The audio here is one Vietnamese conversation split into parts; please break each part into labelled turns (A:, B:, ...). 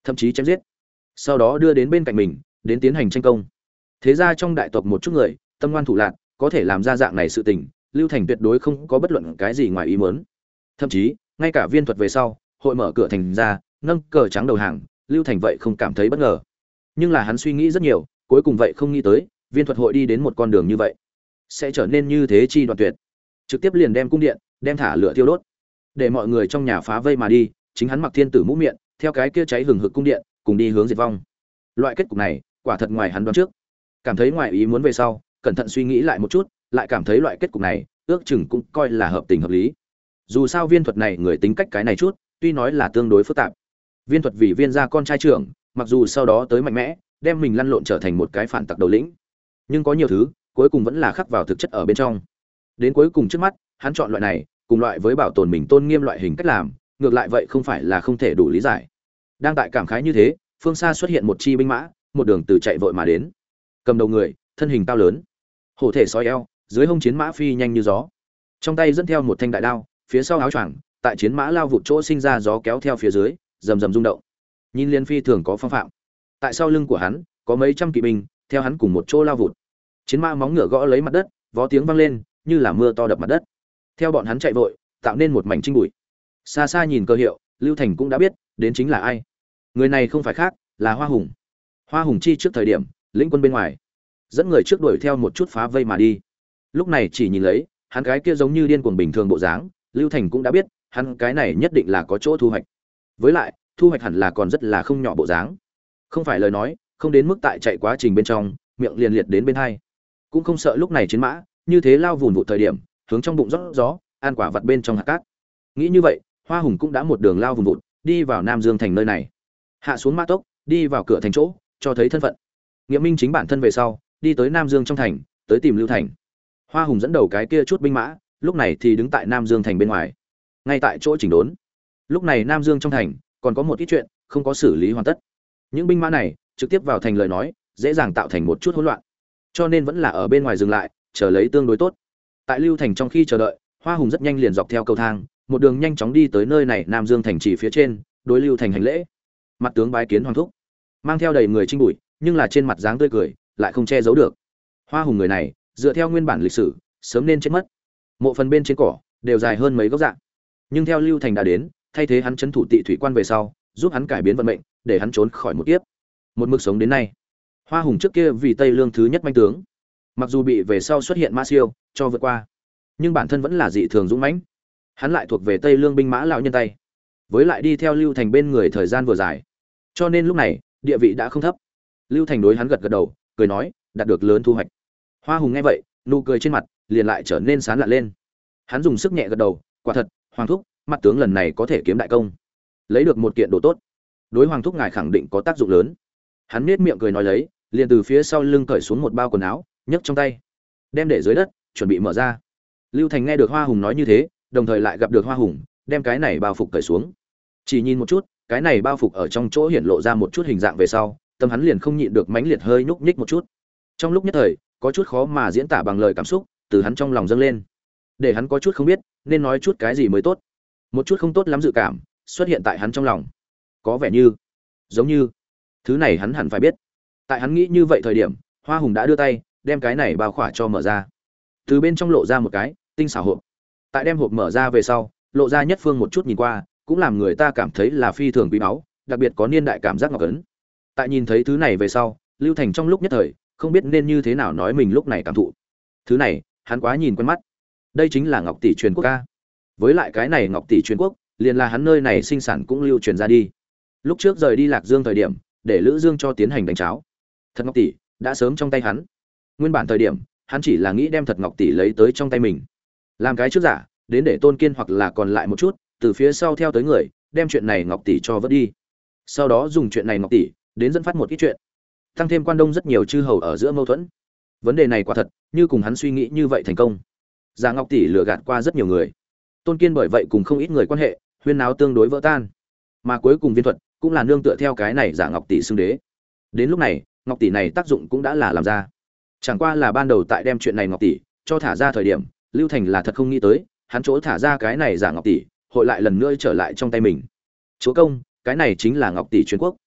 A: thậm chí chém giết, sau đó đưa đến bên cạnh mình đến tiến hành tranh công. Thế ra trong đại tộc một chút người tâm ngoan thủ lạn, có thể làm ra dạng này sự tình, Lưu Thành tuyệt đối không có bất luận cái gì ngoài ý muốn. Thậm chí ngay cả Viên Thuật về sau hội mở cửa thành ra nâng cờ trắng đầu hàng, Lưu Thành vậy không cảm thấy bất ngờ. Nhưng là hắn suy nghĩ rất nhiều, cuối cùng vậy không nghĩ tới Viên Thuật hội đi đến một con đường như vậy, sẽ trở nên như thế chi đoạn tuyệt, trực tiếp liền đem cung điện đem thả lửa thiêu đốt, để mọi người trong nhà phá vây mà đi, chính hắn mặc thiên tử mũ miệng, theo cái kia cháy hừng hực cung điện cùng đi hướng diệt vong. Loại kết cục này quả thật ngoài hắn đoán trước. Cảm thấy ngoài ý muốn về sau, cẩn thận suy nghĩ lại một chút, lại cảm thấy loại kết cục này ước chừng cũng coi là hợp tình hợp lý. Dù sao Viên Thuật này người tính cách cái này chút, tuy nói là tương đối phức tạp. Viên Thuật vì Viên gia con trai trưởng, mặc dù sau đó tới mạnh mẽ, đem mình lăn lộn trở thành một cái phản tặc đầu lĩnh, nhưng có nhiều thứ cuối cùng vẫn là khắc vào thực chất ở bên trong. Đến cuối cùng trước mắt, hắn chọn loại này, cùng loại với bảo tồn mình tôn nghiêm loại hình cách làm, ngược lại vậy không phải là không thể đủ lý giải. Đang tại cảm khái như thế, phương xa xuất hiện một chi binh mã, một đường từ chạy vội mà đến. Cầm đầu người, thân hình cao lớn, hổ thể sói eo, dưới hông chiến mã phi nhanh như gió. Trong tay dẫn theo một thanh đại đao, phía sau áo choàng, tại chiến mã lao vụt chỗ sinh ra gió kéo theo phía dưới, rầm rầm rung động. Nhìn liên phi thường có phong phạm. Tại sau lưng của hắn, có mấy trăm kỵ binh, theo hắn cùng một chỗ lao vụt. Chiến mã móng ngựa gõ lấy mặt đất, vó tiếng vang lên, như là mưa to đập mặt đất. Theo bọn hắn chạy vội, tạo nên một mảnh chinh bụi. Xa xa nhìn cơ hiệu, Lưu Thành cũng đã biết, đến chính là ai. Người này không phải khác, là Hoa Hùng. Hoa Hùng chi trước thời điểm, lĩnh quân bên ngoài, dẫn người trước đuổi theo một chút phá vây mà đi. Lúc này chỉ nhìn lấy, hắn cái kia giống như điên cuồng bình thường bộ dáng, Lưu Thành cũng đã biết, hắn cái này nhất định là có chỗ thu hoạch. Với lại, thu hoạch hẳn là còn rất là không nhỏ bộ dáng. Không phải lời nói, không đến mức tại chạy quá trình bên trong, miệng liền liệt đến bên hai. Cũng không sợ lúc này chiến mã, như thế lao vùn vụt thời điểm, hướng trong bụng rót gió, ăn quả vật bên trong hạt cát. Nghĩ như vậy, Hoa Hùng cũng đã một đường lao vùn vụt, đi vào Nam Dương thành nơi này. Hạ xuống mã tốc, đi vào cửa thành chỗ, cho thấy thân phận. Nghiệm minh chính bản thân về sau, đi tới Nam Dương trong thành, tới tìm Lưu Thành. Hoa Hùng dẫn đầu cái kia chút binh mã, lúc này thì đứng tại Nam Dương thành bên ngoài, ngay tại chỗ chỉnh đốn. Lúc này Nam Dương trong thành còn có một ít chuyện không có xử lý hoàn tất. Những binh mã này trực tiếp vào thành lời nói, dễ dàng tạo thành một chút hỗn loạn, cho nên vẫn là ở bên ngoài dừng lại, chờ lấy tương đối tốt. Tại Lưu Thành trong khi chờ đợi, Hoa Hùng rất nhanh liền dọc theo cầu thang, một đường nhanh chóng đi tới nơi này Nam Dương thành trì phía trên, đối Lưu Thành hành lễ. Mặt tướng bái kiến hoàng thúc, mang theo đầy người chinh bụi, nhưng là trên mặt dáng tươi cười lại không che giấu được. Hoa Hùng người này, dựa theo nguyên bản lịch sử, sớm nên chết mất. Mộ phần bên trên cỏ đều dài hơn mấy gốc dạng, nhưng theo Lưu Thành đã đến, thay thế hắn trấn thủ Tị thủy quan về sau, giúp hắn cải biến vận mệnh, để hắn trốn khỏi một kiếp, một mực sống đến nay. Hoa Hùng trước kia vì Tây Lương thứ nhất manh tướng, mặc dù bị về sau xuất hiện Mã Siêu cho vượt qua, nhưng bản thân vẫn là dị thường dũng mãnh. Hắn lại thuộc về Tây Lương binh mã lão nhân tay, với lại đi theo Lưu Thành bên người thời gian vừa dài, cho nên lúc này địa vị đã không thấp. Lưu Thành đối hắn gật gật đầu, cười nói, đạt được lớn thu hoạch. Hoa Hùng nghe vậy, nụ cười trên mặt liền lại trở nên sán lạ lên. Hắn dùng sức nhẹ gật đầu, quả thật, hoàng thúc, mặt tướng lần này có thể kiếm đại công, lấy được một kiện đồ tốt, đối hoàng thúc ngài khẳng định có tác dụng lớn. Hắn nết miệng cười nói lấy, liền từ phía sau lưng cởi xuống một bao quần áo, nhấc trong tay, đem để dưới đất, chuẩn bị mở ra. Lưu Thành nghe được Hoa Hùng nói như thế, đồng thời lại gặp được Hoa Hùng, đem cái này bao phục cởi xuống. Chỉ nhìn một chút, cái này bao phục ở trong chỗ hiển lộ ra một chút hình dạng về sau, tâm hắn liền không nhịn được mãnh liệt hơi nhúc nhích một chút. Trong lúc nhất thời, có chút khó mà diễn tả bằng lời cảm xúc từ hắn trong lòng dâng lên, để hắn có chút không biết nên nói chút cái gì mới tốt. Một chút không tốt lắm dự cảm xuất hiện tại hắn trong lòng, có vẻ như, giống như, thứ này hắn hẳn phải biết. Tại hắn nghĩ như vậy thời điểm, Hoa Hùng đã đưa tay đem cái này bao khỏa cho mở ra, từ bên trong lộ ra một cái tinh xảo hộp. Tại đem hộp mở ra về sau, lộ ra nhất phương một chút nhìn qua, cũng làm người ta cảm thấy là phi thường quý báu, đặc biệt có niên đại cảm giác ngọc ấn. Tại nhìn thấy thứ này về sau, Lưu Thành trong lúc nhất thời không biết nên như thế nào nói mình lúc này cảm thụ. Thứ này, hắn quá nhìn quen mắt. Đây chính là Ngọc Tỷ truyền quốc ca. Với lại cái này Ngọc Tỷ truyền quốc, liền là hắn nơi này sinh sản cũng lưu truyền ra đi. Lúc trước rời đi Lạc Dương thời điểm, để Lữ Dương cho tiến hành đánh cháo. Thật Ngọc Tỷ đã sớm trong tay hắn. Nguyên bản thời điểm, hắn chỉ là nghĩ đem Thật Ngọc Tỷ lấy tới trong tay mình, làm cái trước giả, đến để Tôn Kiên hoặc là còn lại một chút, từ phía sau theo tới người, đem chuyện này Ngọc Tỷ cho vớt đi. Sau đó dùng chuyện này Ngọc Tỷ đến dẫn phát một ít chuyện, tăng thêm Quan Đông rất nhiều chư hầu ở giữa mâu thuẫn. Vấn đề này quả thật như cùng hắn suy nghĩ như vậy thành công. Giả Ngọc Tỷ lừa gạt qua rất nhiều người, Tôn Kiên bởi vậy cùng không ít người quan hệ huyên náo tương đối vỡ tan, mà cuối cùng Viên Thuật cũng là nương tựa theo cái này Giả Ngọc Tỷ xưng đế. Đến lúc này, Ngọc Tỷ này tác dụng cũng đã là làm ra. Chẳng qua là ban đầu tại đem chuyện này Ngọc Tỷ cho thả ra thời điểm, Lưu Thành là thật không nghĩ tới, hắn chỗ thả ra cái này Giả Ngọc Tỷ hội lại lần nữa trở lại trong tay mình. Chúa công, cái này chính là Ngọc Tỷ truyền quốc.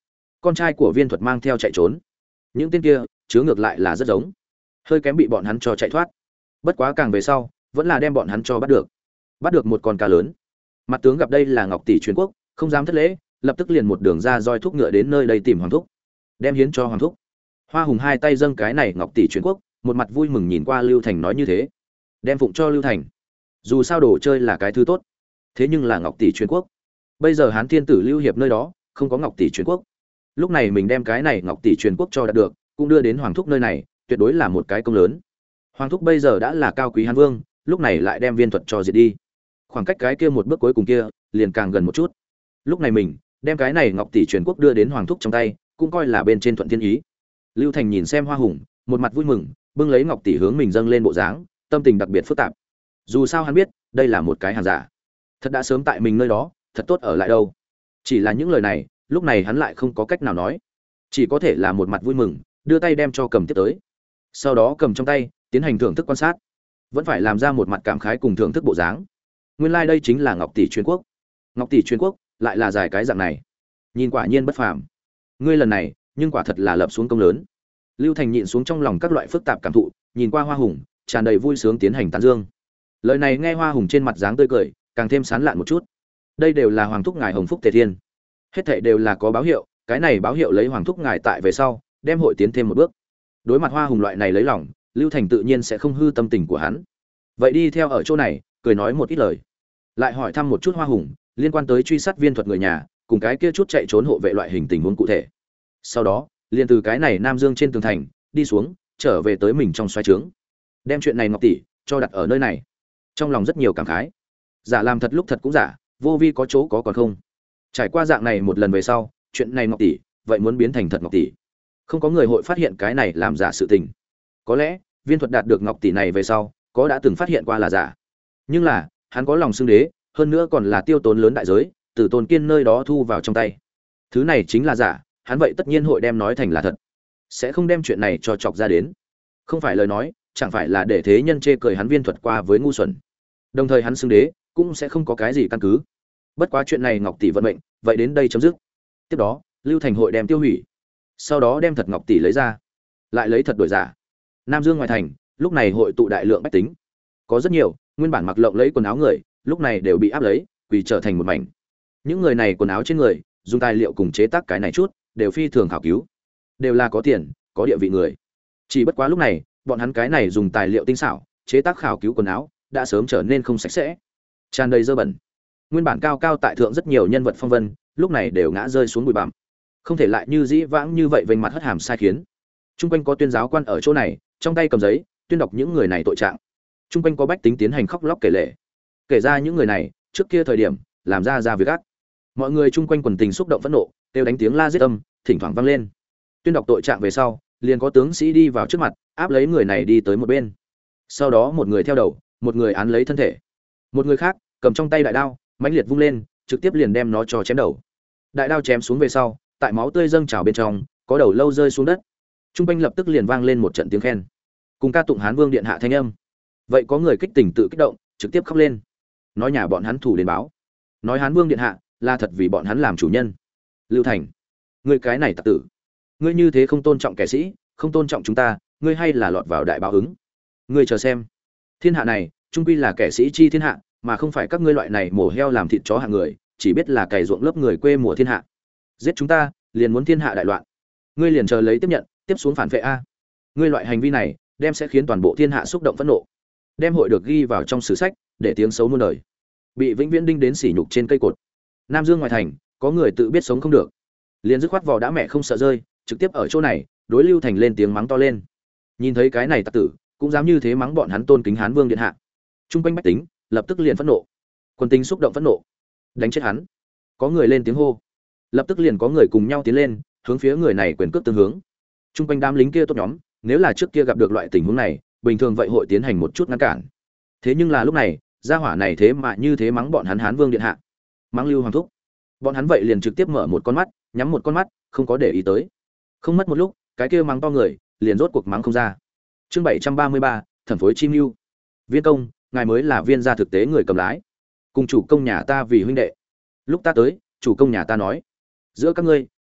A: con trai của Viên Thuật mang theo chạy trốn. Những tên kia chứa ngược lại là rất giống, hơi kém bị bọn hắn cho chạy thoát. Bất quá càng về sau, vẫn là đem bọn hắn cho bắt được một con cá lớn. Mặt tướng gặp đây là Ngọc tỷ truyền quốc, không dám thất lễ, lập tức liền một đường ra roi thúc ngựa đến nơi đây tìm hoàng thúc, đem hiến cho hoàng thúc. Hoa Hùng hai tay dâng cái này Ngọc tỷ truyền quốc, một mặt vui mừng nhìn qua Lưu Thành nói như thế, đem phụng cho Lưu Thành. Dù sao đồ chơi là cái thứ tốt, thế nhưng là Ngọc tỷ truyền quốc. Bây giờ Hán Thiên tử Lưu Hiệp nơi đó không có Ngọc tỷ truyền quốc, lúc này mình đem cái này Ngọc tỷ truyền quốc cho đạt được, cũng đưa đến hoàng thúc nơi này, tuyệt đối là một cái công lớn. Hoàng thúc bây giờ đã là cao quý Hán Vương, lúc này lại đem Viên Thuật cho diệt đi, khoảng cách cái kia một bước cuối cùng kia liền càng gần một chút. Lúc này mình đem cái này Ngọc tỷ truyền quốc đưa đến hoàng thúc trong tay, cũng coi là bên trên thuận thiên ý. Lưu Thành nhìn xem Hoa Hùng, một mặt vui mừng, bưng lấy Ngọc tỷ hướng mình dâng lên bộ dáng, tâm tình đặc biệt phức tạp. Dù sao hắn biết, đây là một cái hàng giả, thật đã sớm tại mình nơi đó, thật tốt ở lại đâu. Chỉ là những lời này, lúc này hắn lại không có cách nào nói, chỉ có thể là một mặt vui mừng, đưa tay đem cho cầm tiếp tới, sau đó cầm trong tay, tiến hành thưởng thức quan sát, vẫn phải làm ra một mặt cảm khái cùng thưởng thức bộ dáng. Nguyên lai đây chính là Ngọc tỷ truyền quốc. Ngọc tỷ truyền quốc lại là dài cái dạng này, nhìn quả nhiên bất phàm. Ngươi lần này, nhưng quả thật là lập xuống công lớn. Lưu Thành nhịn xuống trong lòng các loại phức tạp cảm thụ, nhìn qua Hoa Hùng, tràn đầy vui sướng tiến hành tán dương. Lời này nghe Hoa Hùng trên mặt dáng tươi cười, càng thêm sán lạn một chút. Đây đều là hoàng thúc ngài hồng phúc tề thiên, hết thảy đều là có báo hiệu, cái này báo hiệu lấy hoàng thúc ngài tại về sau, đem hội tiến thêm một bước. Đối mặt Hoa Hùng loại này lấy lòng, Lưu Thành tự nhiên sẽ không hư tâm tình của hắn. Vậy đi theo ở chỗ này, cười nói một ít lời, lại hỏi thăm một chút Hoa Hùng liên quan tới truy sát Viên Thuật người nhà, cùng cái kia chút chạy trốn hộ vệ loại hình tình huống cụ thể. Sau đó, liền từ cái này Nam Dương trên tường thành đi xuống, trở về tới mình trong xoáy trướng, đem chuyện này Ngọc tỷ cho đặt ở nơi này. Trong lòng rất nhiều cảm khái, giả làm thật lúc thật cũng giả, vô vi có chỗ có còn không. Trải qua dạng này một lần về sau, chuyện này Ngọc tỷ vậy muốn biến thành thật Ngọc tỷ, không có người hội phát hiện cái này làm giả sự tình. Có lẽ Viên Thuật đạt được Ngọc tỷ này về sau, có đã từng phát hiện qua là giả, nhưng là hắn có lòng xưng đế, hơn nữa còn là tiêu tốn lớn đại giới từ Tôn Kiên nơi đó thu vào trong tay. Thứ này chính là giả, hắn vậy tất nhiên hội đem nói thành là thật, sẽ không đem chuyện này cho chọc ra đến. Không phải lời nói, chẳng phải là để thế nhân chê cười hắn Viên Thuật qua với ngu xuẩn. Đồng thời hắn xưng đế cũng sẽ không có cái gì căn cứ. Bất quá chuyện này Ngọc tỷ vận mệnh, vậy đến đây chấm dứt. Tiếp đó, Lưu Thành hội đem tiêu hủy, sau đó đem thật Ngọc tỷ lấy ra, lại lấy thật đổi giả. Nam Dương ngoài thành, lúc này hội tụ đại lượng bách tính, có rất nhiều nguyên bản mặc lộng lấy quần áo người, lúc này đều bị áp lấy, quỳ trở thành một mảnh. Những người này quần áo trên người, dùng tài liệu cùng chế tác cái này chút, đều phi thường khảo cứu, đều là có tiền, có địa vị người. Chỉ bất quá lúc này, bọn hắn cái này dùng tài liệu tinh xảo, chế tác khảo cứu quần áo, đã sớm trở nên không sạch sẽ, tràn đầy dơ bẩn. Nguyên bản cao cao tại thượng rất nhiều nhân vật phong vân, lúc này đều ngã rơi xuống bụi bặm, không thể lại như dĩ vãng như vậy vênh mặt hất hàm sai khiến. Trung quanh có tuyên giáo quan ở chỗ này, trong tay cầm giấy, tuyên đọc những người này tội trạng. Trung quanh có bách tính tiến hành khóc lóc kể lể, kể ra những người này trước kia thời điểm làm ra việc ác. Mọi người chung quanh quần tình xúc động phẫn nộ, kêu đánh tiếng la giết âm, thỉnh thoảng vang lên. Tuyên đọc tội trạng về sau, liền có tướng sĩ đi vào trước mặt, áp lấy người này đi tới một bên. Sau đó một người theo đầu, một người án lấy thân thể, một người khác cầm trong tay đại đao, mãnh liệt vung lên, trực tiếp liền đem nó cho chém đầu. Đại đao chém xuống về sau, tại máu tươi dâng trào bên trong, có đầu lâu rơi xuống đất. Trung quanh lập tức liền vang lên một trận tiếng khen, cùng ca tụng Hán Vương điện hạ thanh âm. Vậy có người kích tình tự kích động, trực tiếp khóc lên, nói nhà bọn hắn thủ đến báo, nói Hán Vương điện hạ là thật vì bọn hắn làm chủ nhân. Lưu Thành, ngươi cái này tặc tử, ngươi như thế không tôn trọng kẻ sĩ, không tôn trọng chúng ta, ngươi hay là lọt vào đại báo ứng. Ngươi chờ xem, thiên hạ này trung quy là kẻ sĩ chi thiên hạ, mà không phải các ngươi loại này mổ heo làm thịt chó hạng người, chỉ biết là cày ruộng lớp người quê mùa thiên hạ. Giết chúng ta, liền muốn thiên hạ đại loạn. Ngươi liền chờ lấy tiếp nhận, tiếp xuống phản vệ a. Ngươi loại hành vi này, đem sẽ khiến toàn bộ thiên hạ xúc động phẫn nộ, đem hội được ghi vào trong sử sách, để tiếng xấu muôn đời, bị vĩnh viễn đinh đến sỉ nhục trên cây cột. Nam Dương ngoài thành, có người tự biết sống không được, liền dứt khoát vò đã mẹ không sợ rơi, trực tiếp ở chỗ này đối Lưu Thành lên tiếng mắng to lên. Nhìn thấy cái này tặc tử, cũng dám như thế mắng bọn hắn tôn kính Hán Vương điện hạ. Trung quanh bách tính lập tức liền phẫn nộ, quân tính xúc động phẫn nộ, đánh chết hắn. Có người lên tiếng hô, lập tức liền có người cùng nhau tiến lên, hướng phía người này quyền cước tương hướng. Trung quanh đám lính kia tốt nhóm, nếu là trước kia gặp được loại tình huống này, bình thường vậy hội tiến hành một chút ngăn cản. Thế nhưng là lúc này, gia hỏa này thế mà như thế mắng bọn hắn Hán Vương điện hạ, mắng Lưu Hoàng thúc. Bọn hắn vậy liền trực tiếp mở một con mắt, nhắm một con mắt, không có để ý tới. Không mất một lúc, cái kia mắng to người, liền rốt cuộc mắng không ra. Chương 733, thẩm phối chim lưu. Viên công, ngài mới là viên gia thực tế người cầm lái. Cùng chủ công nhà ta vì huynh đệ. Lúc ta tới, chủ công nhà ta nói, giữa các ngươi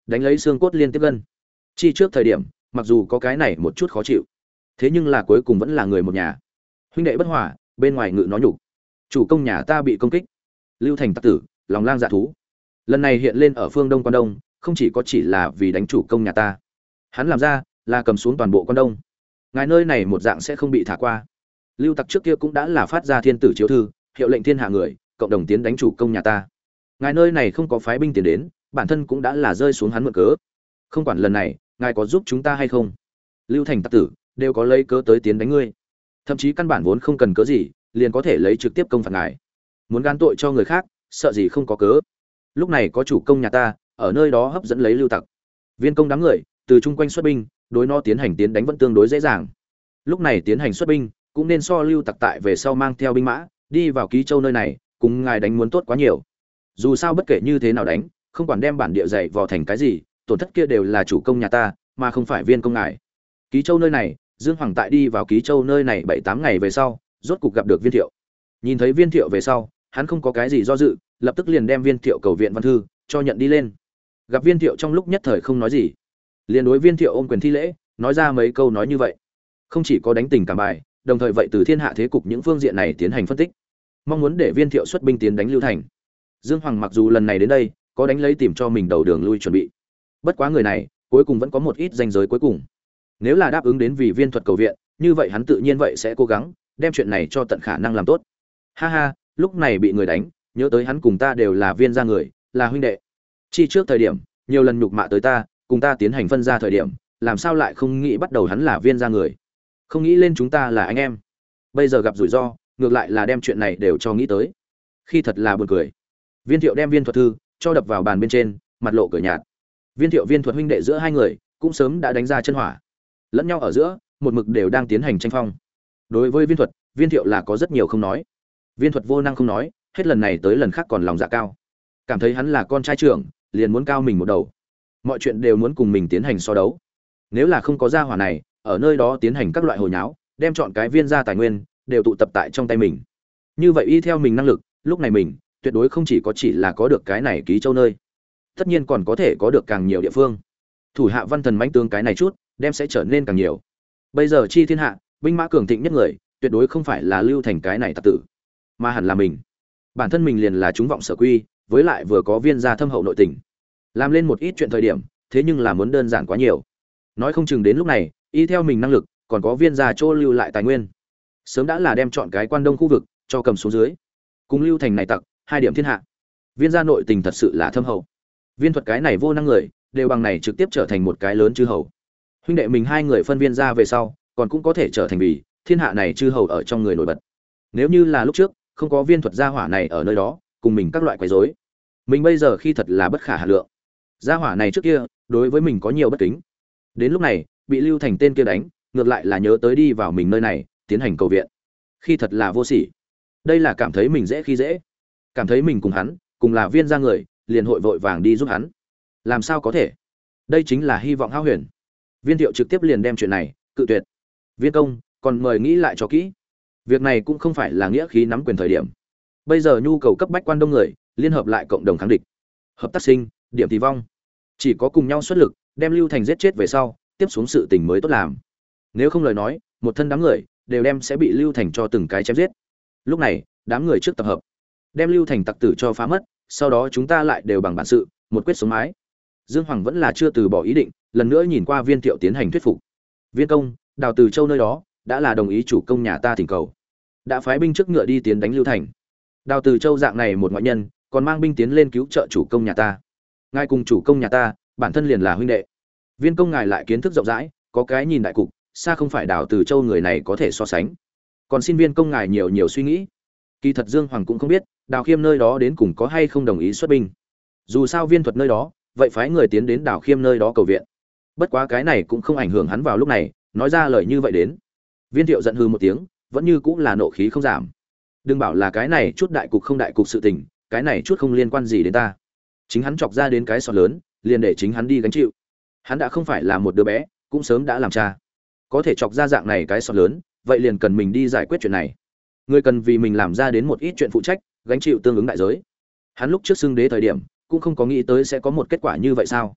A: đánh lấy xương cốt liên tiếp gân. Chi trước thời điểm, mặc dù có cái này một chút khó chịu, thế nhưng là cuối cùng vẫn là người một nhà. Huynh đệ bất hòa, bên ngoài ngự nói nhục. Chủ công nhà ta bị công kích. Lưu Thành tặc tử, lòng lang dạ thú. Lần này hiện lên ở phương Đông Quan Đông, không chỉ là vì đánh chủ công nhà ta. Hắn làm ra là cầm xuống toàn bộ Quan Đông. Ngài nơi này một dạng sẽ không bị thả qua. Lưu Tặc trước kia cũng đã là phát ra thiên tử chiếu thư, hiệu lệnh thiên hạ người, cộng đồng tiến đánh chủ công nhà ta. Ngài nơi này không có phái binh tiến đến, bản thân cũng đã là rơi xuống hắn mượn cớ. Không quản lần này, ngài có giúp chúng ta hay không? Lưu Thành tặc tử đều có lấy cớ tới tiến đánh ngươi. Thậm chí căn bản vốn không cần cớ gì, liền có thể lấy trực tiếp công phạt ngài. Muốn gan tội cho người khác, sợ gì không có cớ. Lúc này có chủ công nhà ta ở nơi đó hấp dẫn lấy Lưu Tặc. Viên công đám người từ chung quanh xuất binh, đối nó tiến hành tiến đánh vẫn tương đối dễ dàng. Lúc này tiến hành xuất binh, cũng nên so Lưu Tặc tại về sau mang theo binh mã đi vào Ký Châu nơi này, cùng ngài đánh muốn tốt quá nhiều. Dù sao bất kể như thế nào đánh, không quản đem bản địa dày vò thành cái gì, tổn thất kia đều là chủ công nhà ta, mà không phải viên công ngài. Ký Châu nơi này, Dương Hoàng tại đi vào Ký Châu nơi này 7-8 ngày về sau, rốt cục gặp được Viên Thiệu. Nhìn thấy Viên Thiệu về sau, hắn không có cái gì do dự, lập tức liền đem Viên Thiệu cầu viện văn thư cho nhận đi lên. Gặp Viên Thiệu trong lúc nhất thời không nói gì, liền đối Viên Thiệu ôm quyền thi lễ, nói ra mấy câu nói như vậy. Không chỉ có đánh tình cảm bài, đồng thời vậy từ thiên hạ thế cục những phương diện này tiến hành phân tích, mong muốn để Viên Thiệu xuất binh tiến đánh Lưu Thành. Dương Hoàng mặc dù lần này đến đây, có đánh lấy tìm cho mình đầu đường lui chuẩn bị. Bất quá người này, cuối cùng vẫn có một ít danh giới cuối cùng. Nếu là đáp ứng đến vì Viên Thuật cầu viện, như vậy hắn tự nhiên vậy sẽ cố gắng đem chuyện này cho tận khả năng làm tốt. Ha ha, lúc này bị người đánh, nhớ tới hắn cùng ta đều là Viên gia người, là huynh đệ. Chi trước thời điểm, nhiều lần nhục mạ tới ta, cùng ta tiến hành phân ra thời điểm, làm sao lại không nghĩ bắt đầu hắn là Viên gia người, không nghĩ lên chúng ta là anh em. Bây giờ gặp rủi ro, ngược lại là đem chuyện này đều cho nghĩ tới. Khi thật là buồn cười. Viên Thiệu đem Viên Thuật thư cho đập vào bàn bên trên, mặt lộ cười nhạt. Viên Thiệu Viên Thuật huynh đệ giữa hai người cũng sớm đã đánh ra chân hỏa, lẫn nhau ở giữa một mực đều đang tiến hành tranh phong. Đối với Viên Thuật, Viên Thiệu là có rất nhiều không nói. Viên Thuật vô năng không nói, hết lần này tới lần khác còn lòng dạ cao, cảm thấy hắn là con trai trưởng, liền muốn cao mình một đầu, mọi chuyện đều muốn cùng mình tiến hành so đấu. Nếu là không có gia hỏa này ở nơi đó tiến hành các loại hồi nháo, đem chọn cái Viên gia tài nguyên đều tụ tập tại trong tay mình, như vậy y theo mình năng lực, lúc này mình tuyệt đối không chỉ là có được cái này Ký Châu nơi, tất nhiên còn có thể có được càng nhiều địa phương. Thủ hạ văn thần mãnh tướng cái này chút đem sẽ trở nên càng nhiều. Bây giờ chi thiên hạ binh mã cường thịnh nhất người tuyệt đối không phải là Lưu Thành cái này tặc tử, mà hẳn là mình. Bản thân mình liền là chúng vọng sở quy, với lại vừa có Viên gia thâm hậu nội tình, làm lên một ít chuyện thời điểm, thế nhưng là muốn đơn giản quá nhiều. Nói không chừng đến lúc này y theo mình năng lực, còn có Viên gia chỗ lưu lại tài nguyên, sớm đã là đem chọn cái Quan Đông khu vực cho cầm xuống dưới, cùng Lưu Thành này tặc hai điểm thiên hạ. Viên gia nội tình thật sự là thâm hậu. Viên Thuật cái này vô năng người đều bằng này trực tiếp trở thành một cái lớn chư hầu. Huynh đệ mình hai người phân Viên gia về sau, còn cũng có thể trở thành vì thiên hạ này chư hầu ở trong người nổi bật. Nếu như là lúc trước không có Viên Thuật gia hỏa này ở nơi đó cùng mình các loại quấy rối, mình bây giờ khi thật là bất khả hà lượng. Gia hỏa này trước kia đối với mình có nhiều bất kính, đến lúc này bị Lưu Thành tên kia đánh, ngược lại là nhớ tới đi vào mình nơi này tiến hành cầu viện, khi thật là vô sỉ. Đây là cảm thấy mình dễ khi dễ, cảm thấy mình cùng hắn cùng là Viên gia người, liền hội vội vàng đi giúp hắn. Làm sao có thể? Đây chính là hy vọng hão huyền. Viên Thiệu trực tiếp liền đem chuyện này cự tuyệt. Viên công, còn mời nghĩ lại cho kỹ. Việc này cũng không phải là nghĩa khí nắm quyền thời điểm. Bây giờ nhu cầu cấp bách Quan Đông người liên hợp lại cộng đồng kháng địch. Hợp tác sinh, điểm thì vong. Chỉ có cùng nhau xuất lực, đem Lưu Thành giết chết về sau, tiếp xuống sự tình mới tốt làm. Nếu không lời nói, một thân đám người đều đem sẽ bị Lưu Thành cho từng cái chém giết. Lúc này, đám người trước tập hợp, đem Lưu Thành tặc tử cho phá mất, sau đó chúng ta lại đều bằng bản sự, một quyết sống mái. Dương Hoàng vẫn là chưa từ bỏ ý định, lần nữa nhìn qua Viên Thiệu tiến hành thuyết phục. Viên công, Đào Từ Châu nơi đó đã là đồng ý chủ công nhà ta thỉnh cầu, đã phái binh trước ngựa đi tiến đánh Lưu Thành. Đào Từ Châu dạng này một ngoại nhân, còn mang binh tiến lên cứu trợ chủ công nhà ta. Ngài cùng chủ công nhà ta, bản thân liền là huynh đệ. Viên công ngài lại kiến thức rộng rãi, có cái nhìn đại cục, xa không phải Đào Từ Châu người này có thể so sánh. Còn xin Viên công ngài nhiều nhiều suy nghĩ. Kỳ thật Dương Hoàng cũng không biết Đào Khiêm nơi đó đến cùng có hay không đồng ý xuất binh. Dù sao Viên Thuật nơi đó, vậy phái người tiến đến Đào Khiêm nơi đó cầu viện. Bất quá cái này cũng không ảnh hưởng hắn vào lúc này nói ra lời như vậy đến. Viên Thiệu giận hừ một tiếng, vẫn như cũng là nộ khí không giảm. Đừng bảo là cái này chút đại cục không đại cục sự tình, cái này chút không liên quan gì đến ta. Chính hắn chọc ra đến cái sọt lớn, liền để chính hắn đi gánh chịu. Hắn đã không phải là một đứa bé, cũng sớm đã làm cha. Có thể chọc ra dạng này cái sọt lớn, vậy liền cần mình đi giải quyết chuyện này. Người cần vì mình làm ra đến một ít chuyện phụ trách, gánh chịu tương ứng đại giới. Hắn lúc trước xưng đế thời điểm, cũng không có nghĩ tới sẽ có một kết quả như vậy sao?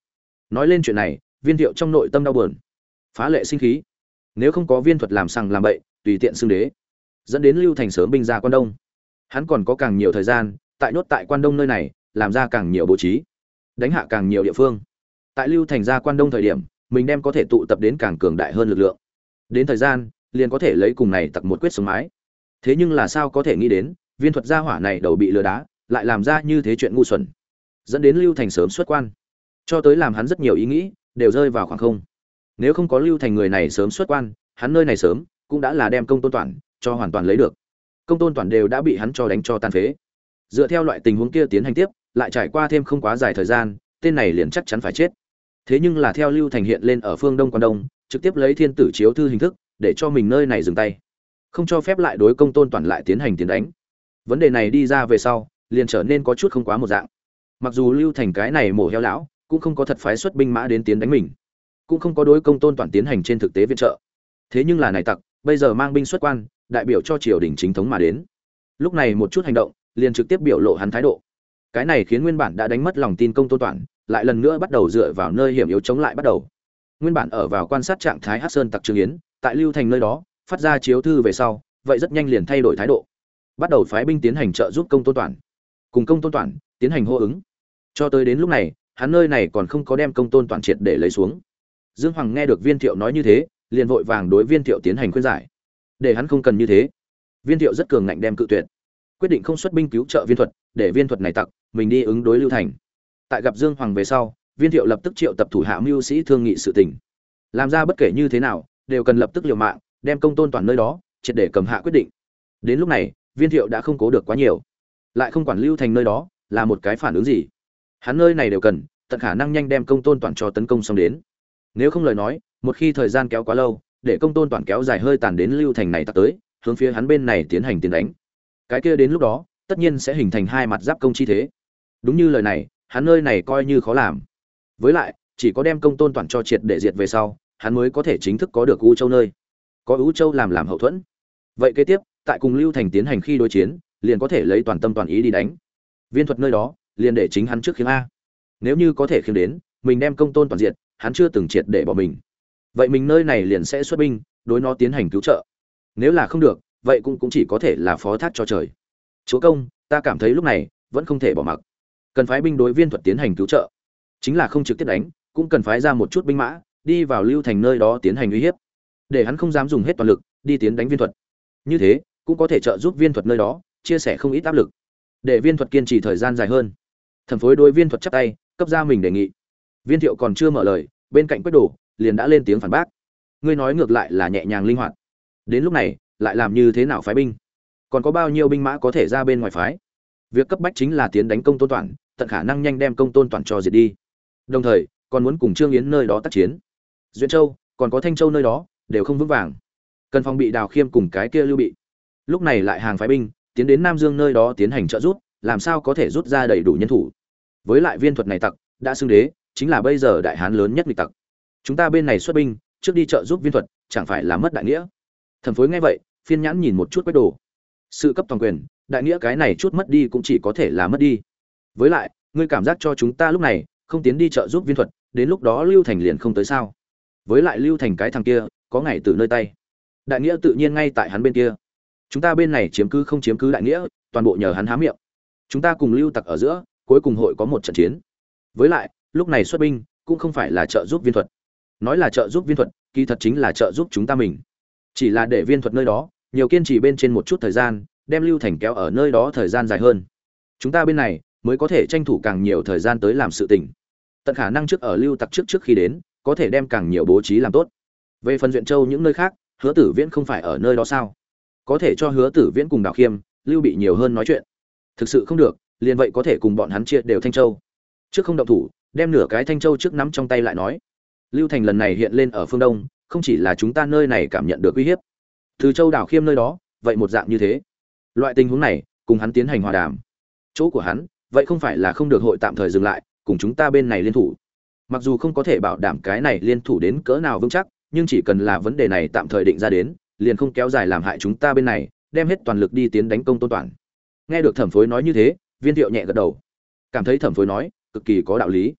A: Nói lên chuyện này, Viên Thiệu trong nội tâm đau buồn, phá lệ sinh khí. Nếu không có Viên Thuật làm sằng làm bậy, tùy tiện xưng đế, dẫn đến Lưu Thành sớm binh ra Quan Đông, hắn còn có càng nhiều thời gian tại nhốt tại Quan Đông nơi này, làm ra càng nhiều bố trí, đánh hạ càng nhiều địa phương. Tại Lưu Thành ra Quan Đông thời điểm, mình đem có thể tụ tập đến càng cường đại hơn lực lượng. Đến thời gian, liền có thể lấy cùng này tặc một quyết sống mái. Thế nhưng là sao có thể nghĩ đến, Viên Thuật gia hỏa này đầu bị lừa đá, lại làm ra như thế chuyện ngu xuẩn, dẫn đến Lưu Thành sớm xuất quan, cho tới làm hắn rất nhiều ý nghĩ đều rơi vào khoảng không. Nếu không có Lưu Thành người này sớm xuất quan, hắn nơi này sớm cũng đã là đem Công Tôn Toản cho hoàn toàn lấy được. Công Tôn Toản đều đã bị hắn cho đánh cho tàn phế. Dựa theo loại tình huống kia tiến hành tiếp, lại trải qua thêm không quá dài thời gian, tên này liền chắc chắn phải chết. Thế nhưng là theo Lưu Thành hiện lên ở phương Đông Quan Đông, trực tiếp lấy thiên tử chiếu thư hình thức, để cho mình nơi này dừng tay, không cho phép lại đối Công Tôn Toản lại tiến hành tiến đánh. Vấn đề này đi ra về sau, liền trở nên có chút không quá một dạng. Mặc dù Lưu Thành cái này mổ heo lão, cũng không có thật phái xuất binh mã đến tiến đánh mình, cũng không có đối Công Tôn Toản tiến hành trên thực tế viện trợ. Thế nhưng là này tặc, bây giờ mang binh xuất quan, đại biểu cho triều đình chính thống mà đến. Lúc này một chút hành động, liền trực tiếp biểu lộ hắn thái độ. Cái này khiến nguyên bản đã đánh mất lòng tin Công Tôn Toản, lại lần nữa bắt đầu dựa vào nơi hiểm yếu chống lại bắt đầu. Nguyên bản ở vào quan sát trạng thái Hắc Sơn tặc Trương Yến, tại Lưu Thành nơi đó, phát ra chiếu thư về sau, vậy rất nhanh liền thay đổi thái độ, bắt đầu phái binh tiến hành trợ giúp Công Tôn Toản, cùng Công Tôn Toản tiến hành hô ứng. Cho tới đến lúc này, hắn nơi này còn không có đem Công Tôn Toản triệt để lấy xuống. Dương Hoàng nghe được Viên Thiệu nói như thế, liền vội vàng đối Viên Thiệu tiến hành khuyên giải, để hắn không cần như thế. Viên Thiệu rất cường ngạnh đem cự tuyệt, quyết định không xuất binh cứu trợ Viên Thuật, để Viên Thuật này tặc mình đi ứng đối Lưu Thành. Tại gặp Dương Hoàng về sau, Viên Thiệu lập tức triệu tập thủ hạ mưu sĩ thương nghị sự tình, làm ra bất kể như thế nào đều cần lập tức liều mạng đem Công Tôn Toản nơi đó triệt để cầm hạ quyết định. Đến lúc này, Viên Thiệu đã không cố được quá nhiều, lại không quản Lưu Thành nơi đó là một cái phản ứng gì, hắn nơi này đều cần tận khả năng nhanh đem Công Tôn Toản cho tấn công xong đến. Nếu không lời nói, một khi thời gian kéo quá lâu, để Công Tôn Toản kéo dài hơi tàn đến Lưu Thành này tặc tới, hướng phía hắn bên này tiến hành tiến đánh, cái kia đến lúc đó tất nhiên sẽ hình thành hai mặt giáp công chi thế. Đúng như lời này, hắn nơi này coi như khó làm. Với lại, chỉ có đem Công Tôn Toản cho triệt để diệt về sau, hắn mới có thể chính thức có được U Châu nơi, có U Châu làm hậu thuẫn. Vậy kế tiếp, tại cùng Lưu Thành tiến hành khi đối chiến, liền có thể lấy toàn tâm toàn ý đi đánh. Viên Thuật nơi đó, liền để chính hắn trước khiêng a. Nếu như có thể khiêng đến, mình đem Công Tôn Toản diệt, hắn chưa từng triệt để bỏ mình. Vậy mình nơi này liền sẽ xuất binh, đối nó tiến hành cứu trợ. Nếu là không được, vậy cũng chỉ có thể là phó thác cho trời. Chúa công, ta cảm thấy lúc này vẫn không thể bỏ mặc, cần phái binh đối Viên Thuật tiến hành cứu trợ, chính là không trực tiếp đánh, cũng cần phái ra một chút binh mã đi vào Lưu Thành nơi đó tiến hành uy hiếp, để hắn không dám dùng hết toàn lực đi tiến đánh Viên Thuật. Như thế cũng có thể trợ giúp Viên Thuật nơi đó chia sẻ không ít áp lực, để Viên Thuật kiên trì thời gian dài hơn. Thẩm Phối đối Viên Thuật chắp tay, cấp ra mình đề nghị. Viên Thiệu còn chưa mở lời, bên cạnh Quách Đồ liền đã lên tiếng phản bác. Ngươi nói ngược lại là nhẹ nhàng linh hoạt, đến lúc này lại làm như thế nào phái binh? Còn có bao nhiêu binh mã có thể ra bên ngoài phái? Việc cấp bách chính là tiến đánh Công Tôn Toản, tận khả năng nhanh đem Công Tôn Toản cho diệt đi. Đồng thời, còn muốn cùng Trương Yến nơi đó tác chiến. Duyện Châu, còn có Thanh Châu nơi đó, đều không vững vàng. Cần phòng bị Đào Khiêm cùng cái kia Lưu Bị. Lúc này lại hàng phái binh, tiến đến Nam Dương nơi đó tiến hành trợ giúp, làm sao có thể rút ra đầy đủ nhân thủ? Với lại Viên Thuật này tặc, đã xưng đế, chính là bây giờ đại hán lớn nhất nghịch tặc. Chúng ta bên này xuất binh, trước đi trợ giúp Viên Thuật, chẳng phải là mất đại nghĩa? Thẩm Phối nghe vậy, phiên nhãn nhìn một chút Quách Đồ. Sự cấp toàn quyền, đại nghĩa cái này chút mất đi cũng chỉ có thể là mất đi. Với lại, ngươi cảm giác cho chúng ta lúc này không tiến đi trợ giúp Viên Thuật, đến lúc đó Lưu Thành liền không tới sao? Với lại Lưu Thành cái thằng kia, có ngày từ nơi tay, đại nghĩa tự nhiên ngay tại hắn bên kia. Chúng ta bên này chiếm cứ không chiếm cứ đại nghĩa, toàn bộ nhờ hắn há miệng. Chúng ta cùng Lưu tặc ở giữa, cuối cùng hội có một trận chiến. Với lại, lúc này xuất binh cũng không phải là trợ giúp Viên Thuật. Nói là trợ giúp Viên Thuật, kỳ thật chính là trợ giúp chúng ta mình. Chỉ là để Viên Thuật nơi đó nhiều kiên trì bên trên một chút thời gian, đem Lưu Thành kéo ở nơi đó thời gian dài hơn. Chúng ta bên này mới có thể tranh thủ càng nhiều thời gian tới làm sự tình. Tận khả năng trước ở Lưu tặc trước khi đến, có thể đem càng nhiều bố trí làm tốt. Về phần Duyện Châu những nơi khác, Hứa Tử Viễn không phải ở nơi đó sao? Có thể cho Hứa Tử Viễn cùng Đào Khiêm, Lưu Bị nhiều hơn nói chuyện. Thực sự không được, liền vậy có thể cùng bọn hắn chia đều Thanh Châu. Trước không động thủ, đem nửa cái Thanh Châu trước nắm trong tay lại nói. Lưu Thành lần này hiện lên ở phương Đông, không chỉ là chúng ta nơi này cảm nhận được uy hiếp. Từ Châu Đào Khiêm nơi đó, vậy một dạng như thế. Loại tình huống này, cùng hắn tiến hành hòa đàm. Chỗ của hắn, vậy không phải là không được hội tạm thời dừng lại, cùng chúng ta bên này liên thủ. Mặc dù không có thể bảo đảm cái này liên thủ đến cỡ nào vững chắc, nhưng chỉ cần là vấn đề này tạm thời định ra đến, liền không kéo dài làm hại chúng ta bên này, đem hết toàn lực đi tiến đánh Công Tôn Toản. Nghe được Thẩm Phối nói như thế, Viên Thiệu nhẹ gật đầu, cảm thấy Thẩm Phối nói cực kỳ có đạo lý.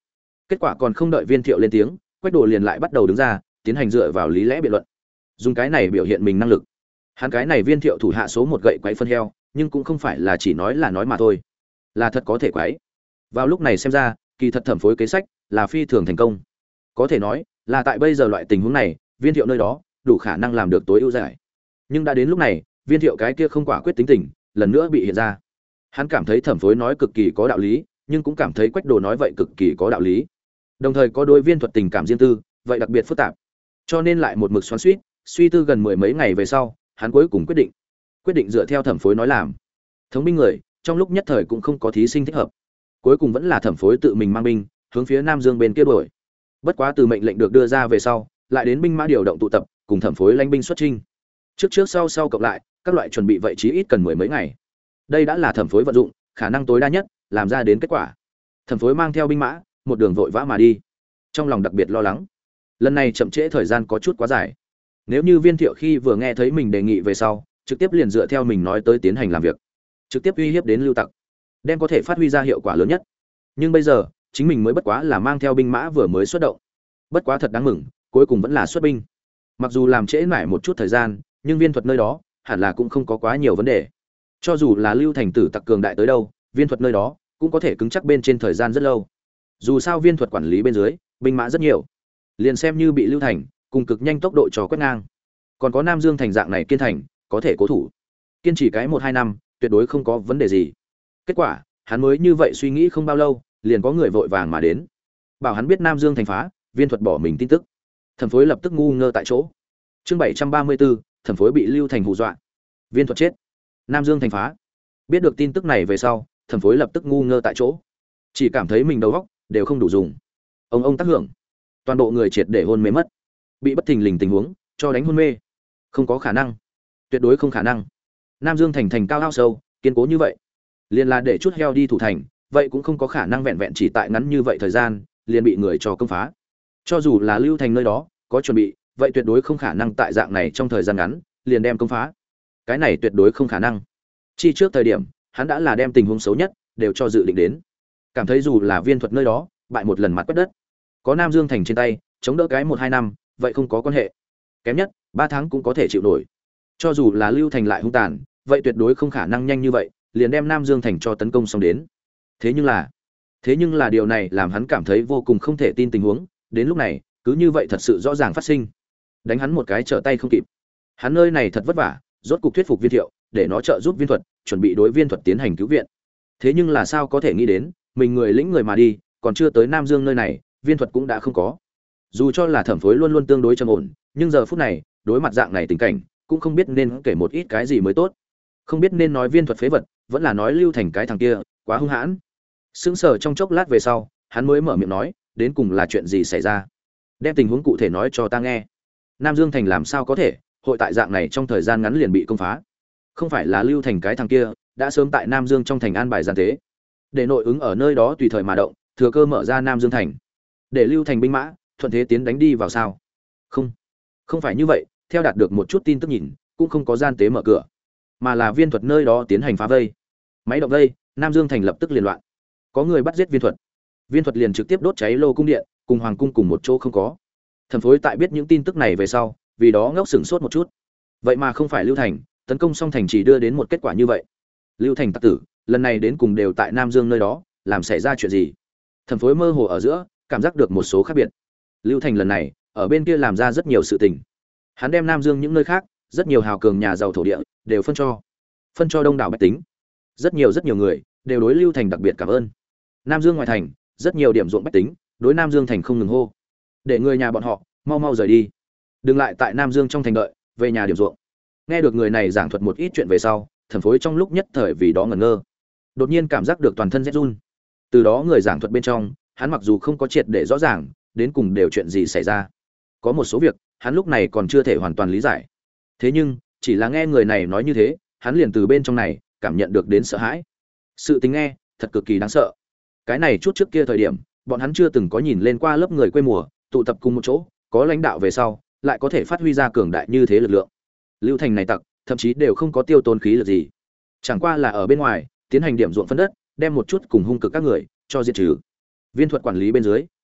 A: Kết quả còn không đợi Viên Thiệu lên tiếng, Quách Đồ liền lại bắt đầu đứng ra, tiến hành dựa vào lý lẽ biện luận. Dùng cái này biểu hiện mình năng lực. Hắn cái này Viên Thiệu thủ hạ số một gậy quấy phân heo, nhưng cũng không phải là chỉ nói là nói mà thôi, là thật có thể quấy. Vào lúc này xem ra, kỳ thật thẩm phối kế sách là phi thường thành công. Có thể nói, là tại bây giờ loại tình huống này, Viên Thiệu nơi đó đủ khả năng làm được tối ưu giải. Nhưng đã đến lúc này, Viên Thiệu cái kia không quả quyết tính tình, lần nữa bị hiện ra. Hắn cảm thấy thẩm phối nói cực kỳ có đạo lý, nhưng cũng cảm thấy Quách Đồ nói vậy cực kỳ có đạo lý. Đồng thời có đối Viên Thuật tình cảm riêng tư, vậy đặc biệt phức tạp. Cho nên lại một mực xoắn xuýt, suy tư gần mười mấy ngày về sau, hắn cuối cùng quyết định dựa theo thẩm phối nói làm. Thống binh người, trong lúc nhất thời cũng không có thí sinh thích hợp. Cuối cùng vẫn là thẩm phối tự mình mang binh, hướng phía Nam Dương bên kia đuổi. Bất quá từ mệnh lệnh được đưa ra về sau, lại đến binh mã điều động tụ tập, cùng thẩm phối lãnh binh xuất chinh. Trước sau cộng lại, các loại chuẩn bị vậy chí ít cần mười mấy ngày. Đây đã là thẩm phối vận dụng khả năng tối đa nhất, làm ra đến kết quả. Thẩm phối mang theo binh mã, một đường vội vã mà đi. Trong lòng đặc biệt lo lắng. Lần này chậm trễ thời gian có chút quá dài. Nếu như Viên Thiệu khi vừa nghe thấy mình đề nghị về sau, trực tiếp liền dựa theo mình nói tới tiến hành làm việc, trực tiếp uy hiếp đến Lưu Tặc, đem có thể phát huy ra hiệu quả lớn nhất. Nhưng bây giờ, chính mình mới bất quá là mang theo binh mã vừa mới xuất động. Bất quá thật đáng mừng, cuối cùng vẫn là xuất binh. Mặc dù làm trễ mãi một chút thời gian, nhưng Viên Thuật nơi đó hẳn là cũng không có quá nhiều vấn đề. Cho dù là Lưu Thành tử tặc cường đại tới đâu, Viên Thuật nơi đó cũng có thể cứng chắc bên trên thời gian rất lâu. Dù sao Viên Thuật quản lý bên dưới, binh mã rất nhiều, liền xem như bị Lưu Thành cùng cực nhanh tốc độ cho quét ngang. Còn có Nam Dương thành dạng này kiên thành, có thể cố thủ. Kiên trì cái 1-2 năm, tuyệt đối không có vấn đề gì. Kết quả, hắn mới như vậy suy nghĩ không bao lâu, liền có người vội vàng mà đến. Bảo hắn biết Nam Dương thành phá, Viên Thuật bỏ mình tin tức. Thẩm phối lập tức ngu ngơ tại chỗ. Chương 734, thẩm phối bị Lưu Thành hù dọa. Viên Thuật chết. Nam Dương thành phá. Biết được tin tức này về sau, thẩm phối lập tức ngu ngơ tại chỗ. Chỉ cảm thấy mình đầu óc đều không đủ dùng. Ông tác hưởng. Toàn bộ người triệt để hôn mê mất. Bị bất thình lình tình huống cho đánh hôn mê. Không có khả năng. Tuyệt đối không khả năng. Nam Dương thành cao ao sâu, kiên cố như vậy. Liền là để chút heo đi thủ thành, vậy cũng không có khả năng vẹn vẹn chỉ tại ngắn như vậy thời gian, liền bị người cho công phá. Cho dù là Lưu Thành nơi đó có chuẩn bị, vậy tuyệt đối không khả năng tại dạng này trong thời gian ngắn liền đem công phá. Cái này tuyệt đối không khả năng. Chi trước thời điểm, hắn đã là đem tình huống xấu nhất đều cho dự định đến. Cảm thấy dù là Viên Thuật nơi đó bại một lần mặt quét đất, có Nam Dương thành trên tay, chống đỡ cái 1-2 năm, vậy không có quan hệ. Kém nhất 3 tháng cũng có thể chịu nổi. Cho dù là Lưu Thành lại hung tàn, vậy tuyệt đối không khả năng nhanh như vậy liền đem Nam Dương thành cho tấn công xong đến. Thế nhưng là điều này làm hắn cảm thấy vô cùng không thể tin tình huống, đến lúc này, cứ như vậy thật sự rõ ràng phát sinh. Đánh hắn một cái trở tay không kịp. Hắn nơi này thật vất vả, rốt cục thuyết phục Viên Thiệu, để nó trợ giúp Viên Thuật, chuẩn bị đối Viên Thuật tiến hành cứu viện. Thế nhưng là sao có thể nghĩ đến, mình người lĩnh người mà đi, còn chưa tới Nam Dương nơi này, Viên Thuật cũng đã không có. Dù cho là thẩm phối luôn luôn tương đối trầm ổn, nhưng giờ phút này, đối mặt dạng này tình cảnh, cũng không biết nên kể một ít cái gì mới tốt. Không biết nên nói Viên Thuật phế vật, vẫn là nói Lưu Thành cái thằng kia quá hung hãn. Sững sờ trong chốc lát về sau, hắn mới mở miệng nói, đến cùng là chuyện gì xảy ra? Đem tình huống cụ thể nói cho ta nghe. Nam Dương thành làm sao có thể hội tại dạng này trong thời gian ngắn liền bị công phá? Không phải là Lưu Thành cái thằng kia đã sớm tại Nam Dương trong thành an bài gian tế, để nội ứng ở nơi đó tùy thời mà động, thừa cơ mở ra Nam Dương thành, để Lưu Thành binh mã thuận thế tiến đánh đi vào sao? Không phải như vậy, theo đạt được một chút tin tức nhìn, cũng không có gian tế mở cửa, mà là Viên Thuật nơi đó tiến hành phá vây. Máy động vây, Nam Dương thành lập tức liên loạn. Có người bắt giết Viên Thuật liền trực tiếp đốt cháy lô cung điện, cùng hoàng cung cùng một chỗ không có. Thẩm phối tại biết những tin tức này về sau, vì đó ngốc sửng sốt một chút. Vậy mà không phải Lưu Thành tấn công xong thành chỉ đưa đến một kết quả như vậy. Lưu Thành tặc tử, lần này đến cùng đều tại Nam Dương nơi đó, làm xảy ra chuyện gì? Thẩm phối mơ hồ ở giữa, cảm giác được một số khác biệt. Lưu Thành lần này, ở bên kia làm ra rất nhiều sự tình. Hắn đem Nam Dương những nơi khác, rất nhiều hào cường nhà giàu thổ địa, đều phân cho đông đảo bách tính. Rất nhiều người đều đối Lưu Thành đặc biệt cảm ơn. Nam Dương ngoài thành, rất nhiều điểm ruộng bách tính, đối Nam Dương thành không ngừng hô, để người nhà bọn họ mau mau rời đi, đừng lại tại Nam Dương trong thành đợi, về nhà điểm ruộng. Nghe được người này giảng thuật một ít chuyện về sau, thẩm phối trong lúc nhất thời vì đó ngẩn ngơ, đột nhiên cảm giác được toàn thân rét run. Từ đó người giảng thuật bên trong, hắn mặc dù không có triệt để rõ ràng đến cùng đều chuyện gì xảy ra, có một số việc hắn lúc này còn chưa thể hoàn toàn lý giải. Thế nhưng chỉ là nghe người này nói như thế, hắn liền từ bên trong này cảm nhận được đến sợ hãi. Sự tình nghe thật cực kỳ đáng sợ. Cái này chút trước kia thời điểm, bọn hắn chưa từng có nhìn lên qua lớp người quê mùa tụ tập cùng một chỗ, có lãnh đạo về sau lại có thể phát huy ra cường đại như thế lực lượng. Lưu Thành này tặc thậm chí đều không có tiêu tốn khí lực gì, chẳng qua là ở bên ngoài tiến hành điểm ruộng phân đất, đem một chút cùng hung cực các người cho diệt trừ. Viên Thuật quản lý bên dưới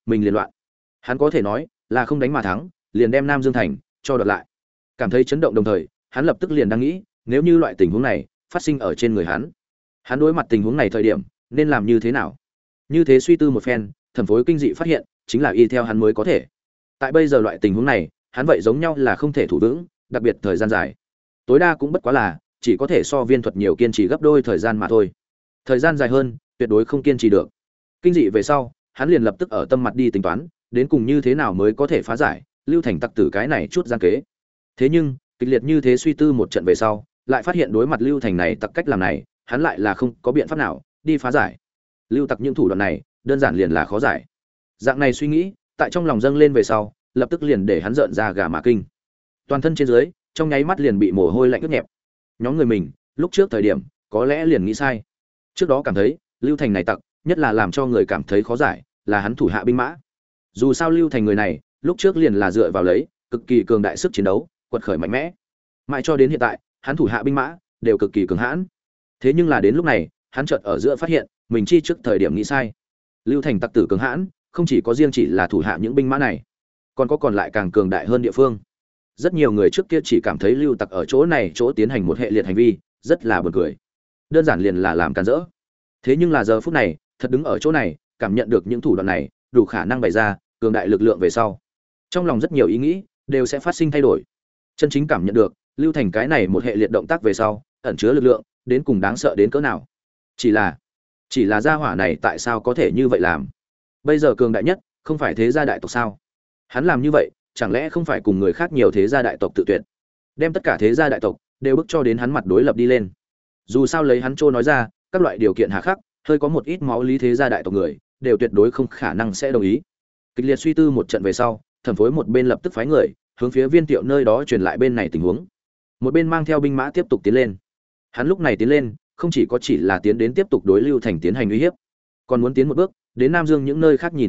A: mình liền loạn. Hắn có thể nói là không đánh mà thắng, liền đem Nam Dương thành cho đoạt lại. Cảm thấy chấn động đồng thời, hắn lập tức liền đang nghĩ, nếu như loại tình huống này phát sinh ở trên người hắn đối mặt tình huống này thời điểm nên làm như thế nào? Như thế suy tư một phen, Thẩm Phối kinh dị phát hiện, chính là y theo hắn mới có thể. Tại bây giờ loại tình huống này, hắn vậy giống nhau là không thể thủ vững, đặc biệt thời gian dài. Tối đa cũng bất quá là chỉ có thể so Viên Thuật nhiều kiên trì gấp đôi thời gian mà thôi. Thời gian dài hơn, tuyệt đối không kiên trì được. Kinh dị về sau, hắn liền lập tức ở tâm mặt đi tính toán, đến cùng như thế nào mới có thể phá giải Lưu Thành tặc tử cái này chút gian kế. Thế nhưng, kịch liệt như thế suy tư một trận về sau, lại phát hiện đối mặt Lưu Thành này tặc cách làm này, hắn lại là không có biện pháp nào đi phá giải. Lưu tặc những thủ đoạn này, đơn giản liền là khó giải. Dạng này suy nghĩ, tại trong lòng dâng lên về sau, lập tức liền để hắn rợn ra gà mả kinh. Toàn thân trên dưới, trong nháy mắt liền bị mồ hôi lạnh ướt nhẹp. Nhóm người mình, lúc trước thời điểm, có lẽ liền nghĩ sai. Trước đó cảm thấy, Lưu Thành này tặc, nhất là làm cho người cảm thấy khó giải, là hắn thủ hạ binh mã. Dù sao Lưu Thành người này, lúc trước liền là dựa vào lấy cực kỳ cường đại sức chiến đấu, quật khởi mạnh mẽ. Mãi cho đến hiện tại, hắn thủ hạ binh mã đều cực kỳ cường hãn. Thế nhưng là đến lúc này, hắn chợt ở giữa phát hiện, mình chi trước thời điểm nghĩ sai. Lưu Thành tặc tử cường hãn, không chỉ có riêng chỉ là thủ hạ những binh mã này, còn có còn lại càng cường đại hơn địa phương. Rất nhiều người trước kia chỉ cảm thấy Lưu Tặc ở chỗ này chỗ tiến hành một hệ liệt hành vi, rất là buồn cười. Đơn giản liền là làm càn rỡ. Thế nhưng là giờ phút này, thật đứng ở chỗ này, cảm nhận được những thủ đoạn này, đủ khả năng bày ra cường đại lực lượng về sau. Trong lòng rất nhiều ý nghĩ đều sẽ phát sinh thay đổi. Chân chính cảm nhận được, Lưu Thành cái này một hệ liệt động tác về sau, ẩn chứa lực lượng, đến cùng đáng sợ đến cỡ nào. Chỉ là gia hỏa này tại sao có thể như vậy làm? Bây giờ cường đại nhất, không phải thế gia đại tộc sao? Hắn làm như vậy, chẳng lẽ không phải cùng người khác nhiều thế gia đại tộc tự tuyệt, đem tất cả thế gia đại tộc đều bức cho đến hắn mặt đối lập đi lên? Dù sao lấy hắn trô nói ra, các loại điều kiện hà khắc, hơi có một ít máu lý thế gia đại tộc người, đều tuyệt đối không khả năng sẽ đồng ý. Kịch liệt suy tư một trận về sau, Thẩm Phối một bên lập tức phái người hướng phía Viên Tiệu nơi đó truyền lại bên này tình huống, một bên mang theo binh mã tiếp tục tiến lên. Hắn lúc này tiến lên, không chỉ là tiến đến tiếp tục đối Lưu Thành tiến hành uy hiếp, còn muốn tiến một bước đến Nam Dương những nơi khác nhìn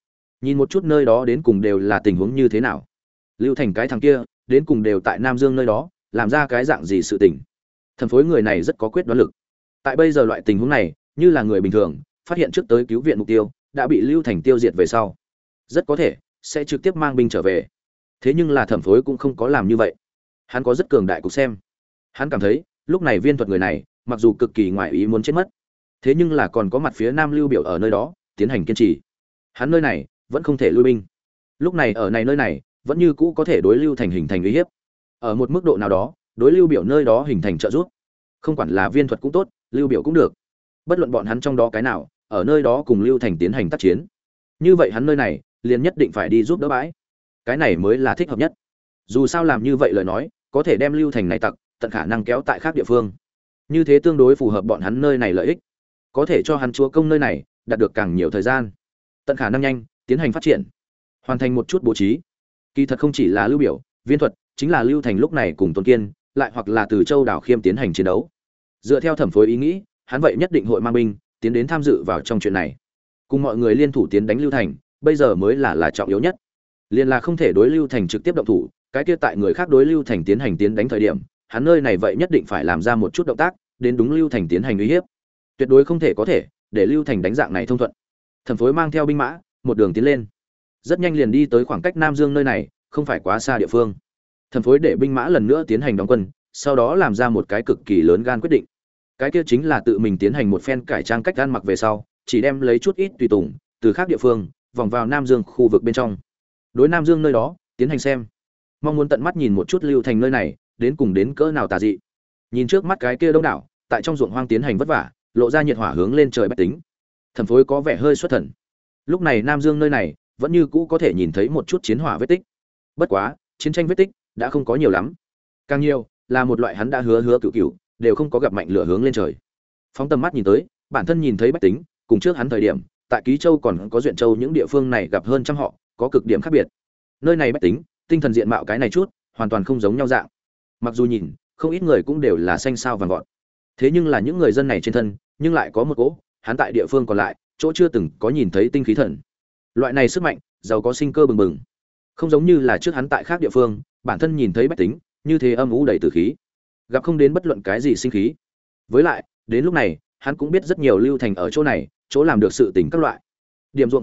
A: một chút nơi đó đến cùng đều là tình huống như thế nào. Lưu Thành cái thằng kia đến cùng đều tại Nam Dương nơi đó làm ra cái dạng gì sự tình. Thẩm Phối người này rất có quyết đoán lực. Tại bây giờ loại tình huống này, như là người bình thường phát hiện trước tới cứu viện mục tiêu đã bị Lưu Thành tiêu diệt về sau, rất có thể sẽ trực tiếp mang binh trở về. Thế nhưng là Thẩm Phối cũng không có làm như vậy. Hắn có rất cường đại cục xem. Hắn cảm thấy lúc này Viên Thuật người này mặc dù cực kỳ ngoài ý muốn chết mất, thế nhưng là còn có mặt phía Nam Lưu Biểu ở nơi đó tiến hành kiên trì. Hắn nơi này vẫn không thể lui binh. Lúc này ở này nơi này vẫn như cũ có thể đối Lưu Thành hình thành uy hiếp. Ở một mức độ nào đó, đối Lưu Biểu nơi đó hình thành trợ giúp. Không quản là Viên Thuật cũng tốt, Lưu Biểu cũng được. Bất luận bọn hắn trong đó cái nào, ở nơi đó cùng Lưu Thành tiến hành tác chiến. Như vậy hắn nơi này liền nhất định phải đi giúp đỡ bãi. Cái này mới là thích hợp nhất. Dù sao làm như vậy lời nói, có thể đem Lưu Thành này tặc tận khả năng kéo tại khác địa phương. Như thế tương đối phù hợp bọn hắn nơi này lợi ích, có thể cho hắn chúa công nơi này đạt được càng nhiều thời gian, tận khả năng nhanh tiến hành phát triển, hoàn thành một chút bố trí. Kỳ thật không chỉ là Lưu Biểu, Viên Thuật, chính là Lưu Thành lúc này cùng Tôn Kiên, lại hoặc là từ Châu Đảo Khiêm tiến hành chiến đấu. Dựa theo Thẩm Phối ý nghĩ, hắn vậy nhất định hội mang binh tiến đến tham dự vào trong chuyện này, cùng mọi người liên thủ tiến đánh Lưu Thành. Bây giờ mới là trọng yếu nhất, liền là không thể đối Lưu Thành trực tiếp động thủ. Cái kia tại người khác đối Lưu Thành tiến hành tiến đánh thời điểm, hắn nơi này vậy nhất định phải làm ra một chút động tác đến đúng Lưu Thành tiến hành uy hiếp. Tuyệt đối không thể có thể để Lưu Thành đánh dạng này thông thuận. Thẩm Phối mang theo binh mã một đường tiến lên, rất nhanh liền đi tới khoảng cách Nam Dương nơi này không phải quá xa địa phương. Thẩm Phối để binh mã lần nữa tiến hành đóng quân, sau đó làm ra một cái cực kỳ lớn gan quyết định. Cái kia chính là tự mình tiến hành một phen cải trang cách ăn mặc về sau, chỉ đem lấy chút ít tùy tùng từ khác địa phương vòng vào Nam Dương khu vực bên trong, đối Nam Dương nơi đó tiến hành xem, mong muốn tận mắt nhìn một chút Lưu Thành nơi này đến cùng đến cỡ nào tà dị. Nhìn trước mắt cái kia đông đảo tại trong ruộng hoang tiến hành vất vả, lộ ra nhiệt hỏa hướng lên trời bách tính, Thẩm Phối có vẻ hơi xuất thần. Lúc này Nam Dương nơi này vẫn như cũ có thể nhìn thấy một chút chiến hỏa vết tích, bất quá chiến tranh vết tích đã không có nhiều lắm, càng nhiều là một loại hắn đã hứa cửu đều không có gặp mạnh lửa hướng lên trời. Phóng tầm mắt nhìn tới, bản thân nhìn thấy bách tính cùng trước hắn thời điểm tại Ký Châu còn có Duyện Châu những địa phương này gặp hơn trăm họ, có cực điểm khác biệt. Nơi này bách tính tinh thần diện mạo cái này chút hoàn toàn không giống nhau dạng. Mặc dù nhìn không ít người cũng đều là xanh sao vàng vọt, thế nhưng là những người dân này trên thân nhưng lại có một cỗ hắn tại địa phương còn lại chỗ chưa từng có nhìn thấy tinh khí thần. Loại này sức mạnh giàu có sinh cơ bừng bừng, không giống như là trước hắn tại khác địa phương bản thân nhìn thấy bách tính như thế âm u đầy tử khí, gặp không đến bất luận cái gì sinh khí. Với lại đến lúc này hắn cũng biết rất nhiều Lưu Thành ở chỗ này chỗ làm được sự tình các loại điểm ruộng phân đất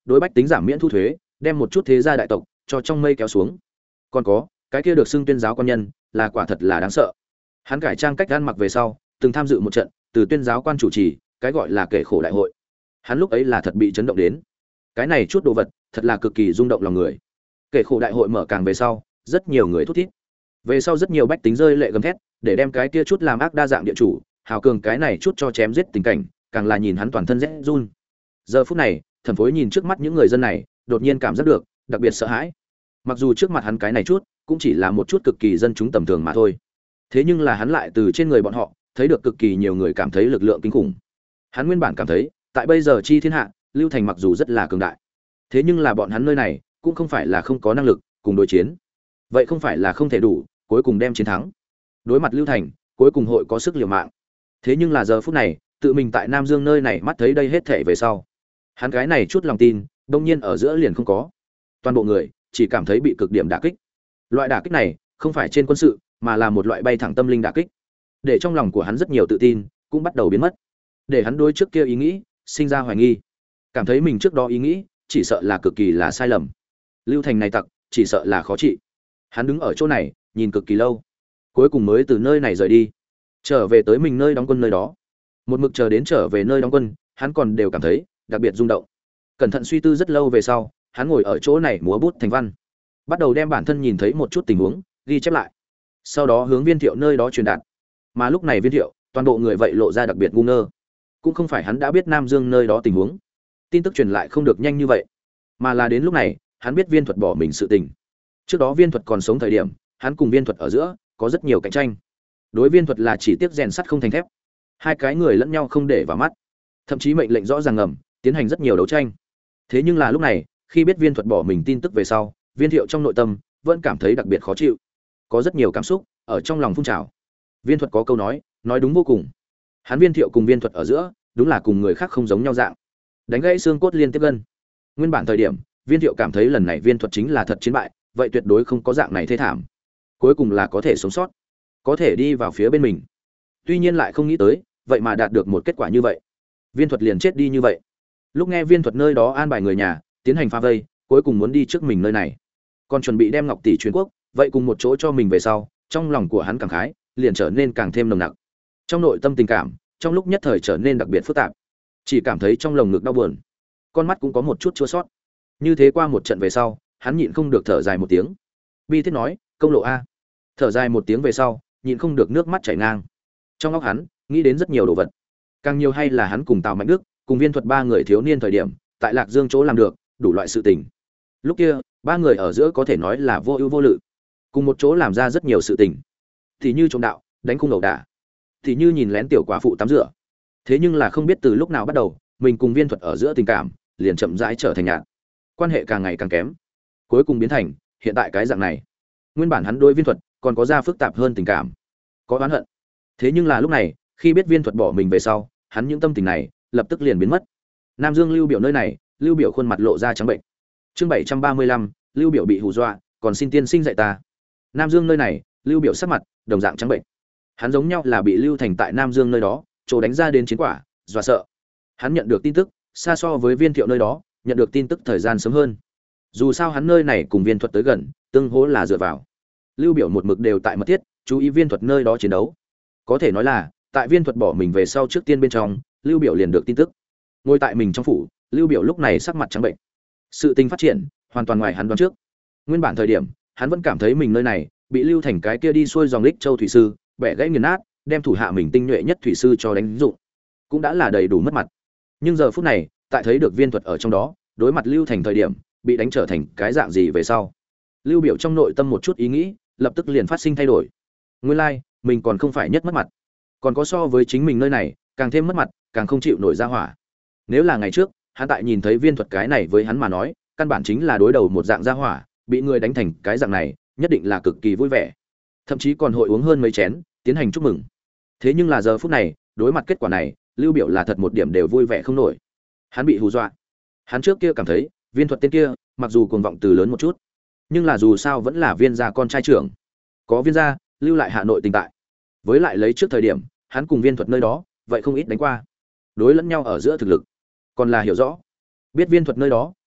A: đối bách tính giảm miễn thu thuế, đem một chút thế gia đại tộc cho trong mây kéo xuống. Còn có cái kia được xưng tuyên giáo quan nhân, là quả thật là đáng sợ. Hắn cải trang cách ăn mặc về sau, từng tham dự một trận từ tuyên giáo quan chủ trì, cái gọi là kể khổ đại hội. Hắn lúc ấy là thật bị chấn động đến. Cái này chút đồ vật, thật là cực kỳ rung động lòng người. Kể khổ đại hội mở càng về sau, rất nhiều người thút thít. Về sau rất nhiều bách tính rơi lệ gầm thét, để đem cái kia chút làm ác đa dạng địa chủ, hào cường cái này chút cho chém giết tình cảnh, càng là nhìn hắn toàn thân rét run. Giờ phút này, Thẩm Phối nhìn trước mắt những người dân này, đột nhiên cảm giác được đặc biệt sợ hãi. Mặc dù trước mặt hắn cái này chút, cũng chỉ là một chút cực kỳ dân chúng tầm thường mà thôi. Thế nhưng là hắn lại từ trên người bọn họ, thấy được cực kỳ nhiều người cảm thấy lực lượng kinh khủng. Hắn nguyên bản cảm thấy, tại bây giờ chi thiên hạ, Lưu Thành mặc dù rất là cường đại, thế nhưng là bọn hắn nơi này cũng không phải là không có năng lực cùng đối chiến. Vậy không phải là không thể đủ, cuối cùng đem chiến thắng. Đối mặt Lưu Thành, cuối cùng hội có sức liều mạng. Thế nhưng là giờ phút này, tự mình tại Nam Dương nơi này mắt thấy đây hết thảy về sau, hắn cái này chút lòng tin, đương nhiên ở giữa liền không có. Toàn bộ người chỉ cảm thấy bị cực điểm đả kích. Loại đả kích này không phải trên quân sự, mà là một loại bay thẳng tâm linh đả kích. Để trong lòng của hắn rất nhiều tự tin cũng bắt đầu biến mất. Để hắn đối trước kia ý nghĩ sinh ra hoài nghi, cảm thấy mình trước đó ý nghĩ chỉ sợ là cực kỳ là sai lầm. Lưu Thành này tặc chỉ sợ là khó trị. Hắn đứng ở chỗ này nhìn cực kỳ lâu, cuối cùng mới từ nơi này rời đi, trở về tới mình nơi đóng quân nơi đó. Một mực chờ đến trở về nơi đóng quân, hắn còn đều cảm thấy đặc biệt rung động. Cẩn thận suy tư rất lâu về sau, hắn ngồi ở chỗ này múa bút thành văn, bắt đầu đem bản thân nhìn thấy một chút tình huống ghi chép lại, sau đó hướng Viên Thiệu nơi đó truyền đạt. Mà lúc này Viên Thiệu, toàn bộ người vậy lộ ra đặc biệt ngu ngơ. Cũng không phải hắn đã biết Nam Dương nơi đó tình huống, tin tức truyền lại không được nhanh như vậy, mà là đến lúc này hắn biết Viên Thuật bỏ mình sự tình. Trước đó Viên Thuật còn sống thời điểm, hắn cùng Viên Thuật ở giữa có rất nhiều cạnh tranh. Đối Viên Thuật là chỉ tiếc rèn sắt không thành thép, hai cái người lẫn nhau không để vào mắt, thậm chí mệnh lệnh rõ ràng ngầm, tiến hành rất nhiều đấu tranh. Thế nhưng là lúc này, khi biết Viên Thuật bỏ mình tin tức về sau, Viên Thiệu trong nội tâm vẫn cảm thấy đặc biệt khó chịu, có rất nhiều cảm xúc ở trong lòng phun trào. Viên Thuật có câu nói đúng vô cùng. Hắn Viên Thiệu cùng Viên Thuật ở giữa, đúng là cùng người khác không giống nhau dạng, đánh gãy xương cốt liên tiếp gân. Nguyên bản thời điểm, Viên Thiệu cảm thấy lần này Viên Thuật chính là thật chiến bại, vậy tuyệt đối không có dạng này thê thảm. Cuối cùng là có thể sống sót, có thể đi vào phía bên mình. Tuy nhiên lại không nghĩ tới, vậy mà đạt được một kết quả như vậy. Viên Thuật liền chết đi như vậy. Lúc nghe Viên Thuật nơi đó an bài người nhà, tiến hành phá vây, cuối cùng muốn đi trước mình nơi này, còn chuẩn bị đem Ngọc tỷ truyền quốc, vậy cùng một chỗ cho mình về sau, trong lòng của hắn cảm khái liền trở nên càng thêm nồng nặc. Trong nội tâm tình cảm, trong lúc nhất thời trở nên đặc biệt phức tạp, chỉ cảm thấy trong lồng ngực đau buồn, con mắt cũng có một chút chua xót. Như thế qua một trận về sau, hắn nhịn không được thở dài một tiếng. Bi thiết nói, công lộ a. Thở dài một tiếng về sau, nhịn không được nước mắt chảy ngang. Trong óc hắn nghĩ đến rất nhiều đồ vật, càng nhiều hay là hắn cùng Tào Mạnh Đức, cùng Viên Thuật ba người thiếu niên thời điểm, tại Lạc Dương chỗ làm được đủ loại sự tình. Lúc kia, ba người ở giữa có thể nói là vô ưu vô lự, cùng một chỗ làm ra rất nhiều sự tình. Thì như trộm đạo, đánh cung ẩu đả, thì như nhìn lén tiểu quả phụ tắm rửa. Thế nhưng là không biết từ lúc nào bắt đầu, mình cùng Viên Thuật ở giữa tình cảm liền chậm rãi trở thành nhạt, quan hệ càng ngày càng kém, cuối cùng biến thành hiện tại cái dạng này. Nguyên bản hắn đối Viên Thuật còn có ra phức tạp hơn tình cảm, có oán hận. Thế nhưng là lúc này, khi biết Viên Thuật bỏ mình về sau, hắn những tâm tình này lập tức liền biến mất. Nam Dương Lưu Biểu nơi này, Lưu Biểu khuôn mặt lộ ra trắng bệnh. Chương 735, Lưu Biểu bị hù dọa, còn xin tiên sinh dạy ta. Nam Dương nơi này, Lưu Biểu sắc mặt đồng dạng trắng bệnh. Hắn giống nhau là bị Lưu Thành tại Nam Dương nơi đó, chỗ đánh ra đến chiến quả, dọa sợ. Hắn nhận được tin tức, xa so với Viên Thiệu nơi đó, nhận được tin tức thời gian sớm hơn. Dù sao hắn nơi này cùng Viên Thuật tới gần, tương hỗ là dựa vào. Lưu Biểu một mực đều tại mật thiết, chú ý Viên Thuật nơi đó chiến đấu. Có thể nói là, tại Viên Thuật bỏ mình về sau trước tiên bên trong, Lưu Biểu liền được tin tức. Ngồi tại mình trong phủ, Lưu Biểu lúc này sắc mặt trắng bệnh. Sự tình phát triển hoàn toàn ngoài hắn đoán trước. Nguyên bản thời điểm, hắn vẫn cảm thấy mình nơi này bị Lưu Thành cái kia đi xuôi dòng Lịch Châu thủy sư, bẻ gãy nghiền nát, đem thủ hạ mình tinh nhuệ nhất thủy sư cho đánh dụng, cũng đã là đầy đủ mất mặt. Nhưng giờ phút này, tại thấy được Viên Thuật ở trong đó, đối mặt Lưu Thành thời điểm, bị đánh trở thành cái dạng gì về sau, Lưu Biểu trong nội tâm một chút ý nghĩ, lập tức liền phát sinh thay đổi. Nguyên lai, mình còn không phải nhất mất mặt, còn có so với chính mình nơi này, càng thêm mất mặt, càng không chịu nổi ra hỏa. Nếu là ngày trước, hắn tại nhìn thấy Viên Thuật cái này với hắn mà nói, căn bản chính là đối đầu một dạng gia hỏa, bị người đánh thành cái dạng này, nhất định là cực kỳ vui vẻ, thậm chí còn hội uống hơn mấy chén, tiến hành chúc mừng. Thế nhưng là giờ phút này, đối mặt kết quả này, Lưu Biểu là thật một điểm đều vui vẻ không nổi. Hắn bị hù dọa. Hắn trước kia cảm thấy, Viên Thuật tên kia, mặc dù cuồng vọng từ lớn một chút, nhưng là dù sao vẫn là Viên gia con trai trưởng, có Viên gia lưu lại Hà Nội tình tại. Với lại lấy trước thời điểm, hắn cùng Viên Thuật nơi đó, vậy không ít đánh qua. Đối lẫn nhau ở giữa thực lực, còn là hiểu rõ. Biết Viên Thuật nơi đó,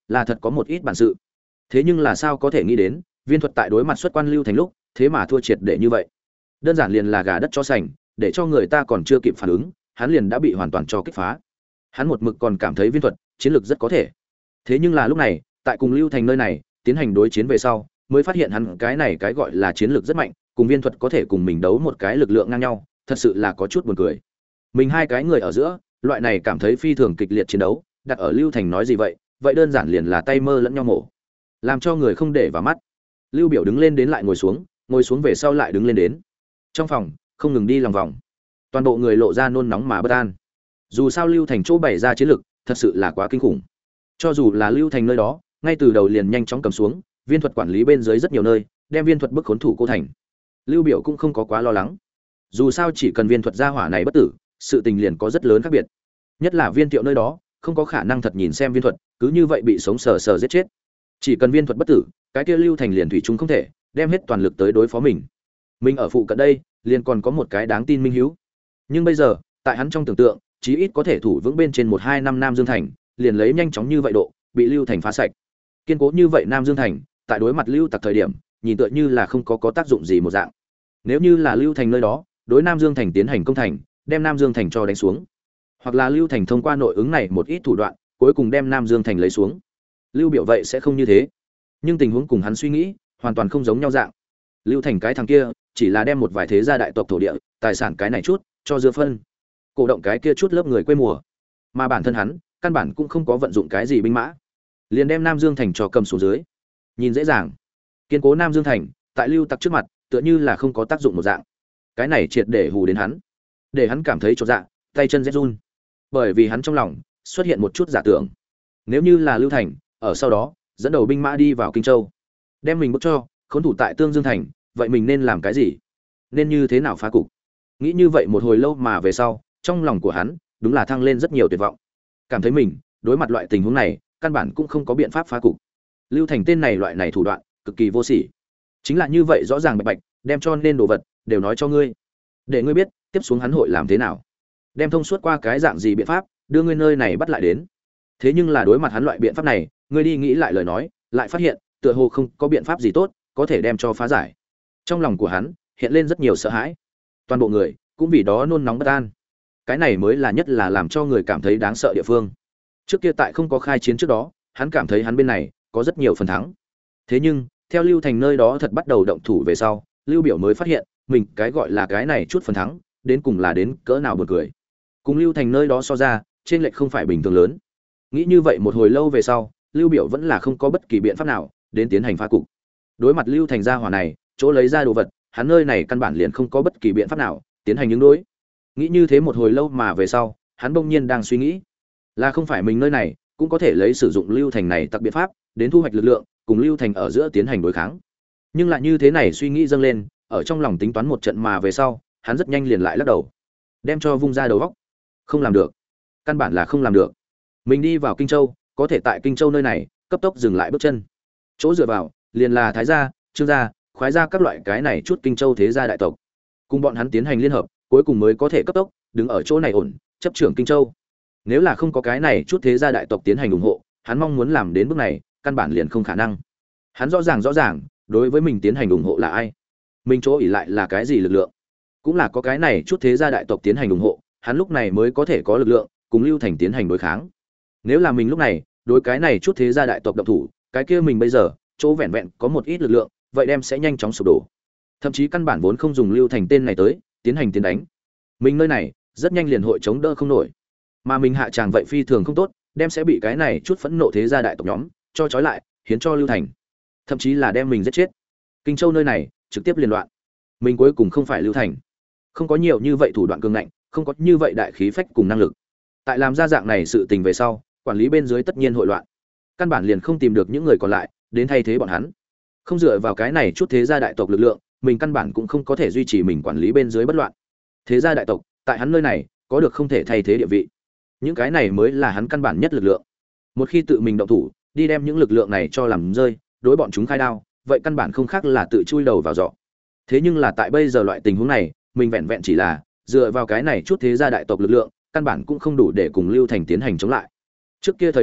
A: là thật có một ít bản sự. Thế nhưng là sao có thể nghĩ đến, Viên Thuật tại đối mặt xuất quan Lưu Thành lúc, thế mà thua triệt để như vậy. Đơn giản liền là gà đất chó sành, để cho người ta còn chưa kịp phản ứng, hắn liền đã bị hoàn toàn cho kích phá. Hắn một mực còn cảm thấy Viên Thuật chiến lược rất có thể. Thế nhưng là lúc này, tại cùng Lưu Thành nơi này tiến hành đối chiến về sau, mới phát hiện hắn cái này cái gọi là chiến lược rất mạnh, cùng Viên Thuật có thể cùng mình đấu một cái lực lượng ngang nhau, thật sự là có chút buồn cười. Mình hai cái người ở giữa, loại này cảm thấy phi thường kịch liệt chiến đấu, đặt ở Lưu Thành nói gì vậy, vậy đơn giản liền là tay mơ lẫn nhau mổ, làm cho người không để vào mắt. Lưu Biểu đứng lên đến lại ngồi xuống về sau lại đứng lên đến. Trong phòng không ngừng đi lòng vòng, toàn bộ người lộ ra nôn nóng mà bất an. Dù sao Lưu Thành chỗ bày ra chiến lược thật sự là quá kinh khủng. Cho dù là Lưu Thành nơi đó, ngay từ đầu liền nhanh chóng cầm xuống Viên Thuật quản lý bên dưới rất nhiều nơi, đem Viên Thuật bức khốn thủ cô thành. Lưu Biểu cũng không có quá lo lắng. Dù sao chỉ cần Viên Thuật gia hỏa này bất tử, sự tình liền có rất lớn khác biệt. Nhất là Viên Tiệu nơi đó, không có khả năng thật nhìn xem Viên Thuật cứ như vậy bị sống sờ sờ giết chết. Chỉ cần Viên Thuật bất tử, cái kia Lưu Thành liền thủy chung không thể đem hết toàn lực tới đối phó mình. Mình ở phụ cận đây, liền còn có một cái đáng tin minh hiếu. Nhưng bây giờ, tại hắn trong tưởng tượng, chí ít có thể thủ vững bên trên 1-2 năm Nam Dương Thành, liền lấy nhanh chóng như vậy độ, bị Lưu Thành phá sạch. Kiên cố như vậy Nam Dương Thành, tại đối mặt Lưu Tặc thời điểm, nhìn tựa như là không có tác dụng gì một dạng. Nếu như là Lưu Thành nơi đó, đối Nam Dương Thành tiến hành công thành, đem Nam Dương Thành cho đánh xuống, hoặc là Lưu Thành thông qua nội ứng này một ít thủ đoạn, cuối cùng đem Nam Dương Thành lấy xuống. Lưu Biểu vậy sẽ không như thế. Nhưng tình huống cùng hắn suy nghĩ, hoàn toàn không giống nhau dạng. Lưu Thành cái thằng kia, chỉ là đem một vài thế gia đại tộc thổ địa, tài sản cái này chút, cho dưa phân. Cổ động cái kia chút lớp người quê mùa. Mà bản thân hắn, căn bản cũng không có vận dụng cái gì binh mã, liền đem Nam Dương Thành cho cầm xuống dưới. Nhìn dễ dàng, kiên cố Nam Dương Thành, tại Lưu Tặc trước mặt, tựa như là không có tác dụng một dạng. Cái này triệt để hù đến hắn, để hắn cảm thấy chột dạ, tay chân rét run. Bởi vì hắn trong lòng xuất hiện một chút giả tưởng, nếu như là Lưu Thành, ở sau đó dẫn đầu binh mã đi vào Kinh Châu, đem mình bức cho khốn thủ tại Tương Dương Thành, vậy mình nên làm cái gì? Nên như thế nào phá cục? Nghĩ như vậy một hồi lâu mà về sau, trong lòng của hắn đúng là thăng lên rất nhiều tuyệt vọng. Cảm thấy mình đối mặt loại tình huống này, căn bản cũng không có biện pháp phá cục. Lưu Thành tên này loại này thủ đoạn cực kỳ vô sỉ. Chính là như vậy rõ ràng bạch bạch, đem cho nên đồ vật đều nói cho ngươi, để ngươi biết tiếp xuống hắn hội làm thế nào, đem thông suốt qua cái dạng gì biện pháp đưa ngươi nơi này bắt lại đến. Thế nhưng là đối mặt hắn loại biện pháp này, ngươi đi nghĩ lại lời nói, lại phát hiện tựa hồ không có biện pháp gì tốt có thể đem cho phá giải. Trong lòng của hắn hiện lên rất nhiều sợ hãi, toàn bộ người cũng vì đó nôn nóng bất an. Cái này mới là nhất là làm cho người cảm thấy đáng sợ địa phương. Trước kia tại không có khai chiến trước đó, hắn cảm thấy hắn bên này có rất nhiều phần thắng. Thế nhưng theo Lưu Thành nơi đó thật bắt đầu động thủ về sau, Lưu Biểu mới phát hiện mình cái gọi là cái này chút phần thắng đến cùng là đến cỡ nào buồn cười. Cùng Lưu Thành nơi đó so ra, trên lệch không phải bình thường lớn. Nghĩ như vậy một hồi lâu về sau, Lưu Biểu vẫn là không có bất kỳ biện pháp nào đến tiến hành phá cục. Đối mặt Lưu Thành gia hỏa này, chỗ lấy ra đồ vật, hắn nơi này căn bản liền không có bất kỳ biện pháp nào tiến hành ứng đối. Nghĩ như thế một hồi lâu mà về sau, hắn bỗng nhiên đang suy nghĩ, là không phải mình nơi này cũng có thể lấy sử dụng Lưu Thành này tặc biện pháp đến thu hoạch lực lượng, cùng Lưu Thành ở giữa tiến hành đối kháng. Nhưng lại như thế này suy nghĩ dâng lên, ở trong lòng tính toán một trận mà về sau, hắn rất nhanh liền lại lắc đầu, đem cho vung ra đầu óc. Không làm được, căn bản là không làm được. Mình đi vào Kinh Châu, có thể tại Kinh Châu nơi này cấp tốc dừng lại bước chân. Chỗ dựa vào liền là Thái gia, Trương gia, Khoái gia các loại cái này chút Kinh Châu thế gia đại tộc, cùng bọn hắn tiến hành liên hợp, cuối cùng mới có thể cấp tốc đứng ở chỗ này ổn chấp trưởng Kinh Châu. Nếu là không có cái này chút thế gia đại tộc tiến hành ủng hộ, hắn mong muốn làm đến bước này, căn bản liền không khả năng. Hắn rõ ràng, đối với mình tiến hành ủng hộ là ai, mình chỗ ỷ lại là cái gì lực lượng, cũng là có cái này chút thế gia đại tộc tiến hành ủng hộ, hắn lúc này mới có thể có lực lượng cùng Lưu Thành tiến hành đối kháng. Nếu là mình lúc này đối cái này chút thế gia đại tộc động thủ, cái kia mình bây giờ chỗ vẹn vẹn có một ít lực lượng, vậy đem sẽ nhanh chóng sụp đổ. Thậm chí căn bản vốn không dùng Lưu Thành tên này tới tiến hành tiến đánh, mình nơi này rất nhanh liền hội chống đỡ không nổi. Mà mình hạ tràng vậy phi thường không tốt, đem sẽ bị cái này chút phẫn nộ thế gia đại tộc nhóm cho trói lại, hiến cho Lưu Thành, thậm chí là đem mình giết chết. Kinh Châu nơi này trực tiếp liên loạn. Mình cuối cùng không phải Lưu Thành, không có nhiều như vậy thủ đoạn cường ngạnh, không có như vậy đại khí phách cùng năng lực. Tại làm ra dạng này sự tình về sau, quản lý bên dưới tất nhiên hội loạn, căn bản liền không tìm được những người còn lại đến thay thế bọn hắn. Không dựa vào cái này chút thế gia đại tộc lực lượng, mình căn bản cũng không có thể duy trì mình quản lý bên dưới bất loạn. Thế gia đại tộc tại hắn nơi này có được không thể thay thế địa vị, những cái này mới là hắn căn bản nhất lực lượng. Một khi tự mình động thủ, đi đem những lực lượng này cho làm rơi, đối bọn chúng khai đao, vậy căn bản không khác là tự chui đầu vào giỏ. Thế nhưng là tại bây giờ loại tình huống này, mình vẹn vẹn chỉ là dựa vào cái này chút thế gia đại tộc lực lượng, căn bản cũng không đủ để cùng Lưu Thành tiến hành chống lại. Trước kia thời điểm,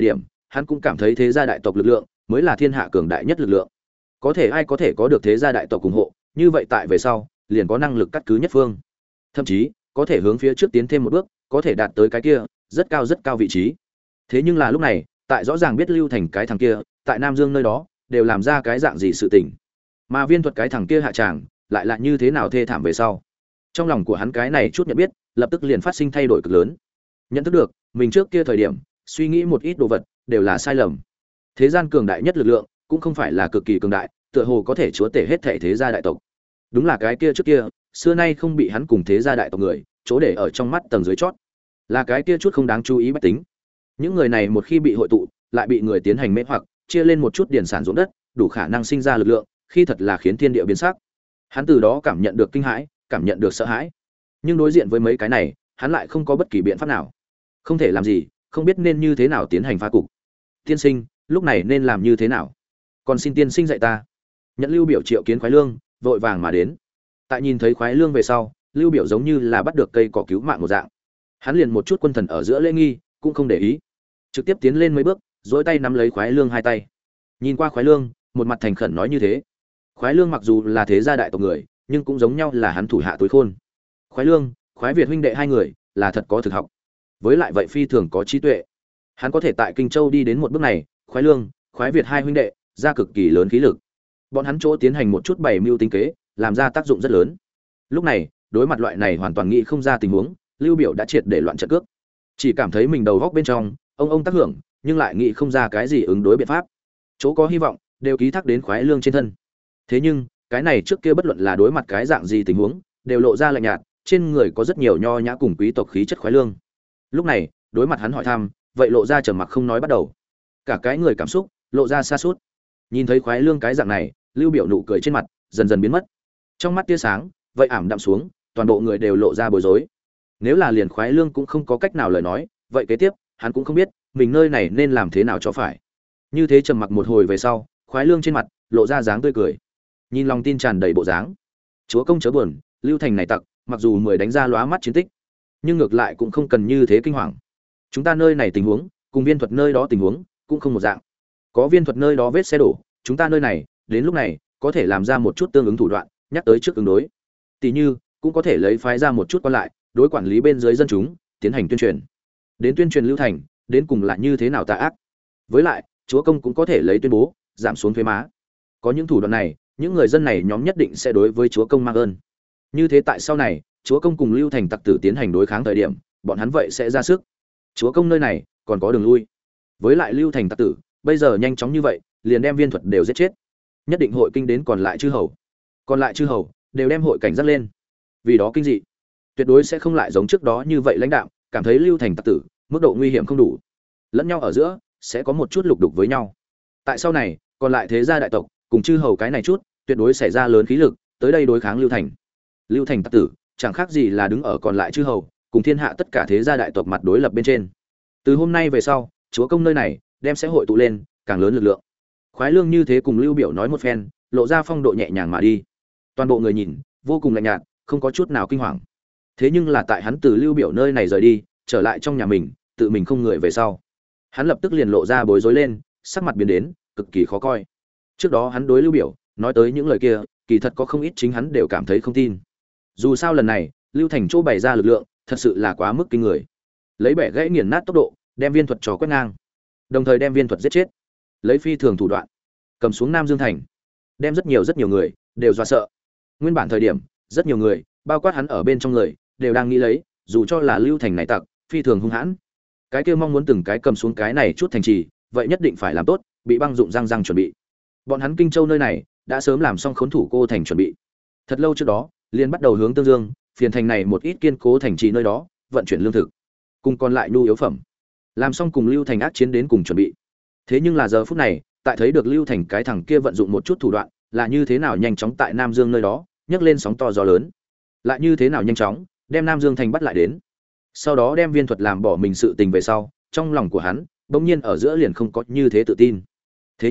A: hắn cũng cảm thấy thế gia đại tộc lực lượng mới là thiên hạ cường đại nhất lực lượng. Có thể ai có thể có được thế gia đại tộc ủng hộ, như vậy tại về sau liền có năng lực cắt cứ nhất phương, thậm chí có thể hướng phía trước tiến thêm một bước, có thể đạt tới cái kia rất cao vị trí. Thế nhưng là lúc này, tại rõ ràng biết Lưu Thành cái thằng kia tại Nam Dương nơi đó đều làm ra cái dạng gì sự tình, mà Viên Thuật cái thằng kia hạ tràng lại là như thế nào thê thảm về sau, trong lòng của hắn cái này chút nhận biết lập tức liền phát sinh thay đổi cực lớn. Nhận thức được mình trước kia thời điểm suy nghĩ một ít đồ vật đều là sai lầm. Thế gian cường đại nhất lực lượng cũng không phải là cực kỳ cường đại, tựa hồ có thể chúa tể hết thảy thế gia đại tộc. Đúng là cái kia trước kia, xưa nay không bị hắn cùng thế gia đại tộc người chỗ để ở trong mắt tầng dưới chót, là cái kia chút không đáng chú ý bách tính. Những người này một khi bị hội tụ, lại bị người tiến hành mê hoặc, chia lên một chút điển sản ruộng đất, đủ khả năng sinh ra lực lượng, khi thật là khiến thiên địa biến sắc. Hắn từ đó cảm nhận được kinh hãi, cảm nhận được sợ hãi. Nhưng đối diện với mấy cái này, hắn lại không có bất kỳ biện pháp nào. Không thể làm gì, không biết nên như thế nào tiến hành phá cục. Tiên sinh, lúc này nên làm như thế nào? Còn xin tiên sinh dạy ta. Nhận Lưu Biểu triệu kiến Khoái Lương, vội vàng mà đến. Tại nhìn thấy Khoái Lương về sau, Lưu Biểu giống như là bắt được cây cỏ cứu mạng một dạng. Hắn liền một chút quân thần ở giữa lễ nghi cũng không để ý, trực tiếp tiến lên mấy bước, duỗi tay nắm lấy Khoái Lương hai tay. Nhìn qua Khoái Lương, một mặt thành khẩn nói như thế. Khoái Lương mặc dù là thế gia đại tộc người, nhưng cũng giống nhau là hắn thủ hạ tối khôn. Khoái Lương, Khoái Việt huynh đệ hai người là thật có thực học, với lại vậy phi thường có trí tuệ. Hắn có thể tại Kinh Châu đi đến một bước này, Khoái Lương, Khoái Việt hai huynh đệ ra cực kỳ lớn khí lực. Bọn hắn chỗ tiến hành một chút bày mưu tính kế, làm ra tác dụng rất lớn. Lúc này, đối mặt loại này hoàn toàn nghĩ không ra tình huống, Lưu Biểu đã triệt để loạn trận cước. Chỉ cảm thấy mình đầu góc bên trong ông tác hưởng, nhưng lại nghĩ không ra cái gì ứng đối biện pháp. Chỗ có hy vọng đều ký thác đến Khoái Lương trên thân. Thế nhưng, cái này trước kia bất luận là đối mặt cái dạng gì tình huống, đều lộ ra lạnh nhạt, trên người có rất nhiều nho nhã cùng quý tộc khí chất Khoái Lương. Lúc này, đối mặt hắn hỏi thăm, vậy lộ ra trầm mặc không nói bắt đầu. Cả cái người cảm xúc lộ ra xa sút. Nhìn thấy Khoái Lương cái dạng này, Lưu Biểu nụ cười trên mặt dần dần biến mất. Trong mắt tia sáng vậy ảm đạm xuống, toàn bộ người đều lộ ra bối rối. Nếu là liền Khoái Lương cũng không có cách nào lời nói, vậy kế tiếp, hắn cũng không biết mình nơi này nên làm thế nào cho phải. Như thế trầm mặc một hồi về sau, Khoái Lương trên mặt lộ ra dáng tươi cười. Nhìn lòng tin tràn đầy bộ dáng. Chúa công chớ buồn, Lưu Thành này tặc, mặc dù 10 đánh ra lóa mắt chiến tích, nhưng ngược lại cũng không cần như thế kinh hoàng. Chúng ta nơi này tình huống, cùng Viên Thuật nơi đó tình huống cũng không một dạng. Có Viên Thuật nơi đó vết xe đổ, chúng ta nơi này, đến lúc này, có thể làm ra một chút tương ứng thủ đoạn, nhắc tới trước ứng đối. Tỷ như, cũng có thể lấy phái ra một chút quan lại, đối quản lý bên dưới dân chúng, tiến hành tuyên truyền. Đến tuyên truyền Lưu Thành, đến cùng là như thế nào tà ác. Với lại, chúa công cũng có thể lấy tuyên bố, giảm xuống thuế má. Có những thủ đoạn này, những người dân này nhóm nhất định sẽ đối với chúa công mang ơn. Như thế tại sau này, chúa công cùng Lưu Thành tặc tử tiến hành đối kháng thời điểm, bọn hắn vậy sẽ ra sức. Chúa công nơi này còn có đường lui. Với lại Lưu Thành tặc tử, bây giờ nhanh chóng như vậy, liền đem Viên Thuật đều giết chết. Nhất định hội kinh đến còn lại chư hầu. Còn lại chư hầu đều đem hội cảnh giác lên. Vì đó kinh dị, tuyệt đối sẽ không lại giống trước đó như vậy lãnh đạm, cảm thấy Lưu Thành tặc tử, mức độ nguy hiểm không đủ. Lẫn nhau ở giữa sẽ có một chút lục đục với nhau. Tại sau này, còn lại thế gia đại tộc cùng chư hầu cái này chút, tuyệt đối xảy ra lớn khí lực tới đây đối kháng Lưu Thành. Lưu Thành tặc tử chẳng khác gì là đứng ở còn lại chư hầu cùng thiên hạ tất cả thế gia đại tộc mặt đối lập bên trên. Từ hôm nay về sau, chúa công nơi này đem sẽ hội tụ lên càng lớn lực lượng. Khoái Lương như thế cùng Lưu Biểu nói một phen, lộ ra phong độ nhẹ nhàng mà đi. Toàn bộ người nhìn vô cùng lạnh nhạt, không có chút nào kinh hoàng. Thế nhưng là tại hắn từ Lưu Biểu nơi này rời đi, trở lại trong nhà mình, tự mình không người về sau, hắn lập tức liền lộ ra bối rối lên, sắc mặt biến đến cực kỳ khó coi. Trước đó hắn đối Lưu Biểu nói tới những lời kia, kỳ thật có không ít chính hắn đều cảm thấy không tin. Dù sao lần này, Lưu Thành chỗ bày ra lực lượng, thật sự là quá mức kinh người. Lấy bẻ gãy nghiền nát tốc độ, đem Viên Thuật trò quét ngang, đồng thời đem Viên Thuật giết chết. Lấy phi thường thủ đoạn, cầm xuống Nam Dương thành, đem rất nhiều người đều dọa sợ. Nguyên bản thời điểm, rất nhiều người, bao quát hắn ở bên trong người, đều đang nghĩ lấy, dù cho là Lưu Thành này tặc, phi thường hung hãn, cái kia mong muốn từng cái cầm xuống cái này chút thành trì, vậy nhất định phải làm tốt, bị băng dụng răng chuẩn bị. Bọn hắn Kinh Châu nơi này đã sớm làm xong khốn thủ cô thành chuẩn bị. Thật lâu trước đó, liền bắt đầu hướng Tương Dương, phiền thành này một ít kiên cố thành trì nơi đó, vận chuyển lương thực, cùng còn lại nhu yếu phẩm. Làm xong cùng Lưu Thành ác chiến đến cùng chuẩn bị. Thế nhưng là giờ phút này, tại thấy được Lưu Thành cái thằng kia vận dụng một chút thủ đoạn, là như thế nào nhanh chóng tại Nam Dương nơi đó, nhấc lên sóng to gió lớn. Lại như thế nào nhanh chóng, đem Nam Dương thành bắt lại đến. Sau đó đem Viên Thuật làm bỏ mình sự tình về sau, trong lòng của hắn, bỗng nhiên ở giữa liền không có như thế tự tin. Thế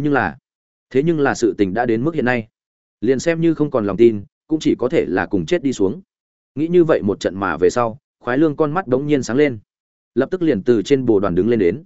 A: nhưng là sự tình đã đến mức hiện nay, liền xem như không còn lòng tin, cũng chỉ có thể là cùng chết đi xuống. Nghĩ như vậy một trận mà về sau, Khoái Lương con mắt bỗng nhiên sáng lên, lập tức liền từ trên bồ đoàn đứng lên đến.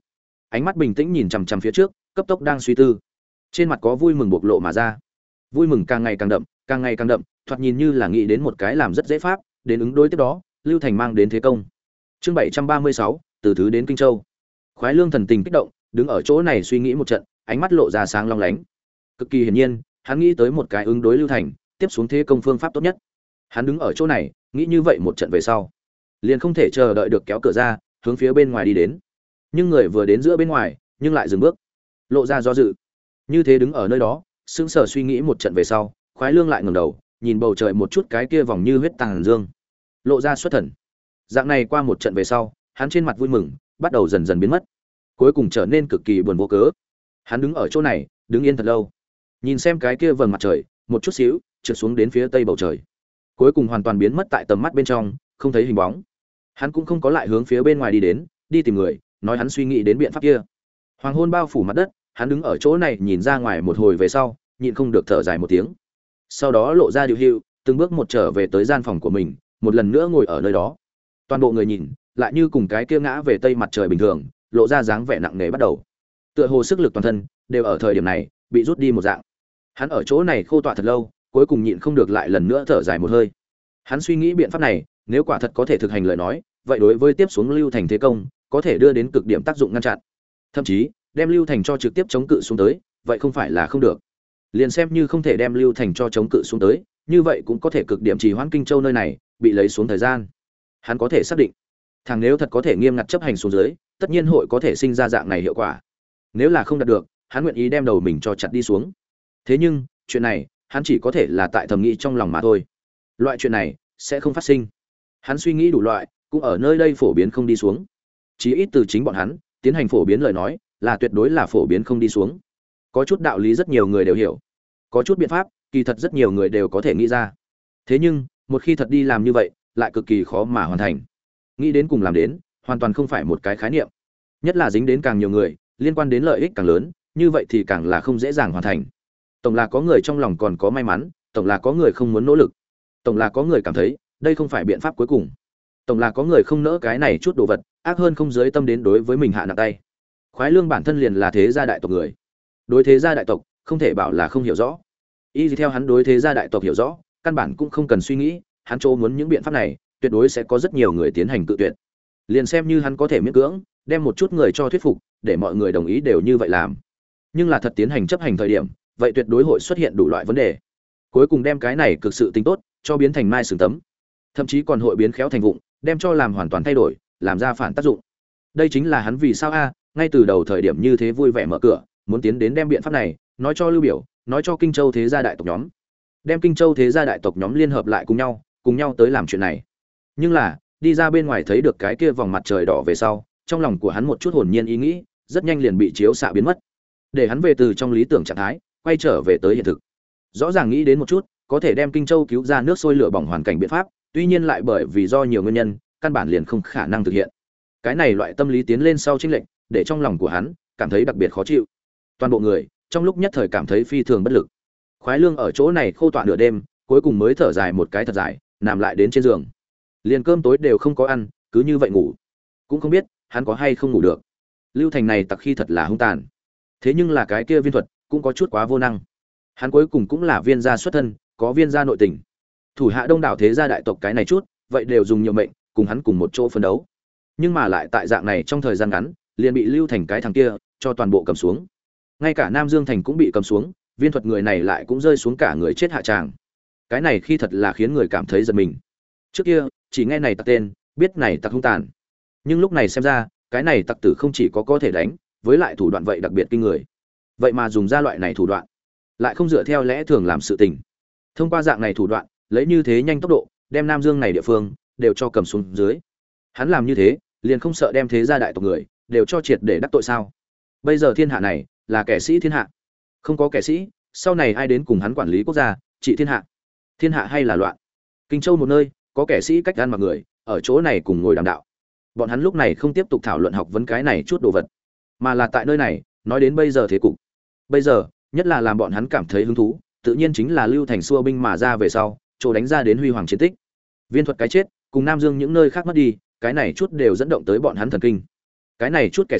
A: ánh mắt bình tĩnh nhìn chằm chằm phía trước, cấp tốc đang suy tư. Trên mặt có vui mừng bộc lộ mà ra. Vui mừng càng ngày càng đậm, càng ngày càng đậm, thoạt nhìn như là nghĩ đến một cái làm rất dễ pháp, đến ứng đối tiếp đó, Lưu Thành mang đến thế công. Chương 736, từ thứ đến Kinh Châu. Khoái Lương thần tình kích động, đứng ở chỗ này suy nghĩ một trận, ánh mắt lộ ra sáng long lánh. Cực kỳ hiển nhiên, hắn nghĩ tới một cái ứng đối Lưu Thành, tiếp xuống thế công phương pháp tốt nhất. Hắn đứng ở chỗ này, nghĩ như vậy một trận về sau, liền không thể chờ đợi được kéo cửa ra, hướng phía bên ngoài đi đến. Nhưng người vừa đến giữa bên ngoài, nhưng lại dừng bước, lộ ra do dự. Như thế đứng ở nơi đó, sững sờ suy nghĩ một trận về sau, Khoái Lương lại ngẩng đầu, nhìn bầu trời một chút cái kia vòng như huyết tàng dương, lộ ra xuất thần. Dạng này qua một trận về sau, hắn trên mặt vui mừng bắt đầu dần dần biến mất, cuối cùng trở nên cực kỳ buồn vô cớ. Hắn đứng ở chỗ này, đứng yên thật lâu, nhìn xem cái kia vầng mặt trời, một chút xíu trượt xuống đến phía tây bầu trời, cuối cùng hoàn toàn biến mất tại tầm mắt bên trong, không thấy hình bóng. Hắn cũng không có lại hướng phía bên ngoài đi đến, đi tìm người, nói hắn suy nghĩ đến biện pháp kia. Hoàng hôn bao phủ mặt đất, hắn đứng ở chỗ này nhìn ra ngoài một hồi về sau, nhịn không được thở dài một tiếng. Sau đó lộ ra điều hưu, từng bước một trở về tới gian phòng của mình, một lần nữa ngồi ở nơi đó. Toàn bộ người nhìn, lại như cùng cái kia ngã về tây mặt trời bình thường, lộ ra dáng vẻ nặng nề bắt đầu. Tựa hồ sức lực toàn thân đều ở thời điểm này bị rút đi một dạng. Hắn ở chỗ này khô tọa thật lâu, cuối cùng nhịn không được lại lần nữa thở dài một hơi. Hắn suy nghĩ biện pháp này, nếu quả thật có thể thực hành lời nói, vậy đối với tiếp xuống Lưu Thành thế công, có thể đưa đến cực điểm tác dụng ngăn chặn. Thậm chí, đem Lưu Thành cho trực tiếp chống cự xuống tới, vậy không phải là không được. Liền xem như không thể đem Lưu Thành cho chống cự xuống tới, như vậy cũng có thể cực điểm trì hoãn Kinh Châu nơi này bị lấy xuống thời gian. Hắn có thể xác định, thằng nếu thật có thể nghiêm ngặt chấp hành xuống dưới, tất nhiên hội có thể sinh ra dạng này hiệu quả. Nếu là không đạt được, hắn nguyện ý đem đầu mình cho chặt đi xuống. Thế nhưng, chuyện này, hắn chỉ có thể là tại thầm nghĩ trong lòng mà thôi. Loại chuyện này sẽ không phát sinh. Hắn suy nghĩ đủ loại, cũng ở nơi đây phổ biến không đi xuống. Chí ít từ chính bọn hắn tiến hành phổ biến lời nói, là tuyệt đối là phổ biến không đi xuống. Có chút đạo lý rất nhiều người đều hiểu, có chút biện pháp, kỳ thật rất nhiều người đều có thể nghĩ ra. Thế nhưng, một khi thật đi làm như vậy, lại cực kỳ khó mà hoàn thành. Nghĩ đến cùng làm đến, hoàn toàn không phải một cái khái niệm. Nhất là dính đến càng nhiều người, liên quan đến lợi ích càng lớn, như vậy thì càng là không dễ dàng hoàn thành. Tổng là có người trong lòng còn có may mắn, tổng là có người không muốn nỗ lực, tổng là có người cảm thấy đây không phải biện pháp cuối cùng, tổng là có người không nỡ cái này chút đồ vật, ác hơn không dưới tâm đến đối với mình hạ nặng tay. Khoái Lương bản thân liền là thế gia đại tộc người, đối thế gia đại tộc không thể bảo là không hiểu rõ. Y theo hắn đối thế gia đại tộc hiểu rõ, căn bản cũng không cần suy nghĩ, hắn chỗ muốn những biện pháp này, tuyệt đối sẽ có rất nhiều người tiến hành cự tuyệt. Liền xem như hắn có thể miễn cưỡng đem một chút người cho thuyết phục, để mọi người đồng ý đều như vậy làm, nhưng là thật tiến hành chấp hành thời điểm, vậy tuyệt đối hội xuất hiện đủ loại vấn đề. Cuối cùng đem cái này cực sự tính tốt cho biến thành mai sừng tấm, thậm chí còn hội biến khéo thành vụng, đem cho làm hoàn toàn thay đổi, làm ra phản tác dụng. Đây chính là hắn vì sao ngay từ đầu thời điểm như thế vui vẻ mở cửa, muốn tiến đến đem biện pháp này nói cho Lưu Biểu, nói cho Kinh Châu thế gia đại tộc nhóm, đem Kinh Châu thế gia đại tộc nhóm liên hợp lại cùng nhau tới làm chuyện này. Nhưng là đi ra bên ngoài thấy được cái kia vòng mặt trời đỏ về sau, trong lòng của hắn một chút hồn nhiên ý nghĩ rất nhanh liền bị chiếu xạ biến mất, để hắn về từ trong lý tưởng trạng thái quay trở về tới hiện thực. Rõ ràng nghĩ đến một chút có thể đem Kinh Châu cứu ra nước sôi lửa bỏng hoàn cảnh biện pháp, tuy nhiên lại bởi vì do nhiều nguyên nhân, căn bản liền không khả năng thực hiện. Cái này loại tâm lý tiến lên sau chênh lệnh, để trong lòng của hắn cảm thấy đặc biệt khó chịu. Toàn bộ người trong lúc nhất thời cảm thấy phi thường bất lực. Khoái Lương ở chỗ này khô tọa nửa đêm, cuối cùng mới thở dài một cái thật dài, nằm lại đến trên giường. Liền cơm tối đều không có ăn, cứ như vậy ngủ. Cũng không biết hắn có hay không ngủ được. Lưu Thành này tặc khi thật là hung tàn. Thế nhưng là cái kia viên thuật cũng có chút quá vô năng. Hắn cuối cùng cũng là viên gia xuất thân, có viên gia nội tình. Thủ hạ đông đảo thế gia đại tộc cái này chút, vậy đều dùng nhiều mệnh cùng hắn cùng một chỗ phân đấu. Nhưng mà lại tại dạng này trong thời gian ngắn, liền bị Lưu Thành cái thằng kia cho toàn bộ cầm xuống. Ngay cả Nam Dương thành cũng bị cầm xuống, viên thuật người này lại cũng rơi xuống cả người chết hạ tràng. Cái này khi thật là khiến người cảm thấy giật mình. Trước kia, chỉ nghe này tặc tên, biết này tặc hung tàn. Nhưng lúc này xem ra, cái này tặc tử không chỉ có thể đánh, với lại thủ đoạn vậy đặc biệt kinh người. Vậy mà dùng ra loại này thủ đoạn, lại không dựa theo lẽ thường làm sự tình. Thông qua dạng này thủ đoạn, lấy như thế nhanh tốc độ, đem Nam Dương này địa phương đều cho cầm xuống dưới. Hắn làm như thế, liền không sợ đem thế gia đại tộc người đều cho triệt để đắc tội sao? Bây giờ thiên hạ này là kẻ sĩ thiên hạ, không có kẻ sĩ, sau này ai đến cùng hắn quản lý quốc gia, trị thiên hạ? Thiên hạ hay là loạn? Kinh Châu một nơi, có kẻ sĩ cách gan mặc người, ở chỗ này cùng ngồi đàm đạo. Bọn hắn lúc này không tiếp tục thảo luận học vấn cái này chút đồ vật, mà là tại nơi này nói đến bây giờ thế cục. Bây giờ, nhất là làm bọn hắn cảm thấy hứng thú, tự nhiên chính là Lưu Thành xua binh mà ra về sau, chỗ đánh ra đến huy hoàng chiến tích. Viên thuật cái chết, cùng Nam Dương những nơi khác mất đi, cái này chút đều dẫn động tới bọn hắn thần kinh. Cái này chút kẻ sĩ,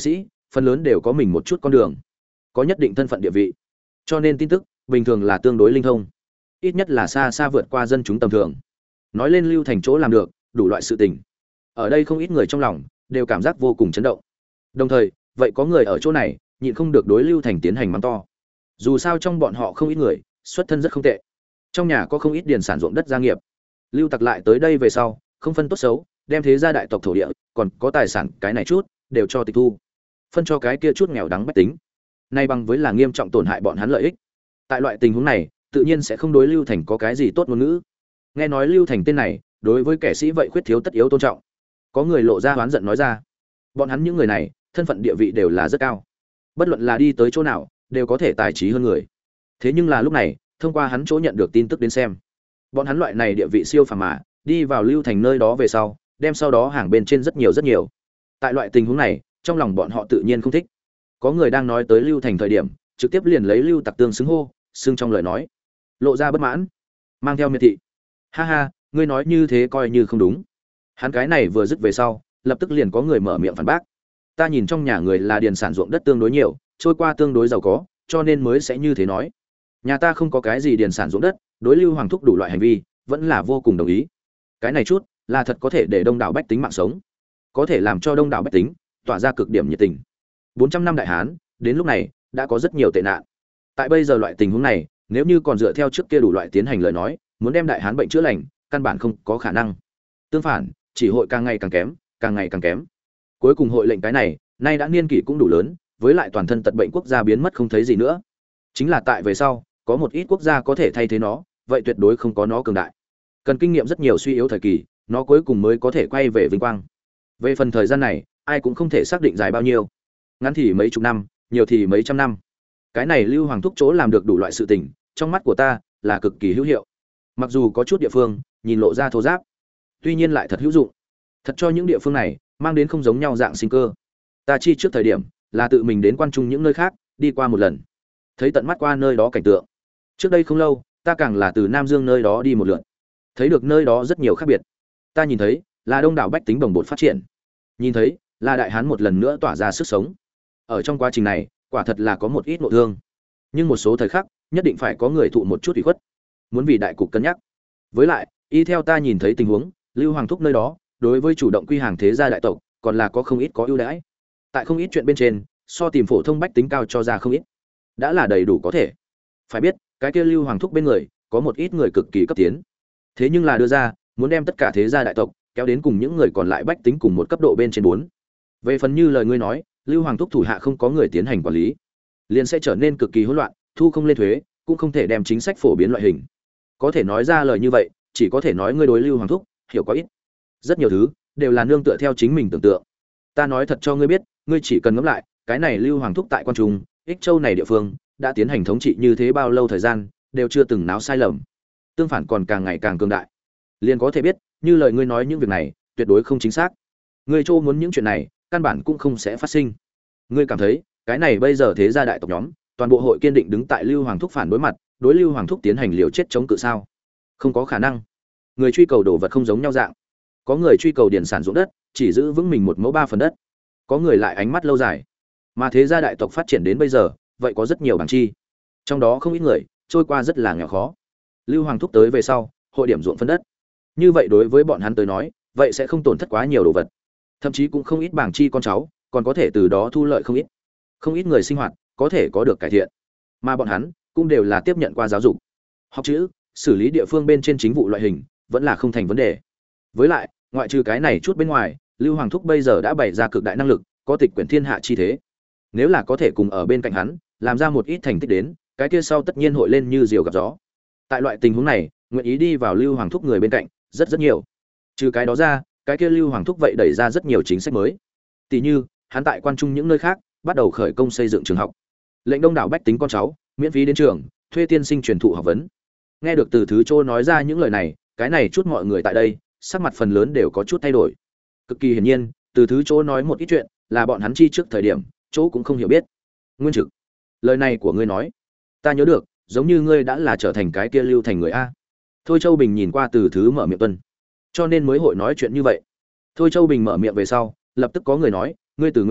A: phần lớn đều có mình một chút con đường, có nhất định thân phận địa vị, cho nên tin tức bình thường là tương đối linh thông, ít nhất là xa xa vượt qua dân chúng tầm thường. Nói lên Lưu Thành chỗ làm được đủ loại sự tình, ở đây không ít người trong lòng đều cảm giác vô cùng chấn động. Đồng thời, vậy có người ở chỗ này nhịn không được đối Lưu Thành tiến hành mắng to. Dù sao trong bọn họ không ít người xuất thân rất không tệ, trong nhà có không ít điền sản ruộng đất gia nghiệp. Lưu Tặc lại tới đây về sau, không phân tốt xấu, đem thế gia đại tộc thổ địa, còn có tài sản cái này chút, đều cho tịch thu, phân cho cái kia chút nghèo đắng bách tính. Nay bằng với là nghiêm trọng tổn hại bọn hắn lợi ích. Tại loại tình huống này, tự nhiên sẽ không đối Lưu Thành có cái gì tốt ngôn ngữ. Nghe nói Lưu Thành tên này, đối với kẻ sĩ vậy khuyết thiếu tất yếu tôn trọng. Có người lộ ra oán giận nói ra, bọn hắn những người này, thân phận địa vị đều là rất cao, bất luận là đi tới chỗ nào, đều có thể tài trí hơn người. Thế nhưng là lúc này, thông qua hắn chỗ nhận được tin tức đến xem, bọn hắn loại này địa vị siêu phàm mà đi vào Lưu Thành nơi đó về sau, đem sau đó hàng bên trên rất nhiều. Tại loại tình huống này, trong lòng bọn họ tự nhiên không thích. Có người đang nói tới Lưu Thành thời điểm, trực tiếp liền lấy Lưu Tặc tương xứng hô, xưng trong lời nói, lộ ra bất mãn, mang theo miệt thị. Ha ha, ngươi nói như thế coi như không đúng. Hắn cái này vừa dứt về sau, lập tức liền có người mở miệng phản bác. Ta nhìn trong nhà người là điền sản ruộng đất tương đối nhiều, trôi qua tương đối giàu có, cho nên mới sẽ như thế nói. Nhà ta không có cái gì điền sản ruộng đất, đối Lưu Hoàng thúc đủ loại hành vi, vẫn là vô cùng đồng ý. Cái này chút, là thật có thể để đông đảo bách tính mạng sống, có thể làm cho đông đảo bách tính tỏa ra cực điểm nhiệt tình. 400 năm đại hán, đến lúc này đã có rất nhiều tệ nạn. Tại bây giờ loại tình huống này, nếu như còn dựa theo trước kia đủ loại tiến hành lời nói, muốn đem đại hán bệnh chữa lành, căn bản không có khả năng. Tương phản, chỉ hội càng ngày càng kém, càng ngày càng kém. Cuối cùng hội lệnh cái này, nay đã niên kỷ cũng đủ lớn, với lại toàn thân tật bệnh quốc gia biến mất không thấy gì nữa. Chính là tại về sau, có một ít quốc gia có thể thay thế nó, vậy tuyệt đối không có nó cường đại. Cần kinh nghiệm rất nhiều suy yếu thời kỳ, nó cuối cùng mới có thể quay về vinh quang. Về phần thời gian này, ai cũng không thể xác định dài bao nhiêu, ngắn thì mấy chục năm, nhiều thì mấy trăm năm. Cái này Lưu Hoàng thúc chỗ làm được đủ loại sự tình, trong mắt của ta là cực kỳ hữu hiệu. Mặc dù có chút địa phương nhìn lộ ra thô ráp, tuy nhiên lại thật hữu dụng, thật cho những địa phương này mang đến không giống nhau dạng sinh cơ. Ta chi trước thời điểm là tự mình đến quan trung những nơi khác đi qua một lần, thấy tận mắt qua nơi đó cảnh tượng. Trước đây không lâu, ta càng là từ Nam Dương nơi đó đi một lượt, thấy được nơi đó rất nhiều khác biệt. Ta nhìn thấy là đông đảo bách tính bồng bột phát triển, nhìn thấy là đại hán một lần nữa tỏa ra sức sống. Ở trong quá trình này, quả thật là có một ít nội thương, nhưng một số thời khắc nhất định phải có người thụ một chút ủy khuất, muốn vì đại cục cân nhắc. Với lại, y theo ta nhìn thấy tình huống, Lưu Hoàng thúc nơi đó, đối với chủ động quy hàng thế gia đại tộc, còn là có không ít có ưu đãi. Tại không ít chuyện bên trên, so tìm phổ thông bách tính cao cho ra không ít, đã là đầy đủ có thể. Phải biết, cái kia Lưu Hoàng thúc bên người, có một ít người cực kỳ cấp tiến. Thế nhưng là đưa ra, muốn đem tất cả thế gia đại tộc kéo đến cùng những người còn lại bách tính cùng một cấp độ bên trên 4. Về phần như lời ngươi nói, Lưu Hoàng thúc thủ hạ không có người tiến hành quản lý, liền sẽ trở nên cực kỳ hỗn loạn, thu không lên thuế, cũng không thể đem chính sách phổ biến loại hình. Có thể nói ra lời như vậy, chỉ có thể nói ngươi đối Lưu Hoàng thúc hiểu quá ít. Rất nhiều thứ đều là nương tựa theo chính mình tưởng tượng. Ta nói thật cho ngươi biết, ngươi chỉ cần ngẫm lại, cái này Lưu Hoàng thúc tại Quan Trung, Ích Châu này địa phương, đã tiến hành thống trị như thế bao lâu thời gian, đều chưa từng náo sai lầm. Tương phản còn càng ngày càng cường đại. Liền có thể biết, như lời ngươi nói những việc này, tuyệt đối không chính xác. Ngươi Châu muốn những chuyện này, căn bản cũng không sẽ phát sinh. Ngươi cảm thấy, cái này bây giờ thế gia đại tộc nhóm, toàn bộ hội kiên định đứng tại Lưu Hoàng thúc phản đối mặt, đối Lưu Hoàng thúc tiến hành liều chết chống cự sao? Không có khả năng. Người truy cầu đồ vật không giống nhau dạng. Có người truy cầu điển sản ruộng đất, chỉ giữ vững mình 1/3 đất. Có người lại ánh mắt lâu dài. Mà thế gia đại tộc phát triển đến bây giờ, vậy có rất nhiều bằng chi. Trong đó không ít người trôi qua rất là nghèo khó. Lưu Hoàng thúc tới về sau, hội điểm ruộng phân đất. Như vậy đối với bọn hắn tới nói, vậy sẽ không tổn thất quá nhiều đồ vật. Thậm chí cũng không ít bảng chi con cháu, còn có thể từ đó thu lợi không ít. Không ít người sinh hoạt có thể có được cải thiện. Mà bọn hắn cũng đều là tiếp nhận qua giáo dục, học chữ, xử lý địa phương bên trên chính vụ loại hình, vẫn là không thành vấn đề. Với lại, ngoại trừ cái này chút bên ngoài, Lưu Hoàng thúc bây giờ đã bày ra cực đại năng lực, có tịch quyển thiên hạ chi thế. Nếu là có thể cùng ở bên cạnh hắn, làm ra một ít thành tích đến, cái kia sau tất nhiên hội lên như diều gặp gió. Tại loại tình huống này, nguyện ý đi vào Lưu Hoàng thúc người bên cạnh, rất nhiều. Trừ cái đó ra, cái kia Lưu Hoàng thúc vậy đẩy ra rất nhiều chính sách mới. Tỷ như, hắn tại Quan Trung những nơi khác, bắt đầu khởi công xây dựng trường học. Lệnh đông đảo bách tính con cháu, miễn phí đến trường, thuê tiên sinh truyền thụ học vấn. Nghe được Từ Thứ Châu nói ra những lời này, cái này chút mọi người tại đây, sắc mặt phần lớn đều có chút thay đổi. Cực kỳ hiển nhiên, Từ Thứ Châu nói một ít chuyện, là bọn hắn chi trước thời điểm, chỗ cũng không hiểu biết. Nguyên Trực, lời này của ngươi nói, ta nhớ được, giống như ngươi đã là trở thành cái kia Lưu Thành người a. Thôi Châu Bình nhìn qua Từ Thứ mở miệng tuân, cho nên mới hội nói chuyện như vậy. Thôi Châu Bình mở miệng về sau, lập tức có người nói, ngươi Từ Nguyên Trực,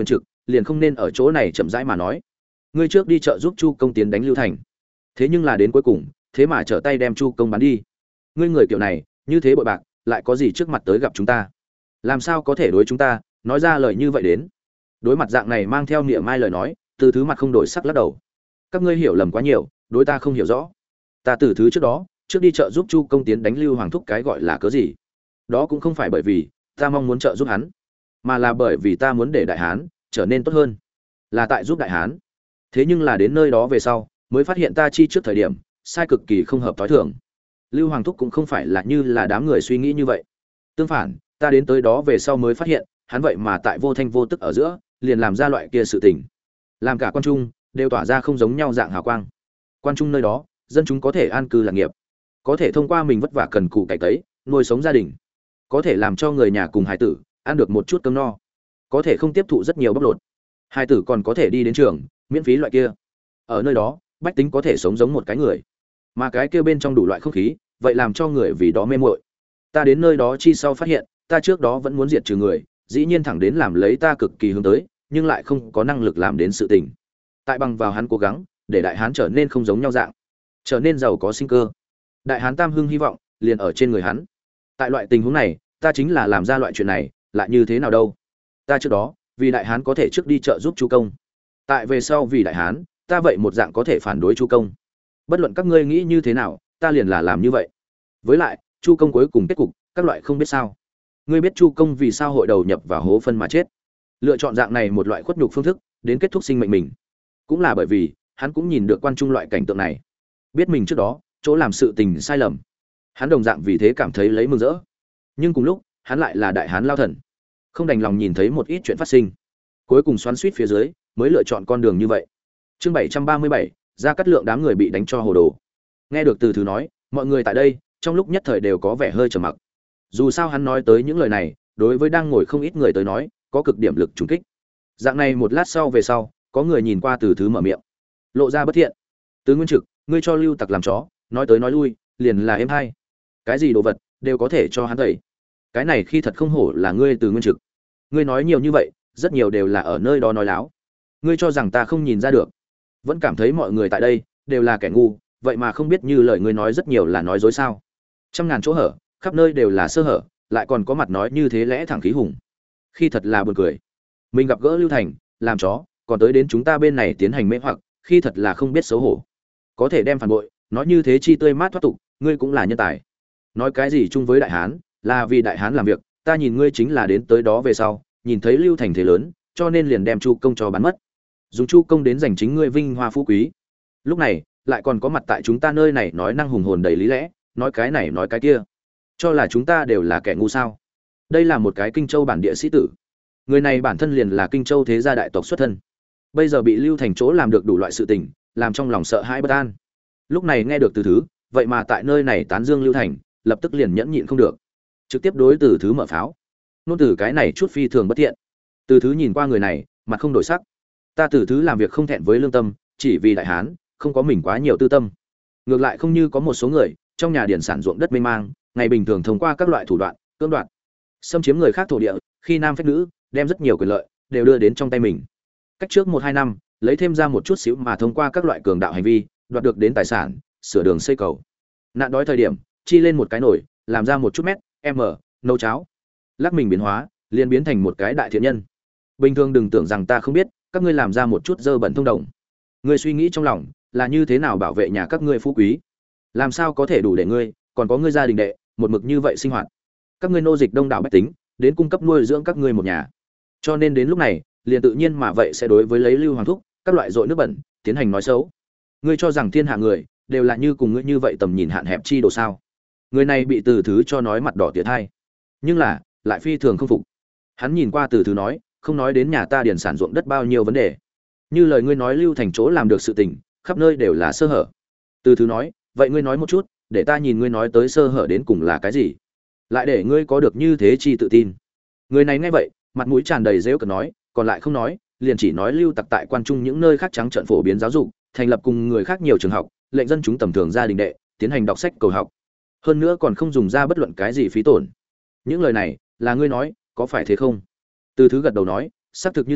A: liền không nên ở chỗ này chậm rãi mà nói. Ngươi trước đi chợ giúp Chu Công tiến đánh Lưu Thành, thế nhưng là đến cuối cùng, thế mà trở tay đem Chu Công bắn đi. Ngươi người kiểu này, như thế bội bạc, lại có gì trước mặt tới gặp chúng ta? Làm sao có thể đối chúng ta nói ra lời như vậy đến? Đối mặt dạng này mang theo niệm mai lời nói, Từ Thứ mặt không đổi sắc lắc đầu. Các ngươi hiểu lầm quá nhiều, đối ta không hiểu rõ. Ta Từ Thứ trước đó, trước đi chợ giúp Chu Công tiến đánh Lưu Hoàng thúc cái gọi là cớ gì? Đó cũng không phải bởi vì ta mong muốn trợ giúp hắn, mà là bởi vì ta muốn để Đại Hán trở nên tốt hơn, là tại giúp Đại Hán. Thế nhưng là đến nơi đó về sau, mới phát hiện ta chi trước thời điểm sai cực kỳ không hợp tối thường. Lưu Hoàng thúc cũng không phải là như là đám người suy nghĩ như vậy. Tương phản, ta đến tới đó về sau mới phát hiện, hắn vậy mà tại vô thanh vô tức ở giữa, liền làm ra loại kia sự tình. Làm cả quan trung đều tỏa ra không giống nhau dạng hào quang. Quan trung nơi đó, dân chúng có thể an cư lạc nghiệp, có thể thông qua mình vất vả cần cù cày cấy, nuôi sống gia đình, có thể làm cho người nhà cùng hài tử ăn được một chút cơm no, có thể không tiếp thụ rất nhiều bóc lột. Hài tử còn có thể đi đến trường, miễn phí loại kia. Ở nơi đó, bách tính có thể sống giống một cái người, mà cái kia bên trong đủ loại không khí, vậy làm cho người vì đó mê muội. Ta đến nơi đó chi sau phát hiện, ta trước đó vẫn muốn diệt trừ người, dĩ nhiên thẳng đến làm lấy ta cực kỳ hướng tới, nhưng lại không có năng lực làm đến sự tình. Tại bằng vào hắn cố gắng, để Đại Hán trở nên không giống nhau dạng, trở nên giàu có sinh cơ. Đại Hán Tam Hưng hy vọng liền ở trên người hắn. Tại loại tình huống này, ta chính là làm ra loại chuyện này, lại như thế nào đâu? Ta trước đó, vì Đại Hán có thể trước đi chợ giúp Chu Công. Tại về sau vì Đại Hán, ta vậy một dạng có thể phản đối Chu Công. Bất luận các ngươi nghĩ như thế nào, ta liền là làm như vậy. Với lại, Chu Công cuối cùng kết cục, các loại không biết sao. Ngươi biết Chu Công vì sao hội đầu nhập vào hố phân mà chết? Lựa chọn dạng này một loại khuất nhục phương thức, đến kết thúc sinh mệnh mình, cũng là bởi vì hắn cũng nhìn được quan trung loại cảnh tượng này, biết mình trước đó chỗ làm sự tình sai lầm, hắn đồng dạng vì thế cảm thấy lấy mừng rỡ. Nhưng cùng lúc, hắn lại là Đại Hán lao thần, không đành lòng nhìn thấy một ít chuyện phát sinh, cuối cùng xoắn xuýt phía dưới, mới lựa chọn con đường như vậy. Chương 737, Gia Cát Lượng đám người bị đánh cho hồ đồ. Nghe được Từ Thứ nói, mọi người tại đây trong lúc nhất thời đều có vẻ hơi trầm mặc. Dù sao hắn nói tới những lời này, đối với đang ngồi không ít người tới nói, có cực điểm lực trùng kích. Dạng này một lát sau về sau, có người nhìn qua Từ Thứ mở miệng, lộ ra bất thiện. Từ Nguyên Trực, ngươi cho Lưu Tặc làm chó, nói tới nói lui, liền là em hay. Cái gì đồ vật đều có thể cho hắn tẩy. Cái này khi thật không hổ là ngươi Từ Nguyên Trực. Ngươi nói nhiều như vậy, rất nhiều đều là ở nơi đó nói láo. Ngươi cho rằng ta không nhìn ra được? Vẫn cảm thấy mọi người tại đây đều là kẻ ngu, vậy mà không biết như lời ngươi nói rất nhiều là nói dối sao? Trăm ngàn chỗ hở, khắp nơi đều là sơ hở, lại còn có mặt nói như thế lẽ thẳng khí hùng. Khi thật là buồn cười. Mình gặp gỡ Lưu Thành, làm chó, còn tới đến chúng ta bên này tiến hành mê hoặc, khi thật là không biết xấu hổ. Có thể đem phản bội, nói như thế chi tươi mát thoát tục, ngươi cũng là nhân tài. Nói cái gì chung với Đại Hán, là vì Đại Hán làm việc, ta nhìn ngươi chính là đến tới đó về sau, nhìn thấy Lưu Thành thế lớn, cho nên liền đem Chu Công cho bán mất. Dùng Chu Công đến giành chính ngươi vinh hoa phú quý. Lúc này, lại còn có mặt tại chúng ta nơi này nói năng hùng hồn đầy lý lẽ, nói cái này nói cái kia, cho là chúng ta đều là kẻ ngu sao? Đây là một cái Kinh Châu bản địa sĩ tử, người này bản thân liền là Kinh Châu thế gia đại tộc xuất thân, bây giờ bị Lưu Thành chỗ làm được đủ loại sự tình, làm trong lòng sợ hãi bất an. Lúc này nghe được Từ Thứ, vậy mà tại nơi này tán dương Lưu Thành, lập tức liền nhẫn nhịn không được, trực tiếp đối Từ Thứ mở pháo. Nôn từ cái này chút phi thường bất tiện. Từ Thứ nhìn qua người này, mặt không đổi sắc. Ta Từ Thứ làm việc không thẹn với lương tâm, chỉ vì Đại Hán, không có mình quá nhiều tư tâm. Ngược lại không như có một số người, trong nhà điển sản ruộng đất mênh mang, ngày bình thường thông qua các loại thủ đoạn, cưỡng đoạt, xâm chiếm người khác thổ địa, khi nam phách nữ, đem rất nhiều quyền lợi đều đưa đến trong tay mình. Cách trước 1-2 năm, lấy thêm ra một chút xíu mà thông qua các loại cường đạo hành vi, đoạt được đến tài sản, sửa đường xây cầu. Nạn đói thời điểm, chi lên một cái nồi, làm ra một chút mét, nấu cháo. Lắc mình biến hóa, liền biến thành một cái đại thiện nhân. Bình thường đừng tưởng rằng ta không biết, các ngươi làm ra một chút dơ bẩn thông đồng. Ngươi suy nghĩ trong lòng là như thế nào bảo vệ nhà các ngươi phú quý? Làm sao có thể đủ để ngươi, còn có ngươi gia đình đệ, một mực như vậy sinh hoạt? Các ngươi nô dịch đông đảo bách tính, đến cung cấp nuôi dưỡng các ngươi một nhà. Cho nên đến lúc này, liền tự nhiên mà vậy sẽ đối với lấy Lưu Hoàng thúc, các loại dội nước bẩn, tiến hành nói xấu. Ngươi cho rằng thiên hạ người đều là như cùng ngươi như vậy tầm nhìn hạn hẹp chi đồ sao? Người này bị Từ Thứ cho nói mặt đỏ tiệt hai, nhưng là lại phi thường không phục. Hắn nhìn qua Từ Thứ nói, không nói đến nhà ta điển sản ruộng đất bao nhiêu vấn đề, như lời ngươi nói Lưu Thành chỗ làm được sự tình, khắp nơi đều là sơ hở. Từ Thứ nói, vậy ngươi nói một chút, để ta nhìn ngươi nói tới sơ hở đến cùng là cái gì, lại để ngươi có được như thế chi tự tin. Người này nghe vậy, mặt mũi tràn đầy rêu cợt nói, còn lại không nói, liền chỉ nói Lưu Tặc tại quan trung những nơi khác trắng trợn phổ biến giáo dục, thành lập cùng người khác nhiều trường học, lệnh dân chúng tầm thường gia đình đệ tiến hành đọc sách cầu học, hơn nữa còn không dùng ra bất luận cái gì phí tổn. Những lời này là ngươi nói, có phải thế không? Từ Thứ gật đầu nói, xác thực như thế,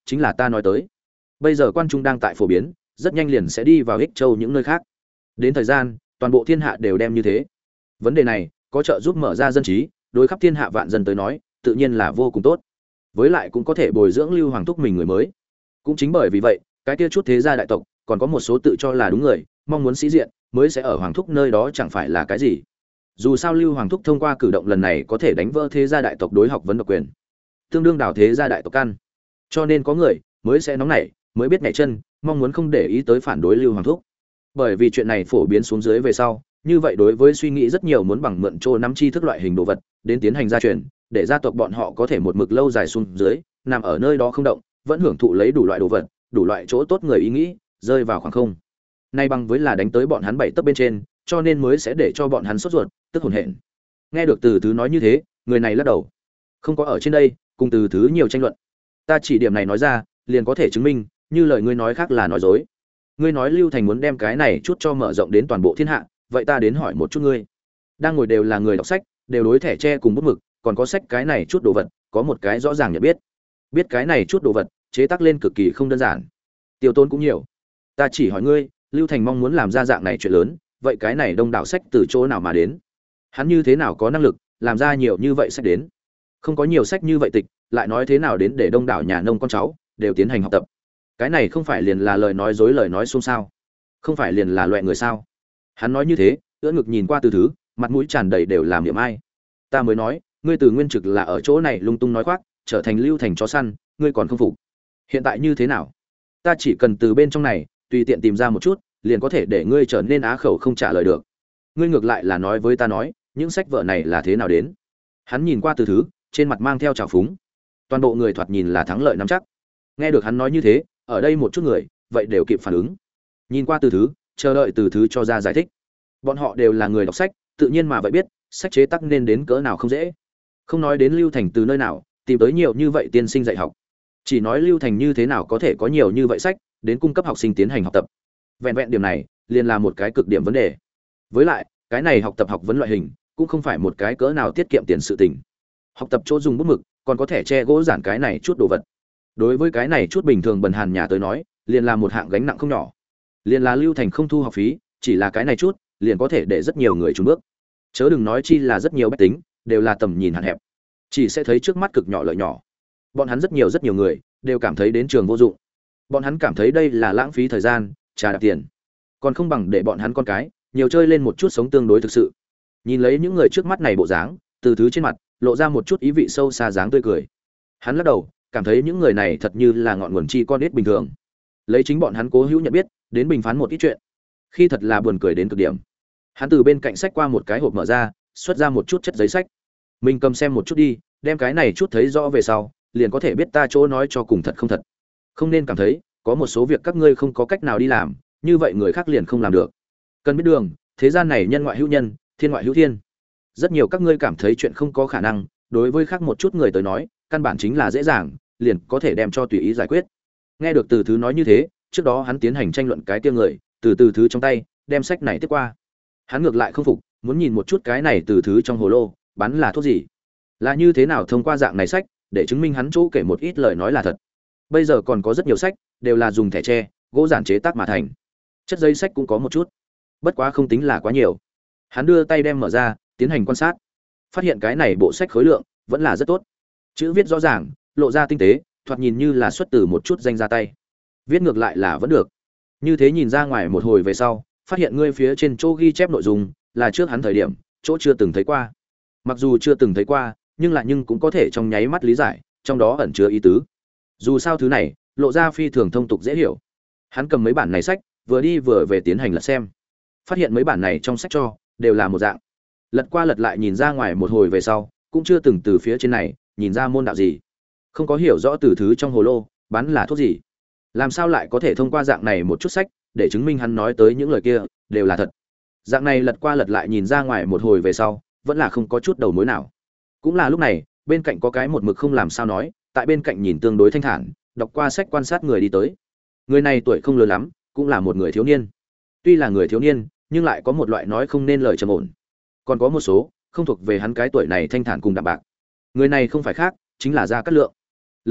A: chính là ta nói tới. Bây giờ quan trung đang tại phổ biến, rất nhanh liền sẽ đi vào Ích Châu những nơi khác. Đến thời gian, toàn bộ thiên hạ đều đem như thế. Vấn đề này có trợ giúp mở ra dân trí, đối khắp thiên hạ vạn dân tới nói, tự nhiên là vô cùng tốt. Với lại cũng có thể bồi dưỡng Lưu Hoàng thúc mình người mới. Cũng chính bởi vì vậy, cái kia chút thế gia đại tộc, còn có một số tự cho là đúng người, mong muốn sĩ diện, mới sẽ ở Hoàng thúc nơi đó chẳng phải là cái gì. Dù sao Lưu Hoàng thúc thông qua cử động lần này có thể đánh vỡ thế gia đại tộc đối học vấn độc quyền, tương đương đảo thế gia đại tộc căn. Cho nên có người mới sẽ nóng nảy, mới biết nhảy chân, mong muốn không để ý tới phản đối Lưu Hoàng thúc. Bởi vì chuyện này phổ biến xuống dưới về sau, như vậy đối với suy nghĩ rất nhiều muốn bằng mượn trô nắm chi thức loại hình đồ vật đến tiến hành gia truyền, để gia tộc bọn họ có thể một mực lâu dài xuống dưới, nằm ở nơi đó không động, vẫn hưởng thụ lấy đủ loại đồ vật, đủ loại chỗ tốt người ý nghĩ, rơi vào khoảng không. Nay bằng với là đánh tới bọn hắn bảy tấc bên trên, cho nên mới sẽ để cho bọn hắn sốt ruột, tức hồn hển. Nghe được Từ Thứ nói như thế, người này lắc đầu. Không có ở trên đây, cùng Từ Thứ nhiều tranh luận. Ta chỉ điểm này nói ra, liền có thể chứng minh, như lời ngươi nói khác là nói dối. Ngươi nói Lưu Thành muốn đem cái này chút cho mở rộng đến toàn bộ thiên hạ, vậy ta đến hỏi một chút ngươi. Đang ngồi đều là người đọc sách, đều đối thẻ tre cùng bút mực, còn có sách cái này chút đồ vật, có một cái rõ ràng nhận biết. Biết cái này chút đồ vật, chế tác lên cực kỳ không đơn giản. Tiêu tốn cũng nhiều. Ta chỉ hỏi ngươi, Lưu Thành mong muốn làm ra dạng này chuyện lớn, vậy cái này đông đảo sách từ chỗ nào mà đến? Hắn như thế nào có năng lực làm ra nhiều như vậy sách đến? Không có nhiều sách như vậy tịch, lại nói thế nào đến để đông đảo nhà nông con cháu đều tiến hành học tập? Cái này không phải liền là lời nói dối lời nói xung sao? Không phải liền là loại người sao? Hắn nói như thế, ưỡn ngực nhìn qua Từ Thứ, mặt mũi tràn đầy đều làm niệm ai. Ta mới nói, ngươi Từ Nguyên Trực là ở chỗ này lung tung nói khoác, trở thành Lưu Thành chó săn, ngươi còn không phục. Hiện tại như thế nào? Ta chỉ cần từ bên trong này tùy tiện tìm ra một chút, liền có thể để ngươi trở nên á khẩu không trả lời được. Ngươi ngược lại là nói với ta nói, những sách vở này là thế nào đến? Hắn nhìn qua Từ Thứ, trên mặt mang theo trào phúng. Toàn bộ người thoạt nhìn là thắng lợi nắm chắc. Nghe được hắn nói như thế, ở đây một chút người, vậy đều kịp phản ứng. Nhìn qua Từ Thứ, chờ đợi Từ Thứ cho ra giải thích. Bọn họ đều là người đọc sách, tự nhiên mà vậy biết, sách chế tác nên đến cỡ nào không dễ. Không nói đến Lưu Thành từ nơi nào tìm tới nhiều như vậy tiên sinh dạy học, chỉ nói Lưu Thành như thế nào có thể có nhiều như vậy sách đến cung cấp học sinh tiến hành học tập. Vẹn vẹn điểm này, liền là một cái cực điểm vấn đề. Với lại, cái này học tập học vấn loại hình, cũng không phải một cái cỡ nào tiết kiệm tiền sự tình. Học tập chỗ dùng bút mực, còn có thể che gỗ giản cái này chút đồ vật. Đối với cái này chút bình thường bần hàn nhà tới nói, liền là một hạng gánh nặng không nhỏ. Liền là Lưu Thành không thu học phí, chỉ là cái này chút, liền có thể để rất nhiều người chùn bước. Chớ đừng nói chi là rất nhiều bách tính, đều là tầm nhìn hạn hẹp, chỉ sẽ thấy trước mắt cực nhỏ lợi nhỏ. Bọn hắn rất nhiều người đều cảm thấy đến trường vô dụng. Bọn hắn cảm thấy đây là lãng phí thời gian, trả đạp tiền. Còn không bằng để bọn hắn con cái nhiều chơi lên một chút sống tương đối thực sự. Nhìn lấy những người trước mắt này bộ dáng, Từ Thứ trên mặt lộ ra một chút ý vị sâu xa dáng tươi cười. Hắn lắc đầu, cảm thấy những người này thật như là ngọn nguồn chi con nít bình thường. Lấy chính bọn hắn cố hữu nhận biết, đến bình phán một ít chuyện, khi thật là buồn cười đến cực điểm. Hắn từ bên cạnh sách qua một cái hộp mở ra, xuất ra một chút chất giấy sách. Mình cầm xem một chút đi, đem cái này chút thấy rõ về sau, liền có thể biết ta chỗ nói cho cùng thật không thật. Không nên cảm thấy có một số việc các ngươi không có cách nào đi làm, như vậy người khác liền không làm được. Cần biết đường, thế gian này nhân ngoại hữu nhân, thiên ngoại hữu thiên. Rất nhiều các ngươi cảm thấy chuyện không có khả năng, đối với khác một chút người tới nói, căn bản chính là dễ dàng, liền có thể đem cho tùy ý giải quyết. Nghe được Từ Thứ nói như thế, trước đó hắn tiến hành tranh luận cái tiêu người, Từ Thứ trong tay đem sách này tiếp qua. Hắn ngược lại không phục, muốn nhìn một chút cái này Từ Thứ trong hồ lô bán là thuốc gì, là như thế nào thông qua dạng này sách để chứng minh hắn chỗ kể một ít lời nói là thật. Bây giờ còn có rất nhiều sách đều là dùng thẻ tre, gỗ giản chế tác mà thành. Chất giấy sách cũng có một chút, bất quá không tính là quá nhiều. Hắn đưa tay đem mở ra, tiến hành quan sát, phát hiện cái này bộ sách khối lượng vẫn là rất tốt, chữ viết rõ ràng, lộ ra tinh tế, thoạt nhìn như là xuất từ một chút danh ra tay. Viết ngược lại là vẫn được. Như thế nhìn ra ngoài một hồi về sau, phát hiện ngươi phía trên chỗ ghi chép nội dung là trước hắn thời điểm chỗ chưa từng thấy qua. Mặc dù chưa từng thấy qua, nhưng cũng có thể trong nháy mắt lý giải, trong đó ẩn chứa ý tứ. Dù sao thứ này lộ ra phi thường thông tục dễ hiểu. Hắn cầm mấy bản này sách, vừa đi vừa về tiến hành lật xem. Phát hiện mấy bản này trong sách cho đều là một dạng. Lật qua lật lại nhìn ra ngoài một hồi về sau, cũng chưa từng từ phía trên này nhìn ra môn đạo gì. Không có hiểu rõ Từ Thứ trong hồ lô bán là thuốc gì. Làm sao lại có thể thông qua dạng này một chút sách để chứng minh hắn nói tới những lời kia đều là thật. Dạng này lật qua lật lại nhìn ra ngoài một hồi về sau, vẫn là không có chút đầu mối nào. Cũng là lúc này, bên cạnh có cái một mực không làm sao nói, tại bên cạnh nhìn tương đối thanh thản, đọc qua sách quan sát người đi tới. Người này tuổi không lớn lắm, cũng là một người thiếu niên. Tuy là người thiếu niên, nhưng lại có một loại nói không nên lời trầm ổn. Còn có một số không thuộc về hắn cái tuổi này thanh thản cùng đạm bạc. Người này không phải khác, chính là Gia Cát Lượng. Lưu huynh,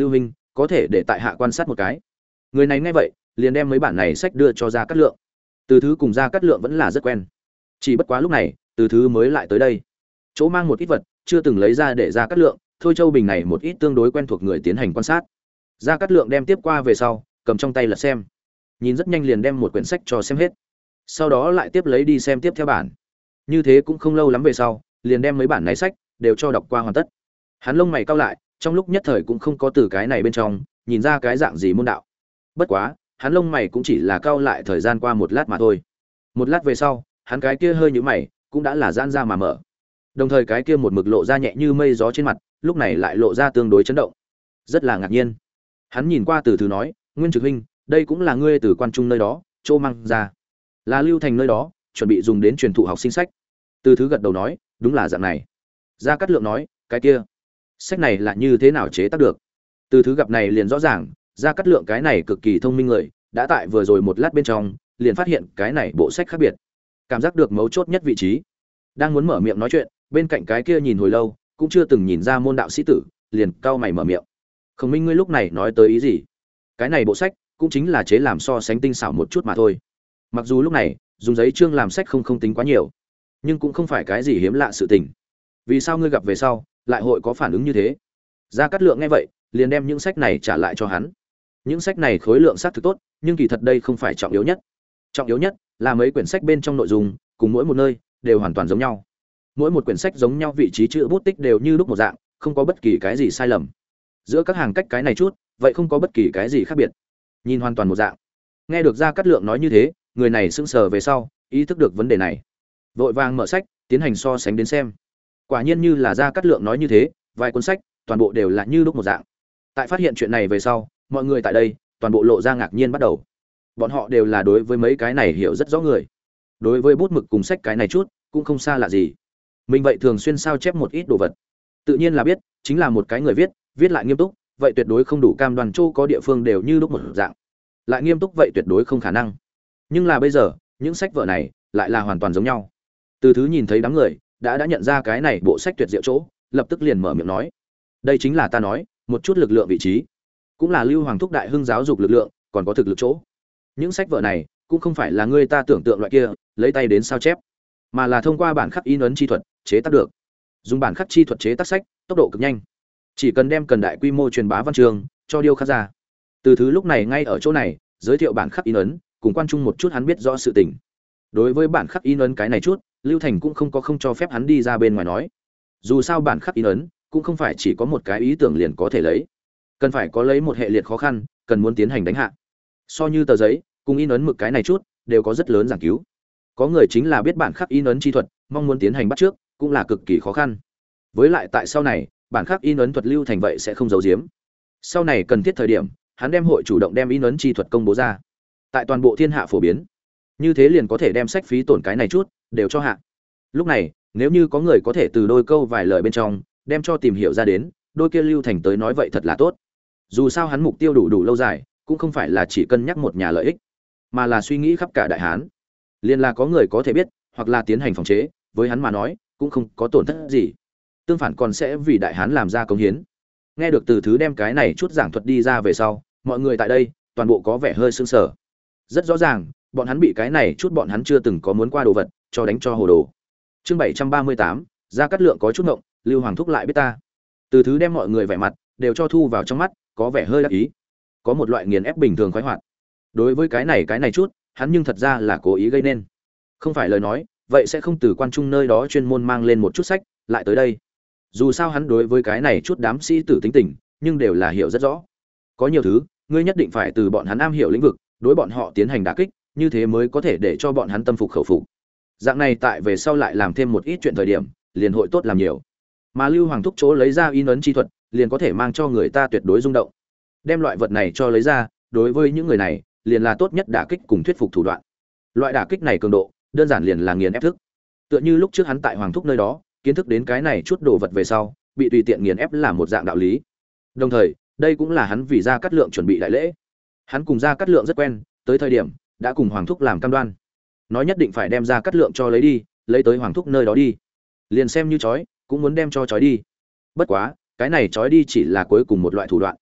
A: có thể để tại hạ quan sát một cái. Người này nghe vậy liền đem mấy bản này sách đưa cho Gia Cát Lượng. Từ Thứ cùng Gia Cát Lượng vẫn là rất quen, chỉ bất quá lúc này Từ Thứ mới lại tới đây, chỗ mang một ít vật chưa từng lấy ra để Gia Cát Lượng, Thôi Châu Bình này một ít tương đối quen thuộc người tiến hành quan sát. Gia Cát Lượng đem tiếp qua về sau, cầm trong tay lật xem, nhìn rất nhanh liền đem một quyển sách cho xem hết, sau đó lại tiếp lấy đi xem tiếp theo bản. Như thế cũng không lâu lắm về sau, liền đem mấy bản này sách đều cho đọc qua hoàn tất. Hắn lông mày cau lại, trong lúc nhất thời cũng không có từ cái này bên trong nhìn ra cái dạng gì môn đạo. Bất quá, hắn lông mày cũng chỉ là cau lại thời gian qua một lát mà thôi. Một lát về sau, hắn cái kia hơi nhíu mày, cũng đã là giãn ra mà mở. Đồng thời cái kia một mực lộ ra nhẹ như mây gió trên mặt, lúc này lại lộ ra tương đối chấn động. Rất là ngạc nhiên. Hắn nhìn qua Từ Thứ nói, "Nguyên Trực huynh, đây cũng là ngươi từ quan trung nơi đó chỗ mang ra, là Lưu Thành nơi đó chuẩn bị dùng đến truyền thụ học sinh sách?" Từ Thứ gật đầu nói, "Đúng là dạng này." Gia Cát Lượng nói, "Cái kia, sách này là như thế nào chế tác được?" Từ Thứ gặp này liền rõ ràng, Gia Cát Lượng cái này cực kỳ thông minh người, đã tại vừa rồi một lát bên trong, liền phát hiện cái này bộ sách khác biệt, cảm giác được mấu chốt nhất vị trí. Đang muốn mở miệng nói chuyện, bên cạnh cái kia nhìn hồi lâu, cũng chưa từng nhìn ra môn đạo sĩ tử, liền cau mày mở miệng. "Khổng Minh, ngươi lúc này nói tới ý gì?" Cái này bộ sách cũng chính là chế làm so sánh tinh xảo một chút mà thôi. Mặc dù lúc này dùng giấy trương làm sách không tính quá nhiều, nhưng cũng không phải cái gì hiếm lạ sự tình. Vì sao ngươi gặp về sau lại hội có phản ứng như thế? Gia Cát Lượng nghe vậy, liền đem những sách này trả lại cho hắn. Những sách này khối lượng xác thực tốt, nhưng kỳ thật đây không phải trọng yếu nhất. Trọng yếu nhất là mấy quyển sách bên trong nội dung, cùng mỗi một nơi đều hoàn toàn giống nhau. Mỗi một quyển sách giống nhau, vị trí chữ bút tích đều như lúc một dạng, không có bất kỳ cái gì sai lầm. Giữa các hàng cách cái này chút, vậy không có bất kỳ cái gì khác biệt, nhìn hoàn toàn một dạng. Nghe được Gia Cát Lượng nói như thế, người này sững sờ về sau, ý thức được vấn đề này, vội vàng mở sách tiến hành so sánh đến xem. Quả nhiên như là Gia Cát Lượng nói như thế, vài cuốn sách toàn bộ đều là như lúc một dạng. Tại phát hiện chuyện này về sau, mọi người tại đây toàn bộ lộ ra ngạc nhiên bắt đầu. Bọn họ đều là đối với mấy cái này hiểu rất rõ người, đối với bút mực cùng sách cái này chút cũng không xa lạ gì. Mình vậy thường xuyên sao chép một ít đồ vật, tự nhiên là biết, chính là một cái người viết, viết lại nghiêm túc, vậy tuyệt đối không đủ cam đoan châu có địa phương đều như lúc một dạng. Lại nghiêm túc vậy tuyệt đối không khả năng. Nhưng là bây giờ, những sách vở này lại là hoàn toàn giống nhau. Từ Thứ nhìn thấy đám người đã nhận ra cái này bộ sách tuyệt diệu chỗ, lập tức liền mở miệng nói, đây chính là ta nói một chút lực lượng vị trí, cũng là Lưu Hoàng thúc đại hưng giáo dục lực lượng, còn có thực lực chỗ. Những sách vở này cũng không phải là người ta tưởng tượng loại kia lấy tay đến sao chép, mà là thông qua bản khắc in ấn chi thuật chế tác được. Dùng bản khắc chi thuật chế tác sách, tốc độ cực nhanh, chỉ cần đem cần đại quy mô truyền bá văn chương cho điêu khắc ra. Từ Thứ lúc này ngay ở chỗ này giới thiệu bản khắc in ấn, cùng quan trung một chút hắn biết rõ sự tình. Đối với bản khắc in ấn cái này chút, Lưu Thành cũng không cho phép hắn đi ra bên ngoài nói. Dù sao bản khắc in ấn cũng không phải chỉ có một cái ý tưởng liền có thể lấy, cần phải có lấy một hệ liệt khó khăn, cần muốn tiến hành đánh hạ. So như tờ giấy cùng in ấn mực cái này chút đều có rất lớn giảng cứu. Có người chính là biết bản khắc in ấn chi thuật, mong muốn tiến hành bắt trước cũng là cực kỳ khó khăn. Với lại tại sau này, bản khắc in ấn thuật Lưu Thành vậy sẽ không giấu giếm. Sau này cần thiết thời điểm, hắn đem hội chủ động đem in ấn chi thuật công bố ra, tại toàn bộ thiên hạ phổ biến. Như thế liền có thể đem sách phí tổn cái này chút đều cho hạ. Lúc này, nếu như có người có thể từ đôi câu vài lời bên trong đem cho tìm hiểu ra đến, đôi kia Lưu Thành tới nói vậy thật là tốt. Dù sao hắn mục tiêu đủ lâu dài, cũng không phải là chỉ cân nhắc một nhà lợi ích, mà là suy nghĩ khắp cả đại hán. Liên là có người có thể biết, hoặc là tiến hành phòng chế, với hắn mà nói, cũng không có tổn thất gì. Tương phản còn sẽ vì đại hán làm ra công hiến. Nghe được Từ Thứ đem cái này chút giảng thuật đi ra về sau, mọi người tại đây toàn bộ có vẻ hơi sững sờ. Rất rõ ràng, bọn hắn bị cái này chút bọn hắn chưa từng có muốn qua đồ vật cho đánh cho hồ đồ. Chương 738, Gia Cát Lượng có chút ngộng, Lưu Hoàng thúc lại biết ta. Từ Thứ đem mọi người vẻ mặt đều cho thu vào trong mắt, có vẻ hơi đắc ý, có một loại nghiền ép bình thường khoái hoạt. Đối với cái này chút, hắn nhưng thật ra là cố ý gây nên. Không phải lời nói, vậy sẽ không từ quan trung nơi đó chuyên môn mang lên một chút sách lại tới đây. Dù sao hắn đối với cái này chút đám sĩ tử tính tình, nhưng đều là hiểu rất rõ. Có nhiều thứ, ngươi nhất định phải từ bọn hắn am hiểu lĩnh vực, đối bọn họ tiến hành đả kích, như thế mới có thể để cho bọn hắn tâm phục khẩu phục. Dạng này tại về sau lại làm thêm một ít chuyện thời điểm, liền hội tốt làm nhiều. Mà Lưu Hoàng thúc chỗ lấy ra in ấn chi thuật, liền có thể mang cho người ta tuyệt đối rung động. Đem loại vật này cho lấy ra, đối với những người này, liền là tốt nhất đả kích cùng thuyết phục thủ đoạn. Loại đả kích này cường độ, đơn giản liền là nghiền ép thức. Tựa như lúc trước hắn tại Hoàng thúc nơi đó, kiến thức đến cái này chút đồ vật về sau, bị tùy tiện nghiền ép là một dạng đạo lý. Đồng thời, đây cũng là hắn vì Gia Cát Lượng chuẩn bị đại lễ. Hắn cùng Gia Cát Lượng rất quen, tới thời điểm đã cùng Hoàng thúc làm cam đoan, nói nhất định phải đem Gia Cát Lượng cho lấy đi, lấy tới Hoàng thúc nơi đó đi. Liền xem như chói, cũng muốn đem cho chói đi. Bất quá, cái này chói đi chỉ là cuối cùng một loại thủ đoạn,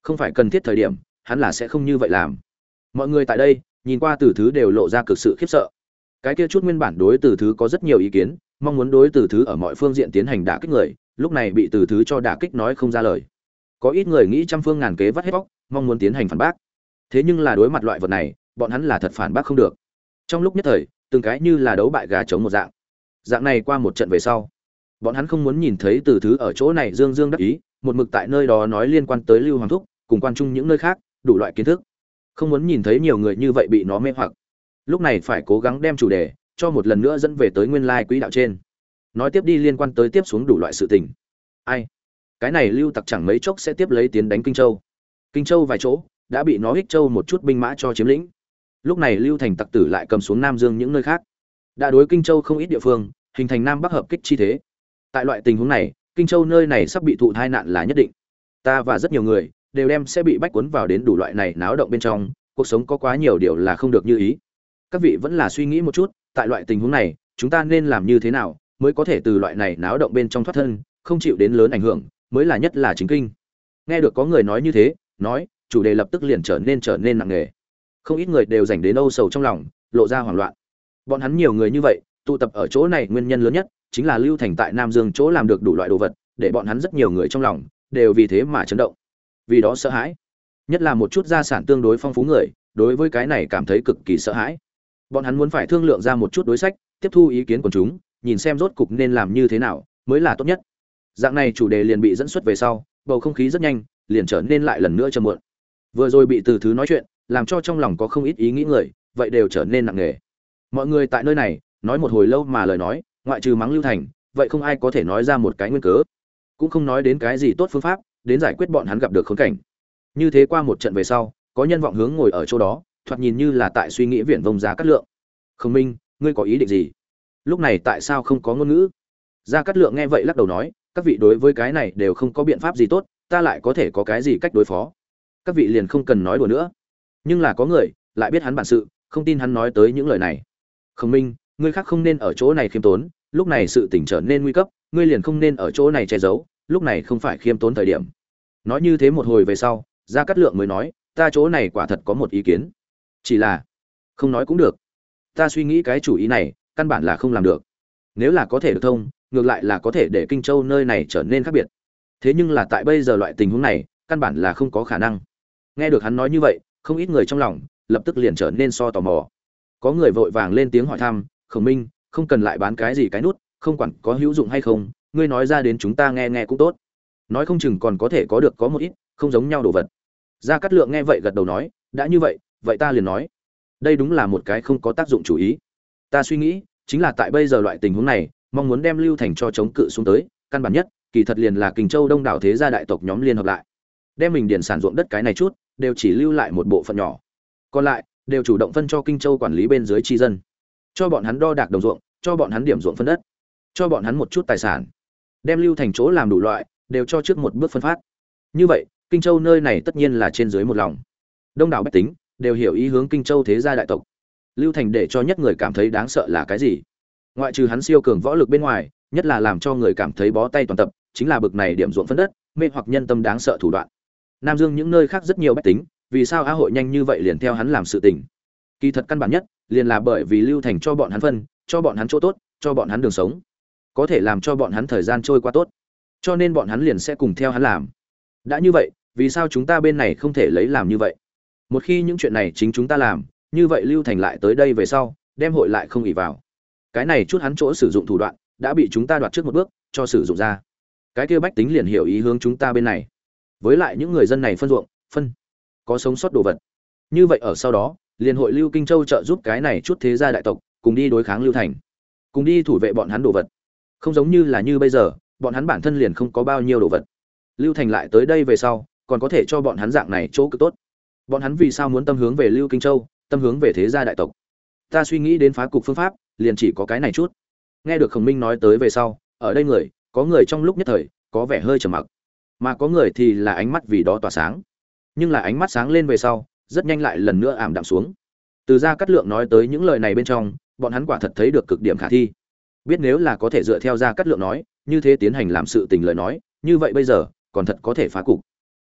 A: Không phải cần thiết thời điểm, hắn là sẽ không như vậy làm. Mọi người tại đây, nhìn qua Từ Thứ đều lộ ra cực sự khiếp sợ. Cái kia chút nguyên bản đối Từ Thứ có rất nhiều ý kiến, mong muốn đối Từ Thứ ở mọi phương diện tiến hành đả kích người, lúc này bị Từ Thứ cho đả kích nói không ra lời. Có ít người nghĩ trăm phương ngàn kế vắt hết bóc, mong muốn tiến hành phản bác. Thế nhưng là đối mặt loại vật này, bọn hắn là thật phản bác không được. Trong lúc nhất thời, từng cái như là đấu bại gà trống một dạng. Dạng này qua một trận về sau, bọn hắn không muốn nhìn thấy Từ Thứ ở chỗ này dương dương đắc ý, một mực tại nơi đó nói liên quan tới Lưu Hoàng thúc, cùng quan trung những nơi khác, đủ loại kiến thức. Không muốn nhìn thấy nhiều người như vậy bị nó mê hoặc. Lúc này phải cố gắng đem chủ đề cho một lần nữa dẫn về tới nguyên lai quỹ đạo trên. Nói tiếp đi liên quan tới tiếp xuống đủ loại sự tình. Ai? Cái này Lưu Tặc chẳng mấy chốc sẽ tiếp lấy tiến đánh Kinh Châu. Kinh Châu vài chỗ đã bị nó Ích Châu một chút binh mã cho chiếm lĩnh. Lúc này Lưu Thành tặc tử lại cầm xuống Nam Dương những nơi khác. Đã đối Kinh Châu không ít địa phương, hình thành Nam Bắc hợp kích chi thế. Tại loại tình huống này, Kinh Châu nơi này sắp bị thụ tai nạn là nhất định. Ta và rất nhiều người đều đem sẽ bị bách cuốn vào đến đủ loại này náo động bên trong, cuộc sống có quá nhiều điều là không được như ý. Các vị vẫn là suy nghĩ một chút, tại loại tình huống này, chúng ta nên làm như thế nào mới có thể từ loại này náo động bên trong thoát thân, không chịu đến lớn ảnh hưởng, mới là nhất là chính kinh. Nghe được có người nói như thế, nói, chủ đề lập tức liền trở nên nặng nề. Không ít người đều dành đến âu sầu trong lòng, lộ ra hoảng loạn. Bọn hắn nhiều người như vậy, tụ tập ở chỗ này nguyên nhân lớn nhất chính là Lưu Thành tại Nam Dương chỗ làm được đủ loại đồ vật, để bọn hắn rất nhiều người trong lòng đều vì thế mà chấn động. Vì đó sợ hãi. Nhất là một chút gia sản tương đối phong phú người, đối với cái này cảm thấy cực kỳ sợ hãi. Bọn hắn muốn phải thương lượng ra một chút đối sách, tiếp thu ý kiến của chúng, nhìn xem rốt cục nên làm như thế nào mới là tốt nhất. Dạng này chủ đề liền bị dẫn xuất về sau, bầu không khí rất nhanh liền trở nên lại lần nữa trầm muộn. Vừa rồi bị Từ Thứ nói chuyện, làm cho trong lòng có không ít ý nghĩ người, vậy đều trở nên nặng nề. Mọi người tại nơi này nói một hồi lâu mà lời nói, ngoại trừ mắng Lưu Thành, vậy không ai có thể nói ra một cái nguyên cớ, cũng không nói đến cái gì tốt phương pháp đến giải quyết bọn hắn gặp được khốn cảnh. Như thế qua một trận về sau, có nhân vọng hướng ngồi ở chỗ đó, thoạt nhìn như là tại suy nghĩ viển vông Gia Cát Lượng. Khổng Minh, ngươi có ý định gì? Lúc này tại sao không có ngôn ngữ? Gia Cát Lượng nghe vậy lắc đầu nói, các vị đối với cái này đều không có biện pháp gì tốt, ta lại có thể có cái gì cách đối phó? Các vị liền không cần nói đùa nữa. Nhưng là có người lại biết hắn bản sự, không tin hắn nói tới những lời này. Khổng Minh, ngươi khác không nên ở chỗ này khiêm tốn, lúc này sự tình trở nên nguy cấp, ngươi liền không nên ở chỗ này che giấu, lúc này không phải khiêm tốn thời điểm. Nói như thế một hồi về sau, Gia Cát Lượng mới nói, ta chỗ này quả thật có một ý kiến, chỉ là không nói cũng được. Ta suy nghĩ cái chủ ý này căn bản là không làm được. Nếu là có thể được thông, ngược lại là có thể để Kinh Châu nơi này trở nên khác biệt. Thế nhưng là tại bây giờ loại tình huống này, căn bản là không có khả năng. Nghe được hắn nói như vậy, không ít người trong lòng lập tức liền trở nên so tò mò. Có người vội vàng lên tiếng hỏi thăm, Khổng Minh, không cần lại bán cái gì cái nút, không quản có hữu dụng hay không, ngươi nói ra đến chúng ta nghe nghe cũng tốt. Nói không chừng còn có thể có được có một ít không giống nhau đồ vật. Gia Cát Lượng nghe vậy gật đầu nói, đã như vậy, vậy ta liền nói. Đây đúng là một cái không có tác dụng chủ ý. Ta suy nghĩ, chính là tại bây giờ loại tình huống này, mong muốn đem Lưu Thành cho chống cự xuống tới, căn bản nhất, kỳ thật liền là Kình Châu đông đảo thế gia đại tộc nhóm liên hợp lại. Đem mình điền sản ruộng đất cái này chút, đều chỉ lưu lại một bộ phận nhỏ. Còn lại, đều chủ động phân cho Kinh Châu quản lý bên dưới tri dân. Cho bọn hắn đo đạc đồng ruộng, cho bọn hắn điểm ruộng phân đất, cho bọn hắn một chút tài sản. Đem Lưu Thành chỗ làm đủ loại, đều cho trước một bước phân phát. Như vậy, Kinh Châu nơi này tất nhiên là trên dưới một lòng. Đông đảo bách tính đều hiểu ý hướng Kinh Châu thế gia đại tộc. Lưu Thành để cho nhất người cảm thấy đáng sợ là cái gì? Ngoại trừ hắn siêu cường võ lực bên ngoài, nhất là làm cho người cảm thấy bó tay toàn tập, chính là bực này điểm ruộng phân đất, mê hoặc nhân tâm đáng sợ thủ đoạn. Nam Dương những nơi khác rất nhiều bách tính, vì sao A hội nhanh như vậy liền theo hắn làm sự tình? Kỳ thật căn bản nhất, liền là bởi vì Lưu Thành cho bọn hắn phân, cho bọn hắn chỗ tốt, cho bọn hắn đường sống, có thể làm cho bọn hắn thời gian trôi qua tốt, cho nên bọn hắn liền sẽ cùng theo hắn làm. Đã như vậy, vì sao chúng ta bên này không thể lấy làm như vậy? Một khi những chuyện này chính chúng ta làm, như vậy Lưu Thành lại tới đây về sau, đem hội lại không ỷ vào. Cái này chút hắn chỗ sử dụng thủ đoạn, đã bị chúng ta đoạt trước một bước, cho sử dụng ra. Cái kia bách tính liền hiểu ý hướng chúng ta bên này. Với lại những người dân này phân ruộng, phân có sống sót đồ vật. Như vậy ở sau đó, liền hội Lưu Kinh Châu trợ giúp cái này chút thế gia đại tộc, cùng đi đối kháng Lưu Thành, cùng đi thủ vệ bọn hắn đồ vật. Không giống như là như bây giờ, bọn hắn bản thân liền không có bao nhiêu đồ vật. Lưu Thành lại tới đây về sau, còn có thể cho bọn hắn dạng này chỗ cực tốt. Bọn hắn vì sao muốn tâm hướng về Lưu Kinh Châu, tâm hướng về thế gia đại tộc? Ta suy nghĩ đến phá cục phương pháp, liền chỉ có cái này chút. Nghe được Khổng Minh nói tới về sau, ở đây người, có người trong lúc nhất thời có vẻ hơi trầm mặc, mà có người thì là ánh mắt vì đó tỏa sáng. Nhưng là ánh mắt sáng lên về sau, rất nhanh lại lần nữa ảm đạm xuống. Từ Gia Cát Lượng nói tới những lời này bên trong, bọn hắn quả thật thấy được cực điểm khả thi. Biết nếu là có thể dựa theo Gia Cát Lượng nói, như thế tiến hành làm sự tình lời nói, như vậy bây giờ còn thật có thể phá cục.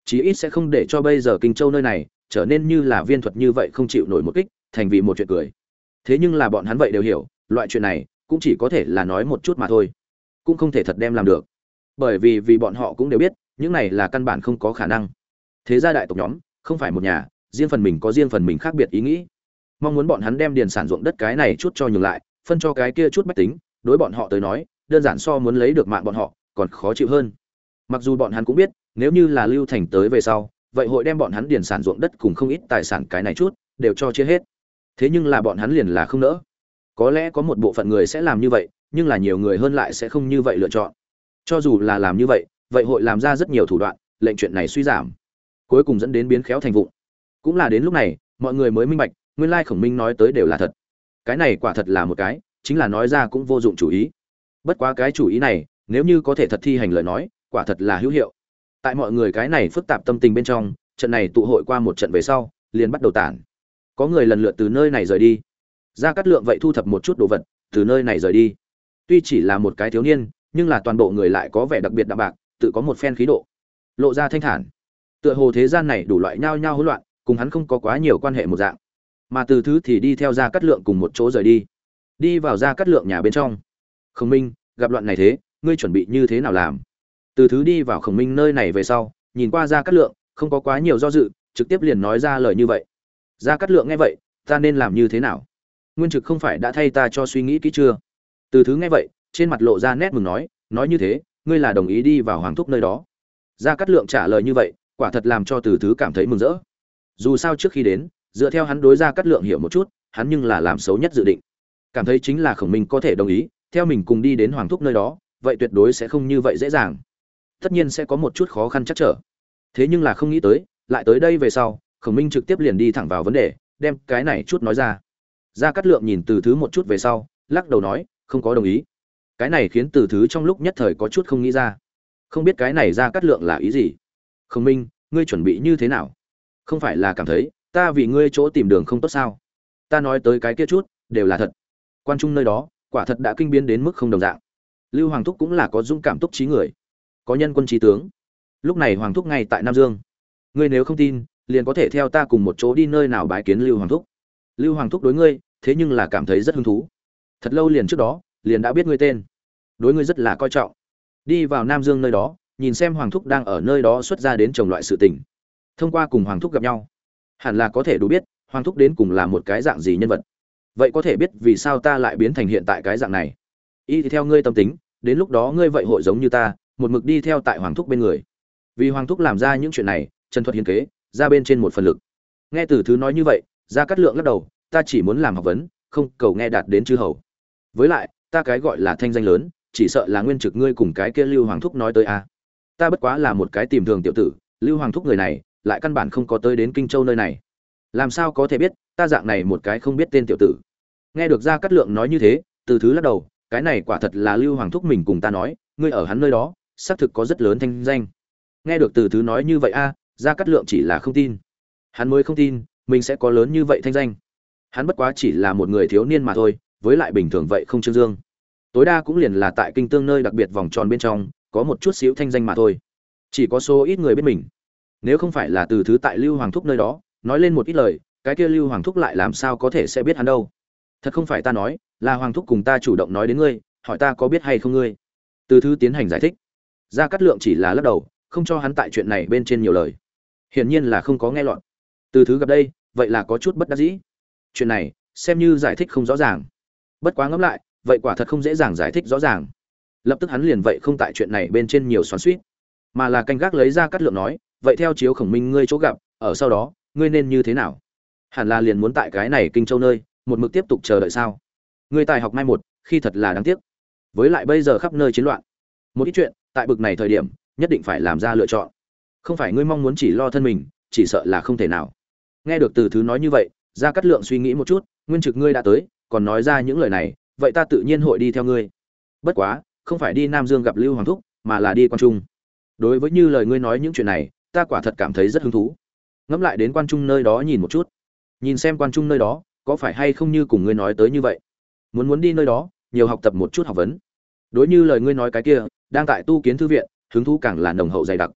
A: chí ít sẽ không để cho bây giờ Kinh Châu nơi này trở nên như là viên thuật như vậy không chịu nổi một kích, thành vì một chuyện cười. Thế nhưng là bọn hắn vậy đều hiểu, loại chuyện này cũng chỉ có thể là nói một chút mà thôi, cũng không thể thật đem làm được. Bởi vì bọn họ cũng đều biết, những này là căn bản không có khả năng. Thế gia đại tộc nhóm không phải một nhà, riêng phần mình có riêng phần mình khác biệt ý nghĩ. Mong muốn bọn hắn đem điền sản ruộng đất cái này chút cho nhường lại, phân cho cái kia chút bách tính, đối bọn họ tới nói, đơn giản so muốn lấy được mạng bọn họ còn khó chịu hơn. Mặc dù bọn hắn cũng biết, nếu như là Lưu Thành tới về sau, vậy hội đem bọn hắn điền sản ruộng đất cùng không ít tài sản cái này chút đều cho chia hết. Thế nhưng là bọn hắn liền là không nỡ. Có lẽ có một bộ phận người sẽ làm như vậy, nhưng là nhiều người hơn lại sẽ không như vậy lựa chọn. Cho dù là làm như vậy, vậy hội làm ra rất nhiều thủ đoạn, lệnh chuyện này suy giảm, cuối cùng dẫn đến biến khéo thành vụng. Cũng là đến lúc này, mọi người mới minh bạch, nguyên lai Khổng Minh nói tới đều là thật. Cái này quả thật là một cái, chính là nói ra cũng vô dụng chủ ý. Bất quá cái chủ ý này, nếu như có thể thật thi hành lời nói, quả thật là hữu hiệu. Tại mọi người cái này phức tạp tâm tình bên trong, trận này tụ hội qua một trận về sau, liền bắt đầu tản. Có người lần lượt từ nơi này rời đi. Gia Cát Lượng vậy thu thập một chút đồ vật, từ nơi này rời đi. Tuy chỉ là một cái thiếu niên, nhưng là toàn bộ người lại có vẻ đặc biệt đạm bạc, tự có một phen khí độ, lộ ra thanh thản. Tựa hồ thế gian này đủ loại nhao nhao hỗn loạn, cùng hắn không có quá nhiều quan hệ một dạng. Mà Từ Thứ thì đi theo Gia Cát Lượng cùng một chỗ rời đi. Đi vào Gia Cát Lượng nhà bên trong. Khổng Minh, gặp loạn này thế, ngươi chuẩn bị như thế nào làm? Từ Thứ đi vào Khổng Minh nơi này về sau, nhìn qua Gia Cát Lượng, không có quá nhiều do dự, trực tiếp liền nói ra lời như vậy. Gia Cát Lượng nghe vậy, ta nên làm như thế nào? Nguyên Trực không phải đã thay ta cho suy nghĩ kỹ chưa? Từ Thứ nghe vậy, trên mặt lộ ra nét mừng nói như thế, ngươi là đồng ý đi vào Hoàng thúc nơi đó. Gia Cát Lượng trả lời như vậy, quả thật làm cho Từ Thứ cảm thấy mừng rỡ. Dù sao trước khi đến, dựa theo hắn đối Gia Cát Lượng hiểu một chút, hắn nhưng là làm xấu nhất dự định. Cảm thấy chính là Khổng Minh có thể đồng ý, theo mình cùng đi đến Hoàng thúc nơi đó, vậy tuyệt đối sẽ không như vậy dễ dàng. Tất nhiên sẽ có một chút khó khăn chắc trở. Thế nhưng là không nghĩ tới, lại tới đây về sau, Khổng Minh trực tiếp liền đi thẳng vào vấn đề, đem cái này chút nói ra. Gia Cát Lượng nhìn Từ Thứ một chút về sau, lắc đầu nói, không có đồng ý. Cái này khiến Từ Thứ trong lúc nhất thời có chút không nghĩ ra, không biết cái này Gia Cát Lượng là ý gì. Khổng Minh, ngươi chuẩn bị như thế nào? Không phải là cảm thấy ta vì ngươi chỗ tìm đường không tốt sao? Ta nói tới cái kia chút đều là thật. Quan trung nơi đó quả thật đã kinh biến đến mức không đồng dạng. Lưu Hoàng thúc cũng là có dũng cảm túc trí người, có nhân quân trí tướng. Lúc này Hoàng thúc ngay tại Nam Dương, ngươi nếu không tin, liền có thể theo ta cùng một chỗ đi nơi nào bái kiến Lưu Hoàng thúc. Lưu Hoàng thúc đối ngươi, thế nhưng là cảm thấy rất hứng thú. Thật lâu liền trước đó, liền đã biết ngươi tên, đối ngươi rất là coi trọng. Đi vào Nam Dương nơi đó, nhìn xem Hoàng thúc đang ở nơi đó xuất ra đến chồng loại sự tình. Thông qua cùng Hoàng thúc gặp nhau, hẳn là có thể đủ biết Hoàng thúc đến cùng là một cái dạng gì nhân vật. Vậy có thể biết vì sao ta lại biến thành hiện tại cái dạng này. Y thì theo ngươi tâm tính, đến lúc đó ngươi vậy hội giống như ta, một mực đi theo tại Hoàng thúc bên người. Vì Hoàng thúc làm ra những chuyện này, chân thuật hiến kế, ra bên trên một phần lực. Nghe Từ Thứ nói như vậy, Gia Cát Lượng lắc đầu, ta chỉ muốn làm học vấn, không cầu nghe đạt đến chư hầu. Với lại, ta cái gọi là thanh danh lớn, chỉ sợ là Nguyên Trực ngươi cùng cái kia Lưu Hoàng thúc nói tới a. Ta bất quá là một cái tìm thường tiểu tử, Lưu Hoàng thúc người này, lại căn bản không có tới đến Kinh Châu nơi này. Làm sao có thể biết, ta dạng này một cái không biết tên tiểu tử. Nghe được Gia Cát Lượng nói như thế, Từ Thứ lắc đầu, cái này quả thật là Lưu Hoàng thúc mình cùng ta nói, ngươi ở hắn nơi đó, xác thực có rất lớn thanh danh. Nghe được Từ Thứ nói như vậy a, Gia Cát Lượng chỉ là không tin. Hắn mới không tin, mình sẽ có lớn như vậy thanh danh. Hắn bất quá chỉ là một người thiếu niên mà thôi, với lại bình thường vậy không trương dương. Tối đa cũng liền là tại Kinh Tương nơi đặc biệt vòng tròn bên trong, có một chút xíu thanh danh mà thôi. Chỉ có số ít người biết mình. Nếu không phải là Từ Thứ tại Lưu Hoàng thúc nơi đó, nói lên một ít lời, cái kia Lưu Hoàng thúc lại làm sao có thể sẽ biết hắn đâu. Thật không phải ta nói, là Hoàng thúc cùng ta chủ động nói đến ngươi, hỏi ta có biết hay không ngươi. Từ Thứ tiến hành giải thích. Gia Cát Lượng chỉ là lắc đầu, không cho hắn tại chuyện này bên trên nhiều lời. Hiển nhiên là không có nghe lọt. Từ Thứ gặp đây, vậy là có chút bất đắc dĩ. Chuyện này, xem như giải thích không rõ ràng. Bất quá ngẫm lại, vậy quả thật không dễ dàng giải thích rõ ràng. Lập tức hắn liền vậy không tại chuyện này bên trên nhiều xoắn xuýt, mà là canh gác lấy Gia Cát Lượng nói, vậy theo chiếu Khổng Minh ngươi chỗ gặp, ở sau đó, ngươi nên như thế nào? Hẳn là liền muốn tại cái này Kinh Châu nơi, một mực tiếp tục chờ đợi sao? Ngươi tài học mai một, khi thật là đáng tiếc. Với lại bây giờ khắp nơi chiến loạn, một ít chuyện, tại bực này thời điểm, nhất định phải làm ra lựa chọn. Không phải ngươi mong muốn chỉ lo thân mình, chỉ sợ là không thể nào. Nghe được Từ Thứ nói như vậy, Gia Cát Lượng suy nghĩ một chút, Nguyên Trực ngươi đã tới, còn nói ra những lời này, vậy ta tự nhiên hội đi theo ngươi. Bất quá, không phải đi Nam Dương gặp Lưu Hoàng thúc, mà là đi Quan Trung. Đối với như lời ngươi nói những chuyện này, ta quả thật cảm thấy rất hứng thú. Ngẫm lại đến Quan Trung nơi đó nhìn một chút, nhìn xem Quan Trung nơi đó có phải hay không như cùng ngươi nói tới như vậy. Muốn đi nơi đó, nhiều học tập một chút học vấn. Đối như lời ngươi nói cái kia, đang tại tu kiến thư viện, hứng thú càng là nồng hậu dày đặc.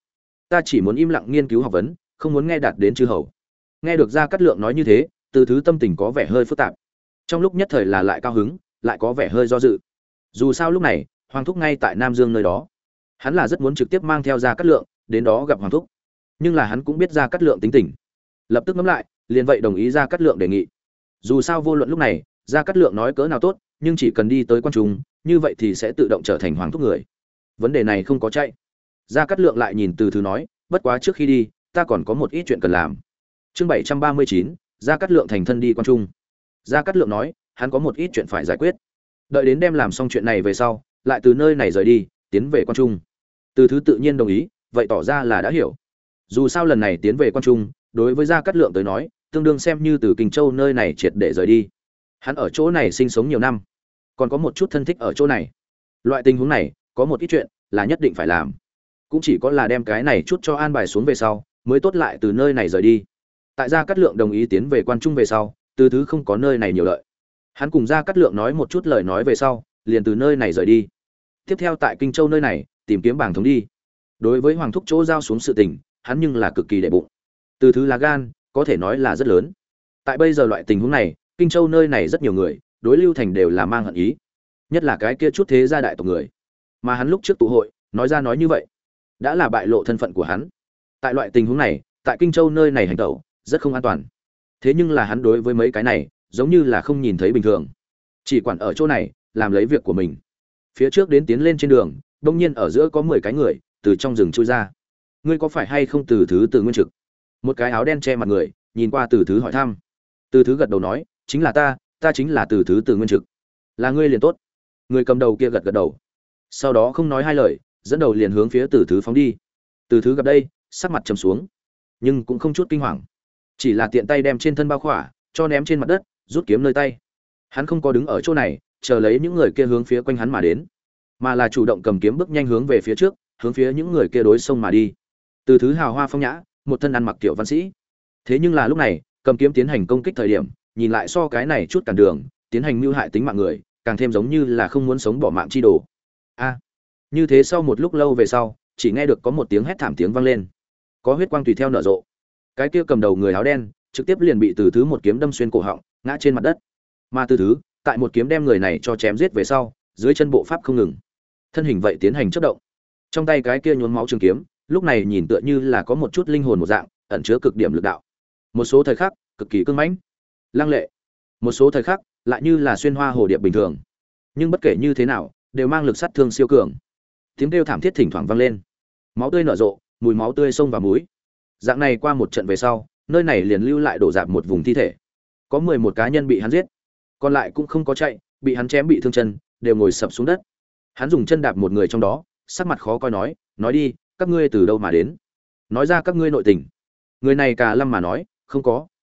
A: ta chỉ muốn im lặng nghiên cứu học vấn, không muốn nghe đạt đến chư hầu. Nghe được Gia Cát Lượng nói như thế, Từ Thứ tâm tình có vẻ hơi phức tạp. Trong lúc nhất thời là lại cao hứng, lại có vẻ hơi do dự. Dù sao lúc này, Hoàng thúc ngay tại Nam Dương nơi đó. Hắn là rất muốn trực tiếp mang theo Gia Cát Lượng đến đó gặp Hoàng thúc. Nhưng là hắn cũng biết Gia Cát Lượng tính tình. Lập tức ngẫm lại, liền vậy đồng ý Gia Cát Lượng đề nghị. Dù sao vô luận lúc này, Gia Cát Lượng nói cỡ nào tốt, nhưng chỉ cần đi tới quan trung, như vậy thì sẽ tự động trở thành Hoàng thúc người. Vấn đề này không có chạy. Gia Cát Lượng lại nhìn Từ Thứ nói, bất quá trước khi đi, ta còn có một ít chuyện cần làm. Chương 739, Gia Cát Lượng thành thân đi quan trung. Gia Cát Lượng nói, hắn có một ít chuyện phải giải quyết. Đợi đến đem làm xong chuyện này về sau, lại từ nơi này rời đi, tiến về quan trung. Từ Thứ tự nhiên đồng ý, vậy tỏ ra là đã hiểu. Dù sao lần này tiến về quan trung, đối với Gia Cát Lượng tới nói, tương đương xem như từ Kinh Châu nơi này triệt để rời đi. Hắn ở chỗ này sinh sống nhiều năm, còn có một chút thân thích ở chỗ này. Loại tình huống này, có một ít chuyện là nhất định phải làm. Cũng chỉ có là đem cái này chút cho an bài xuống về sau, mới tốt lại từ nơi này rời đi. Tại Gia Cát Lượng đồng ý tiến về quan trung về sau, Từ Thứ không có nơi này nhiều lợi. Hắn cùng Gia Cát Lượng nói một chút lời nói về sau, liền từ nơi này rời đi. Tiếp theo tại Kinh Châu nơi này, tìm kiếm bảng thống đi. Đối với Hoàng thúc chỗ giao xuống sự tình, hắn nhưng là cực kỳ đệ bụng. Từ Thứ lá gan, có thể nói là rất lớn. Tại bây giờ loại tình huống này, Kinh Châu nơi này rất nhiều người, đối Lưu Thành đều là mang hận ý. Nhất là cái kia chút thế gia đại tộc người. Mà hắn lúc trước tụ hội, nói ra nói như vậy, đã là bại lộ thân phận của hắn. Tại loại tình huống này, tại Kinh Châu nơi này hành tẩu, rất không an toàn. Thế nhưng là hắn đối với mấy cái này, giống như là không nhìn thấy bình thường. Chỉ quản ở chỗ này, làm lấy việc của mình. Phía trước đến tiến lên trên đường, đột nhiên ở giữa có 10 cái người từ trong rừng chui ra. Ngươi có phải hay không Từ Thứ Từ Nguyên Trực? Một cái áo đen che mặt người, nhìn qua Từ Thứ hỏi thăm. Từ Thứ gật đầu nói, chính là ta chính là Từ Thứ Từ Nguyên Trực. Là ngươi liền tốt. Người cầm đầu kia gật gật đầu. Sau đó không nói hai lời, dẫn đầu liền hướng phía Từ Thứ phóng đi. Từ Thứ gặp đây, sắc mặt trầm xuống, nhưng cũng không chút kinh hoàng, chỉ là tiện tay đem trên thân bao khỏa cho ném trên mặt đất, rút kiếm nơi tay. Hắn không có đứng ở chỗ này chờ lấy những người kia hướng phía quanh hắn mà đến, mà là chủ động cầm kiếm bước nhanh hướng về phía trước, hướng phía những người kia đối xông mà đi. Từ Thứ hào hoa phong nhã, một thân ăn mặc kiểu văn sĩ. Thế nhưng là lúc này, cầm kiếm tiến hành công kích thời điểm, nhìn lại so cái này chút cản đường, tiến hành mưu hại tính mạng người, càng thêm giống như là không muốn sống bỏ mạng chi đồ. A. Như thế sau một lúc lâu về sau, chỉ nghe được có một tiếng hét thảm tiếng vang lên. Có huyết quang tùy theo nở rộ. Cái kia cầm đầu người áo đen, trực tiếp liền bị Từ Thứ một kiếm đâm xuyên cổ họng, ngã trên mặt đất. Mà Từ Thứ, tại một kiếm đem người này cho chém giết về sau, dưới chân bộ pháp không ngừng, thân hình vậy tiến hành chớp động. Trong tay cái kia nhuốm máu trường kiếm, lúc này nhìn tựa như là có một chút linh hồn một dạng, ẩn chứa cực điểm lực đạo. Một số thời khắc, cực kỳ cương mãnh, lăng lệ. Một số thời khắc, lại như là xuyên hoa hồ điệp bình thường. Nhưng bất kể như thế nào, đều mang lực sát thương siêu cường. Tiếng kêu thảm thiết thỉnh thoảng vang lên. Máu tươi nở rộ, mùi máu tươi xông vào mũi. Dạng này qua một trận về sau, nơi này liền lưu lại đổ rạp một vùng thi thể. Có 11 cá nhân bị hắn giết, còn lại cũng không có chạy, bị hắn chém bị thương chân, đều ngồi sập xuống đất. Hắn dùng chân đạp một người trong đó, sắc mặt khó coi nói đi, các ngươi từ đâu mà đến? Nói ra các ngươi nội tình. Người này cả lâm mà nói, không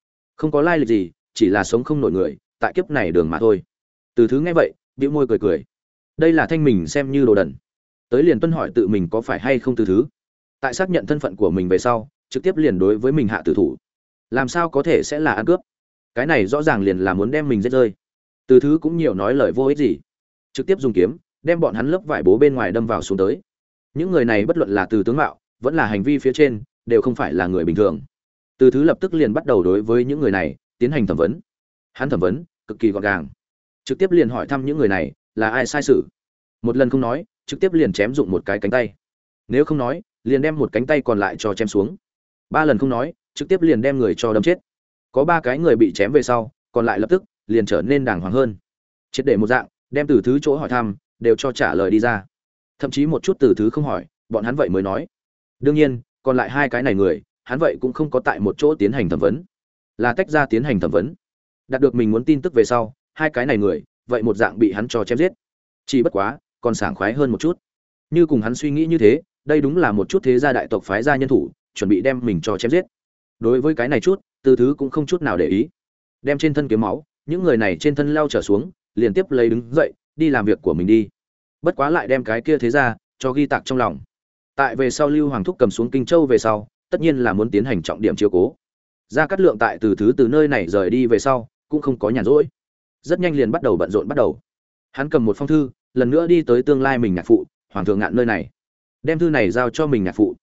A: có lai lịch gì, chỉ là sống không nổi người, tại kiếp này đường mà thôi. Từ Thứ nghe vậy, bĩu môi cười cười. Đây là thanh mình xem như đồ đần. Tới liền tuân hỏi tự mình có phải hay không Từ Thứ. Tại xác nhận thân phận của mình về sau, trực tiếp liền đối với mình hạ tử thủ. Làm sao có thể sẽ là ăn cướp? Cái này rõ ràng liền là muốn đem mình giết rơi. Từ Thứ cũng nhiều nói lời vô ích gì, trực tiếp dùng kiếm đem bọn hắn lớp vải bố bên ngoài đâm vào xuống tới. Những người này bất luận là từ tướng mạo, vẫn là hành vi phía trên, đều không phải là người bình thường. Từ Thứ lập tức liền bắt đầu đối với những người này tiến hành thẩm vấn. Hắn thẩm vấn cực kỳ gọn gàng, trực tiếp liền hỏi thăm những người này là ai sai sự. Một lần không nói, trực tiếp liền chém dụng một cái cánh tay. Nếu không nói, liền đem một cánh tay còn lại cho chém xuống. 3 lần không nói, trực tiếp liền đem người cho đâm chết. Có 3 cái người bị chém về sau, còn lại lập tức liền trở nên đàng hoàng hơn. Triệt để một dạng, đem Từ Thứ chỗ hỏi thăm đều cho trả lời đi ra. Thậm chí một chút Từ Thứ không hỏi, bọn hắn vậy mới nói. Đương nhiên, còn lại 2 cái này người, hắn vậy cũng không có tại một chỗ tiến hành thẩm vấn, là tách ra tiến hành thẩm vấn. Đạt được mình muốn tin tức về sau, 2 cái này người, vậy một dạng bị hắn cho chém giết. Chỉ bất quá, còn sảng khoái hơn một chút. Như cùng hắn suy nghĩ như thế, đây đúng là một chút thế gia đại tộc phái gia nhân thủ, chuẩn bị đem mình cho chém giết. Đối với cái này chút, Từ Thứ cũng không chút nào để ý. Đem trên thân kiếm máu, những người này trên thân leo trở xuống, liền tiếp lấy đứng dậy, đi làm việc của mình đi. Bất quá lại đem cái kia thế gia cho ghi tạc trong lòng. Tại về sau Lưu Hoàng thúc cầm xuống Kinh Châu về sau, tất nhiên là muốn tiến hành trọng điểm chiếu cố. Gia Cát Lượng tại Từ Thứ từ nơi này rời đi về sau, cũng không có nhàn rỗi. Rất nhanh liền bắt đầu bận rộn bắt đầu. Hắn cầm một phong thư, lần nữa đi tới tương lai mình nhạc phụ, Hoàng thượng Ngạn nơi này. Đem thư này giao cho mình nhạc phụ.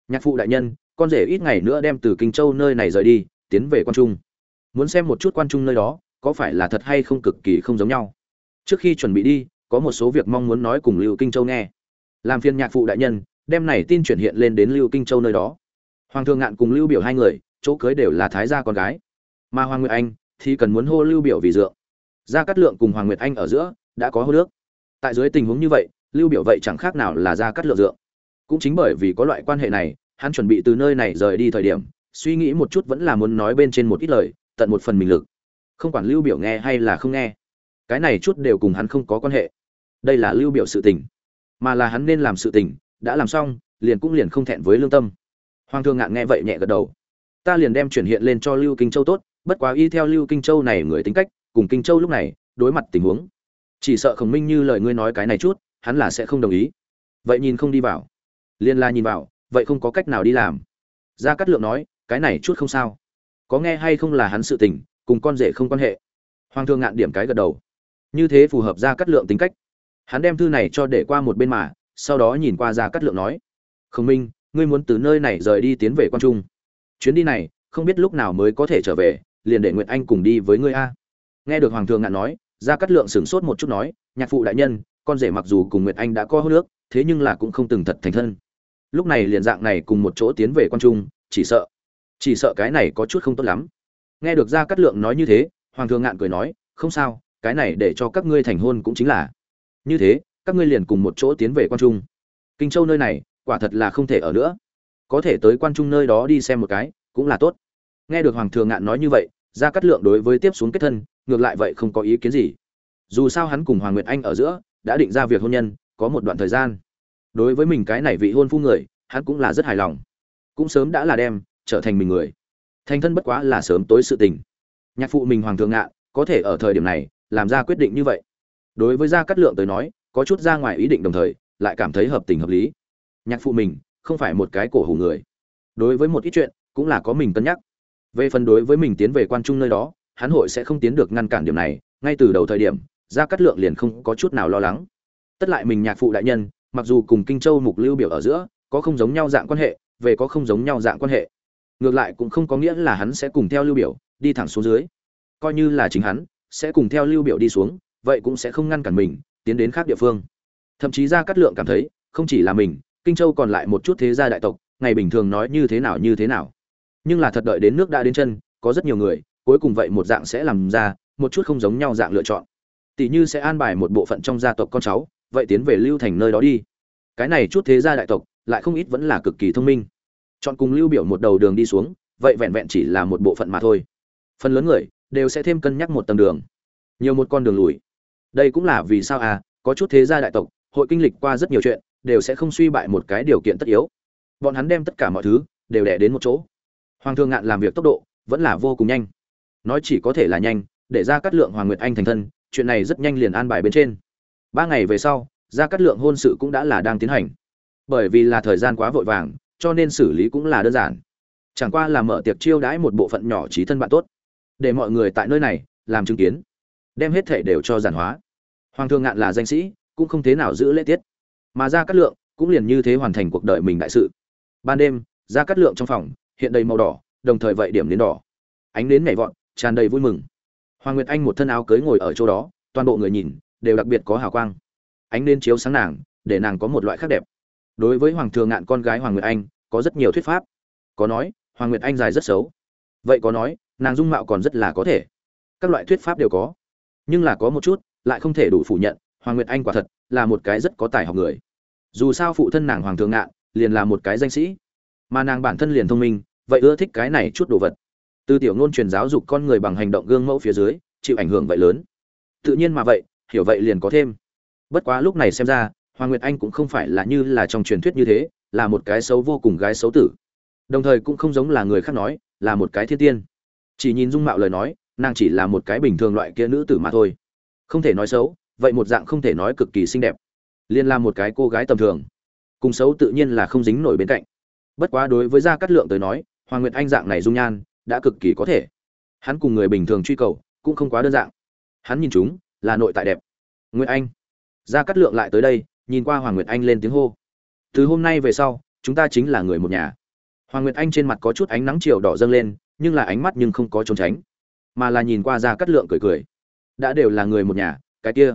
A: Nhạc phụ đại nhân, con rể ít ngày nữa đem từ Kinh Châu nơi này rời đi, tiến về Quan Trung. Muốn xem một chút Quan Trung nơi đó, có phải là thật hay không cực kỳ không giống nhau. Trước khi chuẩn bị đi, có một số việc mong muốn nói cùng Lưu Kinh Châu nghe. Làm phiền nhạc phụ đại nhân, đem này tin chuyển hiện lên đến Lưu Kinh Châu nơi đó. Hoàng Thượng Ngạn cùng Lưu Biểu hai người, chỗ cưới đều là thái gia con gái. Mà Hoàng Nguyệt Anh thì cần muốn hô Lưu Biểu vì dượng. Gia Cát Lượng cùng Hoàng Nguyệt Anh ở giữa đã có hô nước. Tại dưới tình huống như vậy, Lưu Biểu vậy chẳng khác nào là Gia Cát Lượng dượng. Cũng chính bởi vì có loại quan hệ này, hắn chuẩn bị từ nơi này rời đi thời điểm, suy nghĩ một chút vẫn là muốn nói bên trên một ít lời, tận một phần mình lực. Không quản Lưu Biểu nghe hay là không nghe, cái này chút đều cùng hắn không có quan hệ. Đây là Lưu Biểu sự tình, mà là hắn nên làm sự tình, đã làm xong, liền không thẹn với lương tâm. Hoàng Thượng Ngạn nghe vậy nhẹ gật đầu. Ta liền đem chuyển hiện lên cho Lưu Kinh Châu tốt, bất quá y theo Lưu Kinh Châu này người tính cách, cùng Kinh Châu lúc này, đối mặt tình huống, chỉ sợ Khổng Minh như lời ngươi nói cái này chút, hắn là sẽ không đồng ý. Vậy nhìn không đi vào, liên la nhìn vào, vậy không có cách nào đi làm. Gia Cát Lượng nói, cái này chút không sao, có nghe hay không là hắn sự tình, cùng con rể không quan hệ. Hoàng Thượng Ngạn điểm cái gật đầu, như thế phù hợp Gia Cát Lượng tính cách. Hắn đem thư này cho để qua một bên mà, sau đó nhìn qua Gia Cát Lượng nói, Khổng Minh, ngươi muốn từ nơi này rời đi tiến về Quan Trung, chuyến đi này không biết lúc nào mới có thể trở về, liền để Nguyệt Anh cùng đi với ngươi a. Nghe được Hoàng Thượng Ngạn nói, Gia Cát Lượng sửng sốt một chút nói, nhạc phụ đại nhân, con rể mặc dù cùng Nguyệt Anh đã có hôn ước, thế nhưng là cũng không từng thật thành thân. Lúc này liền dạng này cùng một chỗ tiến về Quan Trung, chỉ sợ cái này có chút không tốt lắm. Nghe được Gia Cát Lượng nói như thế, Hoàng Thượng Ngạn cười nói, không sao, cái này để cho các ngươi thành hôn cũng chính là như thế, các ngươi liền cùng một chỗ tiến về Quan Trung. Kinh Châu nơi này, quả thật là không thể ở nữa, có thể tới Quan Trung nơi đó đi xem một cái, cũng là tốt. Nghe được Hoàng Thượng Ngạn nói như vậy, Gia Cát Lượng đối với tiếp xuống kết thân, ngược lại vậy không có ý kiến gì. Dù sao hắn cùng Hoàng Nguyệt Anh ở giữa đã định ra việc hôn nhân, có một đoạn thời gian. Đối với mình cái này vị hôn phu người, hắn cũng là rất hài lòng, cũng sớm đã là đem trở thành mình người. Thành thân bất quá là sớm tối sự tình. Nhạc phụ mình Hoàng Thượng Ngạn có thể ở thời điểm này làm ra quyết định như vậy, đối với Gia Cát Lượng tới nói, có chút ra ngoài ý định, đồng thời lại cảm thấy hợp tình hợp lý. Nhạc phụ mình không phải một cái cổ hủ người, đối với một ít chuyện cũng là có mình cân nhắc. Về phần đối với mình tiến về Quan Trung nơi đó, hắn hội sẽ không tiến được ngăn cản điểm này, ngay từ đầu thời điểm, Gia Cát Lượng liền không có chút nào lo lắng. Tất lại mình nhạc phụ đại nhân, mặc dù cùng Kinh Châu Mục Lưu Biểu ở giữa có không giống nhau dạng quan hệ, về có không giống nhau dạng quan hệ, ngược lại cũng không có nghĩa là hắn sẽ cùng theo Lưu Biểu đi thẳng xuống dưới. Coi như là chính hắn sẽ cùng theo Lưu Biểu đi xuống, vậy cũng sẽ không ngăn cản mình tiến đến khác địa phương. Thậm chí Gia Cát Lượng cảm thấy, không chỉ là mình, Kinh Châu còn lại một chút thế gia đại tộc, ngày bình thường nói như thế nào, nhưng là thật đợi đến nước đã đến chân, có rất nhiều người cuối cùng vậy một dạng sẽ làm ra một chút không giống nhau dạng lựa chọn. Tỷ như sẽ an bài một bộ phận trong gia tộc con cháu, vậy tiến về Lưu Thành nơi đó đi. Cái này chút thế gia đại tộc lại không ít vẫn là cực kỳ thông minh, chọn cùng Lưu Biểu một đầu đường đi xuống, vậy vẹn vẹn chỉ là một bộ phận mà thôi. Phần lớn người đều sẽ thêm cân nhắc một tầng đường, nhiều một con đường lùi. Đây cũng là vì sao có chút thế gia đại tộc hội kinh lịch qua rất nhiều chuyện, đều sẽ không suy bại một cái điều kiện tất yếu. Bọn hắn đem tất cả mọi thứ đều đè đến một chỗ. Hoàng Thượng Ngạn làm việc tốc độ vẫn là vô cùng nhanh, nói chỉ có thể là nhanh, để Gia Cát Lượng Hoàng Nguyệt Anh thành thân, chuyện này rất nhanh liền an bài bên trên. 3 ngày về sau, Gia Cát Lượng hôn sự cũng đã là đang tiến hành. Bởi vì là thời gian quá vội vàng, cho nên xử lý cũng là đơn giản. Chẳng qua là mở tiệc chiêu đãi một bộ phận nhỏ chí thân bạn tốt, để mọi người tại nơi này làm chứng kiến, đem hết thảy đều cho giản hóa. Hoàng Thượng Ngạn là danh sĩ, cũng không thế nào giữ lễ tiết, mà Gia Cát Lượng cũng liền như thế hoàn thành cuộc đời mình đại sự. Ban đêm, Gia Cát Lượng trong phòng hiện đầy màu đỏ, đồng thời vậy điểm nến đỏ, ánh nến nhảy vọt, tràn đầy vui mừng. Hoàng Nguyệt Anh một thân áo cưới ngồi ở chỗ đó, toàn bộ người nhìn đều đặc biệt có hào quang. Ánh nến chiếu sáng nàng, để nàng có một loại khác đẹp. Đối với Hoàng Thượng Ngạn con gái Hoàng Nguyệt Anh, có rất nhiều thuyết pháp. Có nói, Hoàng Nguyệt Anh dài rất xấu. Vậy có nói, nàng dung mạo còn rất là có thể. Các loại thuyết pháp đều có. Nhưng là có một chút, lại không thể đủ phủ nhận, Hoàng Nguyệt Anh quả thật là một cái rất có tài học người. Dù sao phụ thân nàng Hoàng Thượng Ngạn liền là một cái danh sĩ, mà nàng bản thân liền thông minh, vậy ưa thích cái này chút đồ vật. Từ tiểu ngôn truyền giáo dục con người bằng hành động gương mẫu phía dưới, chịu ảnh hưởng vậy lớn. Tự nhiên mà vậy, hiểu vậy liền có thêm. Bất quá lúc này xem ra, Hoàng Nguyệt Anh cũng không phải là như là trong truyền thuyết như thế, là một cái xấu vô cùng gái xấu tử. Đồng thời cũng không giống là người khác nói, là một cái thiên tiên. Chỉ nhìn dung mạo lời nói, nàng chỉ là một cái bình thường loại kia nữ tử mà thôi. Không thể nói xấu, vậy một dạng không thể nói cực kỳ xinh đẹp. Liên là một cái cô gái tầm thường. Cùng xấu tự nhiên là không dính nổi bên cạnh. Bất quá đối với Gia Cát Lượng tới nói, Hoàng Nguyệt Anh dạng này dung nhan đã cực kỳ có thể. Hắn cùng người bình thường truy cầu cũng không quá đơn giản. Hắn nhìn chúng là nội tại đẹp. Nguyệt Anh. Gia Cát Lượng lại tới đây, nhìn qua Hoàng Nguyệt Anh lên tiếng hô. Từ hôm nay về sau, chúng ta chính là người một nhà. Hoàng Nguyệt Anh trên mặt có chút ánh nắng chiều đỏ dâng lên, nhưng là ánh mắt nhưng không có trốn tránh, mà là nhìn qua Gia Cát Lượng cười cười. Đã đều là người một nhà,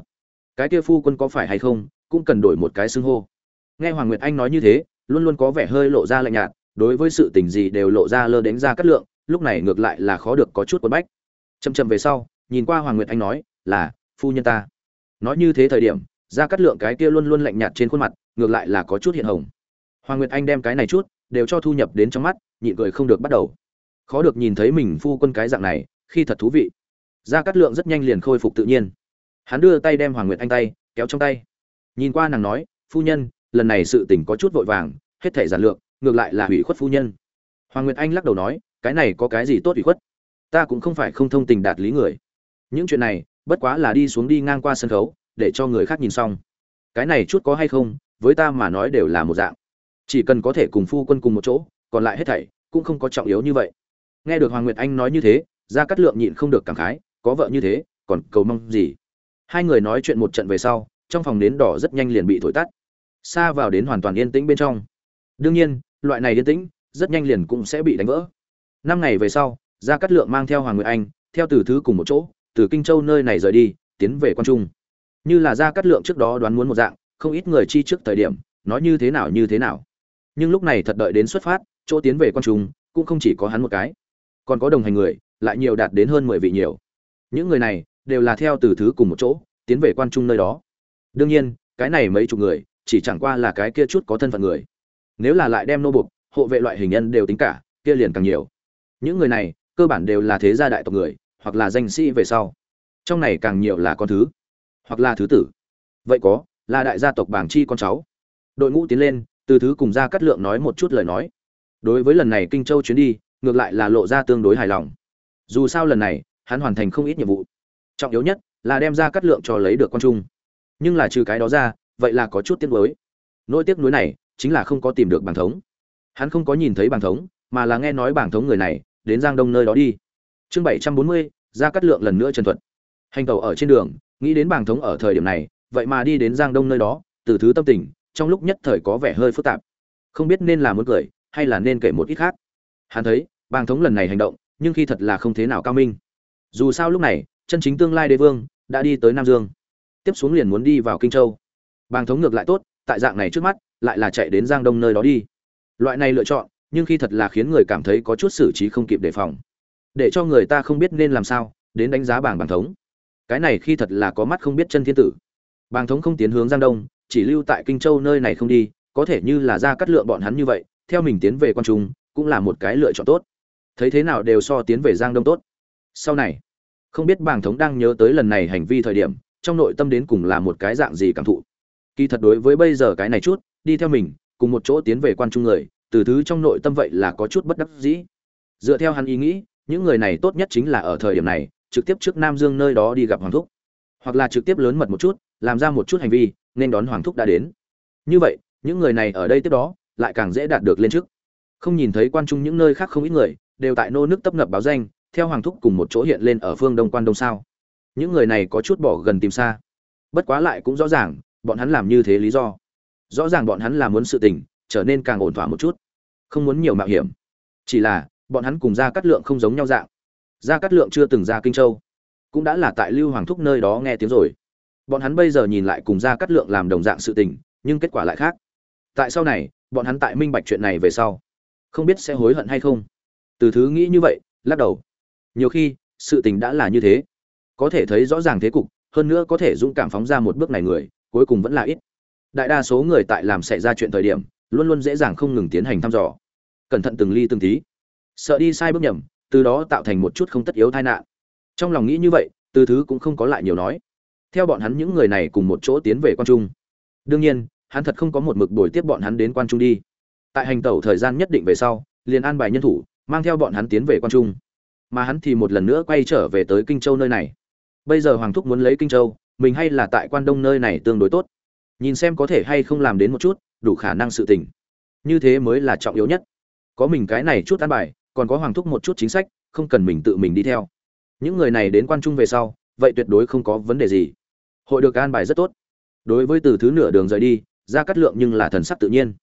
A: cái kia phu quân có phải hay không, cũng cần đổi một cái xưng hô. Nghe Hoàng Nguyệt Anh nói như thế, luôn luôn có vẻ hơi lộ ra lạnh nhạt, đối với sự tình gì đều lộ ra lơ đánh Gia Cát Lượng, lúc này ngược lại là khó được có chút quấn bách. Chậm chậm về sau, nhìn qua Hoàng Nguyệt Anh nói, là phu nhân ta. Nói như thế thời điểm, Gia Cát Lượng cái kia luôn luôn lạnh nhạt trên khuôn mặt, ngược lại là có chút hiện hồng. Hoàng Nguyệt Anh đem cái này chút đều cho thu nhập đến trong mắt, nhịn cười không được bắt đầu. Khó được nhìn thấy mình phu quân cái dạng này, khi thật thú vị. Gia Cát Lượng rất nhanh liền khôi phục tự nhiên. Hắn đưa tay đem Hoàng Nguyệt Anh tay kéo trong tay. Nhìn qua nàng nói, "Phu nhân, lần này sự tình có chút vội vàng, hết thảy giản lược, ngược lại là hủy khuất phu nhân." Hoàng Nguyệt Anh lắc đầu nói, "Cái này có cái gì tốt hủy khuất? Ta cũng không phải không thông tình đạt lý người. Những chuyện này, bất quá là đi xuống đi ngang qua sân khấu, để cho người khác nhìn xong. Cái này chút có hay không, với ta mà nói đều là một dạng. Chỉ cần có thể cùng phu quân cùng một chỗ, còn lại hết thảy cũng không có trọng yếu như vậy." Nghe được Hoàng Nguyệt Anh nói như thế, Gia Cát Lượng nhịn không được cảm khái, có vợ như thế, còn cầu mong gì? Hai người nói chuyện một trận về sau, trong phòng nến đỏ rất nhanh liền bị thổi tắt, xa vào đến hoàn toàn yên tĩnh bên trong. Đương nhiên, loại này yên tĩnh rất nhanh liền cũng sẽ bị đánh vỡ. 5 ngày về sau, Gia Cát Lượng mang theo Hoàng Nguyệt Anh, theo Từ Thứ cùng một chỗ, từ Kinh Châu nơi này rời đi, tiến về Quan Trung. Như là Gia Cát Lượng trước đó đoán muốn một dạng, không ít người chi trước thời điểm, nói như thế nào. Nhưng lúc này thật đợi đến xuất phát, chỗ tiến về Quan Trung, cũng không chỉ có hắn một cái, còn có đồng hành người, lại nhiều đạt đến hơn 10 vị nhiều. Những người này đều là theo Từ Thứ cùng một chỗ, tiến về Quan Trung nơi đó. Đương nhiên, cái này mấy chục người, chỉ chẳng qua là cái kia chút có thân phận người. Nếu là lại đem nô buộc, hộ vệ loại hình nhân đều tính cả, kia liền càng nhiều. Những người này, cơ bản đều là thế gia đại tộc người, hoặc là danh sĩ về sau. Trong này càng nhiều là con thứ, hoặc là thứ tử. Vậy có, là đại gia tộc Bàng Chi con cháu. Đội ngũ tiến lên, Từ Thứ cùng Gia Cát Lượng nói một chút lời nói. Đối với lần này Kinh Châu chuyến đi, ngược lại là lộ ra tương đối hài lòng. Dù sao lần này, hắn hoàn thành không ít nhiệm vụ. Trọng yếu nhất là đem Gia Cát Lượng cho lấy được Quan Trung. Nhưng là trừ cái đó ra, vậy là có chút tiếc nuối. Nỗi tiếc nuối này chính là không có tìm được Bàng thống. Hắn không có nhìn thấy Bàng thống, mà là nghe nói Bàng thống người này đến Giang Đông nơi đó đi. Chương 740, Gia Cát Lượng lần nữa trần thuật. Hành tàu ở trên đường, nghĩ đến Bàng thống ở thời điểm này, vậy mà đi đến Giang Đông nơi đó, Từ Thứ tâm tình trong lúc nhất thời có vẻ hơi phức tạp, không biết nên là muốn cười hay là nên kể một ít khác. Hắn thấy Bàng thống lần này hành động, nhưng khi thật là không thế nào cao minh. Dù sao lúc này, chân chính tương lai đế vương đã đi tới Nam Dương, tiếp xuống liền muốn đi vào Kinh Châu. Bàng thống ngược lại tốt, tại dạng này trước mắt, lại là chạy đến Giang Đông nơi đó đi. Loại này lựa chọn, nhưng khi thật là khiến người cảm thấy có chút xử trí không kịp đề phòng, để cho người ta không biết nên làm sao đến đánh giá Bàng thống. Cái này khi thật là có mắt không biết chân thiên tử. Bàng thống không tiến hướng Giang Đông, chỉ lưu tại Kinh Châu nơi này không đi, có thể như là Gia Cát Lượng bọn hắn như vậy, theo mình tiến về Quan Trung, cũng là một cái lựa chọn tốt. Thấy thế nào đều so tiến về Giang Đông tốt. Sau này, không biết Bàng thống đang nhớ tới lần này hành vi thời điểm, trong nội tâm đến cùng là một cái dạng gì cảm thụ. Kỳ thật đối với bây giờ cái này chút, đi theo mình, cùng một chỗ tiến về Quan Trung người, Từ Thứ trong nội tâm vậy là có chút bất đắc dĩ. Dựa theo hắn ý nghĩ, những người này tốt nhất chính là ở thời điểm này, trực tiếp trước Nam Dương nơi đó đi gặp Hoàng thúc, hoặc là trực tiếp lớn mật một chút, làm ra một chút hành vi, nên đón Hoàng thúc đã đến. Như vậy, những người này ở đây tiếp đó, lại càng dễ đạt được lên chức. Không nhìn thấy Quan Trung những nơi khác không ít người, đều tại nô nước tấp nập báo danh, theo Hoàng thúc cùng một chỗ hiện lên ở phương Đông Quan Đông sao? Những người này có chút bỏ gần tìm xa. Bất quá lại cũng rõ ràng, bọn hắn làm như thế lý do. Rõ ràng bọn hắn là muốn sự tình trở nên càng ổn thỏa một chút, không muốn nhiều mạo hiểm. Chỉ là, bọn hắn cùng Gia Cát Lượng không giống nhau dạng. Gia Cát Lượng chưa từng ra Kinh Châu, cũng đã là tại Lưu Hoàng thúc nơi đó nghe tiếng rồi. Bọn hắn bây giờ nhìn lại cùng Gia Cát Lượng làm đồng dạng sự tình, nhưng kết quả lại khác. Tại sau này, bọn hắn tại minh bạch chuyện này về sau, không biết sẽ hối hận hay không. Từ Thứ nghĩ như vậy, lắc đầu. Nhiều khi, sự tình đã là như thế, có thể thấy rõ ràng thế cục, hơn nữa có thể dũng cảm phóng ra một bước này người, cuối cùng vẫn là ít. Đại đa số người tại làm xảy ra chuyện thời điểm, luôn luôn dễ dàng không ngừng tiến hành thăm dò, cẩn thận từng ly từng tí, sợ đi sai bước nhầm, từ đó tạo thành một chút không tất yếu tai nạn. Trong lòng nghĩ như vậy, Từ Thứ cũng không có lại nhiều nói. Theo bọn hắn những người này cùng một chỗ tiến về Quan Trung. Đương nhiên, hắn thật không có một mực bồi tiếp bọn hắn đến Quan Trung đi. Tại hành tẩu thời gian nhất định về sau, liền an bài nhân thủ, mang theo bọn hắn tiến về Quan Trung. Mà hắn thì một lần nữa quay trở về tới Kinh Châu nơi này. Bây giờ Hoàng thúc muốn lấy Kinh Châu, mình hay là tại Quan Đông nơi này tương đối tốt. Nhìn xem có thể hay không làm đến một chút, đủ khả năng sự tình. Như thế mới là trọng yếu nhất. Có mình cái này chút an bài, còn có Hoàng thúc một chút chính sách, không cần mình tự mình đi theo. Những người này đến Quan Trung về sau, vậy tuyệt đối không có vấn đề gì. Hội được an bài rất tốt. Đối với Từ Thứ nửa đường rời đi, Gia Cát Lượng nhưng là thần sắc tự nhiên.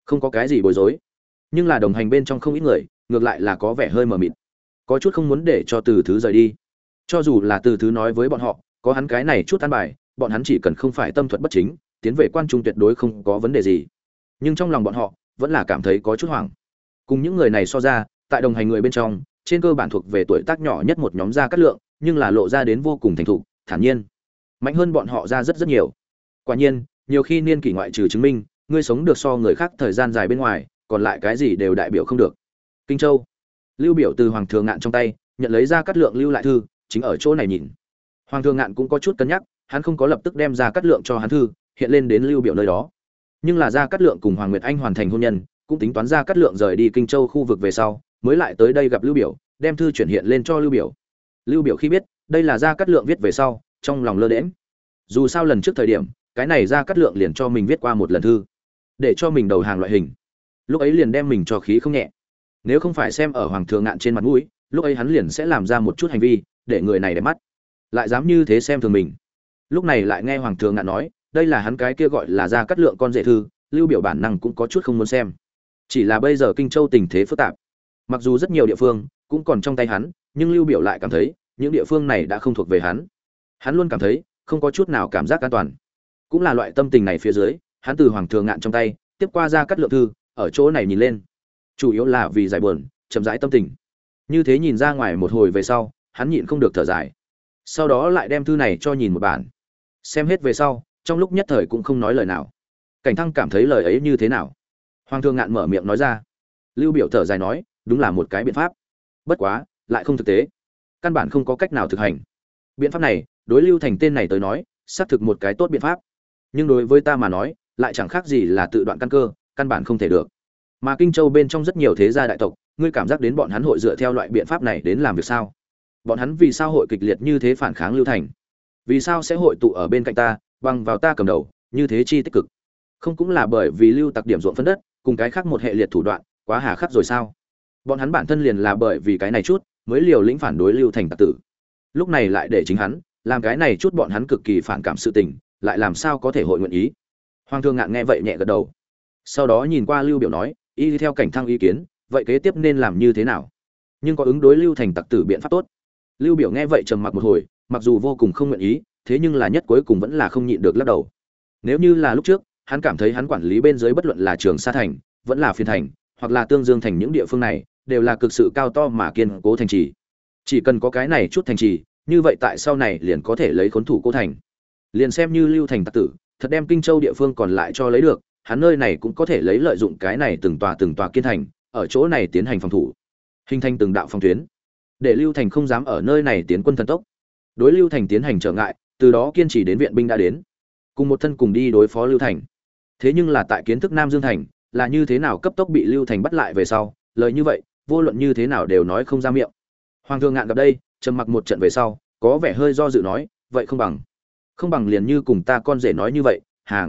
A: không có cái gì bối rối. Nhưng là đồng hành bên trong không ít người ngược lại là có vẻ hơi mờ mịt, có chút không muốn để cho Từ Thứ rời đi. Cho dù là Từ Thứ nói với bọn họ có hắn cái này chút ăn bài, bọn hắn chỉ cần không phải tâm thuật bất chính, tiến về quan trung tuyệt đối không có vấn đề gì. Nhưng trong lòng bọn họ vẫn là cảm thấy có chút hoảng. Cùng những người này so ra, tại đồng hành người bên trong, trên cơ bản thuộc về tuổi tác nhỏ nhất một nhóm Gia Cát Lượng, nhưng là lộ ra đến vô cùng thành thục, thản nhiên, mạnh hơn bọn họ ra rất nhiều. Quả nhiên, nhiều khi niên kỷ ngoại trừ chứng minh, ngươi sống được so người khác thời gian dài bên ngoài, còn lại cái gì đều đại biểu không được. Kinh Châu, Lưu Biểu từ Hoàng Thường Ngạn trong tay nhận lấy Gia Cát Lượng lưu lại thư, chính ở chỗ này nhìn. Hoàng Thường Ngạn cũng có chút cân nhắc, hắn không có lập tức đem Gia Cát Lượng cho hắn thư, hiện lên đến Lưu Biểu nơi đó. Nhưng là Gia Cát Lượng cùng Hoàng Nguyệt Anh hoàn thành hôn nhân, cũng tính toán Gia Cát Lượng rời đi Kinh Châu khu vực về sau, mới lại tới đây gặp Lưu Biểu, đem thư chuyển hiện lên cho Lưu Biểu. Lưu Biểu khi biết đây là Gia Cát Lượng viết về sau, trong lòng lơ đễnh. Dù sao lần trước thời điểm, cái này Gia Cát Lượng liền cho mình viết qua một lần thư, để cho mình đầu hàng loại hình. Lúc ấy liền đem mình cho khí không nhẹ. Nếu không phải xem ở Hoàng Thường Ngạn trên mặt mũi, lúc ấy hắn liền sẽ làm ra một chút hành vi, để người này để mắt, lại dám như thế xem thường mình. Lúc này lại nghe Hoàng Thường Ngạn nói, đây là hắn cái kia gọi là Gia Cát Lượng con rể thư, Lưu Biểu bản năng cũng có chút không muốn xem. Chỉ là bây giờ Kinh Châu tình thế phức tạp, mặc dù rất nhiều địa phương cũng còn trong tay hắn, nhưng Lưu Biểu lại cảm thấy những địa phương này đã không thuộc về hắn. Hắn luôn cảm thấy không có chút nào cảm giác an toàn. Cũng là loại tâm tình này phía dưới, hắn từ Hoàng Thường Ngạn trong tay tiếp qua Gia Cát Lượng thư, ở chỗ này nhìn lên, chủ yếu là vì giải buồn, chậm rãi tâm tình. Như thế nhìn ra ngoài một hồi về sau, hắn nhịn không được thở dài. Sau đó lại đem thư này cho nhìn một bản. Xem hết về sau, trong lúc nhất thời cũng không nói lời nào. Cảnh Thăng cảm thấy lời ấy như thế nào? Hoàng Thường Ngạn mở miệng nói ra. Lưu Biểu thở dài nói, đúng là một cái biện pháp. Bất quá, lại không thực tế. Căn bản không có cách nào thực hành. Biện pháp này, đối Lưu Thành tên này tới nói, xác thực một cái tốt biện pháp. Nhưng đối với ta mà nói, lại chẳng khác gì là tự đoạn căn cơ, căn bản không thể được. Mà Kinh Châu bên trong rất nhiều thế gia đại tộc, ngươi cảm giác đến bọn hắn hội dựa theo loại biện pháp này đến làm việc sao? Bọn hắn vì sao hội kịch liệt như thế phản kháng Lưu Thành? Vì sao sẽ hội tụ ở bên cạnh ta, bằng vào ta cầm đầu, như thế chi tích cực? Không cũng là bởi vì Lưu Tặc điểm ruộng phân đất, cùng cái khác một hệ liệt thủ đoạn, quá hà khắc rồi sao? Bọn hắn bản thân liền là bởi vì cái này chút, mới liều lĩnh phản đối Lưu Thành tặc tử. Lúc này lại để chính hắn làm cái này chút bọn hắn cực kỳ phản cảm sự tình, lại làm sao có thể hội nguyện ý? Hoàng Thương Ngạn nghe vậy nhẹ gật đầu. Sau đó nhìn qua Lưu Biểu nói, y theo Cảnh Thăng ý kiến, vậy kế tiếp nên làm như thế nào? Nhưng có ứng đối Lưu Thành tặc tử biện pháp tốt. Lưu Biểu nghe vậy trầm mặc một hồi, mặc dù vô cùng không nguyện ý, thế nhưng là nhất cuối cùng vẫn là không nhịn được lắc đầu. Nếu như là lúc trước, hắn cảm thấy hắn quản lý bên dưới bất luận là Trường Sa thành, vẫn là Phiên thành, hoặc là Tương Dương thành những địa phương này, đều là cực sự cao to mà kiên cố thành trì. Chỉ cần có cái này chút thành trì, như vậy tại sau này liền có thể lấy khốn thủ Cố thành. Liền xem như Lưu Thành tặc tử, thật đem Kinh Châu địa phương còn lại cho lấy được, hắn nơi này cũng có thể lấy lợi dụng cái này từng tòa kiên thành, ở chỗ này tiến hành phòng thủ, hình thành từng đạo phòng tuyến, để Lưu Thành không dám ở nơi này tiến quân thần tốc. Đối Lưu Thành tiến hành trở ngại, từ đó kiên trì đến viện binh đã đến, cùng một thân cùng đi đối phó Lưu Thành. Thế nhưng là tại kiến thức Nam Dương thành, là như thế nào cấp tốc bị Lưu Thành bắt lại về sau, lời như vậy, vô luận như thế nào đều nói không ra miệng. Hoàng Thương Ngạn gặp đây, trầm mặc một trận về sau, có vẻ hơi do dự nói, vậy không bằng liền như cùng ta con rể nói như vậy, hàng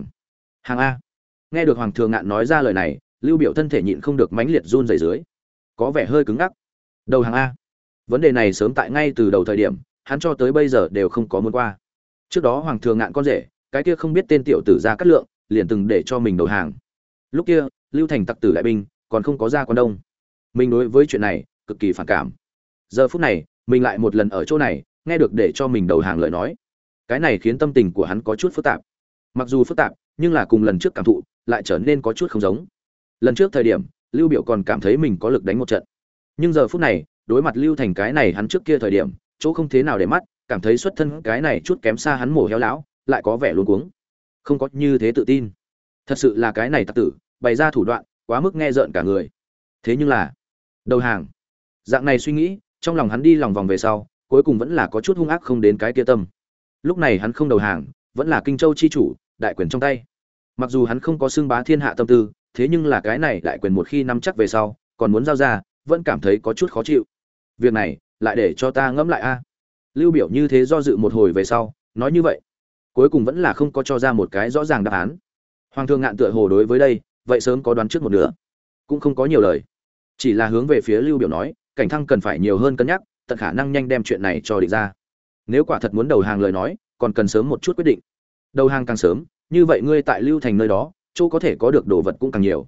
A: a. Nghe được Hoàng Thương Ngạn nói ra lời này, Lưu Biểu thân thể nhịn không được mãnh liệt run rẩy dưới, có vẻ hơi cứng ngắc. Đầu hàng a. Vấn đề này sớm tại ngay từ đầu thời điểm, hắn cho tới bây giờ đều không có muốn qua. Trước đó Hoàng Thương Ngạn con rể, cái kia không biết tên tiểu tử Gia Cát Lượng, liền từng để cho mình đầu hàng. Lúc kia, Lưu Thành tặc tử đại binh còn không có ra quan đông. Mình đối với chuyện này cực kỳ phản cảm. Giờ phút này, mình lại một lần ở chỗ này, nghe được để cho mình đầu hàng lời nói. Cái này khiến tâm tình của hắn có chút phức tạp. Mặc dù phức tạp, nhưng là cùng lần trước cảm thụ lại trở nên có chút không giống. Lần trước thời điểm, Lưu Biểu còn cảm thấy mình có lực đánh một trận. Nhưng giờ phút này, đối mặt Lưu Thành cái này hắn trước kia thời điểm, chỗ không thế nào để mắt, cảm thấy xuất thân cái này chút kém xa hắn mổ héo lão, lại có vẻ luống cuống. Không có như thế tự tin. Thật sự là cái này tặc tử, bày ra thủ đoạn, quá mức nghe rợn cả người. Thế nhưng là, đầu hàng. Dạng này suy nghĩ, trong lòng hắn đi lòng vòng về sau, cuối cùng vẫn là có chút hung ác không đến cái kia tâm. Lúc này hắn không đầu hàng, vẫn là Kinh Châu chi chủ, đại quyền trong tay. Mặc dù hắn không có xưng bá thiên hạ tâm tư, thế nhưng là cái này đại quyền một khi nắm chắc về sau, còn muốn giao ra, vẫn cảm thấy có chút khó chịu. Việc này, lại để cho ta ngẫm lại a. Lưu Biểu như thế do dự một hồi về sau, nói như vậy, cuối cùng vẫn là không có cho ra một cái rõ ràng đáp án. Hoàng Thương Ngạn tựa hồ đối với đây, vậy sớm có đoán trước một nửa, cũng không có nhiều lời, chỉ là hướng về phía Lưu Biểu nói, Cảnh Thăng cần phải nhiều hơn cân nhắc, tận khả năng nhanh đem chuyện này cho định ra. Nếu quả thật muốn đầu hàng lời nói, còn cần sớm một chút quyết định. Đầu hàng càng sớm, như vậy ngươi tại Lưu Thành nơi đó, chỗ có thể có được đồ vật cũng càng nhiều.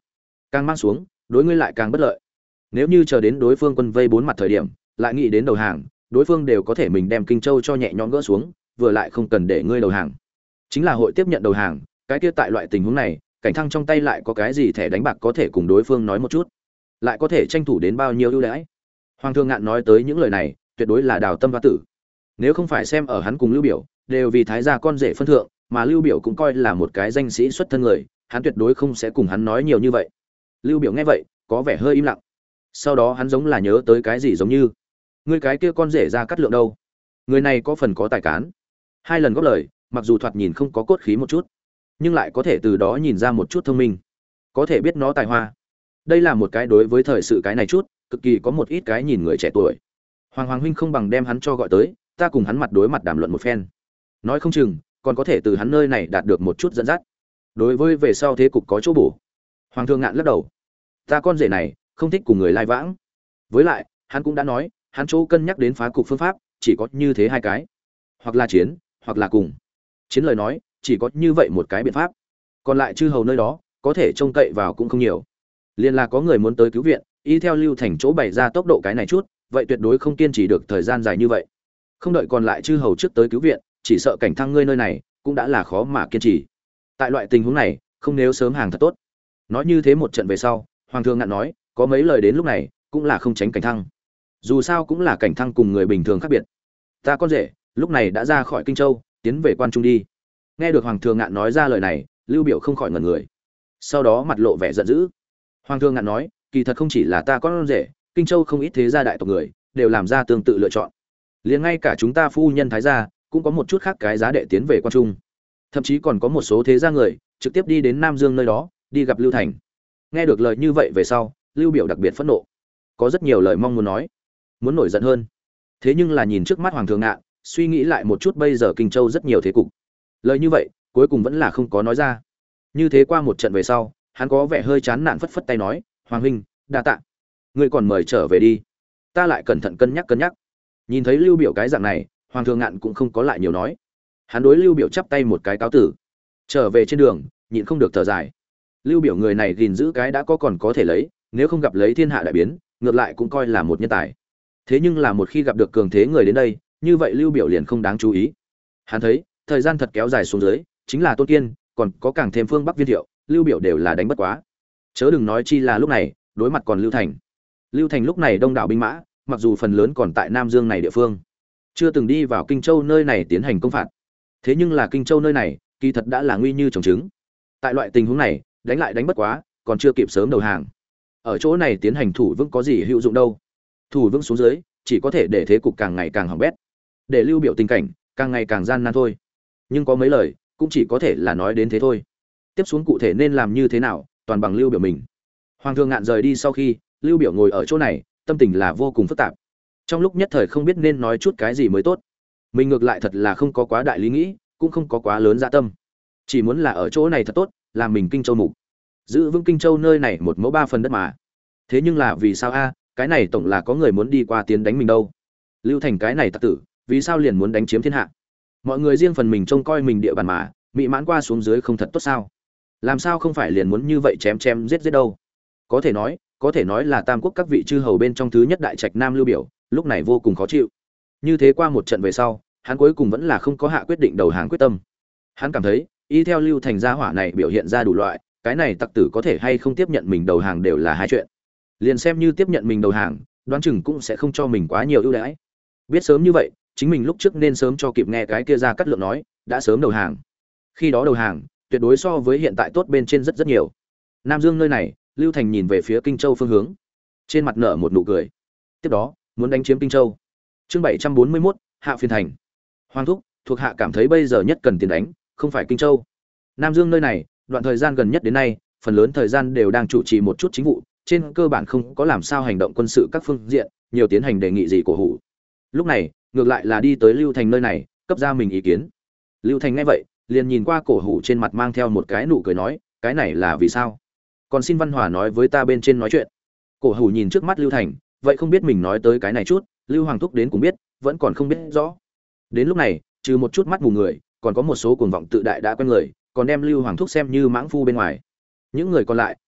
A: càng mang xuống đối ngươi lại càng bất lợi. Nếu như chờ đến đối phương quân vây bốn mặt thời điểm lại nghĩ đến đầu hàng, đối phương đều có thể mình đem Kinh Châu cho nhẹ nhõm gỡ xuống, vừa lại không cần để ngươi đầu hàng. Chính là hội tiếp nhận đầu hàng, cái kia tại loại tình huống này, Cảnh Thăng trong tay lại có cái gì thẻ đánh bạc có thể cùng đối phương nói một chút, lại có thể tranh thủ đến bao nhiêu ưu đãi. Hoàng Thương Ngạn nói tới những lời này, tuyệt đối là đào tâm và tử. Nếu không phải xem ở hắn cùng Lưu Biểu, đều vì thái gia con rể phân thượng, mà Lưu Biểu cũng coi là một cái danh sĩ xuất thân người, hắn tuyệt đối không sẽ cùng hắn nói nhiều như vậy. Lưu Biểu nghe vậy, có vẻ hơi im lặng. Sau đó hắn giống là nhớ tới cái gì giống như, ngươi cái kia con rể ra cắt lượng đâu? Người này có phần có tài cán. Hai lần góp lời, mặc dù thoạt nhìn không có cốt khí một chút, nhưng lại có thể từ đó nhìn ra một chút thông minh, có thể biết nó tài hoa. Đây là một cái đối với thời sự cái này chút, cực kỳ có một ít cái nhìn người trẻ tuổi. Hoàng huynh không bằng đem hắn cho gọi tới, ta cùng hắn mặt đối mặt đàm luận một phen. Nói không chừng còn có thể từ hắn nơi này đạt được một chút dẫn dắt. Đối với về sau thế cục có chỗ bổ. Hoàng Thương Ngạn lắc đầu. Ta con rể này không thích cùng người lai vãng. Với lại, hắn cũng đã nói, hắn chỗ cân nhắc đến phá cục phương pháp, chỉ có như thế hai cái. Hoặc là chiến, hoặc là cùng. Chiến lời nói, chỉ có như vậy một cái biện pháp. Còn lại chư hầu nơi đó, có thể trông cậy vào cũng không nhiều. Liên là có người muốn tới cứu viện, y theo Lưu Thành chỗ bày ra tốc độ cái này chút, vậy tuyệt đối không kiên trì được thời gian dài như vậy. Không đợi còn lại chư hầu trước tới cứu viện, chỉ sợ Cảnh Thăng ngươi nơi này cũng đã là khó mà kiên trì. Tại loại tình huống này, không nếu sớm hàng thật tốt. Nói như thế một trận về sau, Hoàng Thương Ngạn nói, có mấy lời đến lúc này, cũng là không tránh Cảnh Thăng. Dù sao cũng là Cảnh Thăng cùng người bình thường khác biệt. Ta con rể, lúc này đã ra khỏi Kinh Châu, tiến về quan trung đi. Nghe được Hoàng Thương Ngạn nói ra lời này, Lưu Biểu không khỏi ngẩn người. Sau đó mặt lộ vẻ giận dữ. Hoàng Thương Ngạn nói, kỳ thật không chỉ là ta con rể, Kinh Châu không ít thế gia đại tộc người đều làm ra tương tự lựa chọn. Liền ngay cả chúng ta phu nhân thái gia cũng có một chút khác cái giá đệ tiến về quan trung. Thậm chí còn có một số thế gia người trực tiếp đi đến Nam Dương nơi đó, đi gặp Lưu Thành. Nghe được lời như vậy về sau, Lưu Biểu đặc biệt phẫn nộ. Có rất nhiều lời mong muốn nói, muốn nổi giận hơn. Thế nhưng là nhìn trước mắt Hoàng Thương Ngạn, suy nghĩ lại một chút bây giờ Kinh Châu rất nhiều thế cục. Lời như vậy, cuối cùng vẫn là không có nói ra. Như thế qua một trận về sau, hắn có vẻ hơi chán nản phất phất tay nói, "Hoàng huynh, đa tạ. Ngươi còn mời trở về đi. Ta lại cẩn thận cân nhắc cân nhắc." Nhìn thấy Lưu Biểu cái dạng này, Hoàng Thương Ngạn cũng không có lại nhiều nói. Hắn đối Lưu Biểu chắp tay một cái cáo tử. Trở về trên đường, nhịn không được thở dài. Lưu Biểu người này gìn giữ cái đã có còn có thể lấy, nếu không gặp lấy thiên hạ đại biến, ngược lại cũng coi là một nhân tài. Thế nhưng là một khi gặp được cường thế người đến đây, như vậy Lưu Biểu liền không đáng chú ý. Hắn thấy, thời gian thật kéo dài xuống dưới, chính là Tôn Kiên, còn có càng thêm phương Bắc Viên Thiệu, Lưu Biểu đều là đánh bất quá. Chớ đừng nói chi là lúc này, đối mặt còn Lưu Thành. Lưu Thành lúc này đông đảo binh mã, mặc dù phần lớn còn tại Nam Dương này địa phương, chưa từng đi vào Kinh Châu nơi này tiến hành công phạt. Thế nhưng là Kinh Châu nơi này, kỳ thật đã là nguy như trồng trứng. Tại loại tình huống này, đánh lại đánh bất quá, còn chưa kịp sớm đầu hàng. Ở chỗ này tiến hành thủ vững có gì hữu dụng đâu? Thủ vững xuống dưới, chỉ có thể để thế cục càng ngày càng hỏng bét, để Lưu Biểu tình cảnh càng ngày càng gian nan thôi. Nhưng có mấy lời, cũng chỉ có thể là nói đến thế thôi. Tiếp xuống cụ thể nên làm như thế nào, toàn bằng Lưu Biểu mình. Hoàng Thương Ngạn rời đi sau khi, Lưu Biểu ngồi ở chỗ này, tâm tình là vô cùng phức tạp. Trong lúc nhất thời không biết nên nói chút cái gì mới tốt. Mình ngược lại thật là không có quá đại lý nghĩ, cũng không có quá lớn dạ tâm. Chỉ muốn là ở chỗ này thật tốt, làm mình Kinh Châu mục. Giữ vững Kinh Châu nơi này một mẫu ba phần đất mà. Thế nhưng là vì sao a, cái này tổng là có người muốn đi qua tiến đánh mình đâu. Lưu Thành cái này tặc tử, vì sao liền muốn đánh chiếm thiên hạ? Mọi người riêng phần mình trông coi mình địa bàn mà, mị mãn qua xuống dưới không thật tốt sao? Làm sao không phải liền muốn như vậy chém chém giết giết đâu? Có thể nói là Tam Quốc các vị chư hầu bên trong thứ nhất đại trạch Nam Lưu Biểu, lúc này vô cùng khó chịu. Như thế qua một trận về sau, hắn cuối cùng vẫn là không có hạ quyết định đầu hàng quyết tâm. Hắn cảm thấy, y theo Lưu Thành gia hỏa này biểu hiện ra đủ loại, cái này tặc tử có thể hay không tiếp nhận mình đầu hàng đều là hai chuyện. Liền xem như tiếp nhận mình đầu hàng, đoán chừng cũng sẽ không cho mình quá nhiều ưu đãi. Biết sớm như vậy, chính mình lúc trước nên sớm cho kịp nghe cái kia ra cắt lượng nói, đã sớm đầu hàng. Khi đó đầu hàng, tuyệt đối so với hiện tại tốt bên trên rất rất nhiều. Nam Dương nơi này, Lưu Thành nhìn về phía Kinh Châu phương hướng, trên mặt nở một nụ cười. Tiếp đó, muốn đánh chiếm Kinh Châu. Chương 741, Hạ Phiên Thành. Hoàng thúc, thuộc hạ cảm thấy bây giờ nhất cần tiền đánh, không phải Kinh Châu. Nam Dương nơi này, đoạn thời gian gần nhất đến nay, phần lớn thời gian đều đang chủ trì một chút chính vụ, trên cơ bản không có làm sao hành động quân sự các phương diện, nhiều tiến hành đề nghị gì cổ hủ. Lúc này, ngược lại là đi tới Lưu Thành nơi này, cấp ra mình ý kiến. Lưu Thành nghe vậy, liền nhìn qua cổ hủ trên mặt mang theo một cái nụ cười nói, cái này là vì sao? Còn xin Văn Hòa nói với ta bên trên nói chuyện. Cổ hủ nhìn trước mắt Lưu Thành, vậy không biết mình nói tới cái này chút, Lưu Hoàng thúc đến cũng biết, vẫn còn không biết rõ. Đến lúc này, trừ một chút mắt mù người, còn có một số cuồng vọng tự đại đã quen người, còn đem Lưu Hoàng thúc xem như mãng phu bên ngoài. Những người còn lại,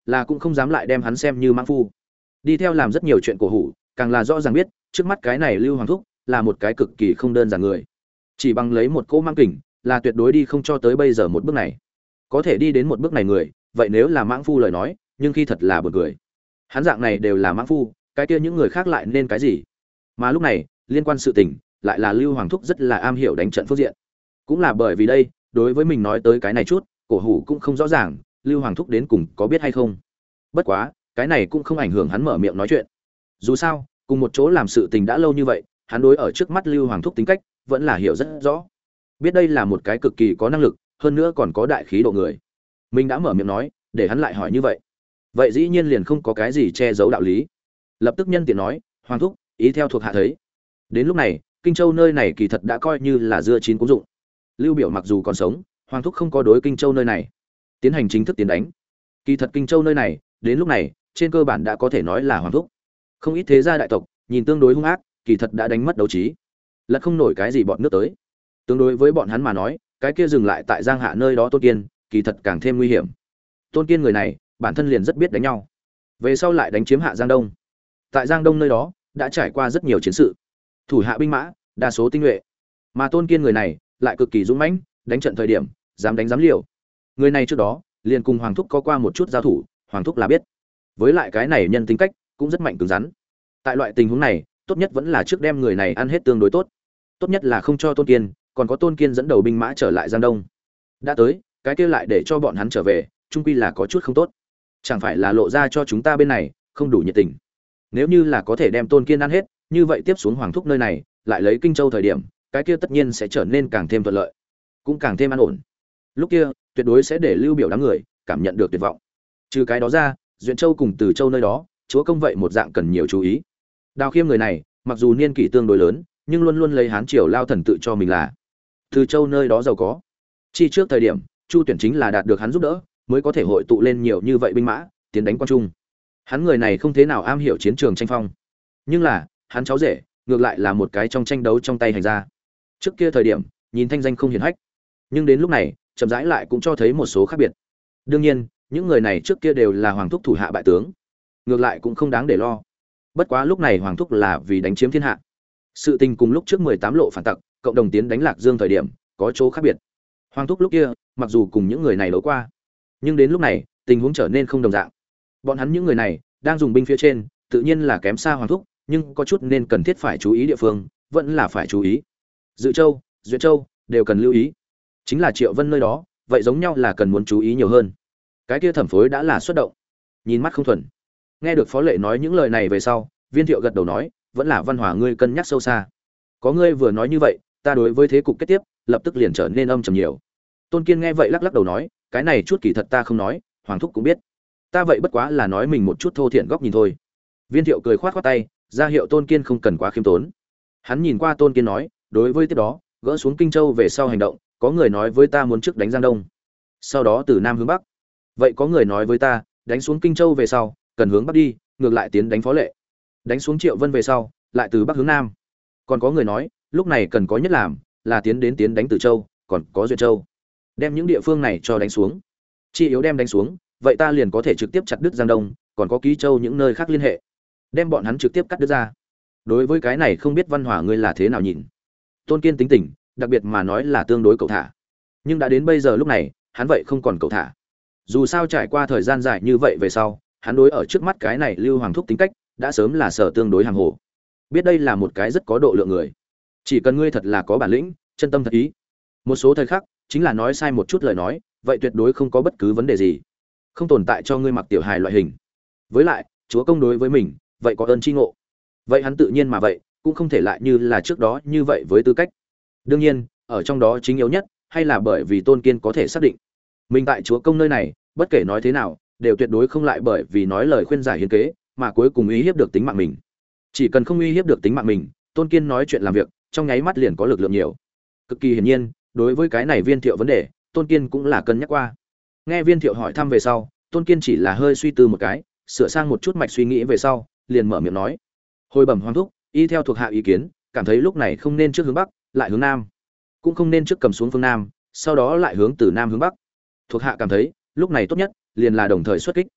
A: là cũng không dám lại đem hắn xem như mãng phu. Đi theo làm rất nhiều chuyện cổ hủ, càng là rõ ràng biết, trước mắt cái này Lưu Hoàng thúc là một cái cực kỳ không đơn giản người. Chỉ bằng lấy một cỗ mang kình, là tuyệt đối đi không cho tới bây giờ một bước này. Có thể đi đến một bước này người, vậy nếu là mãng phu lời nói, nhưng khi thật là buồn cười. Hắn dạng này đều là mãng phu, cái kia những người khác lại nên cái gì? Mà lúc này, liên quan sự tình, lại là Lưu Hoàng thúc rất là am hiểu đánh trận phương diện. Cũng là bởi vì đây, đối với mình nói tới cái này chút, cổ hủ cũng không rõ ràng, Lưu Hoàng thúc đến cùng có biết hay không. Bất quá, cái này cũng không ảnh hưởng hắn mở miệng nói chuyện. Dù sao, cùng một chỗ làm sự tình đã lâu như vậy, hắn đối ở trước mắt Lưu Hoàng thúc tính cách, vẫn là hiểu rất rõ. Biết đây là một cái cực kỳ có năng lực, hơn nữa còn có đại khí độ người. Mình đã mở miệng nói, để hắn lại hỏi như vậy. Vậy dĩ nhiên liền không có cái gì che giấu đạo lý. Lập tức nhân tiện nói, Hoàng thúc, ý theo thuộc hạ thấy. Đến lúc này, Kinh Châu nơi này kỳ thật đã coi như là dưa chín cũng dụng. Lưu Biểu mặc dù còn sống, Hoàng thúc không có đối Kinh Châu nơi này tiến hành chính thức tiến đánh. Kỳ thật Kinh Châu nơi này, đến lúc này, trên cơ bản đã có thể nói là Hoàng thúc. Không ít thế gia đại tộc, nhìn tương đối hung ác, kỳ thật đã đánh mất đấu trí. Lật không nổi cái gì bọn nước tới. Tương đối với bọn hắn mà nói, cái kia dừng lại tại Giang Hạ nơi đó Tôn Kiên, kỳ thật càng thêm nguy hiểm. Tôn Kiên người này, bản thân liền rất biết đánh nhau. Về sau lại đánh chiếm Hạ Giang Đông. Tại Giang Đông nơi đó, đã trải qua rất nhiều chiến sự. Thủ hạ binh mã, đa số tinh nhuệ. Mà Tôn Kiên người này, lại cực kỳ dũng mãnh, đánh trận thời điểm, dám đánh dám liều. Người này trước đó, liền cùng Hoàng thúc có qua một chút giao thủ, Hoàng thúc là biết. Với lại cái này nhân tính cách, cũng rất mạnh cứng rắn. Tại loại tình huống này, tốt nhất vẫn là trước đem người này ăn hết tương đối tốt. Tốt nhất là không cho Tôn Kiên, còn có Tôn Kiên dẫn đầu binh mã trở lại Giang Đông. Đã tới, cái kia lại để cho bọn hắn trở về, chung quy là có chút không tốt. Chẳng phải là lộ ra cho chúng ta bên này không đủ nhiệt tình. Nếu như là có thể đem Tôn Kiên ăn hết, như vậy tiếp xuống Hoàng thúc nơi này, lại lấy Kinh Châu thời điểm, cái kia tất nhiên sẽ trở nên càng thêm thuận lợi, cũng càng thêm an ổn. Lúc kia, tuyệt đối sẽ để Lưu Biểu đám người cảm nhận được tuyệt vọng. Trừ cái đó ra, Duyện Châu cùng Từ Châu nơi đó, chúa công vậy một dạng cần nhiều chú ý. Đào Khiêm người này, mặc dù niên kỷ tương đối lớn, nhưng luôn luôn lấy Hán Triều lao thần tự cho mình là Từ Châu nơi đó giàu có. Chi trước thời điểm, Chu Tuyển chính là đạt được hắn giúp đỡ, mới có thể hội tụ lên nhiều như vậy binh mã, tiến đánh Quan Trung. Hắn người này không thế nào am hiểu chiến trường tranh phong, nhưng là, hắn cháu rể, ngược lại là một cái trong tranh đấu trong tay hành ra. Trước kia thời điểm, nhìn thanh danh không hiển hách, nhưng đến lúc này, chậm rãi lại cũng cho thấy một số khác biệt. Đương nhiên, những người này trước kia đều là Hoàng thúc thủ hạ bại tướng, ngược lại cũng không đáng để lo. Bất quá lúc này Hoàng thúc là vì đánh chiếm thiên hạ. Sự tình cùng lúc trước 18 lộ phản tặc, cộng đồng tiến đánh Lạc Dương thời điểm, có chỗ khác biệt. Hoàng thúc lúc kia, mặc dù cùng những người này đấu qua, nhưng đến lúc này, tình huống trở nên không đồng dạng. Bọn hắn những người này đang dùng binh phía trên, tự nhiên là kém xa Hoàng thúc, nhưng có chút nên cần thiết phải chú ý địa phương, vẫn là phải chú ý. Dự Châu, Duyện Châu đều cần lưu ý. Chính là Triệu Vân nơi đó, vậy giống nhau là cần muốn chú ý nhiều hơn. Cái kia thẩm phối đã là xuất động, nhìn mắt không thuần. Nghe được Phó Lệ nói những lời này về sau, Viên Thiệu gật đầu nói, vẫn là Văn Hòa ngươi cân nhắc sâu xa. Có ngươi vừa nói như vậy, ta đối với thế cục kết tiếp, lập tức liền trở nên âm trầm nhiều. Tôn Kiên nghe vậy lắc lắc đầu nói, cái này chút kỳ thật ta không nói, Hoàng thúc cũng biết. Ta vậy bất quá là nói mình một chút thô thiện góc nhìn thôi. Viên Thiệu cười khoát khoát tay, ra hiệu Tôn Kiên không cần quá khiêm tốn. Hắn nhìn qua Tôn Kiên nói, đối với tiếp đó, gỡ xuống Kinh Châu về sau hành động, có người nói với ta muốn trước đánh Giang Đông, sau đó từ Nam hướng Bắc. Vậy có người nói với ta, đánh xuống Kinh Châu về sau, cần hướng Bắc đi, ngược lại tiến đánh Phó Lệ. Đánh xuống Triệu Vân về sau, lại từ Bắc hướng Nam. Còn có người nói, lúc này cần có nhất làm, là tiến đánh Từ Châu, còn có Duyện Châu. Đem những địa phương này cho đánh xuống. Chi yếu đem đánh xuống, vậy ta liền có thể trực tiếp chặt đứt Giang Đông, còn có Ký Châu những nơi khác liên hệ. Đem bọn hắn trực tiếp cắt đứt ra. Đối với cái này không biết Văn Hòa ngươi là thế nào nhìn. Tôn Kiên tính tình, đặc biệt mà nói là tương đối cậu thả. Nhưng đã đến bây giờ lúc này, hắn vậy không còn cậu thả. Dù sao trải qua thời gian dài như vậy về sau, hắn đối ở trước mắt cái này Lưu Hoàng thúc tính cách, đã sớm là sở tương đối hàng hồ. Biết đây là một cái rất có độ lượng người. Chỉ cần ngươi thật là có bản lĩnh, chân tâm thật ý. Một số thời khắc, chính là nói sai một chút lời nói, vậy tuyệt đối không có bất cứ vấn đề gì. Không tồn tại cho ngươi mặc tiểu hài loại hình. Với lại, chúa công đối với mình, vậy có ơn chi ngộ. Vậy hắn tự nhiên mà vậy, cũng không thể lại như là trước đó như vậy với tư cách. Đương nhiên, ở trong đó chính yếu nhất, hay là bởi vì Tôn Kiên có thể xác định, mình tại chúa công nơi này, bất kể nói thế nào, đều tuyệt đối không lại bởi vì nói lời khuyên giải hiến kế, mà cuối cùng uy hiếp được tính mạng mình. Chỉ cần không uy hiếp được tính mạng mình, Tôn Kiên nói chuyện làm việc, trong nháy mắt liền có lực lượng nhiều. Cực kỳ hiển nhiên, đối với cái này Viên Thiệu vấn đề, Tôn Kiên cũng là cân nhắc qua. Nghe Viên Thiệu hỏi thăm về sau, Tôn Kiên chỉ là hơi suy tư một cái, sửa sang một chút mạch suy nghĩ về sau, liền mở miệng nói: "Hồi bẩm Hoàng thúc, y theo thuộc hạ ý kiến, cảm thấy lúc này không nên trước hướng bắc, lại hướng nam, cũng không nên trước cầm xuống phương nam, sau đó lại hướng từ nam hướng bắc. Thuộc hạ cảm thấy, lúc này tốt nhất liền là đồng thời xuất kích."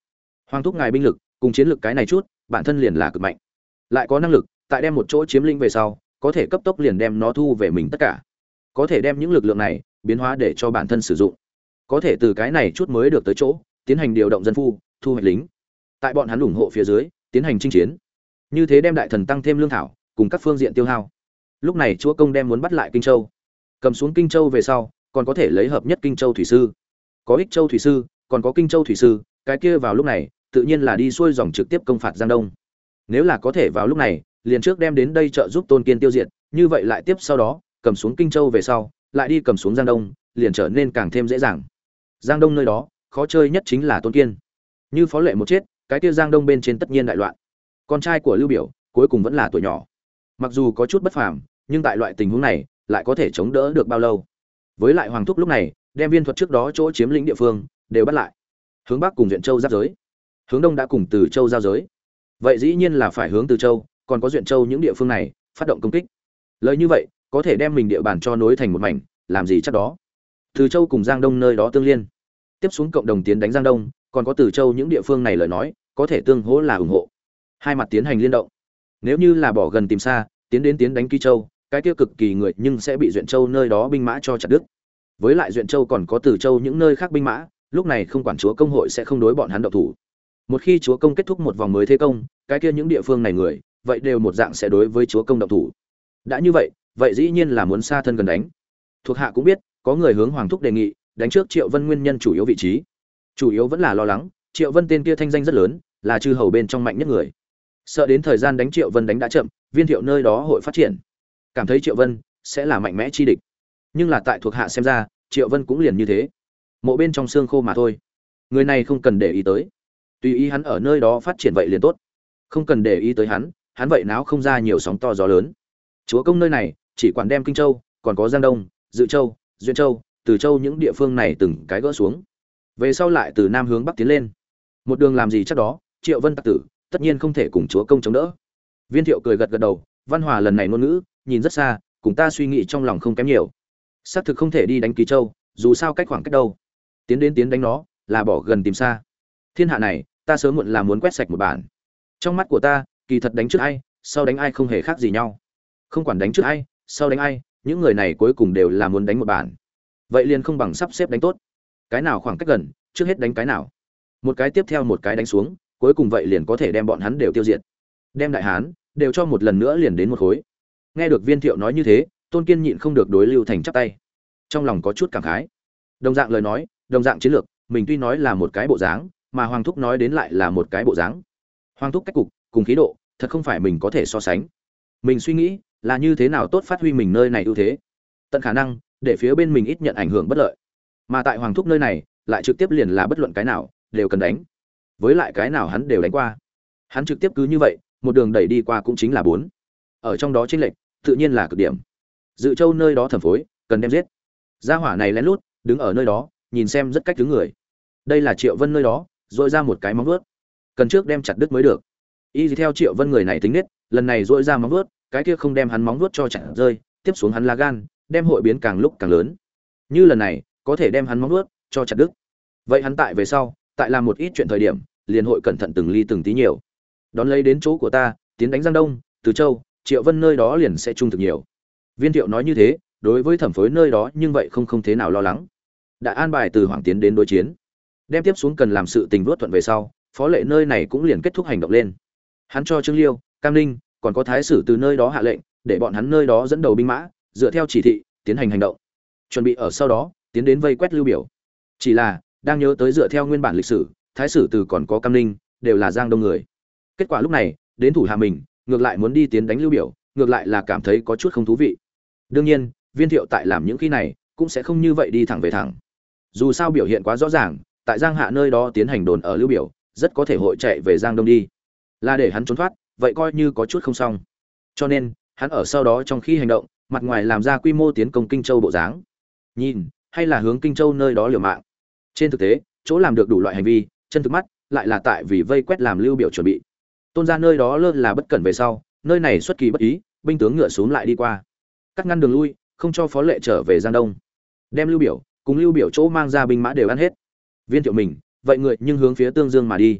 A: Hoàng thúc ngài binh lực cùng chiến lực cái này chút bản thân liền là cực mạnh, lại có năng lực tại đem một chỗ chiếm lĩnh về sau có thể cấp tốc liền đem nó thu về mình tất cả, có thể đem những lực lượng này biến hóa để cho bản thân sử dụng, có thể từ cái này chút mới được tới chỗ tiến hành điều động dân phu, thu hoạch lính, tại bọn hắn ủng hộ phía dưới tiến hành chinh chiến, như thế đem đại thần tăng thêm lương thảo cùng các phương diện tiêu hao. Lúc này chúa công đem muốn bắt lại Kinh Châu, cầm xuống Kinh Châu về sau còn có thể lấy hợp nhất Kinh Châu thủy sư, có Ích Châu thủy sư còn có Kinh Châu thủy sư, cái kia vào lúc này tự nhiên là đi xuôi dòng trực tiếp công phạt Giang Đông. Nếu là có thể vào lúc này liền trước đem đến đây trợ giúp Tôn Kiên tiêu diệt, như vậy lại tiếp sau đó cầm xuống Kinh Châu về sau lại đi cầm xuống Giang Đông liền trở nên càng thêm dễ dàng. Giang Đông nơi đó khó chơi nhất chính là Tôn Kiên, như Phó Lệ một chết, cái kia Giang Đông bên trên tất nhiên đại loạn. Con trai của Lưu Biểu cuối cùng vẫn là tuổi nhỏ, mặc dù có chút bất phàm, nhưng tại loại tình huống này lại có thể chống đỡ được bao lâu? Với lại Hoàng thúc lúc này đem Viên Thuật trước đó chỗ chiếm lĩnh địa phương đều bắt lại, hướng bắc cùng Duyện Châu giáp giới, hướng đông đã cùng Từ Châu giao giới, vậy dĩ nhiên là phải hướng Từ Châu còn có Duyện Châu những địa phương này phát động công kích. Lời như vậy có thể đem mình địa bàn cho nối thành một mảnh, làm gì chắc đó. Từ Châu cùng Giang Đông nơi đó tương liên, tiếp xuống cộng đồng tiến đánh Giang Đông, còn có Từ Châu những địa phương này lời nói có thể tương hỗ là ủng hộ, hai mặt tiến hành liên động. Nếu như là bỏ gần tìm xa, tiến đến tiến đánh Kỳ Châu, cái kia cực kỳ người nhưng sẽ bị Duyện Châu nơi đó binh mã cho chặt đứt. Với lại Duyện Châu còn có Từ Châu những nơi khác binh mã, lúc này không quản chúa công hội sẽ không đối bọn hắn động thủ. Một khi chúa công kết thúc một vòng mới thế công, cái kia những địa phương này người, vậy đều một dạng sẽ đối với chúa công động thủ. Đã như vậy, vậy dĩ nhiên là muốn xa thân gần đánh. Thuộc hạ cũng biết, có người hướng Hoàng thúc đề nghị, đánh trước Triệu Vân nguyên nhân chủ yếu vị trí. Chủ yếu vẫn là lo lắng, Triệu Vân tên kia thanh danh rất lớn, là chư hầu bên trong mạnh nhất người. Sợ đến thời gian đánh Triệu Vân đánh đã chậm, Viên Thiệu nơi đó hội phát triển, cảm thấy Triệu Vân sẽ là mạnh mẽ chi địch. Nhưng là tại thuộc hạ xem ra, Triệu Vân cũng liền như thế, mộ bên trong xương khô mà thôi. Người này không cần để ý tới, tùy ý hắn ở nơi đó phát triển vậy liền tốt, không cần để ý tới hắn, hắn vậy náo không ra nhiều sóng to gió lớn. Chúa công nơi này chỉ quản đem Kinh Châu, còn có Giang Đông, Dự Châu, Duyên Châu, Từ Châu những địa phương này từng cái gỡ xuống, về sau lại từ nam hướng bắc tiến lên, một đường làm gì chắc đó. Triệu Vân tặc tử tất nhiên không thể cùng chúa công chống đỡ. Viên Thiệu cười gật gật đầu, Văn Hòa lần này ngôn ngữ nhìn rất xa, cùng ta suy nghĩ trong lòng không kém nhiều. Xác thực không thể đi đánh Kỳ Châu, dù sao cách khoảng cách đâu, tiến đánh nó là bỏ gần tìm xa. Thiên hạ này ta sớm muộn là muốn quét sạch một bản. Trong mắt của ta, kỳ thật đánh trước ai sau đánh ai không hề khác gì nhau, không quản đánh trước ai sau đánh ai, những người này cuối cùng đều là muốn đánh một bản. Vậy liền không bằng sắp xếp đánh tốt, cái nào khoảng cách gần trước hết đánh cái nào, một cái tiếp theo một cái đánh xuống, cuối cùng vậy liền có thể đem bọn hắn đều tiêu diệt, đem đại hán đều cho một lần nữa liền đến một khối. Nghe được Viên Thiệu nói như thế, Tôn Kiên nhịn không được đối Lưu Thành chắp tay, trong lòng có chút cảm khái. Đồng dạng lời nói, đồng dạng chiến lược, mình tuy nói là một cái bộ dáng, mà Hoàng thúc nói đến lại là một cái bộ dáng. Hoàng thúc cách cục cùng khí độ, thật không phải mình có thể so sánh. Mình suy nghĩ là như thế nào tốt phát huy mình nơi này ưu thế, tận khả năng để phía bên mình ít nhận ảnh hưởng bất lợi. Mà tại Hoàng thúc nơi này, lại trực tiếp liền là bất luận cái nào đều cần đánh. Với lại cái nào hắn đều đánh qua. Hắn trực tiếp cứ như vậy, một đường đẩy đi qua cũng chính là 4. Ở trong đó chênh lệch, tự nhiên là cực điểm. Dự Châu nơi đó thẩm phối, cần đem giết. Gia hỏa này lén lút, đứng ở nơi đó, nhìn xem rất cách đứng người. Đây là Triệu Vân nơi đó, rỗi ra một cái móng vuốt, cần trước đem chặt đứt mới được. Y theo Triệu Vân người này tính nết, lần này rỗi ra móng vuốt, cái kia không đem hắn móng vuốt cho chặt rơi, tiếp xuống hắn lá gan, đem hội biến càng lúc càng lớn. Như lần này, có thể đem hắn móng vuốt cho chặt đứt. Vậy hắn tại về sau, tại làm một ít chuyện thời điểm, liền hội cẩn thận từng ly từng tí nhiều. Đón lấy đến chỗ của ta, tiến đánh Giang Đông, Từ Châu, Triệu Vân nơi đó liền sẽ trung thực nhiều. Viên Thiệu nói như thế, đối với thẩm phối nơi đó nhưng vậy không thế nào lo lắng. Đã an bài từ Hoàng tiến đến đối chiến, đem tiếp xuống cần làm sự tình vuốt thuận về sau, Phó Lệ nơi này cũng liền kết thúc hành động lên. Hắn cho Trương Liêu, Cam Ninh, còn có thái sử từ nơi đó hạ lệnh, để bọn hắn nơi đó dẫn đầu binh mã, dựa theo chỉ thị, tiến hành hành động. Chuẩn bị ở sau đó, tiến đến vây quét Lưu Biểu. Chỉ là, đang nhớ tới dựa theo nguyên bản lịch sử, thái sử từ còn có Cam Ninh, đều là Giang Đông người. Kết quả lúc này, đến thủ hạ mình, ngược lại muốn đi tiến đánh Lưu Biểu, ngược lại là cảm thấy có chút không thú vị. Đương nhiên, Viên Thiệu tại làm những khi này, cũng sẽ không như vậy đi thẳng về thẳng. Dù sao biểu hiện quá rõ ràng, tại Giang Hạ nơi đó tiến hành đồn ở Lưu Biểu, rất có thể hội chạy về Giang Đông đi. Là để hắn trốn thoát, vậy coi như có chút không xong. Cho nên, hắn ở sau đó trong khi hành động, mặt ngoài làm ra quy mô tiến công Kinh Châu bộ dáng. Nhìn, hay là hướng Kinh Châu nơi đó liều mạng. Trên thực tế, chỗ làm được đủ loại hành vi, chân thực mắt, lại là tại vì vây quét làm Lưu Biểu chuẩn bị. Tôn gia nơi đó lơ là bất cẩn về sau, nơi này xuất kỳ bất ý, binh tướng ngựa xuống lại đi qua, cắt ngăn đường lui, không cho Phó Lệ trở về Giang Đông, đem Lưu Biểu cùng Lưu Biểu chỗ mang ra binh mã đều ăn hết. Viên Thiệu mình, vậy người nhưng hướng phía Tương Dương mà đi.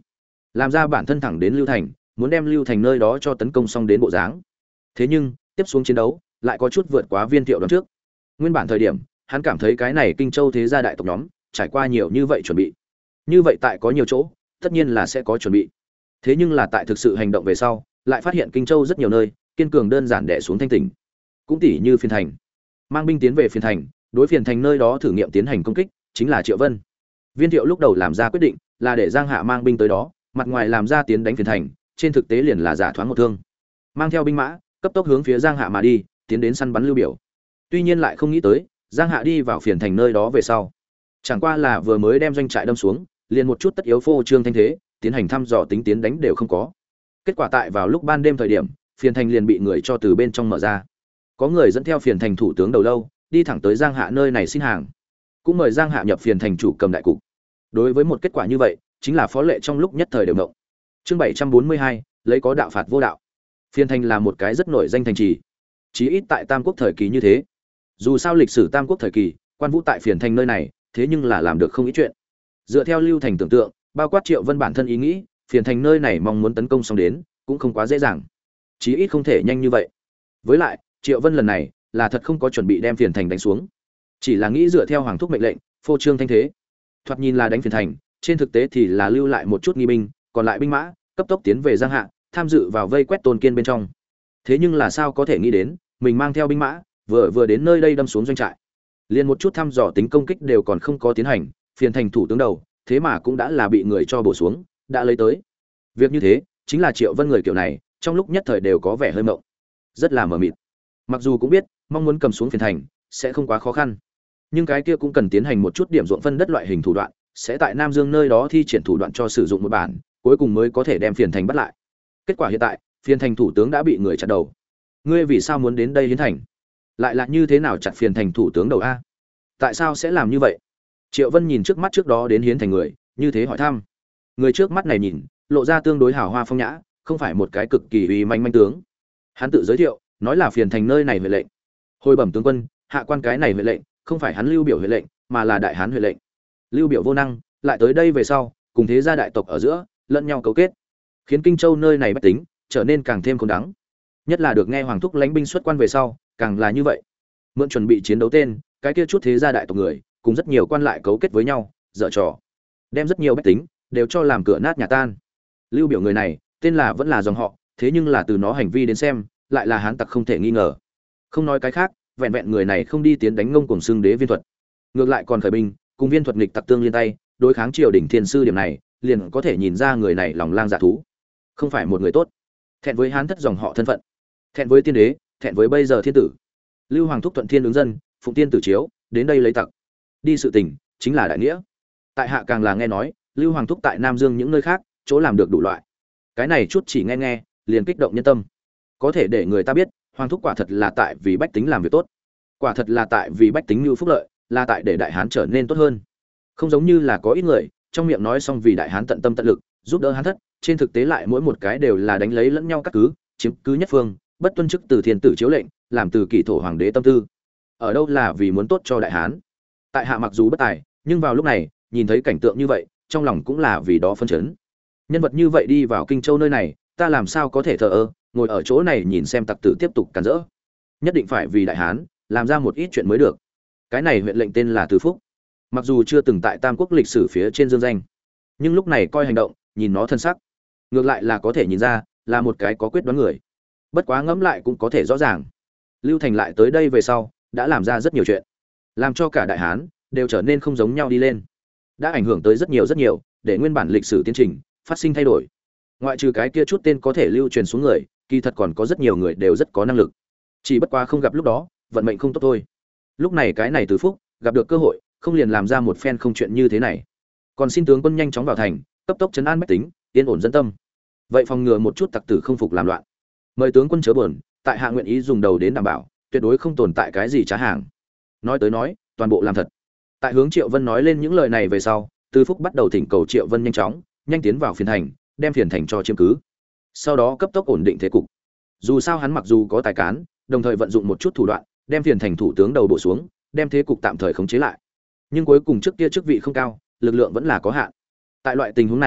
A: làm ra bản thân thẳng đến Lưu Thành, muốn đem Lưu Thành nơi đó cho tấn công xong đến bộ dáng. Thế nhưng, tiếp xuống chiến đấu lại có chút vượt quá Viên Thiệu đoán trước. Nguyên bản thời điểm, hắn cảm thấy cái này Kinh Châu thế gia đại tộc nhóm, trải qua nhiều như vậy chuẩn bị. Như vậy tại có nhiều chỗ, tất nhiên là sẽ có chuẩn bị. Thế nhưng là tại thực sự hành động về sau, lại phát hiện Kinh Châu rất nhiều nơi, kiên cường đơn giản đè xuống thanh tỉnh. Cũng tỷ như Phiền Thành. Mang binh tiến về Phiền Thành, đối Phiền Thành nơi đó thử nghiệm tiến hành công kích, chính là Triệu Vân. Viên Thiệu lúc đầu làm ra quyết định, là để Giang Hạ mang binh tới đó, mặt ngoài làm ra tiến đánh Phiền Thành, trên thực tế liền là giả thoáng một thương. Mang theo binh mã, cấp tốc hướng phía Giang Hạ mà đi, tiến đến săn bắn Lưu Biểu. Tuy nhiên lại không nghĩ tới, Giang Hạ đi vào Phiền Thành nơi đó về sau, chẳng qua là vừa mới đem doanh trại đâm xuống, liền một chút tất yếu phô trương thanh thế, tiến hành thăm dò tính tiến đánh đều không có. Kết quả tại vào lúc ban đêm thời điểm, Phiền Thành liền bị người cho từ bên trong mở ra. Có người dẫn theo Phiền Thành thủ tướng Đầu Lâu, đi thẳng tới Giang Hạ nơi này xin hàng. Cũng mời Giang Hạ nhập Phiền Thành chủ cầm đại cục. Đối với một kết quả như vậy, chính là phó lệ trong lúc nhất thời đều động. Chương 742, lấy có đạo phạt vô đạo. Phiền Thành là một cái rất nổi danh thành trì, chí ít tại Tam Quốc thời kỳ như thế. Dù sao lịch sử Tam Quốc thời kỳ, quan vũ tại Phiền Thành nơi này, thế nhưng là làm được không ít chuyện. Dựa theo Lưu Thành tưởng tượng, bao quát Triệu Vân bản thân ý nghĩ, Phiền Thành nơi này mong muốn tấn công xong đến, cũng không quá dễ dàng. Chí ít không thể nhanh như vậy. Với lại, Triệu Vân lần này là thật không có chuẩn bị đem Phiền Thành đánh xuống, chỉ là nghĩ dựa theo hoàng thúc mệnh lệnh, phô trương thanh thế. Thoạt nhìn là đánh Phiền Thành, trên thực tế thì là lưu lại một chút nghi binh, còn lại binh mã cấp tốc tiến về Giang Hạ, tham dự vào vây quét Tôn Kiên bên trong. Thế nhưng là sao có thể nghĩ đến, mình mang theo binh mã, vừa đến nơi đây đâm xuống doanh trại, liền một chút thăm dò tính công kích đều còn không có tiến hành, Phiền Thành thủ tướng Đầu, thế mà cũng đã là bị người cho bổ xuống, đã lấy tới. Việc như thế, chính là Triệu Vân người kiểu này, trong lúc nhất thời đều có vẻ hơi mộng, rất là mờ mịt. Mặc dù cũng biết, mong muốn cầm xuống Phiền Thành sẽ không quá khó khăn, nhưng cái kia cũng cần tiến hành một chút điểm ruộng phân đất loại hình thủ đoạn, sẽ tại Nam Dương nơi đó thi triển thủ đoạn cho sử dụng một bản, cuối cùng mới có thể đem Phiền Thành bắt lại. Kết quả hiện tại, Phiền Thành thủ tướng đã bị người chặt đầu. Ngươi vì sao muốn đến đây hiến thành? Lại là như thế nào chặt Phiền Thành thủ tướng đầu a? Tại sao sẽ làm như vậy? Triệu Vân nhìn trước mắt trước đó đến hiến thành người, như thế hỏi thăm. Người trước mắt này nhìn, lộ ra tương đối hào hoa phong nhã, không phải một cái cực kỳ uy manh tướng. Hắn tự giới thiệu, nói là Phiền Thành nơi này huệ lệnh. Hồi bẩm tướng quân, hạ quan cái này huệ lệnh, không phải hắn Lưu Biểu huệ lệnh, mà là đại hán huệ lệnh. Lưu Biểu vô năng, lại tới đây về sau, cùng thế gia đại tộc ở giữa, lẫn nhau cấu kết, khiến Kinh Châu nơi này bách tính trở nên càng thêm khốn đắng. Nhất là được nghe hoàng thúc lãnh binh xuất quan về sau, càng là như vậy. Mượn chuẩn bị chiến đấu tên, cái kia chút thế gia đại tộc người, cùng rất nhiều quan lại cấu kết với nhau, dở trò, đem rất nhiều bách tính đều cho làm cửa nát nhà tan. Lưu Biểu người này, tên là vẫn là dòng họ, thế nhưng là từ nó hành vi đến xem, lại là hán tặc không thể nghi ngờ. Không nói cái khác, vẹn vẹn người này không đi tiến đánh ngông cuồng xưng đế Viên Thuật, ngược lại còn khởi binh, cùng Viên Thuật nghịch tặc tương liên tay, đối kháng triều đình thiên sư điểm này, liền có thể nhìn ra người này lòng lang dạ thú, không phải một người tốt. Thẹn với hán thất dòng họ thân phận, thẹn với tiên đế, thẹn với bây giờ thiên tử. Lưu Hoàng thúc thuận thiên ứng dân, phụng tiên tử chiếu, đến đây lấy tặc. Đi sự tình, chính là đại nghĩa. Tại hạ càng là nghe nói, Lưu Hoàng thúc tại Nam Dương những nơi khác, chỗ làm được đủ loại. Cái này chút chỉ nghe, liền kích động nhân tâm. Có thể để người ta biết, Hoàng thúc quả thật là tại vì bách tính làm việc tốt. Quả thật là tại vì bách tính nhu phúc lợi, là tại để đại hán trở nên tốt hơn. Không giống như là có ít người, trong miệng nói xong vì đại hán tận tâm tận lực, giúp đỡ hán thất, trên thực tế lại mỗi một cái đều là đánh lấy lẫn nhau các cứ, chiếm cứ nhất phương, bất tuân chức từ thiên tử chiếu lệnh, làm từ kỷ thổ hoàng đế tâm tư. Ở đâu là vì muốn tốt cho đại hán. Tại hạ mặc dù bất tài, nhưng vào lúc này, nhìn thấy cảnh tượng như vậy, trong lòng cũng là vì đó phân chấn. Nhân vật như vậy đi vào Kinh Châu nơi này, ta làm sao có thể thờ ơ, ngồi ở chỗ này nhìn xem tặc tử tiếp tục càn rỡ. Nhất định phải vì đại hán, làm ra một ít chuyện mới được. Cái này huyện lệnh tên là Từ Phúc. Mặc dù chưa từng tại Tam Quốc lịch sử phía trên dương danh, nhưng lúc này coi hành động, nhìn nó thân sắc, ngược lại là có thể nhìn ra, là một cái có quyết đoán người. Bất quá ngẫm lại cũng có thể rõ ràng, Lưu Thành lại tới đây về sau, đã làm ra rất nhiều chuyện, làm cho cả đại hán đều trở nên không giống nhau đi lên, đã ảnh hưởng tới rất nhiều, để nguyên bản lịch sử tiến trình phát sinh thay đổi. Ngoại trừ cái kia chút tên có thể lưu truyền xuống người, kỳ thật còn có rất nhiều người đều rất có năng lực, chỉ bất quá không gặp lúc đó, vận mệnh không tốt thôi. Lúc này cái này Từ Phúc gặp được cơ hội, không liền làm ra một phen không chuyện như thế này. Còn xin tướng quân nhanh chóng vào thành, cấp tốc trấn an bách tính, yên ổn dân tâm. Vậy phòng ngừa một chút tặc tử không phục làm loạn. Mời tướng quân chớ buồn, tại hạ nguyện ý dùng đầu đến đảm bảo, tuyệt đối không tồn tại cái gì trá hàng. Nói tới nói, toàn bộ làm thật. Tại hướng Triệu Vân nói lên những lời này về sau, Từ Phúc bắt đầu thỉnh cầu Triệu Vân nhanh tiến vào Phiền Thành, đem Phiền Thành cho chiếm cứ. Sau đó cấp tốc ổn định thế cục. Dù sao hắn mặc dù có tài cán, đồng thời vận dụng một chút thủ đoạn, đem Phiền Thành thủ tướng đầu bổ xuống, đem thế cục tạm thời khống chế lại. Nhưng cuối cùng trước kia chức vị không cao, lực lượng vẫn là có hạn. Tại loại tình huống này,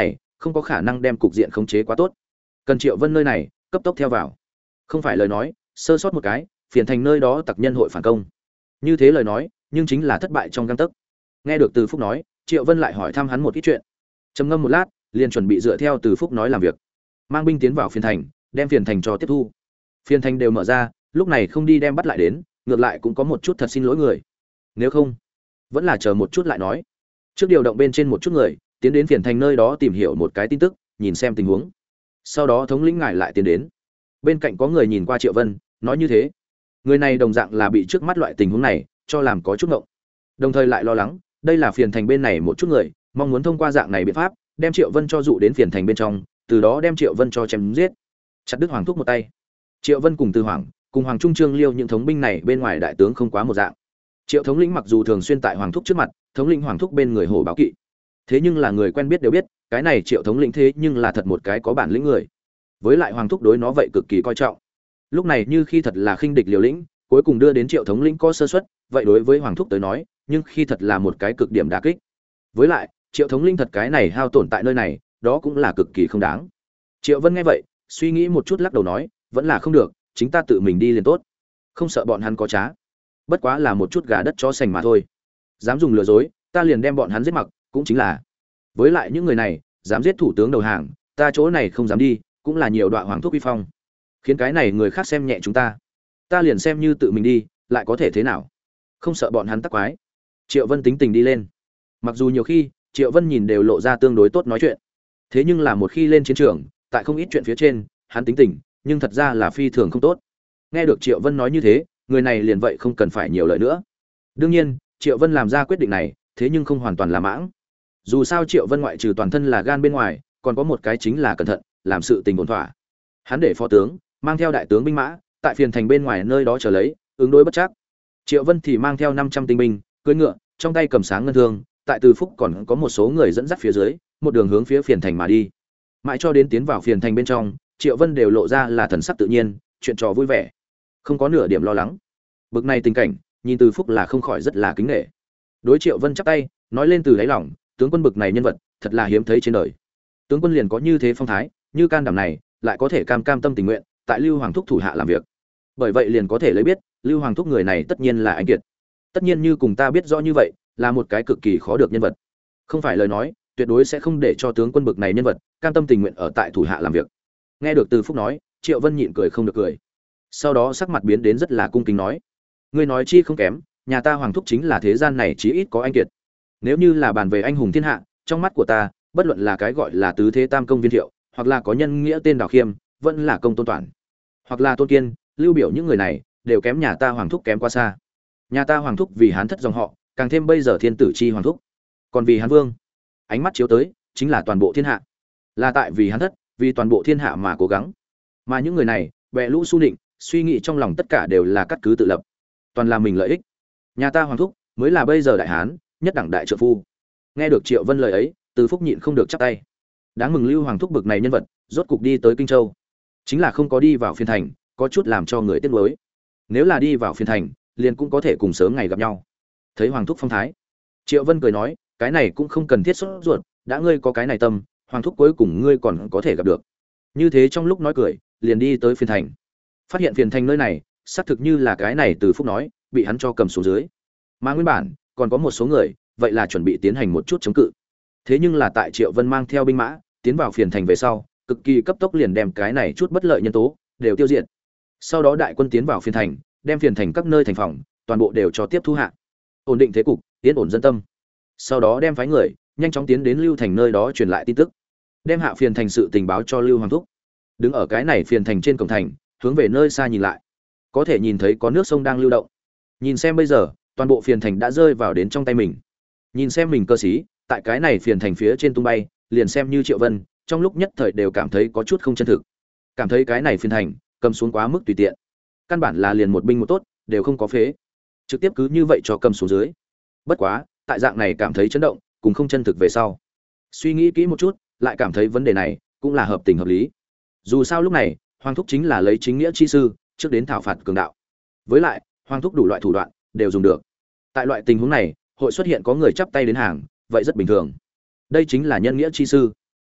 A: không có khả năng đem cục diện khống chế quá tốt. Cần Triệu Vân nơi này cấp tốc theo vào. Không phải lời nói, sơ sót một cái, phiền thành nơi đó tặc nhân hội phản công. Như thế lời nói, nhưng chính là thất bại trong gang tấc. Nghe được Từ Phúc nói, Triệu Vân lại hỏi thăm hắn một ít chuyện. Trầm ngâm một lát, liền chuẩn bị dựa theo Từ Phúc nói làm việc. Mang binh tiến vào phiền thành, đem phiền thành cho tiếp thu. Phiền thành đều mở ra, lúc này không đi đem bắt lại đến, ngược lại cũng có một chút thật xin lỗi người. Nếu không, vẫn là chờ một chút lại nói. Trước điều động bên trên một chút người, tiến đến phiền thành nơi đó tìm hiểu một cái tin tức, nhìn xem tình huống. Sau đó thống lĩnh ngài lại tiến đến. Bên cạnh có người nhìn qua Triệu Vân, nói như thế. Người này đồng dạng là bị trước mắt loại tình huống này cho làm có chút ngộng. Đồng thời lại lo lắng, đây là phiền thành bên này một chút người, mong muốn thông qua dạng này biện pháp, đem Triệu Vân cho dụ đến phiền thành bên trong, từ đó đem Triệu Vân cho chém giết. Chặt đứt Hoàng Thúc một tay. Triệu Vân cùng Từ Hoàng, cùng Hoàng Trung Trương Liêu những thống binh này bên ngoài đại tướng không quá một dạng. Triệu thống lĩnh mặc dù thường xuyên tại Hoàng Thúc trước mặt, thống lĩnh Hoàng Thúc bên người hổ báo kỵ. Thế nhưng là người quen biết đều biết, cái này Triệu thống lĩnh thế nhưng là thật một cái có bản lĩnh người. Với lại Hoàng Thúc đối nó vậy cực kỳ coi trọng. Lúc này như khi thật là khinh địch liều lĩnh, cuối cùng đưa đến Triệu thống lĩnh có sơ suất, vậy đối với Hoàng Thúc tới nói, nhưng khi thật là một cái cực điểm đả kích. Với lại, Triệu thống lĩnh thật cái này hao tổn tại nơi này, đó cũng là cực kỳ không đáng. Triệu Vân nghe vậy, suy nghĩ một chút lắc đầu nói, vẫn là không được, chính ta tự mình đi liền tốt. Không sợ bọn hắn có trá. Bất quá là một chút gà đất chó sành mà thôi. Dám dùng lừa dối, ta liền đem bọn hắn giết mặc, cũng chính là. Với lại những người này, dám giết thủ tướng đầu hàng, ta chỗ này không dám đi, cũng là nhiều đoạn Hoàng Thúc uy phong. Khiến cái này người khác xem nhẹ chúng ta liền xem như tự mình đi, lại có thể thế nào? Không sợ bọn hắn tắc quái. Triệu Vân tính tình đi lên. Mặc dù nhiều khi, Triệu Vân nhìn đều lộ ra tương đối tốt nói chuyện. Thế nhưng là một khi lên chiến trường, tại không ít chuyện phía trên, hắn tính tình, nhưng thật ra là phi thường không tốt. Nghe được Triệu Vân nói như thế, người này liền vậy không cần phải nhiều lời nữa. Đương nhiên, Triệu Vân làm ra quyết định này, thế nhưng không hoàn toàn là mãng. Dù sao Triệu Vân ngoại trừ toàn thân là gan bên ngoài, còn có một cái chính là cẩn thận, làm sự tình ổn thỏa. Hắn để phó tướng mang theo đại tướng binh mã, tại phiền thành bên ngoài nơi đó chờ lấy, ứng đối bất chắc. Triệu Vân thì mang theo 500 tinh binh, cưỡi ngựa, trong tay cầm sáng ngân thương, tại Từ Phúc còn có một số người dẫn dắt phía dưới, một đường hướng phía phiền thành mà đi. Mãi cho đến tiến vào phiền thành bên trong, Triệu Vân đều lộ ra là thần sắc tự nhiên, chuyện trò vui vẻ, không có nửa điểm lo lắng. Bực này tình cảnh, nhìn Từ Phúc là không khỏi rất là kính nể. Đối Triệu Vân chắp tay, nói lên từ đáy lòng, tướng quân bực này nhân vật, thật là hiếm thấy trên đời. Tướng quân liền có như thế phong thái, như can đảm này, lại có thể cam tâm tình nguyện, tại Lưu Hoàng Thúc thủ hạ làm việc. Bởi vậy liền có thể lấy biết, Lưu Hoàng Thúc người này tất nhiên là anh kiệt. Tất nhiên như cùng ta biết rõ như vậy, là một cái cực kỳ khó được nhân vật. Không phải lời nói, tuyệt đối sẽ không để cho tướng quân bực này nhân vật cam tâm tình nguyện ở tại thủ hạ làm việc. Nghe được Từ Phúc nói, Triệu Vân nhịn cười không được cười. Sau đó sắc mặt biến đến rất là cung kính nói: "Ngươi nói chi không kém, nhà ta Hoàng Thúc chính là thế gian này chí ít có anh kiệt. Nếu như là bàn về anh hùng thiên hạ, trong mắt của ta, bất luận là cái gọi là tứ thế tam công Viên Thiệu, hoặc là có nhân nghĩa tên Đào Khiêm, vẫn là Công Tôn Toản, hoặc là Tôn Kiên, Lưu Biểu, những người này đều kém nhà ta Hoàng Thúc kém quá xa. Nhà ta Hoàng Thúc vì Hán thất dòng họ, càng thêm bây giờ thiên tử chi Hoàng Thúc. Còn vì Hán Vương, ánh mắt chiếu tới chính là toàn bộ thiên hạ. Là tại vì Hán thất, vì toàn bộ thiên hạ mà cố gắng. Mà những người này, bè lũ su nịnh, suy nghĩ trong lòng tất cả đều là cắt cứ tự lập, toàn là mình lợi ích. Nhà ta Hoàng Thúc mới là bây giờ đại hán, nhất đẳng đại trượng phu." Nghe được Triệu Vân lời ấy, Từ Phúc nhịn không được chắp tay. Đáng mừng Lưu Hoàng Thúc bực này nhân vật, rốt cục đi tới Kinh Châu. Chính là không có đi vào phiên thành, có chút làm cho người tiếc nuối. Nếu là đi vào phiên thành, liền cũng có thể cùng sớm ngày gặp nhau. Thấy Hoàng Thúc phong thái, Triệu Vân cười nói, cái này cũng không cần thiết sốt ruột, đã ngươi có cái này tâm, Hoàng Thúc cuối cùng ngươi còn có thể gặp được. Như thế trong lúc nói cười, liền đi tới phiên thành. Phát hiện phiên thành nơi này, xác thực như là cái này Từ Phúc nói, bị hắn cho cầm xuống dưới. Mà nguyên bản, còn có một số người, vậy là chuẩn bị tiến hành một chút chống cự. Thế nhưng là tại Triệu Vân mang theo binh mã, tiến vào phiền thành về sau, cực kỳ cấp tốc liền đem cái này chút bất lợi nhân tố đều tiêu diệt. Sau đó đại quân tiến vào phiền thành, đem phiền thành các nơi thành phòng, toàn bộ đều cho tiếp thu hạ. Ổn định thế cục, yên ổn dân tâm. Sau đó đem phái người, nhanh chóng tiến đến Lưu Thành nơi đó truyền lại tin tức. Đem hạ phiền thành sự tình báo cho Lưu Hoàng Thúc. Đứng ở cái này phiền thành trên cổng thành, hướng về nơi xa nhìn lại, có thể nhìn thấy có nước sông đang lưu động. Nhìn xem bây giờ, toàn bộ phiền thành đã rơi vào đến trong tay mình. Nhìn xem mình cơ sĩ, tại cái này phiền thành phía trên tung bay, liền xem như Triệu Vân, trong lúc nhất thời đều cảm thấy có chút không chân thực. Cảm thấy cái này phiền thành, cầm xuống quá mức tùy tiện. Căn bản là liền một binh một tốt, đều không có phế. Trực tiếp cứ như vậy cho cầm xuống dưới. Bất quá, tại dạng này cảm thấy chấn động, cũng không chân thực về sau. Suy nghĩ kỹ một chút, lại cảm thấy vấn đề này cũng là hợp tình hợp lý. Dù sao lúc này, Hoàng Thúc chính là lấy chính nghĩa chi sư, trước đến thảo phạt cường đạo. Với lại, Hoàng Thúc đủ loại thủ đoạn đều dùng được. Tại loại tình huống này, hội xuất hiện có người chắp tay đến hàng, vậy rất bình thường. Đây chính là nhân nghĩa chi sư.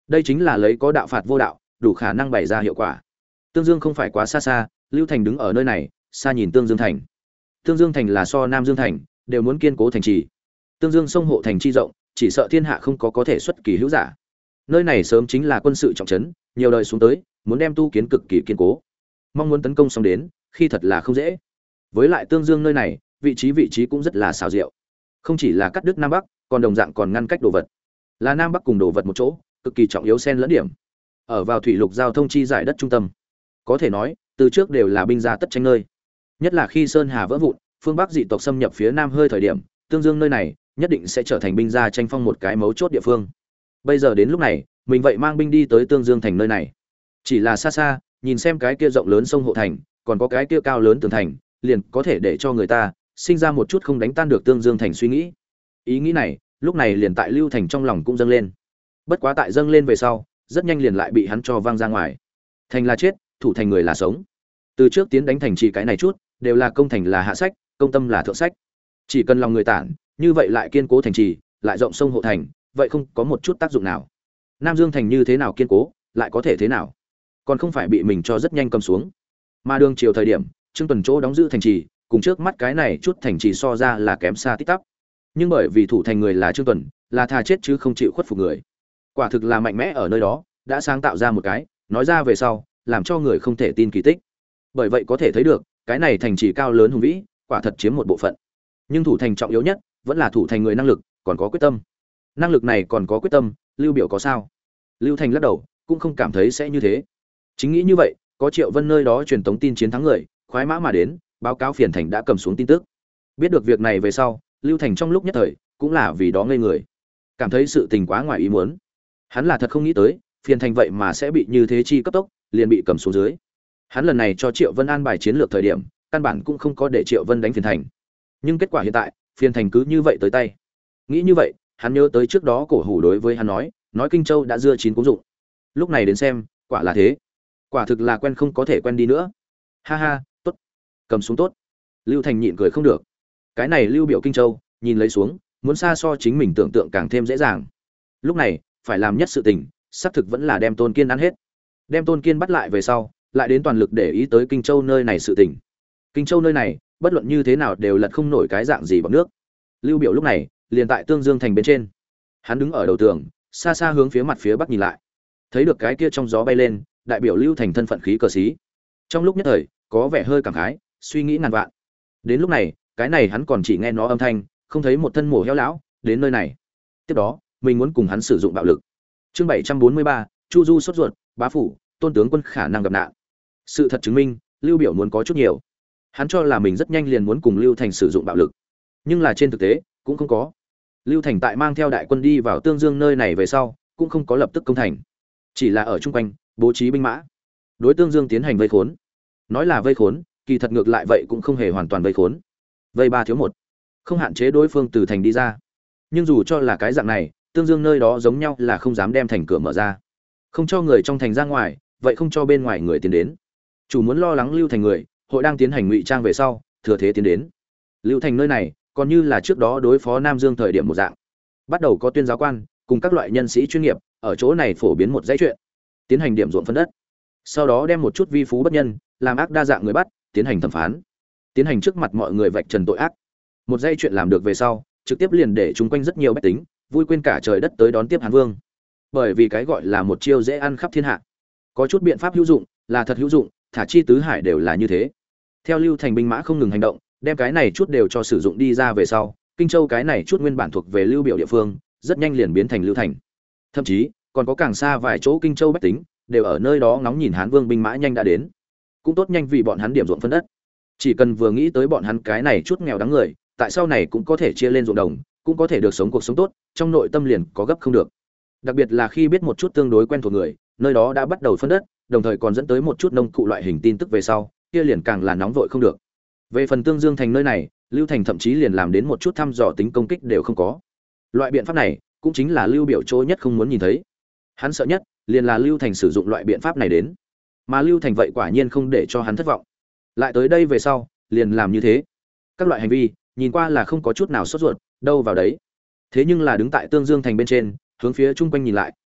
A: Đây chính là lấy có đạo phạt vô đạo, đủ khả năng bày ra hiệu quả. Tương Dương không phải quá xa xa, Lưu Thành đứng ở nơi này, xa nhìn Tương Dương thành. Tương Dương thành là so Nam Dương thành đều muốn kiên cố thành trì. Tương Dương sông hộ thành chi rộng, chỉ sợ thiên hạ không có thể xuất kỳ hữu giả. Nơi này sớm chính là quân sự trọng trấn, nhiều đời xuống tới, muốn đem tu kiến cực kỳ kiên cố. Mong muốn tấn công xong đến, khi thật là không dễ. Với lại Tương Dương nơi này, vị trí cũng rất là xảo diệu. Không chỉ là cắt đứt Nam Bắc, còn đồng dạng còn ngăn cách đồ vật. Là Nam Bắc cùng đồ vật một chỗ, cực kỳ trọng yếu xen lẫn điểm. Ở vào thủy lục giao thông chi giải đất trung tâm. Có thể nói, từ trước đều là binh gia tất tranh nơi. Nhất là khi Sơn Hà vỡ vụn, phương Bắc dị tộc xâm nhập phía Nam hơi thời điểm, Tương Dương nơi này nhất định sẽ trở thành binh gia tranh phong một cái mấu chốt địa phương. Bây giờ đến lúc này, mình vậy mang binh đi tới Tương Dương thành nơi này. Chỉ là xa xa, nhìn xem cái kia rộng lớn sông hộ thành, còn có cái kia cao lớn tường thành, liền có thể để cho người ta sinh ra một chút không đánh tan được Tương Dương thành suy nghĩ. Ý nghĩ này, lúc này liền tại Lưu Thành trong lòng cũng dâng lên. Bất quá tại dâng lên về sau, rất nhanh liền lại bị hắn cho văng ra ngoài. Thành là chết, thủ thành người là sống. Từ trước tiến đánh thành trì cái này chút, đều là công thành là hạ sách, công tâm là thượng sách. Chỉ cần lòng người tản, như vậy lại kiên cố thành trì, lại rộng sông hộ thành, vậy không có một chút tác dụng nào. Nam Dương thành như thế nào kiên cố, lại có thể thế nào? Còn không phải bị mình cho rất nhanh cầm xuống. Mà đường chiều thời điểm, Trương Tuần chỗ đóng giữ thành trì, cùng trước mắt cái này chút thành trì so ra là kém xa tít tắp. Nhưng bởi vì thủ thành người là Trương Tuần, là thà chết chứ không chịu khuất phục người. Quả thực là mạnh mẽ ở nơi đó, đã sáng tạo ra một cái, nói ra về sau, làm cho người không thể tin kỳ tích. Bởi vậy có thể thấy được, cái này thành trì cao lớn hùng vĩ, quả thật chiếm một bộ phận. Nhưng thủ thành trọng yếu nhất, vẫn là thủ thành người năng lực, còn có quyết tâm. Năng lực này còn có quyết tâm, Lưu Biểu có sao? Lưu Thành lắc đầu, cũng không cảm thấy sẽ như thế. Chính nghĩ như vậy, có Triệu Vân nơi đó truyền tống tin chiến thắng người, khoái mã mà đến, báo cáo phiền thành đã cầm xuống tin tức. Biết được việc này về sau, Lưu Thành trong lúc nhất thời, cũng là vì đó ngây người. Cảm thấy sự tình quá ngoài ý muốn. Hắn là thật không nghĩ tới, phiền thành vậy mà sẽ bị như thế chi cấp tốc, liền bị cầm xuống dưới. Hắn lần này cho Triệu Vân an bài chiến lược thời điểm, căn bản cũng không có để Triệu Vân đánh phiền thành. Nhưng kết quả hiện tại, phiền thành cứ như vậy tới tay. Nghĩ như vậy, hắn nhớ tới trước đó cổ hủ đối với hắn nói Kinh Châu đã dưa chín cũng dụng. Lúc này đến xem, quả là thế. Quả thực là quen không có thể quen đi nữa. Ha ha, tốt, cầm xuống tốt. Lưu Thành nhịn cười không được. Cái này Lưu Biểu Kinh Châu, nhìn lấy xuống, muốn xa so chính mình tưởng tượng càng thêm dễ dàng. Lúc này, phải làm nhất sự tình, xác thực vẫn là đem Tôn Kiên ăn hết. Đem Tôn Kiên bắt lại về sau, lại đến toàn lực để ý tới Kinh Châu nơi này sự tình. Kinh Châu nơi này, bất luận như thế nào đều lật không nổi cái dạng gì bằng nước. Lưu Biểu lúc này, liền tại Tương Dương thành bên trên. Hắn đứng ở đầu tường, xa xa hướng phía mặt phía bắc nhìn lại. Thấy được cái kia trong gió bay lên, đại biểu Lưu Thành thân phận khí cờ xí. Trong lúc nhất thời, có vẻ hơi cảm khái, suy nghĩ ngàn vạn. Đến lúc này, cái này hắn còn chỉ nghe nó âm thanh, không thấy một thân mồ heo lão đến nơi này. Tiếp đó, mình muốn cùng hắn sử dụng bạo lực. Chương 743, Chu Du sốt ruột, bá phủ, Tôn tướng quân khả năng gặp nạn. Sự thật chứng minh, Lưu Biểu muốn có chút nhiều. Hắn cho là mình rất nhanh liền muốn cùng Lưu Thành sử dụng bạo lực, nhưng là trên thực tế cũng không có. Lưu Thành tại mang theo đại quân đi vào Tương Dương nơi này về sau, cũng không có lập tức công thành, chỉ là ở chung quanh bố trí binh mã, đối Tương Dương tiến hành vây khốn. Nói là vây khốn, kỳ thật ngược lại vậy cũng không hề hoàn toàn vây khốn. Vây 3 thiếu 1, không hạn chế đối phương từ thành đi ra. Nhưng dù cho là cái dạng này, Tương Dương nơi đó giống nhau là không dám đem thành cửa mở ra, không cho người trong thành ra ngoài, vậy không cho bên ngoài người tiến đến. Chủ muốn lo lắng Lưu Thành người, hội đang tiến hành ngụy trang về sau, thừa thế tiến đến. Lưu Thành nơi này, còn như là trước đó đối phó Nam Dương thời điểm một dạng, bắt đầu có tuyên giáo quan cùng các loại nhân sĩ chuyên nghiệp ở chỗ này phổ biến một dãy chuyện, tiến hành điểm ruộng phân đất, sau đó đem một chút vi phú bất nhân, làm ác đa dạng người bắt, tiến hành thẩm phán, tiến hành trước mặt mọi người vạch trần tội ác. Một dãy chuyện làm được về sau, trực tiếp liền để chúng quanh rất nhiều bách tính vui quên cả trời đất tới đón tiếp Hán Vương. Bởi vì cái gọi là một chiêu dễ ăn khắp thiên hạ, có chút biện pháp hữu dụng, là thật hữu dụng, thả chi tứ hải đều là như thế. Theo Lưu Thành binh mã không ngừng hành động, đem cái này chút đều cho sử dụng đi ra về sau, Kinh Châu cái này chút nguyên bản thuộc về Lưu Biểu địa phương, rất nhanh liền biến thành Lưu Thành. Thậm chí, còn có càng xa vài chỗ Kinh Châu bách tính, đều ở nơi đó ngóng nhìn Hán Vương binh mã nhanh đã đến. Cũng tốt nhanh vì bọn hắn điểm ruộng phân đất. Chỉ cần vừa nghĩ tới bọn hắn cái này chút nghèo đáng người, tại sau này cũng có thể chia lên ruộng đồng, cũng có thể được sống cuộc sống tốt, trong nội tâm liền có gấp không được. Đặc biệt là khi biết một chút tương đối quen thuộc người, nơi đó đã bắt đầu phân đất, đồng thời còn dẫn tới một chút nông cụ loại hình tin tức về sau, kia liền càng là nóng vội không được. Về phần Tương Dương thành nơi này, Lưu Thành thậm chí liền làm đến một chút thăm dò tính công kích đều không có. Loại biện pháp này, cũng chính là Lưu Biểu chỗ nhất không muốn nhìn thấy. Hắn sợ nhất, liền là Lưu Thành sử dụng loại biện pháp này đến. Mà Lưu Thành vậy quả nhiên không để cho hắn thất vọng. Lại tới đây về sau, liền làm như thế. Các loại hành vi, nhìn qua là không có chút nào sốt ruột, đâu vào đấy. Thế nhưng là đứng tại Tương Dương thành bên trên, hướng phía chung quanh nhìn lại,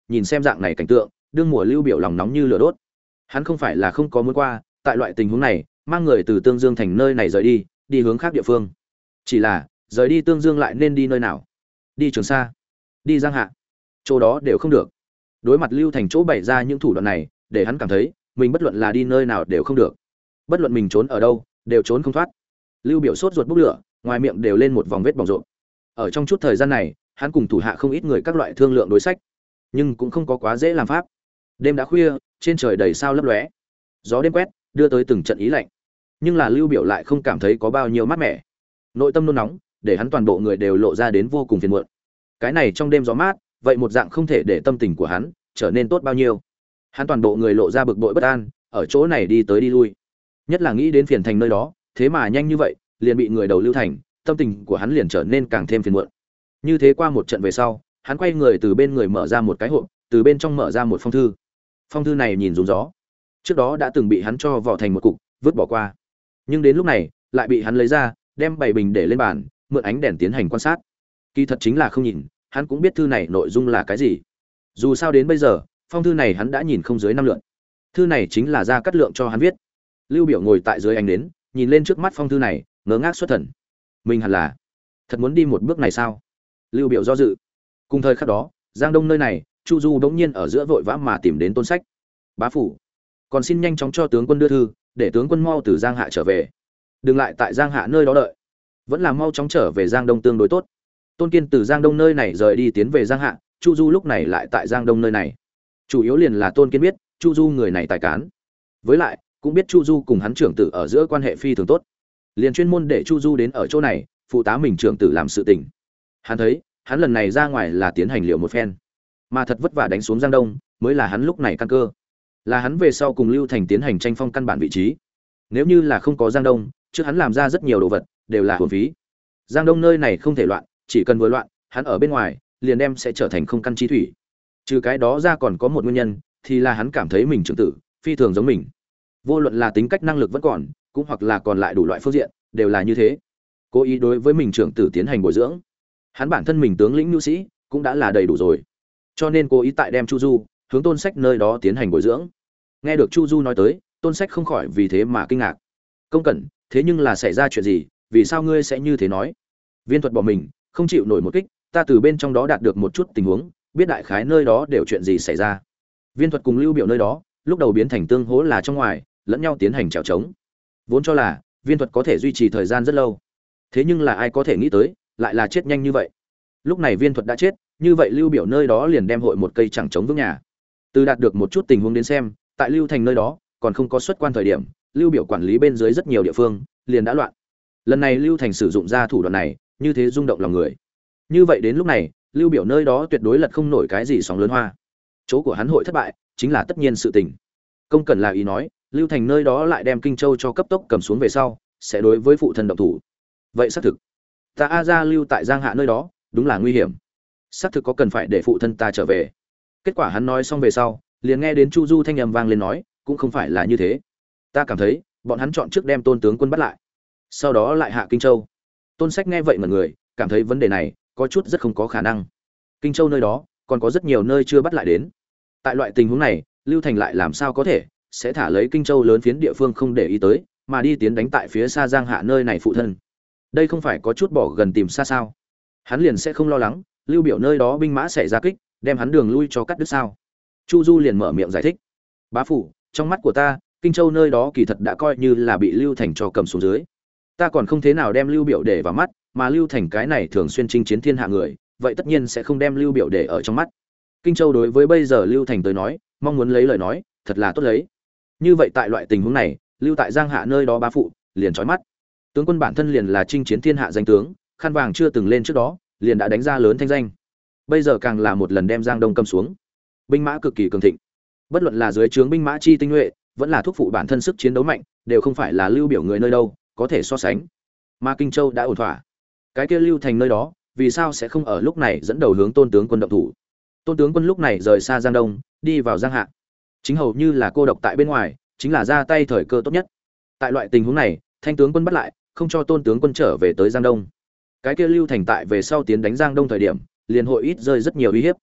A: nhìn xem dạng này cảnh tượng, đương mùa Lưu Biểu lòng nóng như lửa đốt. Hắn không phải là không có muốn qua, tại loại tình huống này, mang người từ Tương Dương thành nơi này rời đi, đi hướng khác địa phương. Chỉ là, rời đi Tương Dương lại nên đi nơi nào? Đi Trường Sa, đi Giang Hạ, chỗ đó đều không được. Đối mặt Lưu Thành chỗ bày ra những thủ đoạn này, để hắn cảm thấy, mình bất luận là đi nơi nào đều không được. Bất luận mình trốn ở đâu, đều trốn không thoát. Lưu Biểu sốt ruột bốc lửa, ngoài miệng đều lên một vòng vết bỏng rộn. Ở trong chút thời gian này, hắn cùng thủ hạ không ít người các loại thương lượng đối sách, nhưng cũng không có quá dễ làm pháp. Đêm đã khuya, trên trời đầy sao lấp lóe, gió đêm quét, đưa tới từng trận ý lạnh. Nhưng là Lưu Biểu lại không cảm thấy có bao nhiêu mát mẻ. Nội tâm nôn nóng, để hắn toàn bộ người đều lộ ra đến vô cùng phiền muộn. Cái này trong đêm gió mát, vậy một dạng không thể để tâm tình của hắn trở nên tốt bao nhiêu. Hắn toàn bộ người lộ ra bực bội bất an, ở chỗ này đi tới đi lui. Nhất là nghĩ đến Phiền Thành nơi đó, thế mà nhanh như vậy, liền bị người đầu Lưu Thành, tâm tình của hắn liền trở nên càng thêm phiền muộn. Như thế qua một trận về sau, hắn quay người từ bên người mở ra một cái hộp, từ bên trong mở ra một phong thư. Phong thư này nhìn rúng gió, trước đó đã từng bị hắn cho vỏ thành một cục, vứt bỏ qua. Nhưng đến lúc này, lại bị hắn lấy ra, đem bảy bình để lên bàn, mượn ánh đèn tiến hành quan sát. Kỳ thật chính là không nhìn, hắn cũng biết thư này nội dung là cái gì. Dù sao đến bây giờ, phong thư này hắn đã nhìn không dưới 5 lượt. Thư này chính là Gia Cát Lượng cho hắn viết. Lưu Biểu ngồi tại dưới ánh nến, nhìn lên trước mắt phong thư này, ngớ ngác xuất thần. Mình hẳn là thật muốn đi một bước này sao? Lưu Biểu do dự. Cùng thời khắc đó, Giang Đông nơi này, Chu Du bỗng nhiên ở giữa vội vã mà tìm đến Tôn Sách. Bá phủ, còn xin nhanh chóng cho tướng quân đưa thư, để tướng quân mau từ Giang Hạ trở về. Đừng lại tại Giang Hạ nơi đó đợi, vẫn là mau chóng trở về Giang Đông tương đối tốt. Tôn Kiên từ Giang Đông nơi này rời đi tiến về Giang Hạ, Chu Du lúc này lại tại Giang Đông nơi này. Chủ yếu liền là Tôn Kiên biết, Chu Du người này tài cán. Với lại, cũng biết Chu Du cùng hắn trưởng tử ở giữa quan hệ phi thường tốt. Liền chuyên môn để Chu Du đến ở chỗ này, phụ tá mình trưởng tử làm sự tình. Hắn thấy, hắn lần này ra ngoài là tiến hành liệu một phen, mà thật vất vả đánh xuống Giang Đông, mới là hắn lúc này căn cơ. Là hắn về sau cùng Lưu Thành tiến hành tranh phong căn bản vị trí. Nếu như là không có Giang Đông, trước hắn làm ra rất nhiều đồ vật, đều là uổng phí. Giang Đông nơi này không thể loạn, chỉ cần vừa loạn, hắn ở bên ngoài, liền đem sẽ trở thành không căn chi thủy. Trừ cái đó ra còn có một nguyên nhân, thì là hắn cảm thấy mình trưởng tử phi thường giống mình. Vô luận là tính cách năng lực vẫn còn, cũng hoặc là còn lại đủ loại phương diện, đều là như thế. Cố ý đối với mình trưởng tử tiến hành bồi dưỡng. Hắn bản thân mình tướng lĩnh nhu sĩ, cũng đã là đầy đủ rồi. Cho nên cố ý tại đem Chu Du hướng Tôn Sách nơi đó tiến hành bồi dưỡng. Nghe được Chu Du nói tới, Tôn Sách không khỏi vì thế mà kinh ngạc. Công Cẩn, thế nhưng là xảy ra chuyện gì, vì sao ngươi sẽ như thế nói? Viên Thuật bỏ mình, không chịu nổi một kích, ta từ bên trong đó đạt được một chút tình huống, biết đại khái nơi đó đều chuyện gì xảy ra. Viên Thuật cùng Lưu Biểu nơi đó, lúc đầu biến thành tương hỗ là trong ngoài, lẫn nhau tiến hành chèo chống. Vốn cho là Viên Thuật có thể duy trì thời gian rất lâu, thế nhưng là ai có thể nghĩ tới, lại là chết nhanh như vậy. Lúc này Viên Thuật đã chết, như vậy Lưu Biểu nơi đó liền đem hội một cây chẳng chống vững nhà. Từ đạt được một chút tình huống đến xem, tại Lưu Thành nơi đó, còn không có xuất quan thời điểm, Lưu Biểu quản lý bên dưới rất nhiều địa phương, liền đã loạn. Lần này Lưu Thành sử dụng ra thủ đoạn này, như thế rung động lòng người. Như vậy đến lúc này, Lưu Biểu nơi đó tuyệt đối lật không nổi cái gì sóng lớn hoa. Chỗ của hắn hội thất bại, chính là tất nhiên sự tình. Công Cẩn là ý nói, Lưu Thành nơi đó lại đem Kinh Châu cho cấp tốc cầm xuống về sau, sẽ đối với phụ thân động thủ. Vậy xác thực, ta A Gia lưu tại Giang Hạ nơi đó, đúng là nguy hiểm. Xác thực có cần phải để phụ thân ta trở về. Kết quả hắn nói xong về sau, liền nghe đến Chu Du thanh âm vang lên nói, cũng không phải là như thế. Ta cảm thấy, bọn hắn chọn trước đem Tôn tướng quân bắt lại, sau đó lại hạ Kinh Châu. Tôn Sách nghe vậy mà người, cảm thấy vấn đề này có chút rất không có khả năng. Kinh Châu nơi đó, còn có rất nhiều nơi chưa bắt lại đến. Tại loại tình huống này, Lưu Thành lại làm sao có thể sẽ thả lấy Kinh Châu lớn phiến địa phương không để ý tới, mà đi tiến đánh tại phía xa Giang Hạ nơi này phụ thân. Đây không phải có chút bỏ gần tìm xa sao? Hắn liền sẽ không lo lắng, Lưu Biểu nơi đó binh mã sẽ ra kích, đem hắn đường lui cho cắt đứt sao? Chu Du liền mở miệng giải thích. Bá phủ, trong mắt của ta, Kinh Châu nơi đó kỳ thật đã coi như là bị Lưu Thành cho cầm xuống dưới. Ta còn không thế nào đem Lưu Biểu để vào mắt, mà Lưu Thành cái này thường xuyên chinh chiến thiên hạ người, vậy tất nhiên sẽ không đem Lưu Biểu để ở trong mắt. Kinh Châu đối với bây giờ Lưu Thành tới nói, mong muốn lấy lời nói, thật là tốt lấy. Như vậy tại loại tình huống này, lưu tại Giang Hạ nơi đó bá phụ, liền chói mắt. Tướng quân bản thân liền là chinh chiến thiên hạ danh tướng, khăn vàng chưa từng lên trước đó, liền đã đánh ra lớn thanh danh. Bây giờ càng là một lần đem Giang Đông cầm xuống. Binh mã cực kỳ cường thịnh. Bất luận là dưới trướng binh mã chi tinh nhuệ, vẫn là thúc phụ bản thân sức chiến đấu mạnh, đều không phải là Lưu Biểu người nơi đâu có thể so sánh. Mà Kinh Châu đã ổn thỏa. Cái kia Lưu Thành nơi đó, vì sao sẽ không ở lúc này dẫn đầu hướng Tôn tướng quân động thủ? Tôn tướng quân lúc này rời xa Giang Đông, đi vào Giang Hạ. Chính hầu như là cô độc tại bên ngoài, chính là ra tay thời cơ tốt nhất. Tại loại tình huống này, Thanh tướng quân bắt lại, không cho Tôn tướng quân trở về tới Giang Đông. Cái kia Lưu Thành tại về sau tiến đánh Giang Đông thời điểm, liền hội ít rơi rất nhiều uy hiếp.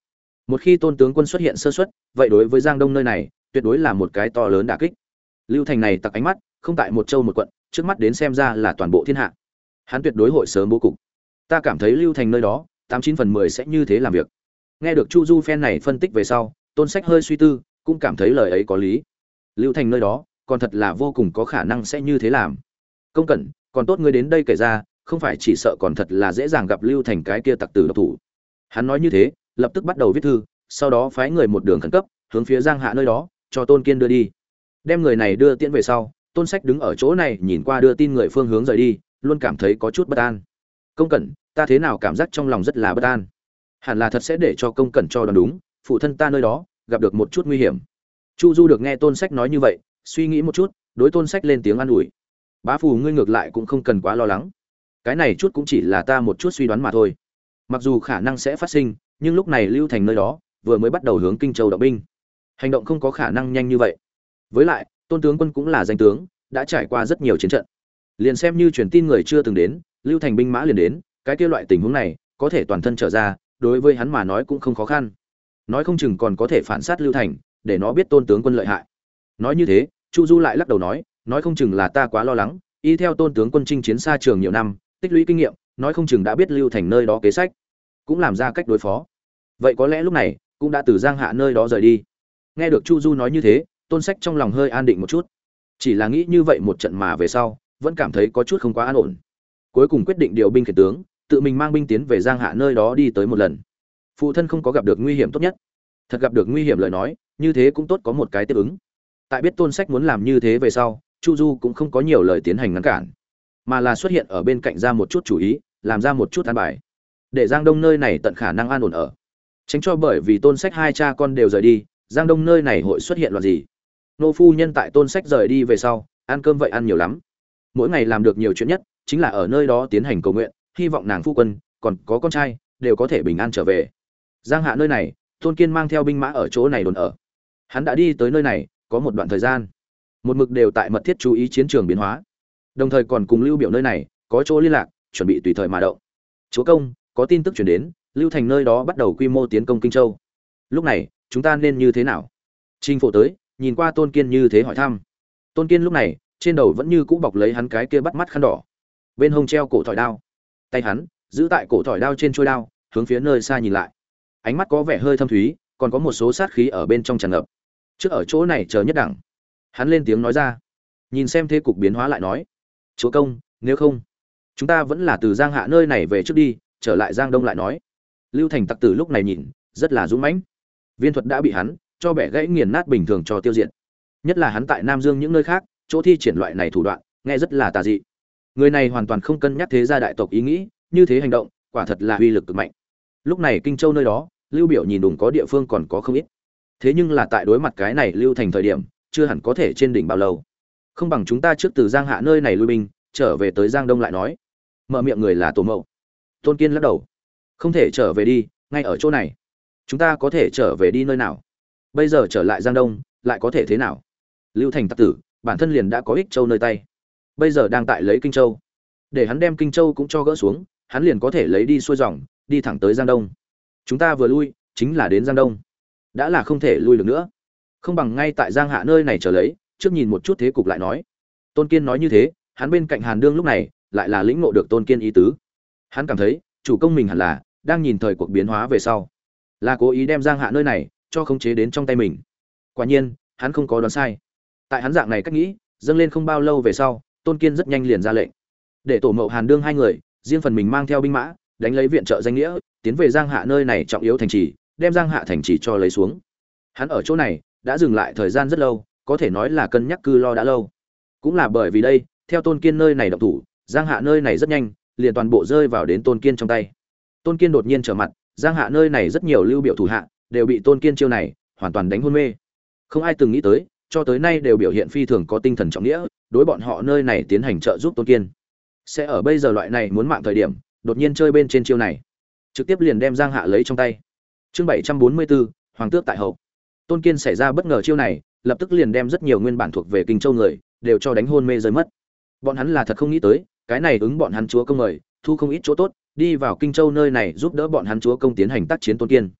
A: Một khi Tôn tướng quân xuất hiện sơ suất, vậy đối với Giang Đông nơi này, tuyệt đối là một cái to lớn đả kích. Lưu Thành này tặc ánh mắt, không tại một châu một quận, trước mắt đến xem ra là toàn bộ thiên hạ. Hắn tuyệt đối hội sớm bố cục. Ta cảm thấy Lưu Thành nơi đó, 89/10 sẽ như thế làm việc. Nghe được Chu Du phen này phân tích về sau, Tôn Sách hơi suy tư, cũng cảm thấy lời ấy có lý. Lưu Thành nơi đó, còn thật là vô cùng có khả năng sẽ như thế làm. Công Cẩn, còn tốt ngươi đến đây kể ra, không phải chỉ sợ còn thật là dễ dàng gặp Lưu Thành cái kia tặc tử độc thủ. Hắn nói như thế, lập tức bắt đầu viết thư, sau đó phái người một đường khẩn cấp, hướng phía Giang Hạ nơi đó, cho Tôn Kiên đưa đi. Đem người này đưa tiễn về sau, Tôn Sách đứng ở chỗ này nhìn qua đưa tin người phương hướng rời đi, luôn cảm thấy có chút bất an. Công Cẩn, ta thế nào cảm giác trong lòng rất là bất an. Hẳn là thật sẽ để cho Công Cẩn cho đoán đúng, phụ thân ta nơi đó gặp được một chút nguy hiểm. Chu Du được nghe Tôn Sách nói như vậy, suy nghĩ một chút, đối Tôn Sách lên tiếng an ủi. Bá phù ngươi ngược lại cũng không cần quá lo lắng. Cái này chút cũng chỉ là ta một chút suy đoán mà thôi. Mặc dù khả năng sẽ phát sinh, nhưng lúc này Lưu Thành nơi đó vừa mới bắt đầu hướng Kinh Châu động binh, hành động không có khả năng nhanh như vậy. Với lại, Tôn tướng quân cũng là danh tướng, đã trải qua rất nhiều chiến trận. Liền xem như truyền tin người chưa từng đến, Lưu Thành binh mã liền đến, cái kia loại tình huống này, có thể toàn thân trở ra, đối với hắn mà nói cũng không khó khăn. Nói không chừng còn có thể phản sát Lưu Thành, để nó biết Tôn tướng quân lợi hại. Nói như thế, Chu Du lại lắc đầu nói không chừng là ta quá lo lắng, y theo Tôn tướng quân chinh chiến xa trường nhiều năm, tích lũy kinh nghiệm, nói không chừng đã biết Lưu Thành nơi đó kế sách, cũng làm ra cách đối phó. Vậy có lẽ lúc này cũng đã từ Giang Hạ nơi đó rời đi. Nghe được Chu Du nói như thế, Tôn Sách trong lòng hơi an định một chút. Chỉ là nghĩ như vậy một trận mà về sau, vẫn cảm thấy có chút không quá an ổn. Cuối cùng quyết định điều binh khiển tướng, tự mình mang binh tiến về Giang Hạ nơi đó đi tới một lần. Phụ thân không có gặp được nguy hiểm tốt nhất. Thật gặp được nguy hiểm lời nói, như thế cũng tốt có một cái tiếp ứng. Tại biết Tôn Sách muốn làm như thế về sau, Chu Du cũng không có nhiều lời tiến hành ngăn cản, mà là xuất hiện ở bên cạnh ra một chút chủ ý, làm ra một chút an bài, để Giang Đông nơi này tận khả năng an ổn ở, tránh cho bởi vì Tôn Sách hai cha con đều rời đi, Giang Đông nơi này hội xuất hiện loạn gì. Nô phu nhân tại Tôn Sách rời đi về sau, ăn cơm vậy ăn nhiều lắm, mỗi ngày làm được nhiều chuyện nhất chính là ở nơi đó tiến hành cầu nguyện, hy vọng nàng phu quân còn có con trai đều có thể bình an trở về. Giang Hạ nơi này, Tôn Kiên mang theo binh mã ở chỗ này đồn ở. Hắn đã đi tới nơi này có một đoạn thời gian, một mực đều tại mật thiết chú ý chiến trường biến hóa, đồng thời còn cùng Lưu Biểu nơi này có chỗ liên lạc, chuẩn bị tùy thời mà động. Chúa công, có tin tức truyền đến, Lưu Thành nơi đó bắt đầu quy mô tiến công Kinh Châu. Lúc này, chúng ta nên như thế nào? Trình Phổ tới, nhìn qua Tôn Kiên như thế hỏi thăm. Tôn Kiên lúc này, trên đầu vẫn như cũ bọc lấy hắn cái kia bắt mắt khăn đỏ, bên hông treo cổ thỏi đao, tay hắn giữ tại cổ thỏi đao trên chuôi đao, hướng phía nơi xa nhìn lại. Ánh mắt có vẻ hơi thâm thúy, còn có một số sát khí ở bên trong tràn ngập. Trước ở chỗ này chờ nhất đẳng. Hắn lên tiếng nói ra, nhìn xem thế cục biến hóa lại nói, chúa công, nếu không, chúng ta vẫn là từ Giang Hạ nơi này về trước đi, trở lại Giang Đông lại nói. Lưu Thành tặc tử lúc này nhìn rất là dũng mãnh, viên thuật đã bị hắn cho bẻ gãy nghiền nát bình thường cho tiêu diệt. Nhất là hắn tại Nam Dương những nơi khác, chỗ thi triển loại này thủ đoạn, nghe rất là tà dị. Người này hoàn toàn không cân nhắc thế gia đại tộc ý nghĩ, như thế hành động, quả thật là uy lực cực mạnh. Lúc này Kinh Châu nơi đó, Lưu Biểu nhìn đùng có địa phương còn có không ít. Thế nhưng là tại đối mặt cái này Lưu Thành thời điểm, chưa hẳn có thể trên đỉnh bao lâu. Không bằng chúng ta trước từ Giang Hạ nơi này lui binh, trở về tới Giang Đông lại nói. Mở miệng người là Tổ Mậu. Tôn Kiên lắc đầu. Không thể trở về đi, ngay ở chỗ này. Chúng ta có thể trở về đi nơi nào? Bây giờ trở lại Giang Đông, lại có thể thế nào? Lưu Thành tặc tử, bản thân liền đã có Ích Châu nơi tay. Bây giờ đang tại lấy Kinh Châu. Để hắn đem Kinh Châu cũng cho gỡ xuống, hắn liền có thể lấy đi xuôi dòng, đi thẳng tới Giang Đông. Chúng ta vừa lui, chính là đến Giang Đông. Đã là không thể lui được nữa. Không bằng ngay tại Giang Hạ nơi này trở lấy, trước nhìn một chút thế cục lại nói. Tôn Kiên nói như thế, hắn bên cạnh Hàn Đương lúc này, lại là lĩnh ngộ được Tôn Kiên ý tứ. Hắn cảm thấy, chủ công mình hẳn là đang nhìn thời cuộc biến hóa về sau, là cố ý đem Giang Hạ nơi này cho khống chế đến trong tay mình. Quả nhiên, hắn không có đoán sai. Tại hắn dạng này cách nghĩ, dâng lên không bao lâu về sau, Tôn Kiên rất nhanh liền ra lệnh, để Tổ Mậu Hàn Đương hai người, riêng phần mình mang theo binh mã, đánh lấy viện trợ danh nghĩa, tiến về Giang Hạ nơi này trọng yếu thành trì, đem Giang Hạ thành trì cho lấy xuống. Hắn ở chỗ này đã dừng lại thời gian rất lâu, có thể nói là cân nhắc cư lo đã lâu. Cũng là bởi vì đây, theo Tôn Kiên nơi này động thủ, Giang Hạ nơi này rất nhanh liền toàn bộ rơi vào đến Tôn Kiên trong tay. Tôn Kiên đột nhiên trở mặt, Giang Hạ nơi này rất nhiều Lưu Biểu thủ hạ đều bị Tôn Kiên chiêu này hoàn toàn đánh hôn mê. Không ai từng nghĩ tới, cho tới nay đều biểu hiện phi thường có tinh thần trọng nghĩa, đối bọn họ nơi này tiến hành trợ giúp Tôn Kiên. Sẽ ở bây giờ loại này muốn mạng thời điểm, đột nhiên chơi bên trên chiêu này, trực tiếp liền đem Giang Hạ lấy trong tay. Chương 744, Hoàng tước tại hậu. Tôn Kiên xảy ra bất ngờ chiêu này, lập tức liền đem rất nhiều nguyên bản thuộc về Kinh Châu người đều cho đánh hôn mê rơi mất. Bọn hắn là thật không nghĩ tới, cái này ứng bọn hắn chúa công mời, thu không ít chỗ tốt, đi vào Kinh Châu nơi này giúp đỡ bọn hắn chúa công tiến hành tác chiến Tôn Kiên.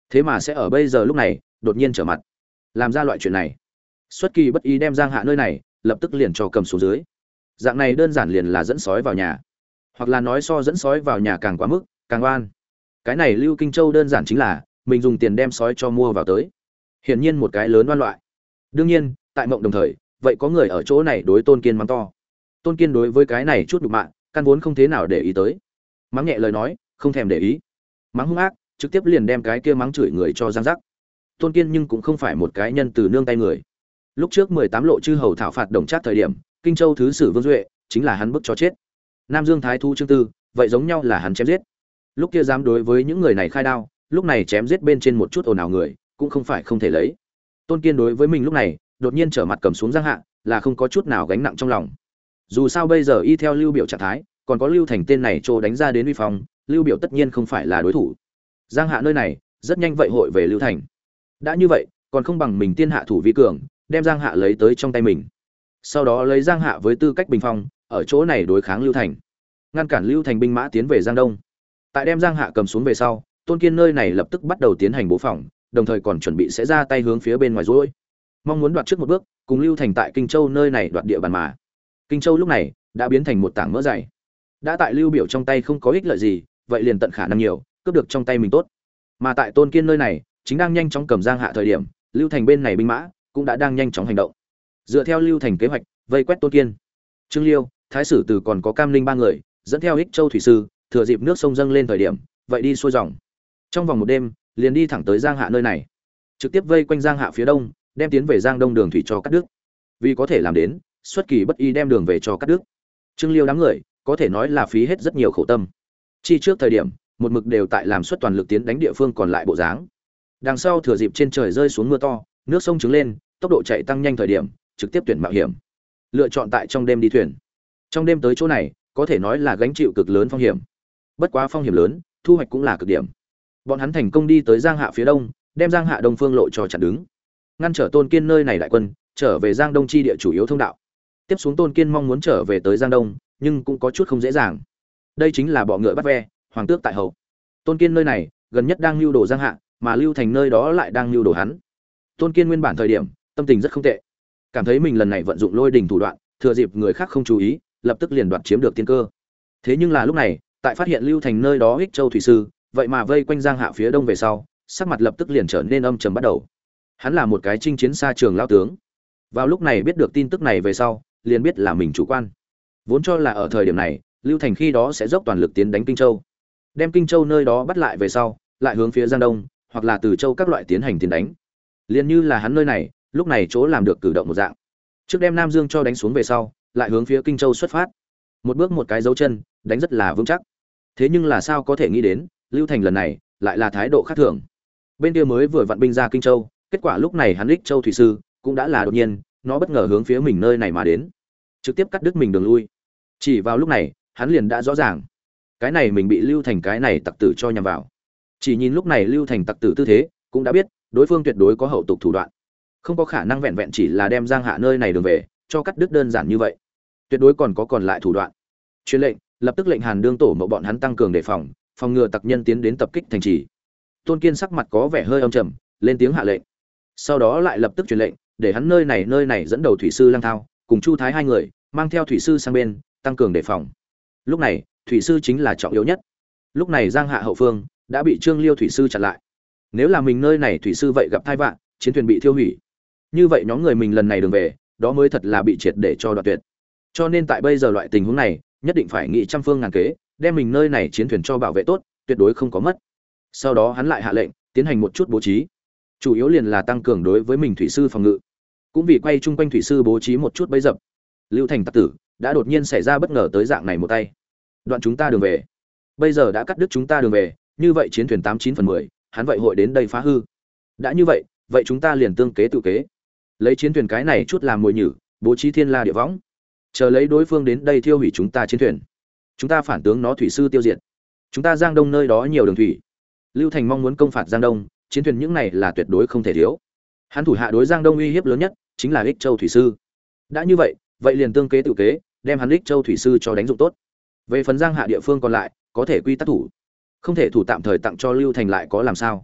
A: thế mà sẽ ở bây giờ lúc này đột nhiên trở mặt làm ra loại chuyện này. Xuất Kỳ bất ý đem Giang Hạ nơi này lập tức liền cho cầm xuống dưới. Dạng này đơn giản liền là dẫn sói vào nhà, hoặc là nói so dẫn sói vào nhà càng quá mức càng oan. Cái này Lưu Kinh Châu đơn giản chính là mình dùng tiền đem sói cho mua vào tới, hiển nhiên một cái lớn oan loại. Đương nhiên tại mộng đồng thời, vậy có người ở chỗ này đối Tôn Kiên mắng to. Tôn Kiên đối với cái này chút nhục mạ căn vốn không thế nào để ý tới, mắng nhẹ lời nói không thèm để ý, mắng hung ác trực tiếp liền đem cái kia mắng chửi người cho giang giác. Tôn Kiên nhưng cũng không phải một cái nhân từ nương tay người. Lúc trước 18 lộ chư hầu thảo phạt Đồng Trác thời điểm, Kinh Châu thứ sử Vương Duệ chính là hắn bức cho chết. Nam Dương Thái Thu Trương Tư, vậy giống nhau là hắn chém giết. Lúc kia dám đối với những người này khai đao, lúc này chém giết bên trên một chút ồn ào người, cũng không phải không thể lấy. Tôn Kiên đối với mình lúc này, đột nhiên trở mặt cầm xuống Giang Hạ, là không có chút nào gánh nặng trong lòng. Dù sao bây giờ y theo Lưu Biểu trạng thái, còn có Lưu Thành tên này trô đánh ra đến uy phong, Lưu Biểu tất nhiên không phải là đối thủ. Giang Hạ nơi này, rất nhanh vậy hội về Lưu Thành. Đã như vậy, còn không bằng mình tiên hạ thủ vi cường, đem Giang Hạ lấy tới trong tay mình. Sau đó lấy Giang Hạ với tư cách bình phong, ở chỗ này đối kháng Lưu Thành, ngăn cản Lưu Thành binh mã tiến về Giang Đông. Tại đem Giang Hạ cầm xuống về sau, Tôn Kiên nơi này lập tức bắt đầu tiến hành bố phòng, đồng thời còn chuẩn bị sẽ ra tay hướng phía bên ngoài rối, mong muốn đoạt trước một bước, cùng Lưu Thành tại Kinh Châu nơi này đoạt địa bàn mà. Kinh Châu lúc này đã biến thành một tảng mỡ dày, đã tại Lưu Biểu trong tay không có ích lợi gì, vậy liền tận khả năng nhiều cướp được trong tay mình tốt. Mà tại Tôn Kiên nơi này chính đang nhanh chóng cầm Giang Hạ thời điểm, Lưu Thành bên này binh mã cũng đã đang nhanh chóng hành động, dựa theo Lưu Thành kế hoạch vây quét Tôn Kiên. Trương Liêu, Thái Sử Từ còn có Cam Linh ba người dẫn theo Ích Châu thủy sư, thừa dịp nước sông dâng lên thời điểm, vậy đi xuôi dòng, trong vòng một đêm liền đi thẳng tới Giang Hạ nơi này, trực tiếp vây quanh Giang Hạ phía đông, đem tiến về Giang Đông đường thủy cho cắt đứt. Vì có thể làm đến, Xuất Kỳ bất ý đem đường về cho cắt đứt. Trương Liêu đám người có thể nói là phí hết rất nhiều khổ tâm. Chi trước thời điểm, một mực đều tại làm suất toàn lực tiến đánh địa phương còn lại bộ dáng. Đằng sau thừa dịp trên trời rơi xuống mưa to, nước sông trứng lên, tốc độ chạy tăng nhanh thời điểm, trực tiếp tuyển mạo hiểm, lựa chọn tại trong đêm đi thuyền. Trong đêm tới chỗ này, có thể nói là gánh chịu cực lớn phong hiểm. Bất quá phong hiểm lớn, thu hoạch cũng là cực điểm. Bọn hắn thành công đi tới Giang Hạ phía đông, đem Giang Hạ đông phương lộ cho chặn đứng, ngăn trở Tôn Kiên nơi này đại quân trở về Giang Đông chi địa chủ yếu thông đạo. Tiếp xuống Tôn Kiên mong muốn trở về tới Giang Đông, nhưng cũng có chút không dễ dàng. Đây chính là bọ ngựa bắt ve, hoàng tước tại hậu. Tôn Kiên nơi này gần nhất đang lưu đồ Giang Hạ, mà Lưu Thành nơi đó lại đang lưu đồ hắn. Tôn Kiên nguyên bản thời điểm tâm tình rất không tệ, cảm thấy mình lần này vận dụng lôi đình thủ đoạn, thừa dịp người khác không chú ý, lập tức liền đoạt chiếm được tiên cơ. Thế nhưng là lúc này, tại phát hiện Lưu Thành nơi đó Ích Châu thủy sư, vậy mà vây quanh Giang Hạ phía đông về sau, sắc mặt lập tức liền trở nên âm trầm bắt đầu. Hắn là một cái chinh chiến xa trường lao tướng, vào lúc này biết được tin tức này về sau, liền biết là mình chủ quan. Vốn cho là ở thời điểm này, Lưu Thành khi đó sẽ dốc toàn lực tiến đánh Kinh Châu, đem Kinh Châu nơi đó bắt lại về sau, lại hướng phía Giang Đông hoặc là Từ Châu các loại tiến hành tiến đánh. Liên như là hắn nơi này, lúc này chỗ làm được cử động một dạng. Trước đem Nam Dương cho đánh xuống về sau, lại hướng phía Kinh Châu xuất phát. Một bước một cái dấu chân, đánh rất là vững chắc. Thế nhưng là sao có thể nghĩ đến, Lưu Thành lần này lại là thái độ khác thường. Bên kia mới vừa vặn binh ra Kinh Châu, kết quả lúc này hắn Ích Châu thủy sư cũng đã là đột nhiên, nó bất ngờ hướng phía mình nơi này mà đến, trực tiếp cắt đứt mình đường lui. Chỉ vào lúc này, hắn liền đã rõ ràng, cái này mình bị Lưu Thành cái này tặc tử cho nhằm vào. Chỉ nhìn lúc này Lưu Thành tặc tử tư thế, cũng đã biết đối phương tuyệt đối có hậu tục thủ đoạn, không có khả năng vẹn vẹn chỉ là đem Giang Hạ nơi này đường về cho cắt đứt đơn giản như vậy, tuyệt đối còn có còn lại thủ đoạn. Truyền lệnh, lập tức lệnh Hàn Đương tổ mộ bọn hắn tăng cường đề phòng, phòng ngừa tặc nhân tiến đến tập kích thành trì. Tôn Kiên sắc mặt có vẻ hơi âm trầm, lên tiếng hạ lệnh. Sau đó lại lập tức truyền lệnh, để hắn nơi này dẫn đầu thủy sư Lăng Thao, cùng Chu Thái hai người, mang theo thủy sư sang bên, tăng cường đề phòng. Lúc này, thủy sư chính là trọng yếu nhất. Lúc này Giang Hạ hậu phương đã bị Trương Liêu thủy sư chặn lại. Nếu là mình nơi này thủy sư vậy gặp tai vạn, chiến thuyền bị thiêu hủy, như vậy nhóm người mình lần này đường về, đó mới thật là bị triệt để cho đoạt tuyệt. Cho nên tại bây giờ loại tình huống này, nhất định phải nghĩ trăm phương ngàn kế, đem mình nơi này chiến thuyền cho bảo vệ tốt, tuyệt đối không có mất. Sau đó hắn lại hạ lệnh, tiến hành một chút bố trí, chủ yếu liền là tăng cường đối với mình thủy sư phòng ngự, cũng vì quay chung quanh thủy sư bố trí một chút bẫy dập. Lưu Thành tặc tử đã đột nhiên xảy ra bất ngờ tới dạng này một tay, đoạn chúng ta đường về, bây giờ đã cắt đứt chúng ta đường về, như vậy chiến thuyền 89/10, hắn vậy hội đến đây phá hư. Đã như vậy, vậy chúng ta liền tương kế tự kế, lấy chiến thuyền cái này chút làm mồi nhử, bố trí thiên la địa võng, chờ lấy đối phương đến đây thiêu hủy chúng ta chiến thuyền, chúng ta phản tướng nó thủy sư tiêu diệt. Chúng ta Giang Đông nơi đó nhiều đường thủy, Lưu Thành mong muốn công phạt Giang Đông, chiến thuyền những này là tuyệt đối không thể thiếu. Hắn thủ hạ đối Giang Đông uy hiếp lớn nhất chính là Ích Châu thủy sư. Đã như vậy, vậy liền tương kế tự kế, đem hắn Ích Châu thủy sư cho đánh dụng tốt. Về phần Giang Hạ địa phương còn lại, có thể quy tắc thủ, không thể thủ tạm thời tặng cho Lưu Thành lại có làm sao?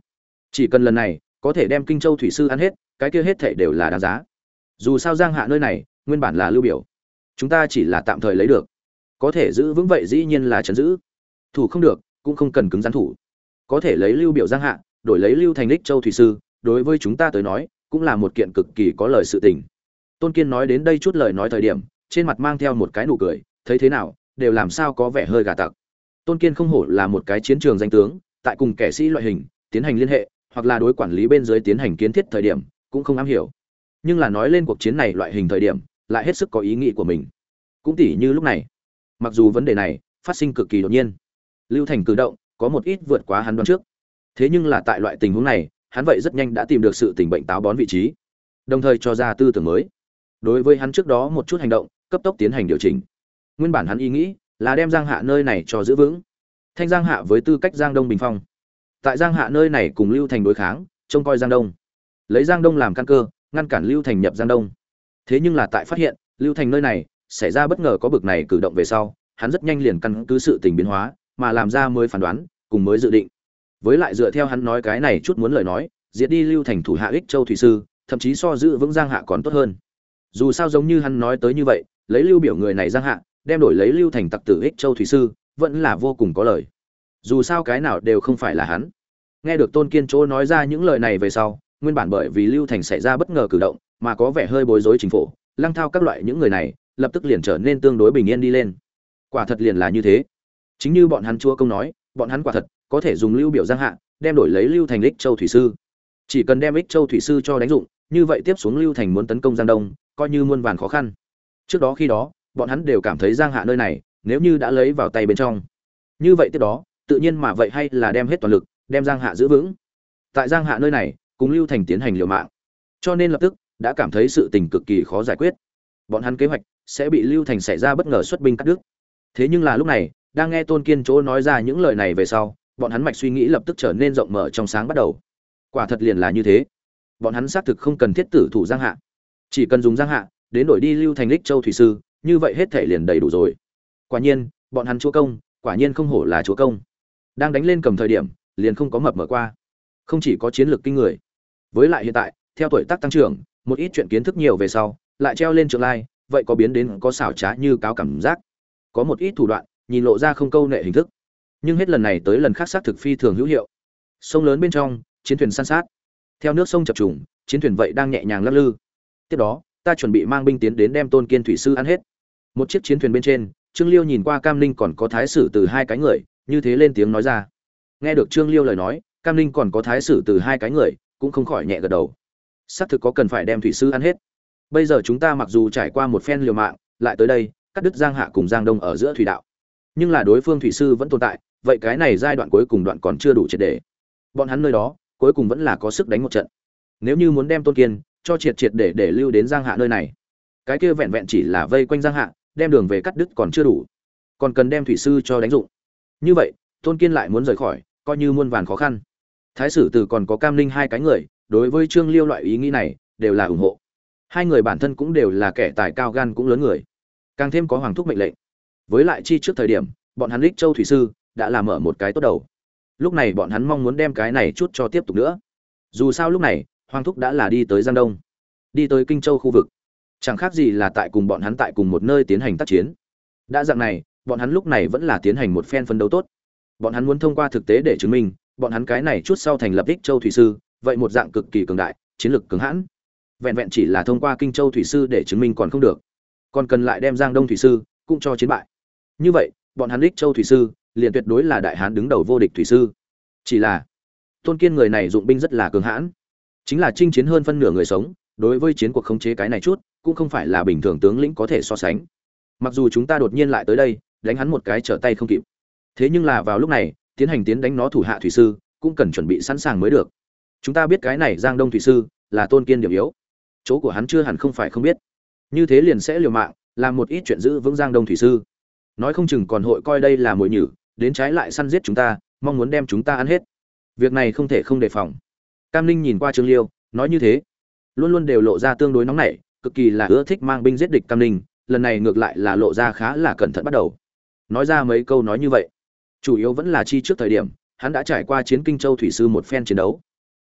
A: Chỉ cần lần này có thể đem Kinh Châu thủy sư ăn hết, cái kia hết thảy đều là đáng giá. Dù sao Giang Hạ nơi này nguyên bản là lưu biểu, chúng ta chỉ là tạm thời lấy được, có thể giữ vững vậy dĩ nhiên là trấn giữ. Thủ không được, cũng không cần cứng rắn thủ. Có thể lấy lưu biểu Giang Hạ, đổi lấy Lưu Thành Lịch Châu thủy sư, đối với chúng ta tới nói, cũng là một kiện cực kỳ có lời sự tình. Tôn Kiên nói đến đây chút lời nói thời điểm, trên mặt mang theo một cái nụ cười, thấy thế nào, đều làm sao có vẻ hơi gà tặc. Tôn Kiên không hổ là một cái chiến trường danh tướng, tại cùng kẻ sĩ loại hình tiến hành liên hệ, hoặc là đối quản lý bên dưới tiến hành kiến thiết thời điểm, cũng không am hiểu. Nhưng là nói lên cuộc chiến này loại hình thời điểm, lại hết sức có ý nghĩ của mình. Cũng tỉ như lúc này, mặc dù vấn đề này phát sinh cực kỳ đột nhiên, Lưu Thành cử động có một ít vượt quá hắn đoán trước. Thế nhưng là tại loại tình huống này, hắn vậy rất nhanh đã tìm được sự tình bệnh táo bón vị trí, đồng thời cho ra tư tưởng mới. Đối với hắn trước đó một chút hành động, cấp tốc tiến hành điều chỉnh. Nguyên bản hắn ý nghĩ là đem Giang Hạ nơi này cho giữ vững. Thanh Giang Hạ với tư cách Giang Đông bình phong. Tại Giang Hạ nơi này cùng Lưu Thành đối kháng, trông coi Giang Đông. Lấy Giang Đông làm căn cơ, ngăn cản Lưu Thành nhập Giang Đông. Thế nhưng là tại phát hiện, Lưu Thành nơi này xảy ra bất ngờ có bực này cử động về sau, hắn rất nhanh liền căn cứ sự tình biến hóa, mà làm ra mới phán đoán, cùng mới dự định. Với lại dựa theo hắn nói cái này chút muốn lời nói, diệt đi Lưu Thành thủ hạ Ích Châu thủy sư, thậm chí so giữ vững Giang Hạ còn tốt hơn. Dù sao giống như hắn nói tới như vậy, lấy Lưu biểu người này Giang Hạ, đem đổi lấy Lưu Thành tặc tử Ích Châu thủy sư, vẫn là vô cùng có lời. Dù sao cái nào đều không phải là hắn. Nghe được Tôn Kiên chỗ nói ra những lời này về sau, nguyên bản bởi vì Lưu Thành xảy ra bất ngờ cử động, mà có vẻ hơi bối rối chính phủ, Lăng Thao các loại những người này, lập tức liền trở nên tương đối bình yên đi lên. Quả thật liền là như thế. Chính như bọn hắn chúa công nói, bọn hắn quả thật có thể dùng Lưu biểu Giang Hạ, đem đổi lấy Lưu Thành Ích Châu thủy sư. Chỉ cần đem Ích Châu thủy sư cho đánh dụng, như vậy tiếp xuống Lưu Thành muốn tấn công Giang Đông, coi như muôn vàn khó khăn. Trước đó khi đó, bọn hắn đều cảm thấy Giang Hạ nơi này, nếu như đã lấy vào tay bên trong, như vậy tiếp đó, tự nhiên mà vậy hay là đem hết toàn lực, đem Giang Hạ giữ vững. Tại Giang Hạ nơi này, cùng Lưu Thành tiến hành liều mạng. Cho nên lập tức đã cảm thấy sự tình cực kỳ khó giải quyết. Bọn hắn kế hoạch sẽ bị Lưu Thành xảy ra bất ngờ xuất binh cắt đứt. Thế nhưng là lúc này, đang nghe Tôn Kiên chỗ nói ra những lời này về sau, bọn hắn mạch suy nghĩ lập tức trở nên rộng mở trong sáng bắt đầu. Quả thật liền là như thế. Bọn hắn xác thực không cần thiết tử thủ Giang Hạ, chỉ cần dùng Giang Hạ đến đổi đi Lưu Thành Lịch Châu thủy sư, như vậy hết thể liền đầy đủ rồi. Quả nhiên, bọn hắn chúa công, quả nhiên không hổ là chúa công. Đang đánh lên cầm thời điểm, liền không có mập mờ qua. Không chỉ có chiến lược kinh người, với lại hiện tại, theo tuổi tác tăng trưởng, một ít chuyện kiến thức nhiều về sau, lại treo lên trường lai, vậy có biến đến có xảo trá như cáo cảm giác. Có một ít thủ đoạn, nhìn lộ ra không câu nệ hình thức, nhưng hết lần này tới lần khác xác thực phi thường hữu hiệu. Sông lớn bên trong, chiến thuyền san sát. Theo nước sông chập trùng, chiến thuyền vậy đang nhẹ nhàng lắc lư. Tiếp đó, ta chuẩn bị mang binh tiến đến đem Tôn Kiên thủy sư ăn hết. Một chiếc chiến thuyền bên trên, Trương Liêu nhìn qua Cam Ninh còn có thái sử từ hai cái người, như thế lên tiếng nói ra. Nghe được Trương Liêu lời nói, Cam Ninh còn có thái sử từ hai cái người, cũng không khỏi nhẹ gật đầu. Xác thực có cần phải đem thủy sư ăn hết. Bây giờ chúng ta mặc dù trải qua một phen liều mạng, lại tới đây, cắt đứt Giang Hạ cùng Giang Đông ở giữa thủy đạo. Nhưng là đối phương thủy sư vẫn tồn tại, vậy cái này giai đoạn cuối cùng đoạn còn chưa đủ triệt để. Bọn hắn nơi đó, cuối cùng vẫn là có sức đánh một trận. Nếu như muốn đem Tôn Kiên cho triệt triệt để lưu đến Giang Hạ nơi này, cái kia vẹn vẹn chỉ là vây quanh Giang Hạ, đem đường về cắt đứt còn chưa đủ, còn cần đem thủy sư cho đánh dụng. Như vậy, Tôn Kiên lại muốn rời khỏi, coi như muôn vàn khó khăn. Thái sử từ còn có Cam Ninh hai cái người, đối với Trương Liêu loại ý nghĩ này, đều là ủng hộ. Hai người bản thân cũng đều là kẻ tài cao gan cũng lớn người, càng thêm có hoàng thúc mệnh lệnh. Với lại chi trước thời điểm, bọn hắn Lịch Châu thủy sư đã làm mở một cái tốt đầu. Lúc này bọn hắn mong muốn đem cái này chút cho tiếp tục nữa. Dù sao lúc này, hoàng thúc đã là đi tới Giang Đông, đi tới Kinh Châu khu vực, chẳng khác gì là tại cùng bọn hắn tại cùng một nơi tiến hành tác chiến. Đã dạng này, bọn hắn lúc này vẫn là tiến hành một phen phấn đấu tốt. Bọn hắn muốn thông qua thực tế để chứng minh, bọn hắn cái này chút sau thành lập Lịch Châu thủy sư, vậy một dạng cực kỳ cường đại, chiến lược cứng hãn. Vẹn vẹn chỉ là thông qua Kinh Châu thủy sư để chứng minh còn không được, còn cần lại đem Giang Đông thủy sư cũng cho chiến bại. Như vậy, bọn hắn Lịch Châu thủy sư liền tuyệt đối là đại hán đứng đầu vô địch thủy sư. Chỉ là Tôn Kiên người này dụng binh rất là cường hãn, chính là chinh chiến hơn phân nửa người sống, đối với chiến cuộc khống chế cái này chút, cũng không phải là bình thường tướng lĩnh có thể so sánh. Mặc dù chúng ta đột nhiên lại tới đây, đánh hắn một cái trở tay không kịp, thế nhưng là vào lúc này, tiến hành tiến đánh nó thủ hạ thủy sư, cũng cần chuẩn bị sẵn sàng mới được. Chúng ta biết cái này Giang Đông thủy sư là Tôn Kiên điểm yếu, chỗ của hắn chưa hẳn không phải không biết. Như thế liền sẽ liều mạng, làm một ít chuyện giữ vững Giang Đông thủy sư. Nói không chừng còn hội coi đây là mồi nhử, đến trái lại săn giết chúng ta, mong muốn đem chúng ta ăn hết. Việc này không thể không đề phòng. Cam Ninh nhìn qua Trương Liêu, nói như thế, luôn luôn đều lộ ra tương đối nóng nảy, cực kỳ là ưa thích mang binh giết địch. Cam Ninh lần này ngược lại là lộ ra khá là cẩn thận bắt đầu. Nói ra mấy câu nói như vậy, chủ yếu vẫn là chi trước thời điểm, hắn đã trải qua chiến Kinh Châu thủy sư một phen chiến đấu.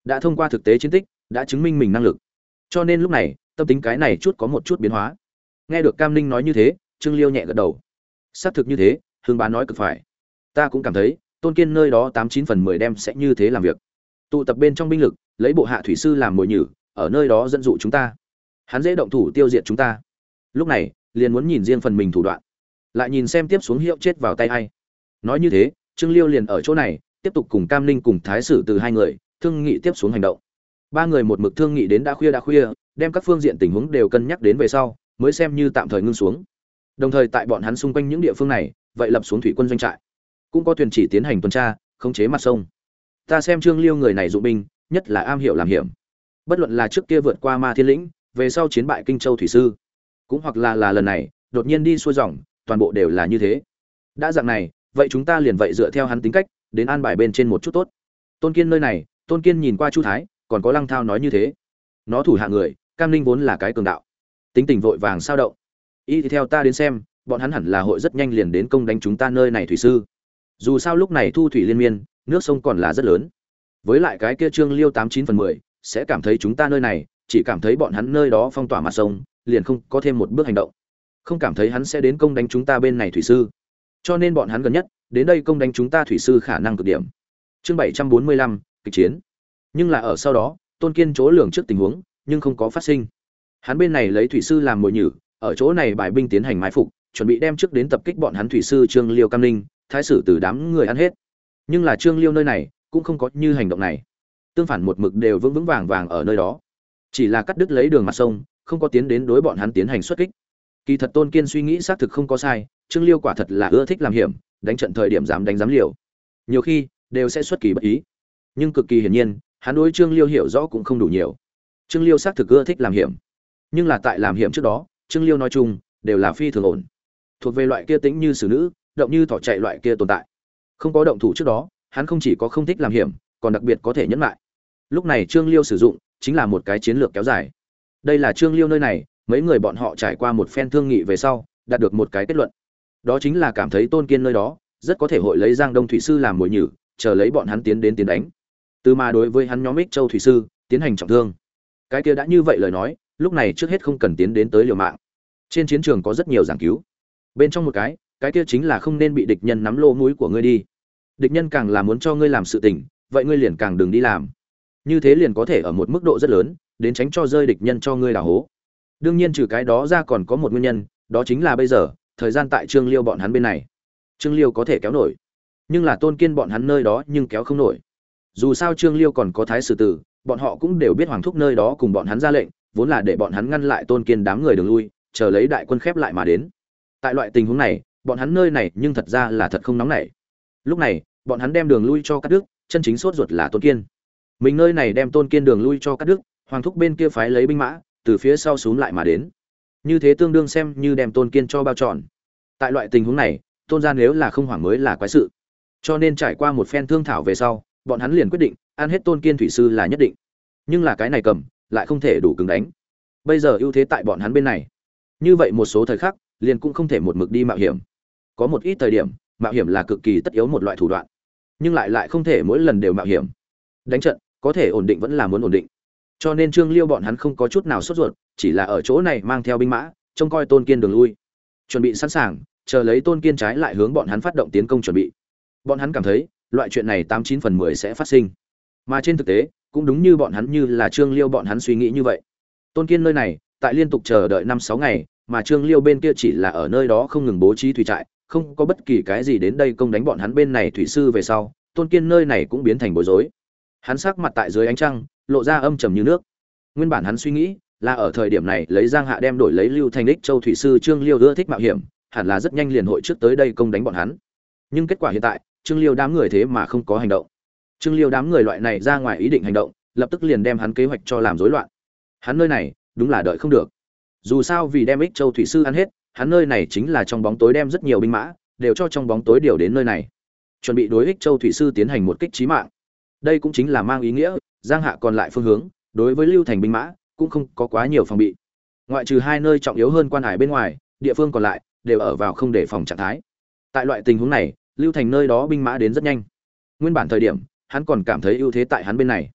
A: đã thông qua thực tế chiến tích đã chứng minh mình năng lực, cho nên lúc này tâm tính cái này chút có một chút biến hóa. Nghe được Cam Ninh nói như thế, Trương Liêu nhẹ gật đầu. Xác thực như thế, Hương Bá nói cực phải. Ta cũng cảm thấy Tôn Kiên nơi đó 89/10 đem sẽ như thế làm việc. Tụ tập bên trong binh lực, lấy bộ hạ thủy sư làm mồi nhử, ở nơi đó dẫn dụ chúng ta. Hắn dễ động thủ tiêu diệt chúng ta. Lúc này, liền muốn nhìn riêng phần mình thủ đoạn, lại nhìn xem tiếp xuống hiệu chết vào tay ai. Nói như thế, Trương Liêu liền ở chỗ này, tiếp tục cùng Cam Ninh cùng Thái Sử từ hai người thương nghị tiếp xuống hành động. Ba người một mực thương nghị đến đã khuya, đem các phương diện tình huống đều cân nhắc đến về sau, mới xem như tạm thời ngưng xuống. Đồng thời tại bọn hắn xung quanh những địa phương này, vậy lập xuống thủy quân doanh trại, cũng có thuyền chỉ tiến hành tuần tra, khống chế mặt sông. Ta xem Trương Liêu người này dụng binh, nhất là am hiểu làm hiểm. Bất luận là trước kia vượt qua Ma Thiên lĩnh, về sau chiến bại Kinh Châu thủy sư, cũng hoặc là lần này đột nhiên đi xuôi dòng, toàn bộ đều là như thế. Đã dạng này, vậy chúng ta liền vậy dựa theo hắn tính cách, đến an bài bên trên một chút tốt. Tôn Kiên nơi này, Tôn Kiên nhìn qua Chu Thái, còn có Lăng Thao nói như thế. Nó thủ hạ người, Cam Ninh vốn là cái cường đạo, tính tình vội vàng sao động. Ý thì theo ta đến xem, bọn hắn hẳn là hội rất nhanh liền đến công đánh chúng ta nơi này thủy sư. Dù sao lúc này thu thủy liên miên, nước sông còn là rất lớn. Với lại cái kia Trương Liêu 89/10 sẽ cảm thấy chúng ta nơi này, chỉ cảm thấy bọn hắn nơi đó phong tỏa mặt sông, liền không có thêm một bước hành động. Không cảm thấy hắn sẽ đến công đánh chúng ta bên này thủy sư. Cho nên bọn hắn gần nhất đến đây công đánh chúng ta thủy sư khả năng cực điểm. Chương 745, kịch chiến. Nhưng là ở sau đó, Tôn Kiên chỗ lường trước tình huống, nhưng không có phát sinh. Hắn bên này lấy thủy sư làm mồi nhử, ở chỗ này bài binh tiến hành mai phục, chuẩn bị đem trước đến tập kích bọn hắn thủy sư Trương Liêu Cam Ninh, Thái Sử từ đám người ăn hết. Nhưng là Trương Liêu nơi này cũng không có như hành động này. Tương phản một mực đều vững vững vàng vàng ở nơi đó. Chỉ là cắt đứt lấy đường mặt sông, không có tiến đến đối bọn hắn tiến hành xuất kích. Kỳ thật Tôn Kiên suy nghĩ xác thực không có sai, Trương Liêu quả thật là ưa thích làm hiểm, đánh trận thời điểm dám đánh dám liều. Nhiều khi đều sẽ xuất kỳ bất ý. Nhưng cực kỳ hiển nhiên, hắn đối Trương Liêu hiểu rõ cũng không đủ nhiều. Trương Liêu xác thực ưa thích làm hiểm, nhưng là tại làm hiểm trước đó, Trương Liêu nói chung đều là phi thường ổn, thuộc về loại kia tĩnh như xử nữ, động như thỏ chạy loại kia tồn tại. Không có động thủ trước đó, hắn không chỉ có không thích làm hiểm, còn đặc biệt có thể nhẫn lại. Lúc này Trương Liêu sử dụng chính là một cái chiến lược kéo dài. Đây là Trương Liêu nơi này, mấy người bọn họ trải qua một phen thương nghị về sau, đạt được một cái kết luận. Đó chính là cảm thấy Tôn Kiên nơi đó rất có thể hội lấy Giang Đông thủy sư làm mồi nhử, chờ lấy bọn hắn tiến đến tiến đánh. Từ mà đối với hắn nhóm Ích Châu thủy sư tiến hành trọng thương. Cái kia đã như vậy lời nói, lúc này trước hết không cần tiến đến tới liều mạng. Trên chiến trường có rất nhiều giảng cứu. Bên trong một cái kia chính là không nên bị địch nhân nắm lô mũi của ngươi đi. Địch nhân càng là muốn cho ngươi làm sự tình, vậy ngươi liền càng đừng đi làm. Như thế liền có thể ở một mức độ rất lớn, đến tránh cho rơi địch nhân cho ngươi đào hố. Đương nhiên trừ cái đó ra còn có một nguyên nhân, đó chính là bây giờ, thời gian tại Trương Liêu bọn hắn bên này. Trương Liêu có thể kéo nổi, nhưng là Tôn Kiên bọn hắn nơi đó nhưng kéo không nổi. Dù sao Trương Liêu còn có Thái Sử Tử, bọn họ cũng đều biết Hoàng thúc nơi đó cùng bọn hắn ra lệnh, vốn là để bọn hắn ngăn lại Tôn Kiên đám người đường lui, chờ lấy đại quân khép lại mà đến. Tại loại tình huống này, bọn hắn nơi này nhưng thật ra là thật không nóng nảy. Lúc này, bọn hắn đem đường lui cho cắt đứt, chân chính sốt ruột là Tôn Kiên. Mình nơi này đem Tôn Kiên đường lui cho cắt đứt, Hoàng thúc bên kia phái lấy binh mã từ phía sau xuống lại mà đến. Như thế tương đương xem như đem Tôn Kiên cho bao trọn. Tại loại tình huống này, Tôn gia nếu là không hoảng mới là quái sự. Cho nên trải qua một phen thương thảo về sau, bọn hắn liền quyết định ăn hết Tôn Kiên thủy sư là nhất định. Nhưng là cái này cầm lại không thể đủ cứng đánh. Bây giờ ưu thế tại bọn hắn bên này. Như vậy một số thời khắc, liền cũng không thể một mực đi mạo hiểm. Có một ít thời điểm, mạo hiểm là cực kỳ tất yếu một loại thủ đoạn, nhưng lại không thể mỗi lần đều mạo hiểm. Đánh trận, có thể ổn định vẫn là muốn ổn định. Cho nên Trương Liêu bọn hắn không có chút nào sốt ruột, chỉ là ở chỗ này mang theo binh mã, trông coi Tôn Kiên đường lui, chuẩn bị sẵn sàng, chờ lấy Tôn Kiên trái lại hướng bọn hắn phát động tiến công chuẩn bị. Bọn hắn cảm thấy, loại chuyện này 89/10 sẽ phát sinh. Mà trên thực tế, cũng đúng như bọn hắn như là Trương Liêu bọn hắn suy nghĩ như vậy. Tôn Kiên nơi này, tại liên tục chờ đợi 5-6 ngày, mà Trương Liêu bên kia chỉ là ở nơi đó không ngừng bố trí thủy trại, không có bất kỳ cái gì đến đây công đánh bọn hắn bên này thủy sư về sau, Tôn Kiên nơi này cũng biến thành bối rối. Hắn sắc mặt tại dưới ánh trăng, lộ ra âm trầm như nước. Nguyên bản hắn suy nghĩ là ở thời điểm này lấy Giang Hạ đem đổi lấy Lưu Thành Đích Châu thủy sư Trương Liêu ưa thích mạo hiểm, hẳn là rất nhanh liền hội trước tới đây công đánh bọn hắn. Nhưng kết quả hiện tại, Trương Liêu đám người thế mà không có hành động. Trương Liêu đám người loại này ra ngoài ý định hành động, lập tức liền đem hắn kế hoạch cho làm rối loạn. Hắn nơi này, đúng là đợi không được. Dù sao vì đem Ích Châu thủy sư ăn hết, hắn nơi này chính là trong bóng tối đem rất nhiều binh mã đều cho trong bóng tối điều đến nơi này, chuẩn bị đối Ích Châu thủy sư tiến hành một kích chí mạng. Đây cũng chính là mang ý nghĩa, Giang Hạ còn lại phương hướng, đối với Lưu Thành binh mã cũng không có quá nhiều phòng bị. Ngoại trừ hai nơi trọng yếu hơn quan hải bên ngoài, địa phương còn lại đều ở vào không để phòng trạng thái. Tại loại tình huống này, Lưu Thành nơi đó binh mã đến rất nhanh. Nguyên bản thời điểm, hắn còn cảm thấy ưu thế tại hắn bên này.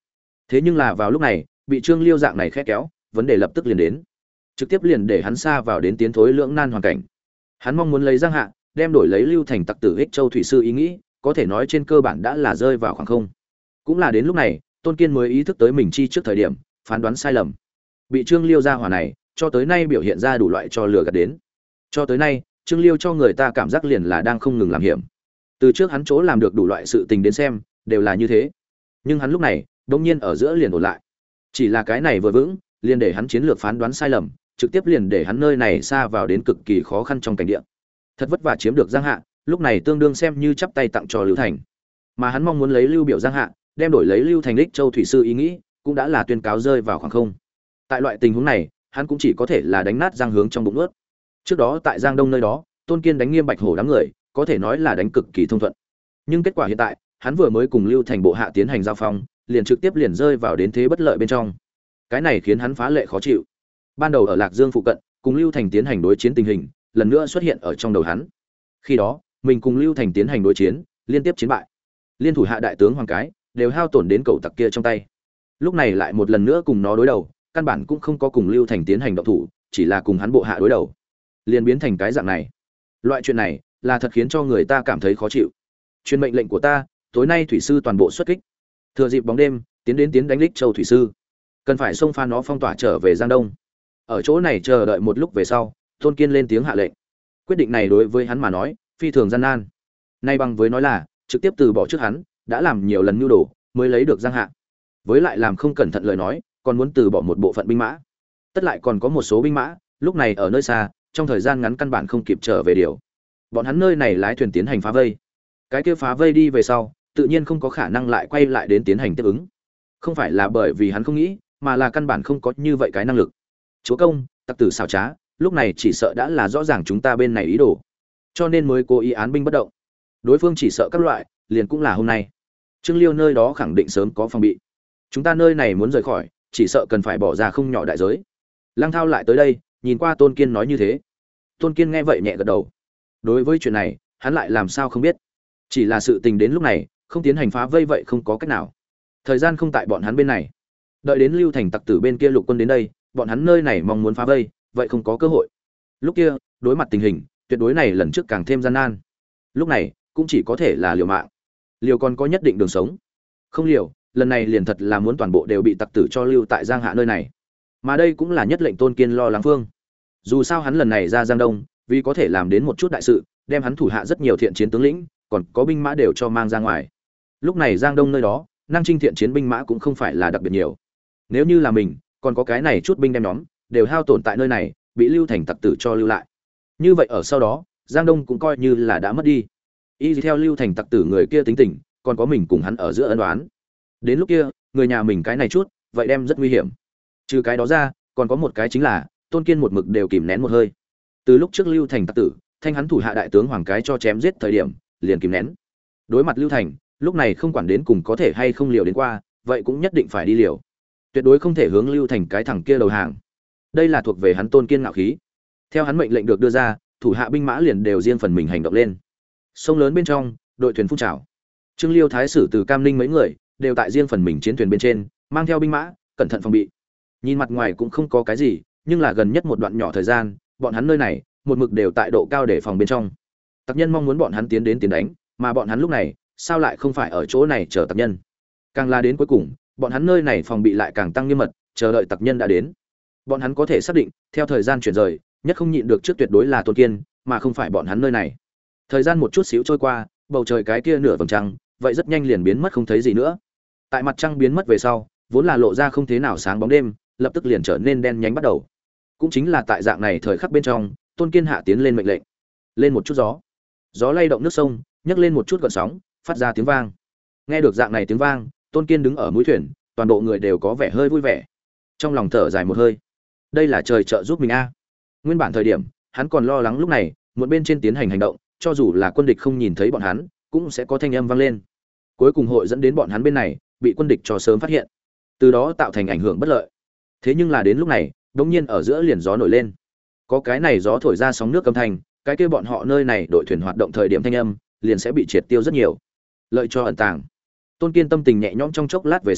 A: Thế nhưng là vào lúc này, bị Trương Liêu dạng này khẽ kéo, vấn đề lập tức liền đến, trực tiếp liền để hắn xa vào đến tiến thối lưỡng nan hoàn cảnh. Hắn mong muốn lấy Giang Hạ, đem đổi lấy Lưu Thành tặc tử Ích Châu thủy sư ý nghĩ, có thể nói trên cơ bản đã là rơi vào khoảng không. Cũng là đến lúc này, Tôn Kiên mới ý thức tới mình chi trước thời điểm, phán đoán sai lầm. Bị Trương Liêu ra hỏa này, cho tới nay biểu hiện ra đủ loại cho lừa gạt đến. Cho tới nay, Trương Liêu cho người ta cảm giác liền là đang không ngừng làm hiểm. Từ trước hắn chỗ làm được đủ loại sự tình đến xem, đều là như thế. Nhưng hắn lúc này, đột nhiên ở giữa liền ổn lại. Chỉ là cái này vừa vững, liền để hắn chiến lược phán đoán sai lầm, trực tiếp liền để hắn nơi này xa vào đến cực kỳ khó khăn trong cảnh địa. Thật vất vả chiếm được Giang Hạ, lúc này tương đương xem như chắp tay tặng cho Lưu Thành. Mà hắn mong muốn lấy Lưu Biểu Giang Hạ, đem đổi lấy Lưu Thành Ích Châu thủy sư ý nghĩ, cũng đã là tuyên cáo rơi vào khoảng không. Tại loại tình huống này, hắn cũng chỉ có thể là đánh nát Giang Hướng trong bụng ướt. Trước đó tại Giang Đông nơi đó, Tôn Kiên đánh nghiêm Bạch Hổ đám người, có thể nói là đánh cực kỳ thông thuận. Nhưng kết quả hiện tại, hắn vừa mới cùng Lưu Thành bộ hạ tiến hành giao phong, liền trực tiếp liền rơi vào đến thế bất lợi bên trong. Cái này khiến hắn phá lệ khó chịu. Ban đầu ở Lạc Dương phụ cận, cùng Lưu Thành tiến hành đối chiến tình hình, lần nữa xuất hiện ở trong đầu hắn. Khi đó, mình cùng Lưu Thành tiến hành đối chiến, liên tiếp chiến bại. Liên thủ hạ đại tướng Hoàng Cái đều hao tổn đến cậu tặc kia trong tay. Lúc này lại một lần nữa cùng nó đối đầu, căn bản cũng không có cùng Lưu Thành tiến hành động thủ, chỉ là cùng hắn bộ hạ đối đầu. Liền biến thành cái dạng này. Loại chuyện này là thật khiến cho người ta cảm thấy khó chịu. Truyền mệnh lệnh của ta, tối nay thủy sư toàn bộ xuất kích. Thừa dịp bóng đêm, tiến đánh Lích Châu thủy sư. Cần phải xông pha nó phong tỏa trở về Giang Đông. Ở chỗ này chờ đợi một lúc về sau, Tôn Kiên lên tiếng hạ lệnh. Quyết định này đối với hắn mà nói, phi thường gian nan. Nay bằng với nói là trực tiếp từ bỏ trước hắn, đã làm nhiều lần mưu đồ mới lấy được Giang Hạ. Với lại làm không cẩn thận lời nói, còn muốn từ bỏ một bộ phận binh mã. Tất lại còn có một số binh mã, lúc này ở nơi xa, trong thời gian ngắn căn bản không kịp trở về điều. Bọn hắn nơi này lái thuyền tiến hành phá vây. Cái kia phá vây đi về sau, tự nhiên không có khả năng lại quay lại đến tiến hành tiếp ứng. Không phải là bởi vì hắn không nghĩ, mà là căn bản không có như vậy cái năng lực. Chúa công, tặc tử xảo trá, lúc này chỉ sợ đã là rõ ràng chúng ta bên này ý đồ, cho nên mới cố ý án binh bất động. Đối phương chỉ sợ các loại, liền cũng là hôm nay. Trương Liêu nơi đó khẳng định sớm có phòng bị. Chúng ta nơi này muốn rời khỏi, chỉ sợ cần phải bỏ ra không nhỏ đại giới. Lăng Thao lại tới đây, nhìn qua Tôn Kiên nói như thế. Tôn Kiên nghe vậy nhẹ gật đầu. Đối với chuyện này, hắn lại làm sao không biết. Chỉ là sự tình đến lúc này, không tiến hành phá vây vậy không có cách nào. Thời gian không tại bọn hắn bên này. Đợi đến Lưu Thành tặc tử bên kia lục quân đến đây, bọn hắn nơi này mong muốn phá vây, vậy không có cơ hội. Lúc kia, đối mặt tình hình, tuyệt đối này lần trước càng thêm gian nan. Lúc này, cũng chỉ có thể là liều mạng. Liều còn có nhất định đường sống. Không liều, lần này liền thật là muốn toàn bộ đều bị tặc tử cho lưu tại Giang Hạ nơi này. Mà đây cũng là nhất lệnh Tôn Kiên lo lắng phương. Dù sao hắn lần này ra Giang Đông, vì có thể làm đến một chút đại sự, đem hắn thủ hạ rất nhiều thiện chiến tướng lĩnh, còn có binh mã đều cho mang ra ngoài. Lúc này Giang Đông nơi đó, năng trinh thiện chiến binh mã cũng không phải là đặc biệt nhiều. Nếu như là mình, còn có cái này chút binh đem nhóm, đều hao tổn tại nơi này, bị Lưu Thành tặc tử cho lưu lại. Như vậy ở sau đó, Giang Đông cũng coi như là đã mất đi. Y theo Lưu Thành tặc tử người kia tính tình, còn có mình cùng hắn ở giữa ân oán. Đến lúc kia, người nhà mình cái này chút, vậy đem rất nguy hiểm. Trừ cái đó ra, còn có một cái chính là, Tôn Kiên một mực đều kìm nén một hơi. Từ lúc trước Lưu Thành tặc tử, thanh hắn thủ hạ đại tướng Hoàng Cái cho chém giết thời điểm, liền kìm nén. Đối mặt Lưu Thành, lúc này không quản đến cùng có thể hay không liều đến qua, vậy cũng nhất định phải đi liều. Tuyệt đối không thể hướng Lưu Thành cái thằng kia đầu hàng. Đây là thuộc về hắn Tôn Kiên ngạo khí. Theo hắn mệnh lệnh được đưa ra, thủ hạ binh mã liền đều riêng phần mình hành động lên. Sông lớn bên trong, đội thuyền phun trào. Trương Liêu thái sử từ Cam Ninh mấy người đều tại riêng phần mình chiến thuyền bên trên, mang theo binh mã, cẩn thận phòng bị. Nhìn mặt ngoài cũng không có cái gì, nhưng là gần nhất một đoạn nhỏ thời gian, bọn hắn nơi này một mực đều tại độ cao để phòng bên trong. Tặc nhân mong muốn bọn hắn tiến đến tiến đánh, mà bọn hắn lúc này, sao lại không phải ở chỗ này chờ tặc nhân? Càng là đến cuối cùng, bọn hắn nơi này phòng bị lại càng tăng nghiêm mật, chờ đợi tặc nhân đã đến. Bọn hắn có thể xác định, theo thời gian chuyển rời, nhất không nhịn được trước tuyệt đối là Tôn Kiên, mà không phải bọn hắn nơi này. Thời gian một chút xíu trôi qua, bầu trời cái kia nửa vầng trăng, vậy rất nhanh liền biến mất không thấy gì nữa. Tại mặt trăng biến mất về sau, vốn là lộ ra không thế nào sáng bóng đêm, lập tức liền trở nên đen nhánh bắt đầu. Cũng chính là tại dạng này thời khắc bên trong, Tôn Kiên hạ tiến lên mệnh lệnh. Lên một chút gió. Gió lay động nước sông, nhấc lên một chút gợn sóng, phát ra tiếng vang. Nghe được dạng này tiếng vang, Tôn Kiên đứng ở mũi thuyền, toàn bộ người đều có vẻ hơi vui vẻ. Trong lòng thở dài một hơi. Đây là trời trợ giúp mình a. Nguyên bản thời điểm, hắn còn lo lắng lúc này, một bên trên tiến hành hành động, cho dù là quân địch không nhìn thấy bọn hắn, cũng sẽ có thanh âm vang lên. Cuối cùng hội dẫn đến bọn hắn bên này bị quân địch cho sớm phát hiện, từ đó tạo thành ảnh hưởng bất lợi. Thế nhưng là đến lúc này, đột nhiên ở giữa liền gió nổi lên. Có cái này gió thổi ra sóng nước âm thanh, cái kia bọn họ nơi này đội thuyền hoạt động thời điểm thanh âm, liền sẽ bị triệt tiêu rất nhiều. Lợi cho ẩn tàng. Tôn Kiên tâm tình nhẹ nhõm trong chốc lát về sau,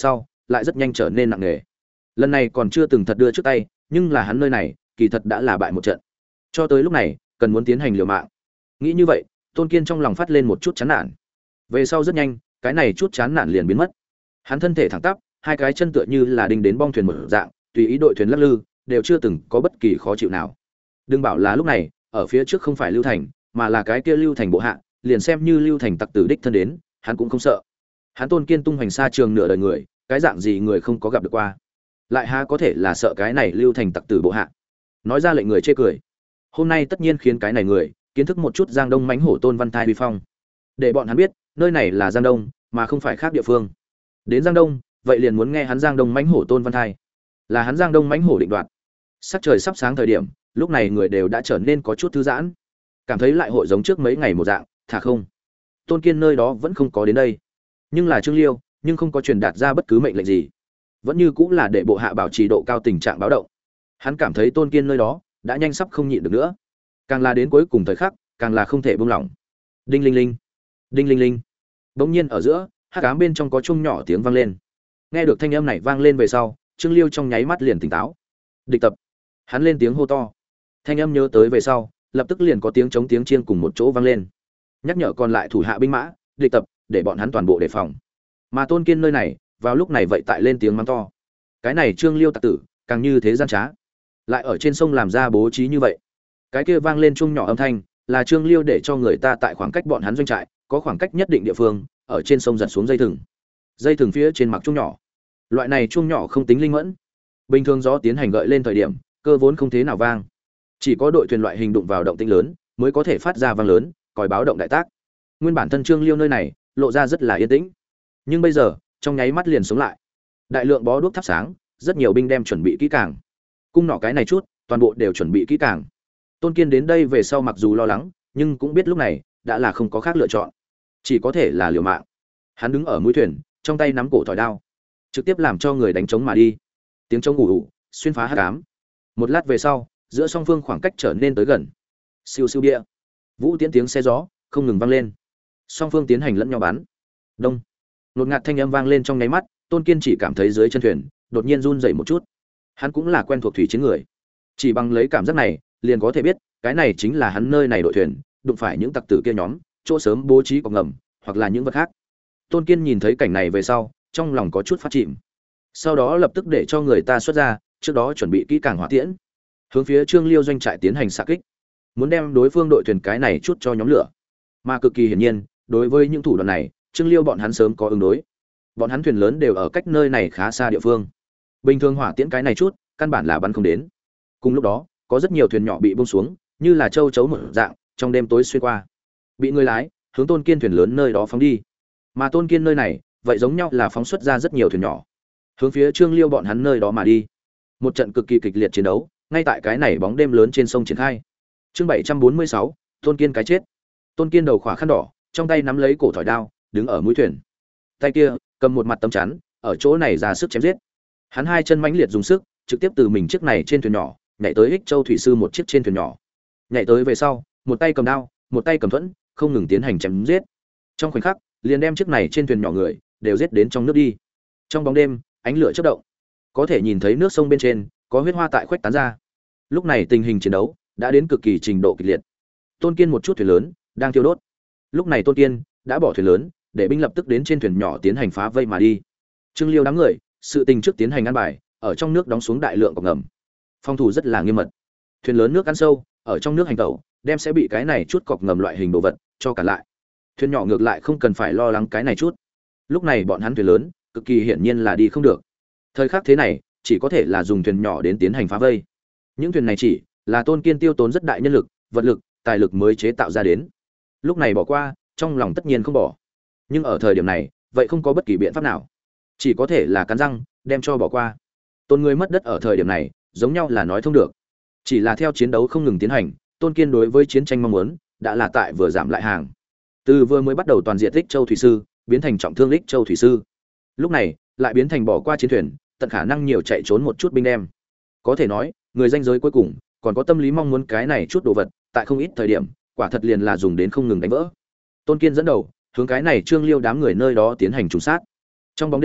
A: lại rất nhanh trở nên nặng nề. Lần này còn chưa từng thật đưa trước tay, nhưng là hắn nơi này kỳ thật đã là bại một trận. Cho tới lúc này, cần muốn tiến hành liều mạng. Nghĩ như vậy, Tôn Kiên trong lòng phát lên một chút chán nản. Về sau rất nhanh, cái này chút chán nản liền biến mất. Hắn thân thể thẳng tắp, hai cái chân tựa như là đinh đến bong thuyền một dạng, tùy ý đội thuyền lắc lư, đều chưa từng có bất kỳ khó chịu nào. Đừng bảo là lúc này, ở phía trước không phải Lưu Thành, mà là cái kia Lưu Thành bộ hạ, liền xem như Lưu Thành tặc tử đích thân đến, hắn cũng không sợ. Hắn Tôn Kiên tung hoành xa trường nửa đời người, cái dạng gì người không có gặp được qua. Lại há có thể là sợ cái này Lưu Thành tặc tử bộ hạ. Nói ra lệnh người chê cười. Hôm nay tất nhiên khiến cái này người kiến thức một chút Giang Đông mãnh hổ Tôn Văn Thai uy phong, để bọn hắn biết, nơi này là Giang Đông, mà không phải khác địa phương. Đến Giang Đông, vậy liền muốn nghe hắn Giang Đông mãnh hổ Tôn Văn Thai, là hắn Giang Đông mãnh hổ định đoạt. Sắc trời sắp sáng thời điểm, lúc này người đều đã trở nên có chút thư giãn, cảm thấy lại hội giống trước mấy ngày một dạng, thả không. Tôn Kiên nơi đó vẫn không có đến đây, nhưng là Trương Liêu, nhưng không có truyền đạt ra bất cứ mệnh lệnh gì, vẫn như cũng là để bộ hạ bảo trì độ cao tình trạng báo động. Hắn cảm thấy Tôn Kiên nơi đó đã nhanh sắp không nhịn được nữa, càng là đến cuối cùng thời khắc, càng là không thể buông lỏng. Đinh linh linh, đinh linh linh. Bỗng nhiên ở giữa, hắc ám bên trong có chuông nhỏ tiếng vang lên. Nghe được thanh âm này vang lên về sau, Trương Liêu trong nháy mắt liền tỉnh táo. Địch tập. Hắn lên tiếng hô to. Thanh âm nhớ tới về sau, lập tức liền có tiếng chống tiếng chiên cùng một chỗ vang lên, nhắc nhở còn lại thủ hạ binh mã địch tập, để bọn hắn toàn bộ đề phòng. Mà Tôn Kiên nơi này, vào lúc này vậy tại lên tiếng mắng to. Cái này Trương Liêu tặc tử, càng như thế gian trá, lại ở trên sông làm ra bố trí như vậy. Cái kia vang lên chuông nhỏ âm thanh, là Trương Liêu để cho người ta tại khoảng cách bọn hắn doanh trại, có khoảng cách nhất định địa phương, ở trên sông giật xuống dây thừng. Dây thừng phía trên mặc chuông nhỏ. Loại này chuông nhỏ không tính linh mẫn. Bình thường gió tiến hành gợi lên thời điểm, cơ vốn không thế nào vang. Chỉ có đội thuyền loại hình đụng vào động tĩnh lớn, mới có thể phát ra vang lớn, còi báo động đại tác. Nguyên bản thân Trương Liêu nơi này, lộ ra rất là yên tĩnh. Nhưng bây giờ, trong nháy mắt liền sống lại. Đại lượng bó đuốc thắp sáng, rất nhiều binh đem chuẩn bị kỹ càng. Cung nỏ cái này chút, toàn bộ đều chuẩn bị kỹ càng. Tôn Kiên đến đây về sau mặc dù lo lắng, nhưng cũng biết lúc này đã là không có khác lựa chọn, chỉ có thể là liều mạng. Hắn đứng ở mũi thuyền, trong tay nắm cổ thỏi đao, trực tiếp làm cho người đánh trống mà đi. Tiếng trống ù ù, xuyên phá hắc ám. Một lát về sau, giữa song phương khoảng cách trở nên tới gần. Siêu siêu bia, vũ tiễn tiếng xe gió không ngừng vang lên. Song phương tiến hành lẫn nhau bắn. Đông, nột ngạt thanh âm vang lên trong nháy mắt, Tôn Kiên chỉ cảm thấy dưới chân thuyền đột nhiên run rẩy một chút. Hắn cũng là quen thuộc thủy chiến người, chỉ bằng lấy cảm giác này, liền có thể biết, cái này chính là hắn nơi này đội thuyền, đụng phải những tặc tử kia nhóm, chỗ sớm bố trí cọc ngầm, hoặc là những vật khác. Tôn Kiên nhìn thấy cảnh này về sau, trong lòng có chút phát chìm. Sau đó lập tức để cho người ta xuất ra, trước đó chuẩn bị kỹ càng hỏa tiễn, hướng phía Trương Liêu doanh trại tiến hành xạ kích, muốn đem đối phương đội thuyền cái này chút cho nhóm lửa. Mà cực kỳ hiển nhiên, đối với những thủ đoạn này, Trương Liêu bọn hắn sớm có ứng đối. Bọn hắn thuyền lớn đều ở cách nơi này khá xa địa phương. Bình thường hỏa tiễn cái này chút, căn bản là bắn không đến. Cùng lúc đó, có rất nhiều thuyền nhỏ bị buông xuống, như là châu chấu một dạng, trong đêm tối xuyên qua, bị người lái hướng Tôn Kiên thuyền lớn nơi đó phóng đi. Mà Tôn Kiên nơi này, vậy giống nhau là phóng xuất ra rất nhiều thuyền nhỏ, hướng phía Trương Liêu bọn hắn nơi đó mà đi. Một trận cực kỳ kịch liệt chiến đấu, ngay tại cái này bóng đêm lớn trên sông triển khai. Chương 746, Tôn Kiên cái chết. Tôn Kiên đầu khỏa khăn đỏ, trong tay nắm lấy cổ thỏi đao, đứng ở mũi thuyền. Tay kia cầm một mặt tấm chắn, ở chỗ này ra sức chém giết. Hắn hai chân mãnh liệt dùng sức, trực tiếp từ mình chiếc này trên thuyền nhỏ, nhảy tới Ích Châu thủy sư một chiếc trên thuyền nhỏ. Nhảy tới về sau, một tay cầm đao, một tay cầm thuẫn, không ngừng tiến hành chém giết. Trong khoảnh khắc, liền đem chiếc này trên thuyền nhỏ người đều giết đến trong nước đi. Trong bóng đêm, ánh lửa chớp động, có thể nhìn thấy nước sông bên trên có huyết hoa tại khuếch tán ra. Lúc này tình hình chiến đấu đã đến cực kỳ trình độ kịch liệt. Tôn Kiên một chút thuyền lớn đang thiêu đốt. Lúc này Tôn Kiên đã bỏ thuyền lớn, để binh lập tức đến trên thuyền nhỏ tiến hành phá vây mà đi. Trương Liêu đám người, sự tình trước tiến hành ăn bài, ở trong nước đóng xuống đại lượng cọc ngầm. Phòng thủ rất là nghiêm mật. Thuyền lớn nước ăn sâu, ở trong nước hành tẩu, đem sẽ bị cái này chút cọc ngầm loại hình đồ vật cho cả lại. Thuyền nhỏ ngược lại không cần phải lo lắng cái này chút. Lúc này bọn hắn thuyền lớn, cực kỳ hiển nhiên là đi không được. Thời khắc thế này, chỉ có thể là dùng thuyền nhỏ đến tiến hành phá vây. Những thuyền này chỉ là Tôn Kiên tiêu tốn rất đại nhân lực, vật lực, tài lực mới chế tạo ra đến. Lúc này bỏ qua, trong lòng tất nhiên không bỏ. Nhưng ở thời điểm này, vậy không có bất kỳ biện pháp nào, chỉ có thể là cắn răng đem cho bỏ qua. Tôn người mất đất ở thời điểm này, giống nhau là nói thông được. Chỉ là theo chiến đấu không ngừng tiến hành, Tôn Kiên đối với chiến tranh mong muốn đã là tại vừa giảm lại hàng. Từ vừa mới bắt đầu toàn diện Ích Châu thủy sư, biến thành trọng thương Ích Châu thủy sư. Lúc này, lại biến thành bỏ qua chiến thuyền, tận khả năng nhiều chạy trốn một chút binh đem. Có thể nói, người danh giới cuối cùng còn có tâm lý mong muốn cái này chút đồ vật, tại không ít thời điểm, quả thật liền là dùng đến không ngừng đánh vỡ. Tôn Kiên dẫn đầu, hướng cái này Trương Liêu đám người nơi đó tiến hành trùng sát. Trong bóng đêm,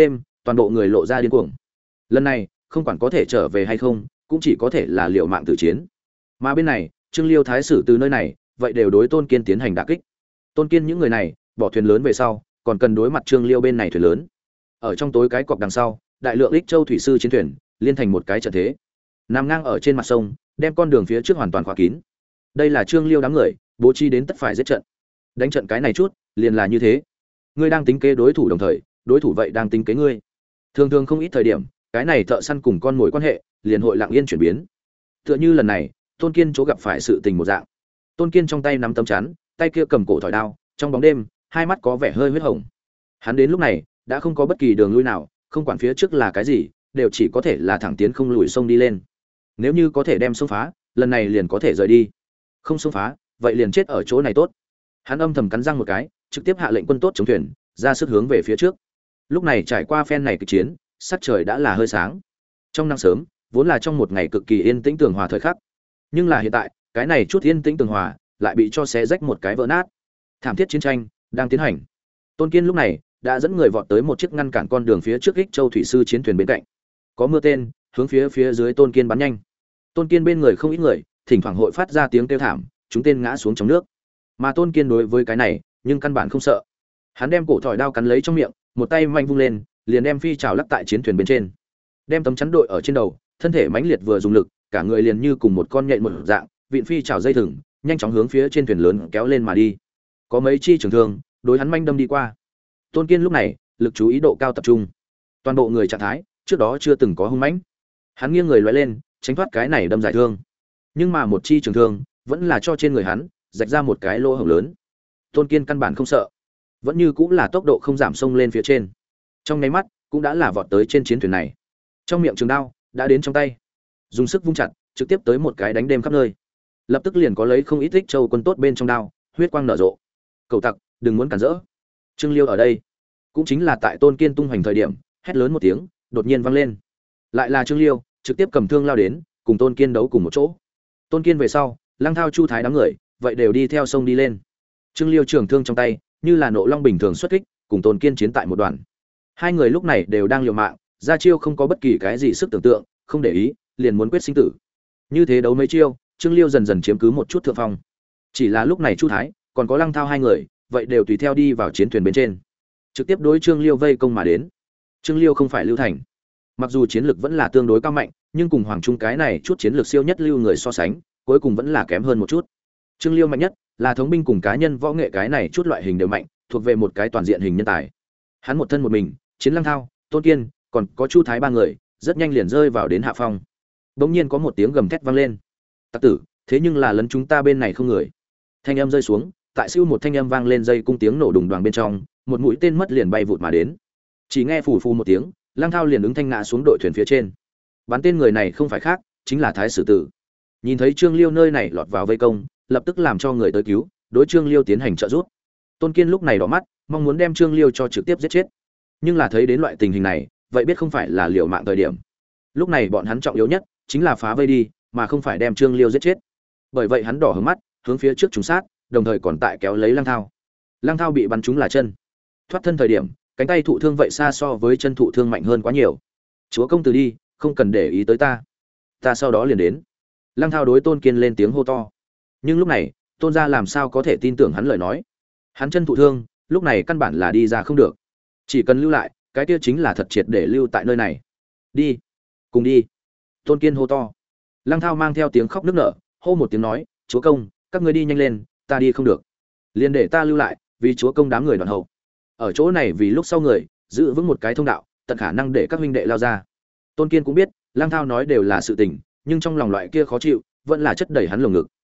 A: toàn bộ người lộ ra điên cuồng. Lần này không quản có thể trở về hay không, cũng chỉ có thể là liều mạng tử chiến. Mà bên này Trương Liêu thái sử từ nơi này vậy đều đối Tôn Kiên tiến hành đả kích. Tôn Kiên những người này bỏ thuyền lớn về sau còn cần đối mặt Trương Liêu bên này thuyền lớn. Ở trong tối cái cọc đằng sau, đại lượng Ích Châu thủy sư chiến thuyền liên thành một cái trận thế, nằm ngang ở trên mặt sông, đem con đường phía trước hoàn toàn khóa kín. Đây là Trương Liêu đám người bố trí đến tất phải giết trận. Đánh trận cái này chút, liền là như thế. Ngươi đang tính kế đối thủ đồng thời, đối thủ vậy đang tính kế ngươi. Thường thường không ít thời điểm, cái này thợ săn cùng con mồi quan hệ, liền hội lặng yên chuyển biến. Tựa như lần này, Tôn Kiên chỗ gặp phải sự tình một dạng. Tôn Kiên trong tay nắm tấm chắn, tay kia cầm cổ thỏi đao, trong bóng đêm, hai mắt có vẻ hơi huyết hồng. Hắn đến lúc này đã không có bất kỳ đường lui nào, không quản phía trước là cái gì, đều chỉ có thể là thẳng tiến không lùi sông đi lên. Nếu như có thể đem xông phá, lần này liền có thể rời đi. Không xông phá, vậy liền chết ở chỗ này tốt. Hắn âm thầm cắn răng một cái, trực tiếp hạ lệnh quân tốt chống thuyền, ra sức hướng về phía trước. Lúc này trải qua phen này kịch chiến, sắc trời đã là hơi sáng. Trong nắng sớm, vốn là trong một ngày cực kỳ yên tĩnh tường hòa thời khắc, nhưng là hiện tại, cái này chút yên tĩnh tường hòa lại bị cho xé rách một cái vỡ nát. Thảm thiết chiến tranh đang tiến hành. Tôn Kiên lúc này đã dẫn người vọt tới một chiếc ngăn cản con đường phía trước Ích Châu thủy sư chiến thuyền bên cạnh. Có mưa tên, hướng phía dưới Tôn Kiên bắn nhanh. Tôn Kiên bên người không ít người, thỉnh thoảng hội phát ra tiếng kêu thảm, chúng tên ngã xuống trong nước. Mà Tôn Kiên đối với cái này, nhưng căn bản không sợ. Hắn đem cổ thỏi đao cắn lấy trong miệng, một tay manh vung lên, liền đem phi trào lắc tại chiến thuyền bên trên. Đem tấm chắn đội ở trên đầu, thân thể mãnh liệt vừa dùng lực, cả người liền như cùng một con nhện một dạng, vịn phi trào dây thừng, nhanh chóng hướng phía trên thuyền lớn kéo lên mà đi. Có mấy chi trường thương, đối hắn manh đâm đi qua. Tôn Kiên lúc này, lực chú ý độ cao tập trung. Toàn bộ người trạng thái, trước đó chưa từng có hung mãnh. Hắn nghiêng người lóe lên, tránh thoát cái này đâm giải thương. Nhưng mà một chi trường thương, vẫn là cho trên người hắn rạch ra một cái lỗ hổng lớn. Tôn Kiên căn bản không sợ, vẫn như cũng là tốc độ không giảm xông lên phía trên. Trong nháy mắt, cũng đã là vọt tới trên chiến thuyền này. Trong miệng trường đao đã đến trong tay, dùng sức vung chặt, trực tiếp tới một cái đánh đêm khắp nơi. Lập tức liền có lấy không ít Ích Châu quân tốt bên trong đao, huyết quang nở rộ. Cậu tặc, đừng muốn cản rỡ. Trương Liêu ở đây, cũng chính là tại Tôn Kiên tung hoành thời điểm, hét lớn một tiếng, đột nhiên vang lên. Lại là Trương Liêu, trực tiếp cầm thương lao đến, cùng Tôn Kiên đấu cùng một chỗ. Tôn Kiên về sau, Lăng Thao Chu Thái đám người, vậy đều đi theo sông đi lên. Trương Liêu trường thương trong tay, như là nộ long bình thường xuất kích, cùng Tôn Kiên chiến tại một đoàn. Hai người lúc này đều đang liều mạng, ra chiêu không có bất kỳ cái gì sức tưởng tượng, không để ý, liền muốn quyết sinh tử. Như thế đấu mấy chiêu, Trương Liêu dần dần chiếm cứ một chút thượng phong. Chỉ là lúc này Chu Thái, còn có Lăng Thao hai người, vậy đều tùy theo đi vào chiến thuyền bên trên, trực tiếp đối Trương Liêu vây công mà đến. Trương Liêu không phải Lưu Thành, mặc dù chiến lược vẫn là tương đối cao mạnh, nhưng cùng Hoàng Trung cái này chút chiến lược siêu nhất lưu người so sánh, cuối cùng vẫn là kém hơn một chút. Trương Liêu mạnh nhất là thống binh cùng cá nhân võ nghệ cái này chút loại hình đều mạnh, thuộc về một cái toàn diện hình nhân tài. Hắn một thân một mình, chiến Lăng Thao, Tôn Kiên, còn có Chu Thái ba người, rất nhanh liền rơi vào đến hạ phong. Bỗng nhiên có một tiếng gầm thét vang lên. "Tặc tử, thế nhưng là lấn chúng ta bên này không người." Thanh âm rơi xuống, tại siêu một thanh âm vang lên dây cung tiếng nổ đùng đoàng bên trong, một mũi tên mất liền bay vụt mà đến. Chỉ nghe phù phù một tiếng, Lăng Thao liền ứng thanh ngã xuống đội thuyền phía trên. Bắn tên người này không phải khác, chính là Thái Sử Tử. Nhìn thấy Trương Liêu nơi này lọt vào vây công, lập tức làm cho người tới cứu, đối Trương Liêu tiến hành trợ giúp. Tôn Kiên lúc này đỏ mắt, mong muốn đem Trương Liêu cho trực tiếp giết chết. Nhưng là thấy đến loại tình hình này, vậy biết không phải là liều mạng thời điểm. Lúc này bọn hắn trọng yếu nhất chính là phá vây đi, mà không phải đem Trương Liêu giết chết. Bởi vậy hắn đỏ hướng mắt, hướng phía trước trúng sát, đồng thời còn tại kéo lấy Lăng Thao. Lăng Thao bị bắn trúng là chân. Thoát thân thời điểm, cánh tay thụ thương vậy xa so với chân thụ thương mạnh hơn quá nhiều. "Chúa công từ đi, không cần để ý tới ta. Ta sau đó liền đến." Lăng Thao đối Tôn Kiên lên tiếng hô to. Nhưng lúc này, Tôn gia làm sao có thể tin tưởng hắn lời nói. Hắn chân thụ thương, lúc này căn bản là đi ra không được. Chỉ cần lưu lại, cái kia chính là thật triệt để lưu tại nơi này. "Đi, cùng đi." Tôn Kiên hô to. Lăng Thao mang theo tiếng khóc nức nở, hô một tiếng nói, "Chúa công, các ngươi đi nhanh lên, ta đi không được. Liền để ta lưu lại, vì chúa công đám người đoàn hậu. Ở chỗ này vì lúc sau người, giữ vững một cái thông đạo, tận khả năng để các huynh đệ lao ra." Tôn Kiên cũng biết, Lăng Thao nói đều là sự tình, nhưng trong lòng loại kia khó chịu, vẫn là chất đầy hắn lồng ngực.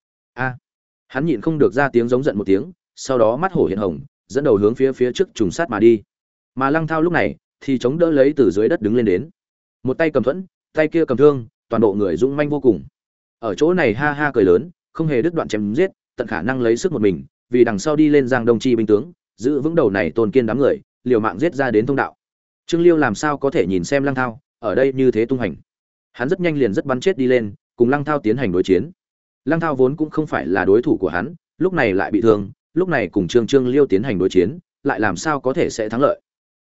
A: Hắn nhịn không được ra tiếng giống giận một tiếng, sau đó mắt hổ hiện hồng, dẫn đầu hướng phía trước trùng sát mà đi. Mà Lăng Thao lúc này thì chống đỡ lấy từ dưới đất đứng lên đến, một tay cầm thuẫn, tay kia cầm thương, toàn bộ người dũng manh vô cùng. Ở chỗ này ha ha cười lớn, không hề đứt đoạn chém giết, tận khả năng lấy sức một mình, vì đằng sau đi lên Giang Đông chi binh tướng, giữ vững đầu này Tôn Kiên đám người, liều mạng giết ra đến thông đạo. Trương Liêu làm sao có thể nhìn xem Lăng Thao ở đây như thế tung hành. Hắn rất nhanh liền rất bắn chết đi lên, cùng Lăng Thao tiến hành đối chiến. Lăng Thao vốn cũng không phải là đối thủ của hắn, lúc này lại bị thương, lúc này cùng Trương Liêu tiến hành đối chiến, lại làm sao có thể sẽ thắng lợi.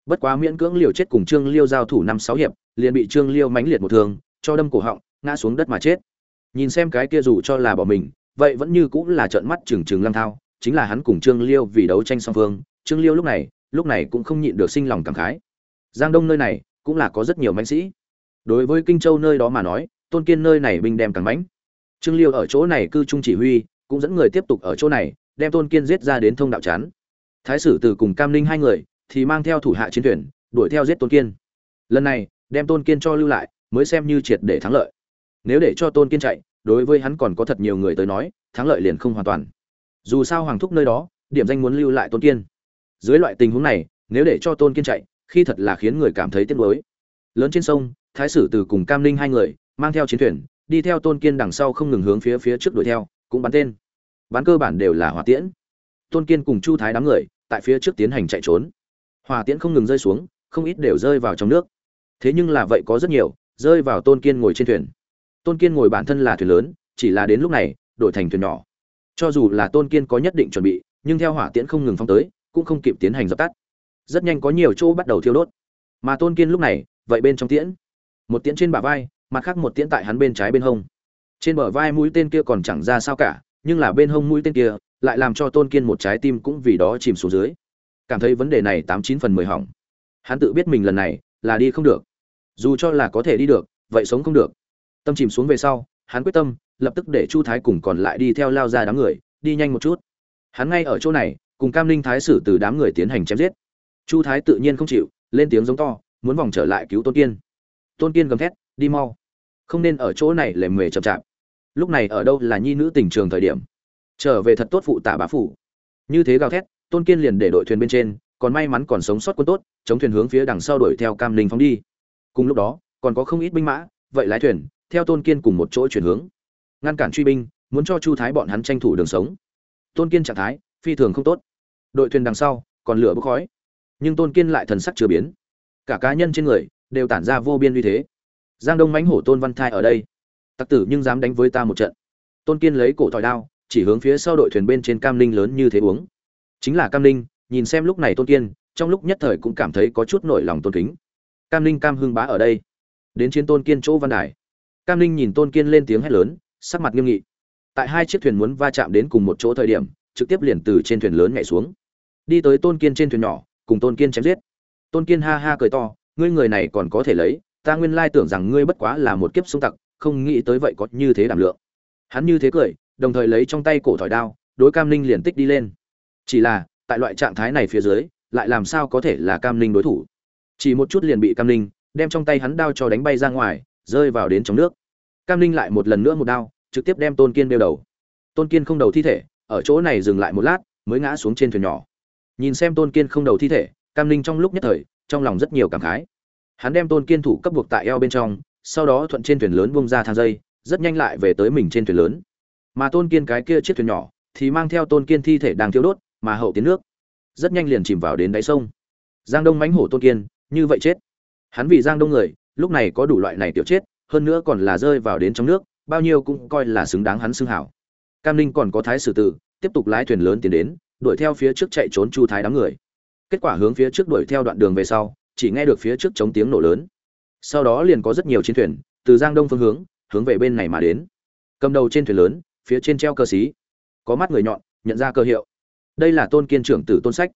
A: Bất quá miễn cưỡng liều chết cùng Trương Liêu giao thủ 5-6 hiệp, liền bị Trương Liêu mãnh liệt một thương, cho đâm cổ họng, ngã xuống đất mà chết. Nhìn xem cái kia dù cho là bỏ mình, vậy vẫn như cũng là trợn mắt trừng trừng Lăng Thao, chính là hắn cùng Trương Liêu vì đấu tranh song phương, Trương Liêu lúc này cũng không nhịn được sinh lòng cảm khái. Giang Đông nơi này cũng là có rất nhiều mãnh sĩ. Đối với Kinh Châu nơi đó mà nói, Tôn Kiên nơi này binh đem càng mãnh. Trương Liêu ở chỗ này cư trung chỉ huy, cũng dẫn người tiếp tục ở chỗ này, đem Tôn Kiên giết ra đến thông đạo chắn. Thái sử Từ cùng Cam Ninh hai người thì mang theo thủ hạ chiến thuyền, đuổi theo giết Tôn Kiên. Lần này, đem Tôn Kiên cho lưu lại, mới xem như triệt để thắng lợi. Nếu để cho Tôn Kiên chạy, đối với hắn còn có thật nhiều người tới nói, thắng lợi liền không hoàn toàn. Dù sao Hoàng thúc nơi đó, điểm danh muốn lưu lại Tôn Kiên. Dưới loại tình huống này, nếu để cho Tôn Kiên chạy, khi thật là khiến người cảm thấy tiếc nuối. Lớn trên sông, Thái sử Từ cùng Cam Ninh hai người mang theo chiến thuyền, đi theo Tôn Kiên đằng sau không ngừng hướng phía trước đuổi theo, cũng bắn tên. Bắn cơ bản đều là hỏa tiễn. Tôn Kiên cùng Chu Thái đám người tại phía trước tiến hành chạy trốn. Hỏa tiễn không ngừng rơi xuống, không ít đều rơi vào trong nước. Thế nhưng là vậy có rất nhiều rơi vào Tôn Kiên ngồi trên thuyền. Tôn Kiên ngồi bản thân là thuyền lớn, chỉ là đến lúc này đổi thành thuyền nhỏ. Cho dù là Tôn Kiên có nhất định chuẩn bị, nhưng theo hỏa tiễn không ngừng phóng tới, cũng không kịp tiến hành dập tắt. Rất nhanh có nhiều chỗ bắt đầu thiêu đốt. Mà Tôn Kiên lúc này, vậy bên trong tiễn, một tiễn trên bả vai, mặt khác một tiễn tại hắn bên trái bên hông. Trên bờ vai mũi tên kia còn chẳng ra sao cả, nhưng là bên hông mũi tên kia lại làm cho Tôn Kiên một trái tim cũng vì đó chìm xuống dưới. Cảm thấy vấn đề này 89/10 hỏng. Hắn tự biết mình lần này là đi không được. Dù cho là có thể đi được, vậy sống không được. Tâm chìm xuống về sau, hắn quyết tâm lập tức để Chu Thái cùng còn lại đi theo lao ra đám người, đi nhanh một chút. Hắn ngay ở chỗ này, cùng Cam Ninh Thái sử từ đám người tiến hành chém giết. Chu Thái tự nhiên không chịu, lên tiếng giống to, muốn vòng trở lại cứu Tôn Kiên. Tôn Kiên gầm thét, đi mau, không nên ở chỗ này lề mề chậm chạp. Lúc này ở đâu là nhi nữ tình trường thời điểm, trở về thật tốt phụ tạ bá phủ. Như thế gào thét, Tôn Kiên liền để đội thuyền bên trên, còn may mắn còn sống sót quân tốt, chống thuyền hướng phía đằng sau đuổi theo Cam Ninh phóng đi. Cùng lúc đó, còn có không ít binh mã, vậy lái thuyền theo Tôn Kiên cùng một chỗ chuyển hướng, ngăn cản truy binh, muốn cho Chu Thái bọn hắn tranh thủ đường sống. Tôn Kiên trạng thái phi thường không tốt, đội thuyền đằng sau còn lửa bốc khói, nhưng Tôn Kiên lại thần sắc chưa biến, cả cá nhân trên người đều tản ra vô biên uy thế. Giang Đông mãnh hổ Tôn Văn Thai ở đây, tặc tử nhưng dám đánh với ta một trận. Tôn Kiên lấy cổ thỏi đao, chỉ hướng phía sau đội thuyền bên trên Cam Ninh lớn như thế uống. Chính là Cam Ninh, nhìn xem lúc này Tôn Kiên, trong lúc nhất thời cũng cảm thấy có chút nổi lòng tôn kính. Cam Ninh Cam Hưng Bá ở đây, đến chiến Tôn Kiên chỗ văn đài. Cam Ninh nhìn Tôn Kiên lên tiếng hét lớn, sắc mặt nghiêm nghị. Tại hai chiếc thuyền muốn va chạm đến cùng một chỗ thời điểm, trực tiếp liền từ trên thuyền lớn nhảy xuống, đi tới Tôn Kiên trên thuyền nhỏ, cùng Tôn Kiên chém giết. Tôn Kiên ha ha cười to, ngươi người này còn có thể lấy, ta nguyên lai tưởng rằng ngươi bất quá là một kiếp sông tặc, không nghĩ tới vậy có như thế đảm lượng. Hắn như thế cười, đồng thời lấy trong tay cổ thỏi đao, đối Cam Ninh liền tích đi lên. Chỉ là, tại loại trạng thái này phía dưới, lại làm sao có thể là Cam Ninh đối thủ. Chỉ một chút liền bị Cam Ninh đem trong tay hắn đao cho đánh bay ra ngoài, rơi vào đến trong nước. Cam Ninh lại một lần nữa một đao, trực tiếp đem Tôn Kiên đeo đầu. Tôn Kiên không đầu thi thể, ở chỗ này dừng lại một lát, mới ngã xuống trên thuyền nhỏ. Nhìn xem Tôn Kiên không đầu thi thể, Cam Ninh trong lúc nhất thời, trong lòng rất nhiều cảm khái. Hắn đem Tôn Kiên thủ cấp buộc tại eo bên trong, sau đó thuận trên thuyền lớn bung ra thang dây, rất nhanh lại về tới mình trên thuyền lớn. Mà Tôn Kiên cái kia chiếc thuyền nhỏ thì mang theo Tôn Kiên thi thể đang thiêu đốt, mà hậu tiến nước, rất nhanh liền chìm vào đến đáy sông. Giang Đông mãnh hổ Tôn Kiên, như vậy chết. Hắn vì Giang Đông người, lúc này có đủ loại này tiểu chết, hơn nữa còn là rơi vào đến trong nước, bao nhiêu cũng coi là xứng đáng hắn xưng hảo. Cam Ninh còn có Thái sử Tử, tiếp tục lái thuyền lớn tiến đến, đuổi theo phía trước chạy trốn Chu Thái đám người. Kết quả hướng phía trước đuổi theo đoạn đường về sau, chỉ nghe được phía trước chống tiếng nổ lớn. Sau đó liền có rất nhiều chiến thuyền từ Giang Đông phương hướng về bên này mà đến. Cầm đầu trên thuyền lớn, phía trên treo cờ xí, có mắt người nhọn, nhận ra cơ hiệu. Đây là Tôn Kiên trưởng tử Tôn Sách.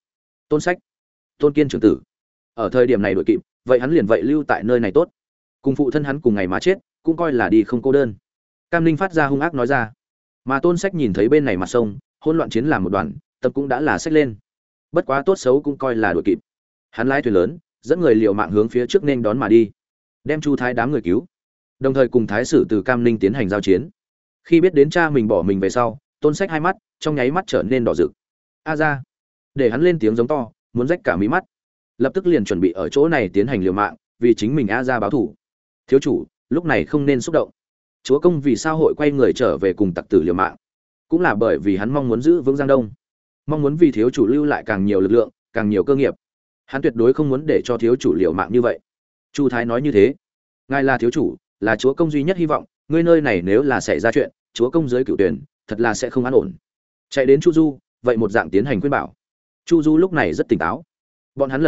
A: Tôn Kiên trưởng tử. Ở thời điểm này đuổi kịp, vậy hắn liền vậy lưu tại nơi này tốt. Cùng phụ thân hắn cùng ngày mà chết, cũng coi là đi không cô đơn. Cam Ninh phát ra hung ác nói ra. Mà Tôn Sách nhìn thấy bên này mặt sông, hỗn loạn chiến làm một đoàn, tập cũng đã là xách lên. Bất quá tốt xấu cũng coi là đuổi kịp. Hắn lái thuyền lớn, dẫn người liều mạng hướng phía trước nên đón mà đi, đem Chu Thái đám người cứu, đồng thời cùng Thái sử từ Cam Ninh tiến hành giao chiến. Khi biết đến cha mình bỏ mình về sau, Tôn Sách hai mắt trong nháy mắt trở nên đỏ rực. A ra, để hắn lên tiếng giống to, muốn rách cả mí mắt. Lập tức liền chuẩn bị ở chỗ này tiến hành liều mạng, vì chính mình A ra báo thù. Thiếu chủ, lúc này không nên xúc động. Chúa công vì sao hội quay người trở về cùng tặc tử liều mạng, cũng là bởi vì hắn mong muốn giữ vững Giang Đông, mong muốn vì thiếu chủ lưu lại càng nhiều lực lượng, càng nhiều cơ nghiệp. Hắn tuyệt đối không muốn để cho thiếu chủ liều mạng như vậy. Chu Thái nói như thế, ngài là thiếu chủ, là chúa công duy nhất hy vọng, ngươi nơi này nếu là xảy ra chuyện, chúa công dưới cửu tuyển, thật là sẽ không an ổn. Chạy đến Chu Du, vậy một dạng tiến hành khuyên bảo. Chu Du lúc này rất tỉnh táo. Bọn hắn lần này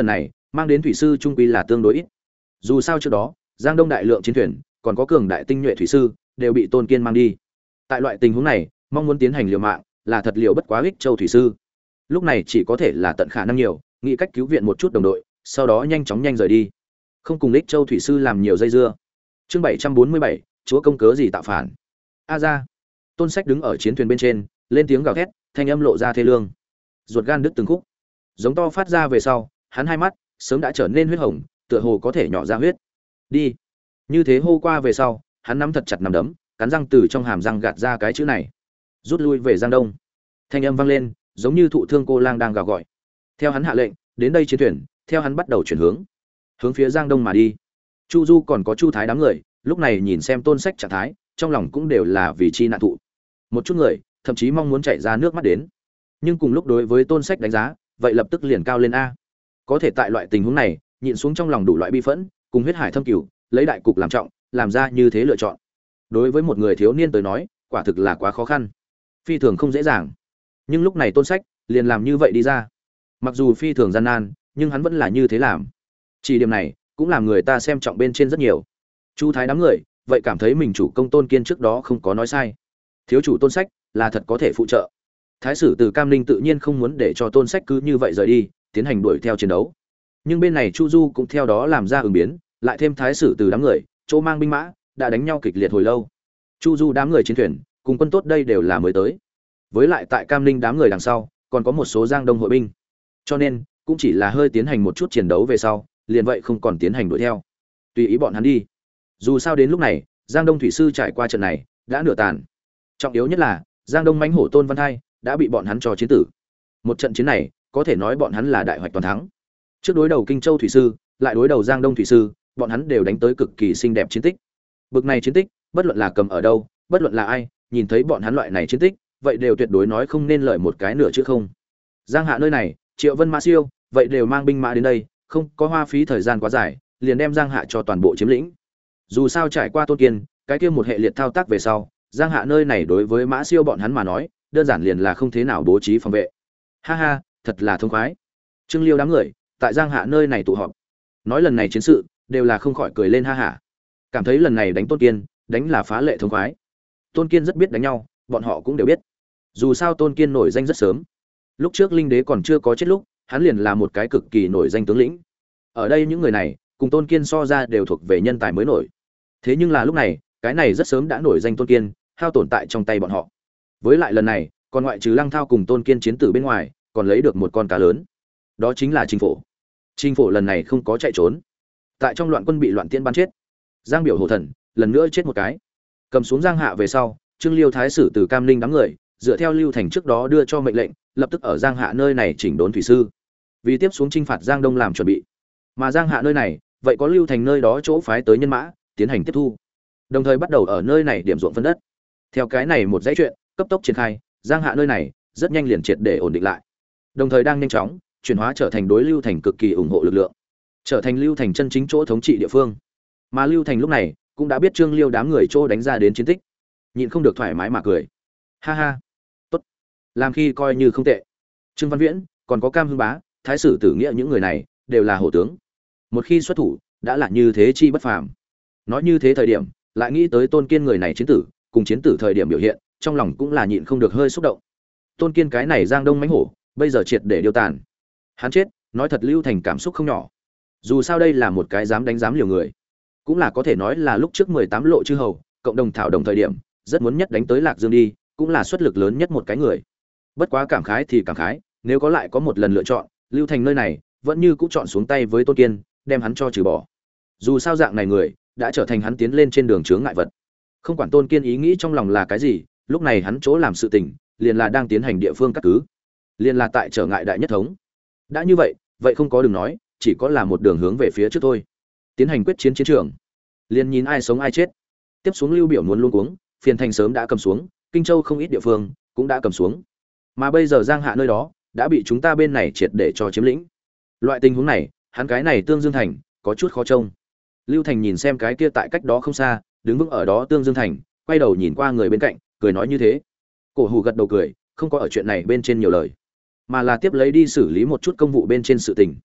A: mang đến thủy sư trung quy là tương đối ít. Dù sao trước đó, Giang Đông đại lượng chiến thuyền, còn có cường đại tinh nhuệ thủy sư, đều bị Tôn Kiên mang đi. Tại loại tình huống này, mong muốn tiến hành liều mạng, là thật liều bất quá ích châu thủy sư. Lúc này chỉ có thể là tận khả năng nhiều, nghĩ cách cứu viện một chút đồng đội, sau đó nhanh chóng rời đi. Không cùng ích châu thủy sư làm nhiều dây dưa. Chương 747, chúa công cớ gì tạo phản? A ra. Tôn Sách đứng ở chiến thuyền bên trên, lên tiếng gào thét, thanh âm lộ ra thê lương. Ruột gan đứt từng khúc. Giống to phát ra về sau, hắn hai mắt sớm đã trở nên huyết hồng, tựa hồ có thể nhỏ ra huyết. Đi. Như thế hô qua về sau, hắn nắm thật chặt nắm đấm, cắn răng từ trong hàm răng gạt ra cái chữ này. Rút lui về Giang Đông. Thanh âm vang lên, giống như thụ thương cô lang đang gào gọi. Theo hắn hạ lệnh, đến đây chiến thuyền, theo hắn bắt đầu chuyển hướng phía Giang Đông mà đi. Chu Du còn có Chu Thái đám người, lúc này nhìn xem Tôn Sách trạng thái, trong lòng cũng đều là vì chi nạn thụ. Một chút người, thậm chí mong muốn chảy ra nước mắt đến. Nhưng cùng lúc đối với Tôn Sách đánh giá, vậy lập tức liền cao lên a. Có thể tại loại tình huống này, nhịn xuống trong lòng đủ loại bi phẫn, cùng huyết hải thâm cửu, lấy đại cục làm trọng, làm ra như thế lựa chọn. Đối với một người thiếu niên tới nói, quả thực là quá khó khăn, phi thường không dễ dàng. Nhưng lúc này Tôn Sách liền làm như vậy đi ra. Mặc dù phi thường gian nan, nhưng hắn vẫn là như thế làm. Chỉ điểm này cũng làm người ta xem trọng bên trên rất nhiều. Chu Thái đám người vậy cảm thấy mình chủ công Tôn Kiên trước đó không có nói sai. Thiếu chủ Tôn Sách là thật có thể phụ trợ. Thái sử từ Cam Ninh tự nhiên không muốn để cho Tôn Sách cứ như vậy rời đi, tiến hành đuổi theo chiến đấu. Nhưng bên này Chu Du cũng theo đó làm ra ứng biến, lại thêm Thái sử từ đám người, chỗ mang binh mã đã đánh nhau kịch liệt hồi lâu. Chu Du đám người chiến thuyền, cùng quân tốt đây đều là mới tới. Với lại tại Cam Ninh đám người đằng sau, còn có một số Giang Đông hội binh. Cho nên, cũng chỉ là hơi tiến hành một chút chiến đấu về sau, liền vậy không còn tiến hành đuổi theo. Tùy ý bọn hắn đi. Dù sao đến lúc này, Giang Đông thủy sư trải qua trận này, đã nửa tàn. Trọng yếu nhất là, Giang Đông mãnh hổ Tôn Văn Thai đã bị bọn hắn cho chiến tử. Một trận chiến này, có thể nói bọn hắn là đại hoạch toàn thắng. Trước đối đầu Kinh Châu thủy sư, lại đối đầu Giang Đông thủy sư, bọn hắn đều đánh tới cực kỳ xinh đẹp chiến tích. Bực này chiến tích, bất luận là cầm ở đâu, bất luận là ai, nhìn thấy bọn hắn loại này chiến tích, vậy đều tuyệt đối nói không nên lời một cái nửa chữ không. Giang Hạ nơi này, Triệu Vân Mã Siêu, vậy đều mang binh mã đến đây, không có hoa phí thời gian quá dài, liền đem Giang Hạ cho toàn bộ chiếm lĩnh. Dù sao trải qua Tôn Kiên, cái kia một hệ liệt thao tác về sau, Giang Hạ nơi này đối với Mã Siêu bọn hắn mà nói, đơn giản liền là không thế nào bố trí phòng vệ. Ha ha, thật là thông khoái. Trương Liêu đám người, tại Giang Hạ nơi này tụ họp. Nói lần này chiến sự, đều là không khỏi cười lên ha hả. Cảm thấy lần này đánh Tôn Kiên, đánh là phá lệ thông khoái. Tôn Kiên rất biết đánh nhau, bọn họ cũng đều biết. Dù sao Tôn Kiên nổi danh rất sớm. Lúc trước Linh Đế còn chưa có chết lúc, hắn liền là một cái cực kỳ nổi danh tướng lĩnh. Ở đây những người này, cùng Tôn Kiên so ra đều thuộc về nhân tài mới nổi. Thế nhưng là lúc này, cái này rất sớm đã nổi danh Tôn Kiên, hao tổn tại trong tay bọn họ. Với lại lần này, còn ngoại trừ Lăng Thao cùng Tôn Kiên chiến tử bên ngoài, còn lấy được một con cá lớn. Đó chính là Trình Phổ. Trình Phổ lần này không có chạy trốn, tại trong loạn quân bị loạn tiên bắn chết. Giang Biểu Hổ Thần lần nữa chết một cái. Cầm xuống Giang Hạ về sau, Trương Liêu thái sử từ Cam Ninh đám người, dựa theo Lưu Thành trước đó đưa cho mệnh lệnh, lập tức ở Giang Hạ nơi này chỉnh đốn thủy sư, vì tiếp xuống chinh phạt Giang Đông làm chuẩn bị. Mà Giang Hạ nơi này, vậy có Lưu Thành nơi đó chỗ phái tới nhân mã, tiến hành tiếp thu. Đồng thời bắt đầu ở nơi này điểm ruộng phân đất. Theo cái này một dãy chuyện, cấp tốc triển khai, Giang Hạ nơi này rất nhanh liền triệt để ổn định lại. Đồng thời đang nhanh chóng chuyển hóa trở thành đối Lưu Thành cực kỳ ủng hộ lực lượng, trở thành Lưu Thành chân chính chỗ thống trị địa phương. Mà Lưu Thành lúc này cũng đã biết Trương Liêu đám người chỗ đánh ra đến chiến tích, nhịn không được thoải mái mà cười. Ha ha, tốt, làm khi coi như không tệ. Trương Văn Viễn, còn có Cam Hưng Bá, Thái sử Tử Nghĩa những người này đều là hổ tướng. Một khi xuất thủ, đã là như thế chi bất phàm. Nói như thế thời điểm, lại nghĩ tới Tôn Kiên người này chiến tử, cùng chiến tử thời điểm biểu hiện, trong lòng cũng là nhịn không được hơi xúc động. Tôn Kiên cái này Giang Đông mãnh hổ, bây giờ triệt để điêu tàn. Hắn chết, nói thật Lưu Thành cảm xúc không nhỏ. Dù sao đây là một cái dám đánh dám liều người, cũng là có thể nói là lúc trước 18 lộ chư hầu, cộng đồng thảo đồng thời điểm, rất muốn nhất đánh tới Lạc Dương đi, cũng là xuất lực lớn nhất một cái người. Bất quá cảm khái thì cảm khái, nếu có lại có một lần lựa chọn, Lưu Thành nơi này vẫn như cũng chọn xuống tay với Tôn Kiên, đem hắn cho trừ bỏ. Dù sao dạng này người đã trở thành hắn tiến lên trên đường chướng ngại vật. Không quản Tôn Kiên ý nghĩ trong lòng là cái gì, lúc này hắn chỗ làm sự tình, liền là đang tiến hành địa phương cắt cứ, liền là tại trở ngại đại nhất thống. Đã như vậy, vậy không có đường nói, chỉ có là một đường hướng về phía trước thôi. Tiến hành quyết chiến chiến trường, liền nhìn ai sống ai chết. Tiếp xuống Lưu Biểu muốn luống cuống, Phiền Thành sớm đã cầm xuống, Kinh Châu không ít địa phương cũng đã cầm xuống. Mà bây giờ Giang Hạ nơi đó đã bị chúng ta bên này triệt để cho chiếm lĩnh. Loại tình huống này, hắn cái này Tương Dương Thành có chút khó trông. Lưu Thành nhìn xem cái kia tại cách đó không xa, đứng vững ở đó Tương Dương Thành, quay đầu nhìn qua người bên cạnh, cười nói như thế. Cổ Hủ gật đầu cười, không có ở chuyện này bên trên nhiều lời, mà là tiếp lấy đi xử lý một chút công vụ bên trên sự tình.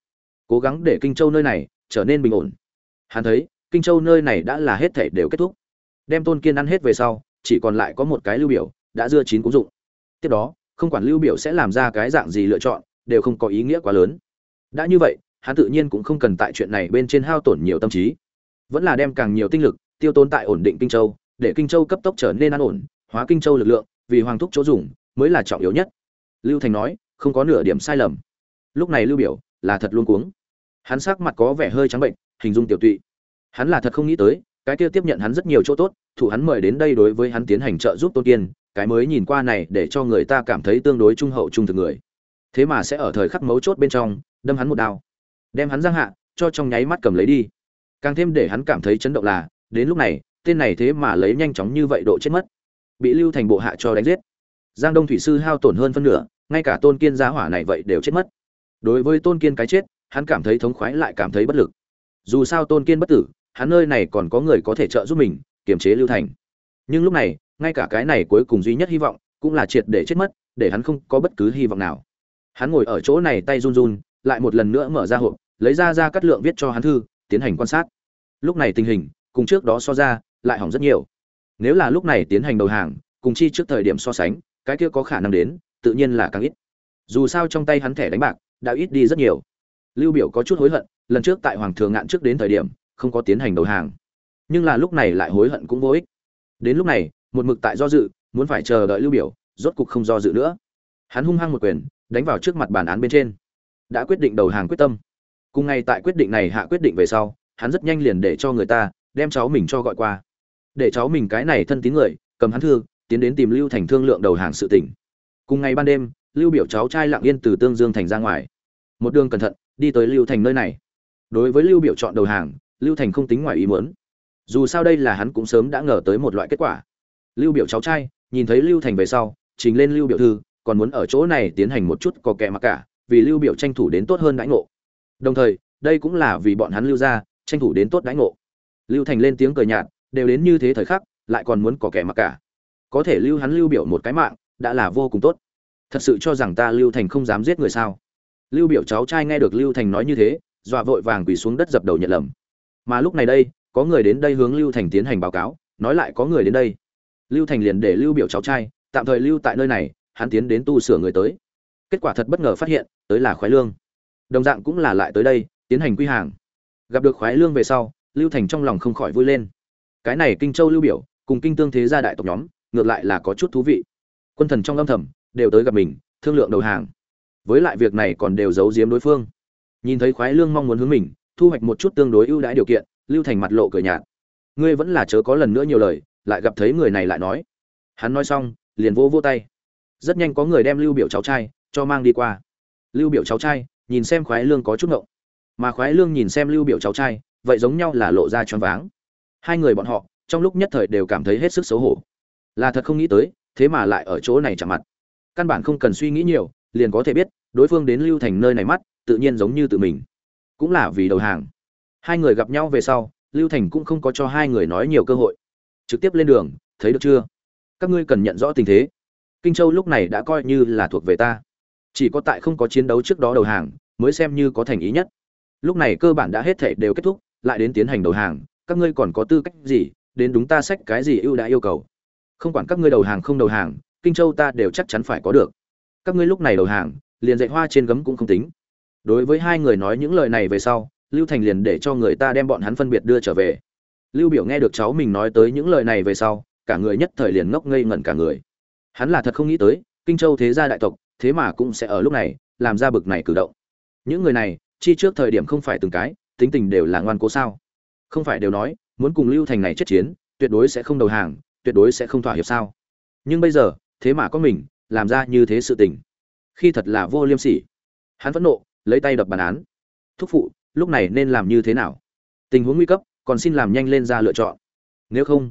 A: cố gắng để Kinh Châu nơi này trở nên bình ổn. Hắn thấy, Kinh Châu nơi này đã là hết thảy đều kết thúc. Đem Tôn Kiên ăn hết về sau, chỉ còn lại có một cái Lưu Biểu, đã dưa chín cũng dụng. Tiếp đó, không quản Lưu Biểu sẽ làm ra cái dạng gì lựa chọn, đều không có ý nghĩa quá lớn. Đã như vậy, hắn tự nhiên cũng không cần tại chuyện này bên trên hao tổn nhiều tâm trí, vẫn là đem càng nhiều tinh lực tiêu tốn tại ổn định Kinh Châu, để Kinh Châu cấp tốc trở nên an ổn, hóa Kinh Châu lực lượng vì hoàng thúc chỗ dùng mới là trọng yếu nhất. Lưu Thành nói, không có nửa điểm sai lầm. Lúc này Lưu Biểu là thật luống cuống, hắn sắc mặt có vẻ hơi trắng bệnh, hình dung tiểu tụy. Hắn là thật không nghĩ tới, cái kia tiếp nhận hắn rất nhiều chỗ tốt, thủ hắn mời đến đây đối với hắn tiến hành trợ giúp Tôn Kiên, cái mới nhìn qua này để cho người ta cảm thấy tương đối trung hậu trung thực người, thế mà sẽ ở thời khắc mấu chốt bên trong đâm hắn một đao, đem hắn giang hạ, cho trong nháy mắt cầm lấy đi. Càng thêm để hắn cảm thấy chấn động là, đến lúc này, tên này thế mà lấy nhanh chóng như vậy độ chết mất, bị Lưu Thành bộ hạ cho đánh giết. Giang Đông thủy sư hao tổn hơn phân nửa, ngay cả Tôn Kiên giá hỏa này vậy đều chết mất. Đối với Tôn Kiên cái chết, hắn cảm thấy thống khoái lại cảm thấy bất lực. Dù sao Tôn Kiên bất tử, hắn nơi này còn có người có thể trợ giúp mình kiềm chế Lưu Thành. Nhưng lúc này, ngay cả cái này cuối cùng duy nhất hy vọng, cũng là triệt để chết mất, để hắn không có bất cứ hy vọng nào. Hắn ngồi ở chỗ này tay run run, lại một lần nữa mở ra hộp, lấy ra cắt lượng viết cho hắn thư, tiến hành quan sát. Lúc này tình hình cùng trước đó so ra, lại hỏng rất nhiều. Nếu là lúc này tiến hành đầu hàng, cùng chi trước thời điểm so sánh, cái kia có khả năng đến, tự nhiên là càng ít. Dù sao trong tay hắn thẻ đánh bạc đã ít đi rất nhiều. Lưu Biểu có chút hối hận, lần trước tại Hoàng Thượng Ngạn trước đến thời điểm, không có tiến hành đầu hàng. Nhưng là lúc này lại hối hận cũng vô ích. Đến lúc này, một mực tại do dự, muốn phải chờ đợi Lưu Biểu, rốt cục không do dự nữa. Hắn hung hăng một quyền, đánh vào trước mặt bản án bên trên. Đã quyết định đầu hàng quyết tâm. Cùng ngay tại quyết định này hạ quyết định về sau, hắn rất nhanh liền để cho người ta đem cháu mình cho gọi qua. Để cháu mình cái này thân tín người, cầm hắn thư, tiến đến tìm Lưu Thành thương lượng đầu hàng sự tình. Cùng ngày ban đêm, Lưu Biểu cháu trai lặng yên từ Tương Dương thành ra ngoài. Một đường cẩn thận, đi tới Lưu Thành nơi này. Đối với Lưu Biểu chọn đầu hàng, Lưu Thành không tính ngoài ý muốn. Dù sao đây là hắn cũng sớm đã ngờ tới một loại kết quả. Lưu Biểu cháu trai, nhìn thấy Lưu Thành về sau, trình lên Lưu Biểu thư, còn muốn ở chỗ này tiến hành một chút có kẻ mà cả, vì Lưu Biểu tranh thủ đến tốt hơn đãi ngộ. Đồng thời, đây cũng là vì bọn hắn Lưu gia tranh thủ đến tốt đãi ngộ. Lưu Thành lên tiếng cười nhạt, đều đến như thế thời khắc, lại còn muốn có kẻ mà cả. Có thể lưu hắn Lưu Biểu một cái mạng, đã là vô cùng tốt. Thật sự cho rằng ta Lưu Thành không dám giết người sao? Lưu Biểu cháu trai nghe được Lưu Thành nói như thế, dọa vội vàng quỳ xuống đất dập đầu nhận lầm. Mà lúc này đây, có người đến đây hướng Lưu Thành tiến hành báo cáo, nói lại có người đến đây. Lưu Thành liền để Lưu Biểu cháu trai tạm thời lưu tại nơi này, hắn tiến đến tu sửa người tới. Kết quả thật bất ngờ phát hiện, tới là Khoái Lương. Đồng dạng cũng là lại tới đây, tiến hành quy hàng. Gặp được Khoái Lương về sau, Lưu Thành trong lòng không khỏi vui lên. Cái này Kinh Châu Lưu Biểu, cùng Kinh Tương thế gia đại tộc nhóm, ngược lại là có chút thú vị. Quân thần trong âm thầm đều tới gặp mình, thương lượng đầu hàng. Với lại việc này còn đều giấu giếm đối phương. Nhìn thấy Khoái Lương mong muốn hướng mình thu hoạch một chút tương đối ưu đãi điều kiện, Lưu Thành mặt lộ cười nhạt. Ngươi vẫn là chớ có lần nữa nhiều lời, lại gặp thấy người này lại nói. Hắn nói xong, liền vỗ vỗ tay. Rất nhanh có người đem Lưu Biểu cháu trai cho mang đi qua. Lưu Biểu cháu trai nhìn xem Khoái Lương có chút ngộng, mà Khoái Lương nhìn xem Lưu Biểu cháu trai, vậy giống nhau là lộ ra choáng váng. Hai người bọn họ trong lúc nhất thời đều cảm thấy hết sức xấu hổ. Là thật không nghĩ tới, thế mà lại ở chỗ này chạm mặt. Căn bản không cần suy nghĩ nhiều, liền có thể biết, đối phương đến Lưu Thành nơi này mắt, tự nhiên giống như tự mình. Cũng là vì đầu hàng. Hai người gặp nhau về sau, Lưu Thành cũng không có cho hai người nói nhiều cơ hội. Trực tiếp lên đường, thấy được chưa? Các ngươi cần nhận rõ tình thế. Kinh Châu lúc này đã coi như là thuộc về ta. Chỉ có tại không có chiến đấu trước đó đầu hàng, mới xem như có thành ý nhất. Lúc này cơ bản đã hết thảy đều kết thúc, lại đến tiến hành đầu hàng, các ngươi còn có tư cách gì, đến đúng ta sách cái gì ưu đãi yêu cầu. Không quản các ngươi đầu hàng không đầu hàng, Kinh Châu ta đều chắc chắn phải có được. Các ngươi lúc này đầu hàng, liền dạy hoa trên gấm cũng không tính. Đối với hai người nói những lời này về sau, Lưu Thành liền để cho người ta đem bọn hắn phân biệt đưa trở về. Lưu Biểu nghe được cháu mình nói tới những lời này về sau, cả người nhất thời liền ngốc ngây ngẩn cả người. Hắn là thật không nghĩ tới, Kinh Châu thế gia đại tộc, thế mà cũng sẽ ở lúc này làm ra bực này cử động. Những người này, chi trước thời điểm không phải từng cái, tính tình đều là ngoan cố sao? Không phải đều nói, muốn cùng Lưu Thành này chết chiến, tuyệt đối sẽ không đầu hàng, tuyệt đối sẽ không thỏa hiệp sao? Nhưng bây giờ, thế mà có mình làm ra như thế sự tình, khi thật là vô liêm sỉ. Hắn phẫn nộ, lấy tay đập bàn án. Thúc phụ, lúc này nên làm như thế nào? Tình huống nguy cấp, còn xin làm nhanh lên ra lựa chọn. Nếu không,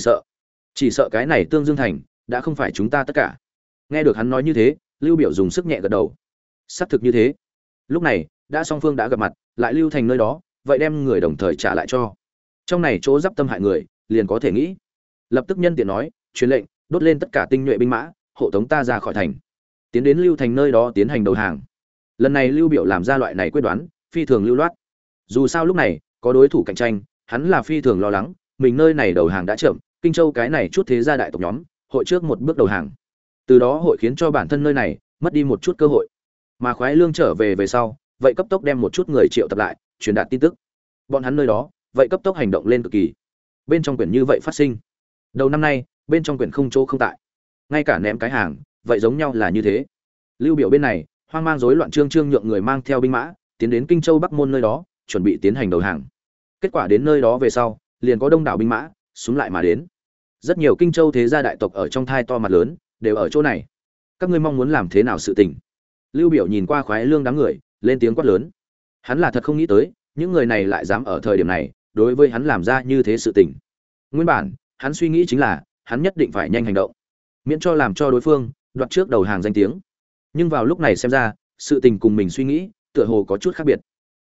A: chỉ sợ cái này Tương Dương thành đã không phải chúng ta tất cả. Nghe được hắn nói như thế, Lưu Biểu dùng sức nhẹ gật đầu. Xác thực như thế. Lúc này, đã song phương đã gặp mặt, lại Lưu Thành nơi đó, vậy đem người đồng thời trả lại cho. Trong này chỗ giáp tâm hại người, liền có thể nghĩ. Lập tức nhân tiện nói, truyền lệnh, đốt lên tất cả tinh nhuệ binh mã, hộ tống ta ra khỏi thành. Tiến đến Lưu Thành nơi đó tiến hành đầu hàng. Lần này Lưu Biểu làm ra loại này quyết đoán, phi thường lưu loát. Dù sao lúc này có đối thủ cạnh tranh, hắn là phi thường lo lắng, mình nơi này đầu hàng đã chậm, Kinh Châu cái này chút thế gia đại tộc nhóm, hội trước một bước đầu hàng. Từ đó hội khiến cho bản thân nơi này mất đi một chút cơ hội. Mà Khoái Lương trở về về sau, vậy cấp tốc đem một chút người triệu tập lại, truyền đạt tin tức. Bọn hắn nơi đó, vậy cấp tốc hành động lên cực kỳ. Bên trong quyển như vậy phát sinh. Đầu năm nay, bên trong quyển không chỗ không tại. Ngay cả ném cái hàng, vậy giống nhau là như thế. Lưu Biểu bên này, hoang mang rối loạn trương trương nhượng người mang theo binh mã, tiến đến Kinh Châu Bắc môn nơi đó, chuẩn bị tiến hành đầu hàng. Kết quả đến nơi đó về sau, liền có đông đảo binh mã xúm lại mà đến. Rất nhiều Kinh Châu thế gia đại tộc ở trong thai to mặt lớn, đều ở chỗ này. Các ngươi mong muốn làm thế nào sự tình? Lưu Biểu nhìn qua Khoái Lương đám người, lên tiếng quát lớn. Hắn là thật không nghĩ tới, những người này lại dám ở thời điểm này đối với hắn làm ra như thế sự tình. Nguyên bản, hắn suy nghĩ chính là, hắn nhất định phải nhanh hành động, miễn cho làm cho đối phương đoạt trước đầu hàng danh tiếng. Nhưng vào lúc này xem ra, sự tình cùng mình suy nghĩ, tựa hồ có chút khác biệt.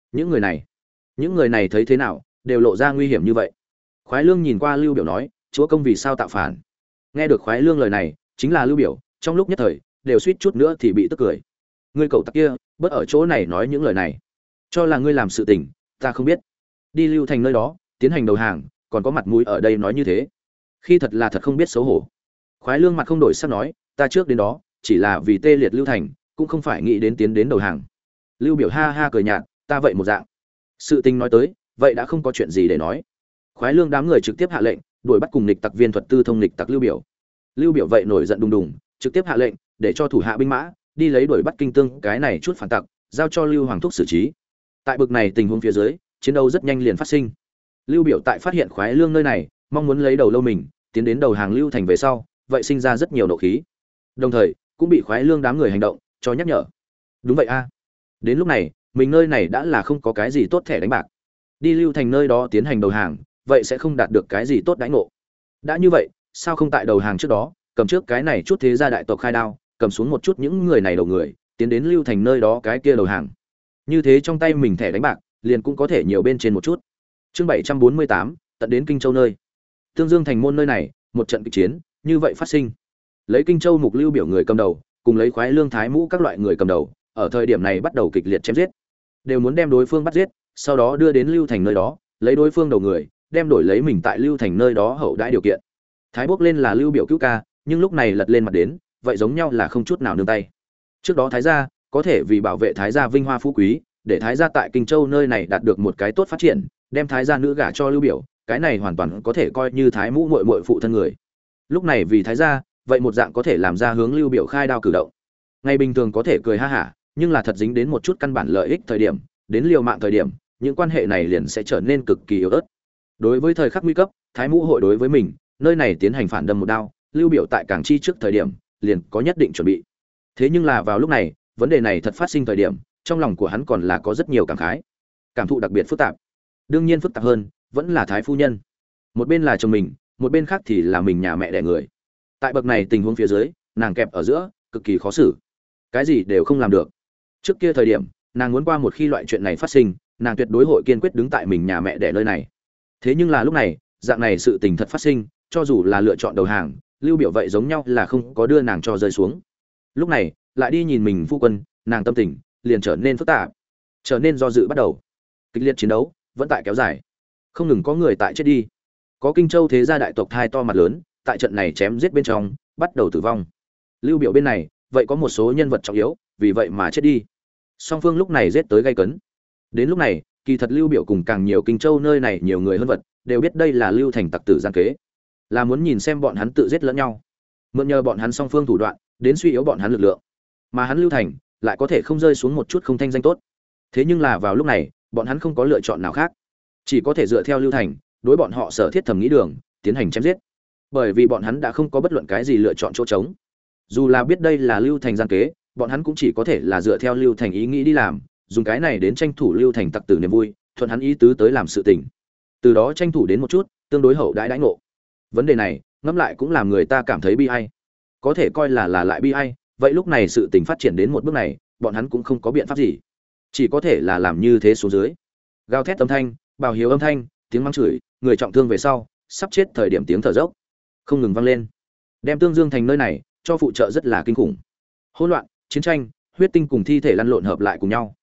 A: Những người này thấy thế nào, đều lộ ra nguy hiểm như vậy. Khoái Lương nhìn qua Lưu Biểu nói, chúa công vì sao tạo phản? Nghe được Khoái Lương lời này, chính là Lưu Biểu, trong lúc nhất thời, đều suýt chút nữa thì bị tức cười. Ngươi cậu tặc kia, bớt ở chỗ này nói những lời này, cho là ngươi làm sự tình, ta không biết. Đi Lưu Thành nơi đó, tiến hành đầu hàng, còn có mặt mũi ở đây nói như thế, khi thật là thật không biết xấu hổ. Khoái Lương mặt không đổi sắc nói, ta trước đến đó, chỉ là vì tê liệt Lưu Thành, cũng không phải nghĩ đến tiến đến đầu hàng. Lưu Biểu ha ha cười nhạt, ta vậy một dạng. Sự tình nói tới, vậy đã không có chuyện gì để nói. Khoái Lương đám người trực tiếp hạ lệnh, đuổi bắt cùng nghịch tặc viên thuật tư thông nghịch tặc Lưu Biểu. Lưu Biểu vậy nổi giận đùng đùng, trực tiếp hạ lệnh, để cho thủ hạ binh mã đi lấy đuổi bắt Kinh Tương cái này chút phản tặc, giao cho Lưu Hoàng thúc xử trí. Tại bực này tình huống phía dưới, chiến đấu rất nhanh liền phát sinh. Lưu Biểu tại phát hiện Khoái Lương nơi này, mong muốn lấy đầu lâu mình, tiến đến đầu hàng Lưu Thành về sau, vậy sinh ra rất nhiều nộ khí. Đồng thời, cũng bị Khoái Lương đám người hành động cho nhắc nhở. Đúng vậy a. Đến lúc này, mình nơi này đã là không có cái gì tốt thẻ đánh bạc. Đi Lưu Thành nơi đó tiến hành đầu hàng, vậy sẽ không đạt được cái gì tốt đãi ngộ. Đã như vậy, sao không tại đầu hàng trước đó, cầm trước cái này chút thế gia đại tộc khai đao, cầm xuống một chút những người này đầu người, tiến đến Lưu Thành nơi đó cái kia đầu hàng. Như thế trong tay mình thẻ đánh bạc, liền cũng có thể nhiều bên trên một chút. Chương 748, tận đến Kinh Châu nơi. Tương Dương thành môn nơi này, một trận kịch chiến, như vậy phát sinh. Lấy Kinh Châu mục Lưu Biểu người cầm đầu, cùng lấy Khoái Lương Thái Mũ các loại người cầm đầu, ở thời điểm này bắt đầu kịch liệt chém giết. Đều muốn đem đối phương bắt giết, sau đó đưa đến Lưu Thành nơi đó, lấy đối phương đầu người, đem đổi lấy mình tại Lưu Thành nơi đó hậu đãi điều kiện. Thái bước lên là Lưu Biểu cứu ca, nhưng lúc này lật lên mặt đến, vậy giống nhau là không chút nào nương tay. Trước đó Thái gia có thể vì bảo vệ Thái gia vinh hoa phú quý, để Thái gia tại Kinh Châu nơi này đạt được một cái tốt phát triển, đem Thái gia nữ gả cho Lưu Biểu, cái này hoàn toàn có thể coi như Thái Mũ muội muội phụ thân người. Lúc này vì Thái gia, vậy một dạng có thể làm ra hướng Lưu Biểu khai đao cử động. Ngày bình thường có thể cười ha hả, nhưng là thật dính đến một chút căn bản lợi ích thời điểm, đến liều mạng thời điểm, những quan hệ này liền sẽ trở nên cực kỳ yếu ớt. Đối với thời khắc nguy cấp, Thái Mũ hội đối với mình, nơi này tiến hành phản đâm một đao, Lưu Biểu tại Cảng Chi trước thời điểm, liền có nhất định chuẩn bị. Thế nhưng là vào lúc này, vấn đề này thật phát sinh thời điểm, trong lòng của hắn còn là có rất nhiều cảm khái, cảm thụ đặc biệt phức tạp. Đương nhiên phức tạp hơn, vẫn là Thái phu nhân. Một bên là chồng mình, một bên khác thì là mình nhà mẹ đẻ người. Tại bậc này tình huống phía dưới, nàng kẹp ở giữa, cực kỳ khó xử. Cái gì đều không làm được. Trước kia thời điểm, nàng muốn qua một khi loại chuyện này phát sinh, nàng tuyệt đối hội kiên quyết đứng tại mình nhà mẹ đẻ nơi này. Thế nhưng là lúc này, dạng này sự tình thật phát sinh, cho dù là lựa chọn đầu hàng, Lưu Biểu vậy giống nhau là không có đưa nàng cho rơi xuống. Lúc này, lại đi nhìn mình phu quân, nàng tâm tình liền trở nên phức tạp, trở nên do dự bắt đầu. Kịch liệt chiến đấu vẫn tại kéo dài, không ngừng có người tại chết đi. Có Kinh Châu thế gia đại tộc thai to mặt lớn, tại trận này chém giết bên trong, bắt đầu tử vong. Lưu Biểu bên này, vậy có một số nhân vật trọng yếu, vì vậy mà chết đi. Song phương lúc này giết tới gay cấn. Đến lúc này, kỳ thật Lưu Biểu cùng càng nhiều Kinh Châu nơi này nhiều người hơn vật, đều biết đây là Lưu Thành tặc tử gian kế, là muốn nhìn xem bọn hắn tự giết lẫn nhau, mượn nhờ bọn hắn song phương thủ đoạn, đến suy yếu bọn hắn lực lượng. Mà hắn Lưu Thành lại có thể không rơi xuống một chút không thanh danh tốt. Thế nhưng là vào lúc này, bọn hắn không có lựa chọn nào khác, chỉ có thể dựa theo Lưu Thành, đối bọn họ sở thiết thẩm nghĩ đường, tiến hành chém giết. Bởi vì bọn hắn đã không có bất luận cái gì lựa chọn chỗ trống. Dù là biết đây là Lưu Thành gian kế, bọn hắn cũng chỉ có thể là dựa theo Lưu Thành ý nghĩ đi làm, dùng cái này đến tranh thủ Lưu Thành tặc tử niềm vui, thuận hắn ý tứ tới làm sự tình. Từ đó tranh thủ đến một chút tương đối hậu đãi đãi ngộ. Vấn đề này, ngẫm lại cũng làm người ta cảm thấy bi ai. Có thể coi là lại bi ai, vậy lúc này sự tình phát triển đến một bước này, bọn hắn cũng không có biện pháp gì, chỉ có thể là làm như thế xuống dưới. Gào thét âm thanh, bào hiếu âm thanh, tiếng mắng chửi, người trọng thương về sau, sắp chết thời điểm tiếng thở dốc không ngừng vang lên, đem Tương Dương thành nơi này cho phụ trợ rất là kinh khủng. Hỗn loạn, chiến tranh, huyết tinh cùng thi thể lăn lộn hợp lại cùng nhau.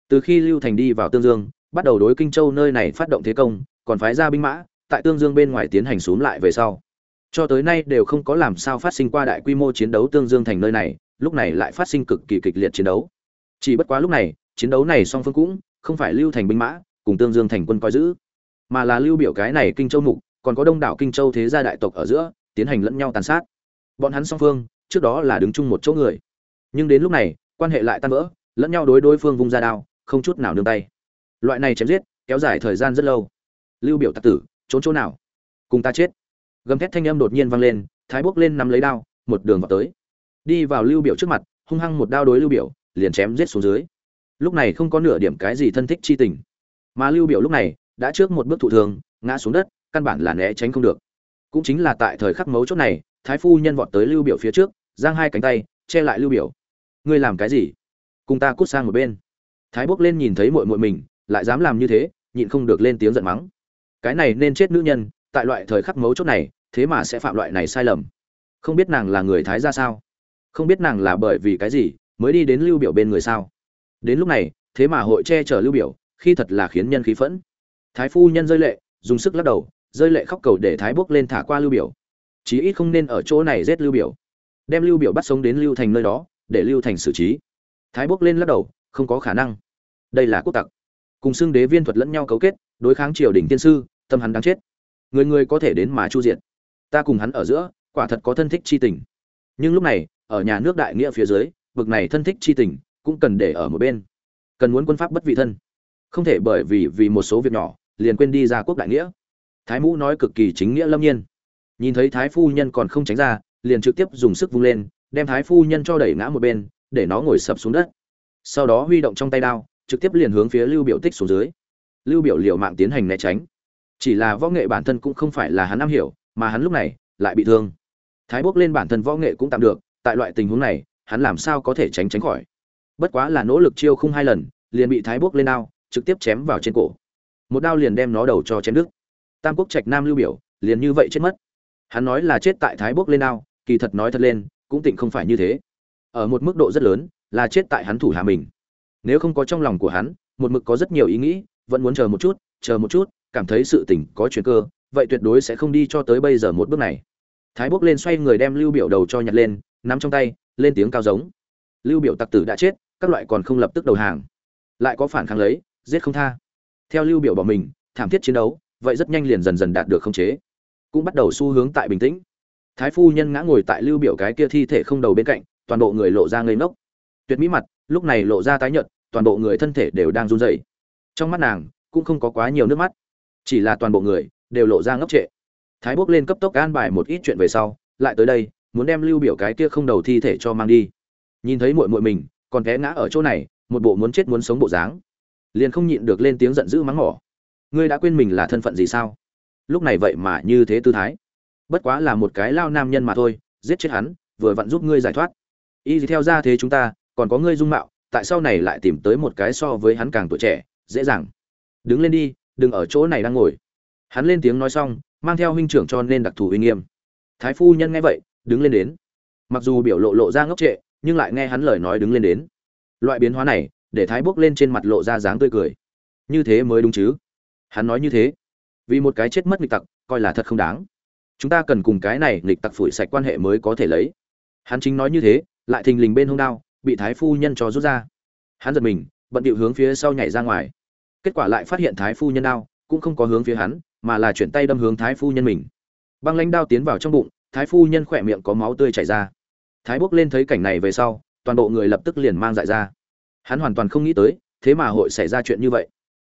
A: Từ khi Lưu Thành đi vào Tương Dương, bắt đầu đối Kinh Châu nơi này phát động thế công, còn phái ra binh mã tại Tương Dương bên ngoài tiến hành xúm lại về sau, cho tới nay đều không có làm sao phát sinh qua đại quy mô chiến đấu Tương Dương thành nơi này, lúc này lại phát sinh cực kỳ kịch liệt chiến đấu. Chỉ bất quá lúc này, chiến đấu này song phương cũng không phải Lưu Thành binh mã cùng Tương Dương thành quân coi giữ, mà là Lưu Biểu cái này Kinh Châu mục, còn có đông đảo Kinh Châu thế gia đại tộc ở giữa, tiến hành lẫn nhau tàn sát. Bọn hắn song phương, trước đó là đứng chung một chỗ người, nhưng đến lúc này, quan hệ lại tan vỡ, lẫn nhau đối phương vung ra đao, không chút nào nương tay. Loại này chém giết, kéo dài thời gian rất lâu. Lưu Biểu tặc tử, trốn chỗ nào? Cùng ta chết! Gầm thét thanh âm đột nhiên vang lên, Thái Bốc lên nắm lấy đao, một đường vào tới, đi vào Lưu Biểu trước mặt, hung hăng một đao đối Lưu Biểu, liền chém giết xuống dưới. Lúc này không có nửa điểm cái gì thân thích chi tình, mà Lưu Biểu lúc này đã trước một bước thụ thường, ngã xuống đất, căn bản là né tránh không được. Cũng chính là tại thời khắc mấu chốt này, Thái phu nhân vọt tới Lưu Biểu phía trước, giang hai cánh tay, che lại Lưu Biểu. Ngươi làm cái gì? Cùng ta cút sang một bên. Thái Bốc lên nhìn thấy muội muội mình, lại dám làm như thế, nhịn không được lên tiếng giận mắng. Cái này nên chết nữ nhân, tại loại thời khắc mấu chốt này, thế mà sẽ phạm loại này sai lầm. Không biết nàng là người Thái gia sao? Không biết nàng là bởi vì cái gì mới đi đến Lưu Biểu bên người sao? Đến lúc này, thế mà hội che chở Lưu Biểu, khi thật là khiến nhân khí phẫn. Thái phu nhân rơi lệ, dùng sức lắc đầu, rơi lệ khóc cầu để Thái Bốc lên thả qua Lưu Biểu. Chí ít không nên ở chỗ này giết Lưu Biểu, đem Lưu Biểu bắt sống đến Lưu Thành nơi đó, để Lưu Thành xử trí. Thái Bốc lên lắc đầu, không có khả năng. Đây là quốc tặc, cùng xưng đế viên thuật lẫn nhau cấu kết, đối kháng triều đình tiên sư, tâm hắn đáng chết. Người người có thể đến mà chu diệt. Ta cùng hắn ở giữa, quả thật có thân thích chi tình. Nhưng lúc này, ở nhà nước đại nghĩa phía dưới, bực này thân thích chi tình cũng cần để ở một bên. Cần muốn quân pháp bất vị thân, không thể bởi vì một số việc nhỏ liền quên đi ra quốc đại nghĩa. Thái Mũ nói cực kỳ chính nghĩa lâm nhiên. Nhìn thấy Thái phu nhân còn không tránh ra, liền trực tiếp dùng sức vung lên, đem Thái phu nhân cho đẩy ngã một bên, để nó ngồi sập xuống đất. Sau đó huy động trong tay đao, trực tiếp liền hướng phía Lưu Biểu tích xuống dưới. Lưu Biểu liều mạng tiến hành né tránh. Chỉ là võ nghệ bản thân cũng không phải là hắn am hiểu, mà hắn lúc này lại bị thương. Thái Bốc lên bản thân võ nghệ cũng tạm được, tại loại tình huống này, hắn làm sao có thể tránh khỏi. Bất quá là nỗ lực chiêu khung hai lần, liền bị Thái Bốc lên đao trực tiếp chém vào trên cổ. Một đao liền đem nó đầu cho chém đứt. Tam Quốc Trạch Nam Lưu Biểu liền như vậy chết mất. Hắn nói là chết tại Thái Bốc lên đao, kỳ thật nói thật lên, cũng tịnh không phải như thế. Ở một mức độ rất lớn, là chết tại hắn thủ hạ mình. Nếu không có trong lòng của hắn, một mực có rất nhiều ý nghĩ, vẫn muốn chờ một chút, cảm thấy sự tình có chuyển cơ, vậy tuyệt đối sẽ không đi cho tới bây giờ một bước này. Thái Bốc lên xoay người đem Lưu Biểu đầu cho nhặt lên, nắm trong tay, lên tiếng cao giống. Lưu Biểu tặc tử đã chết, các loại còn không lập tức đầu hàng, lại có phản kháng lấy, giết không tha. Theo Lưu Biểu bỏ mình, thảm thiết chiến đấu, vậy rất nhanh liền dần dần đạt được khống chế, cũng bắt đầu xu hướng tại bình tĩnh. Thái phu nhân ngã ngồi tại Lưu Biểu cái kia thi thể không đầu bên cạnh, toàn bộ người lộ ra ngây ngốc. Tuyệt mỹ mặt, lúc này lộ ra tái nhợt, toàn bộ người thân thể đều đang run rẩy. Trong mắt nàng cũng không có quá nhiều nước mắt, chỉ là toàn bộ người đều lộ ra ngốc trệ. Thái Bốc lên cấp tốc an bài một ít chuyện về sau, lại tới đây, muốn đem Lưu Biểu cái kia không đầu thi thể cho mang đi. Nhìn thấy muội muội mình còn té ngã ở chỗ này, một bộ muốn chết muốn sống bộ dáng, liền không nhịn được lên tiếng giận dữ mắng mỏ. Ngươi đã quên mình là thân phận gì sao? Lúc này vậy mà như thế tư thái. Bất quá là một cái lao nam nhân mà thôi, giết chết hắn, vừa vặn giúp ngươi giải thoát. Y theo ra thế chúng ta, còn có ngươi dung mạo, tại sau này lại tìm tới một cái so với hắn càng tuổi trẻ, dễ dàng. Đứng lên đi, đừng ở chỗ này đang ngồi. Hắn lên tiếng nói xong, mang theo huynh trưởng cho nên đặc thù uy nghiêm. Thái phu nhân nghe vậy, đứng lên đến. Mặc dù biểu lộ ra ngốc trệ, nhưng lại nghe hắn lời nói đứng lên đến. Loại biến hóa này, để Thái Bốc lên trên mặt lộ ra dáng tươi cười. Như thế mới đúng chứ? Hắn nói như thế, vì một cái chết mất nghịch tặc, coi là thật không đáng. Chúng ta cần cùng cái này nghịch tặc phủi sạch quan hệ mới có thể lấy. Hắn chính nói như thế, lại thình lình bên hông đao, bị Thái phu nhân cho rút ra. Hắn giật mình, bận điệu hướng phía sau nhảy ra ngoài. Kết quả lại phát hiện Thái phu nhân đao cũng không có hướng phía hắn, mà là chuyển tay đâm hướng Thái phu nhân mình. Băng lãnh đao tiến vào trong bụng, Thái phu nhân khỏe miệng có máu tươi chảy ra. Thái Bốc lên thấy cảnh này về sau, toàn bộ người lập tức liền mang dại ra. Hắn hoàn toàn không nghĩ tới, thế mà hội xảy ra chuyện như vậy.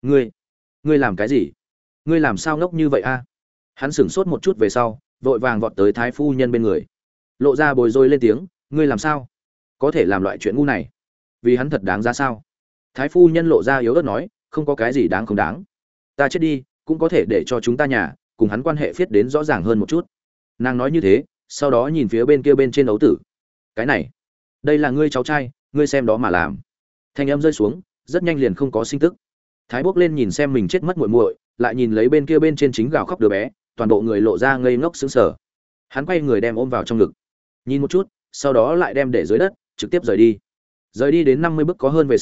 A: Ngươi làm cái gì? Ngươi làm sao ngốc như vậy a? Hắn sững sốt một chút về sau, vội vàng vọt tới Thái phu nhân bên người, lộ ra bối rối lên tiếng, ngươi làm sao? Có thể làm loại chuyện ngu này? Vì hắn thật đáng giá sao? Thái phu nhân lộ ra yếu ớt nói, không có cái gì đáng không đáng. Ta chết đi, cũng có thể để cho chúng ta nhà cùng hắn quan hệ phiết đến rõ ràng hơn một chút. Nàng nói như thế, sau đó nhìn phía bên kia bên trên ấu tử. Cái này, đây là ngươi cháu trai, ngươi xem đó mà làm. Thanh âm rơi xuống, rất nhanh liền không có sinh tức. Thái Bốc lên nhìn xem mình chết mất muội muội, lại nhìn lấy bên kia bên trên chính gào khóc đứa bé, toàn bộ người lộ ra ngây ngốc sững sờ. Hắn quay người đem ôm vào trong ngực, nhìn một chút, sau đó lại đem để dưới đất, trực tiếp rời đi. Rời đi đến 50 bước có hơn về sau,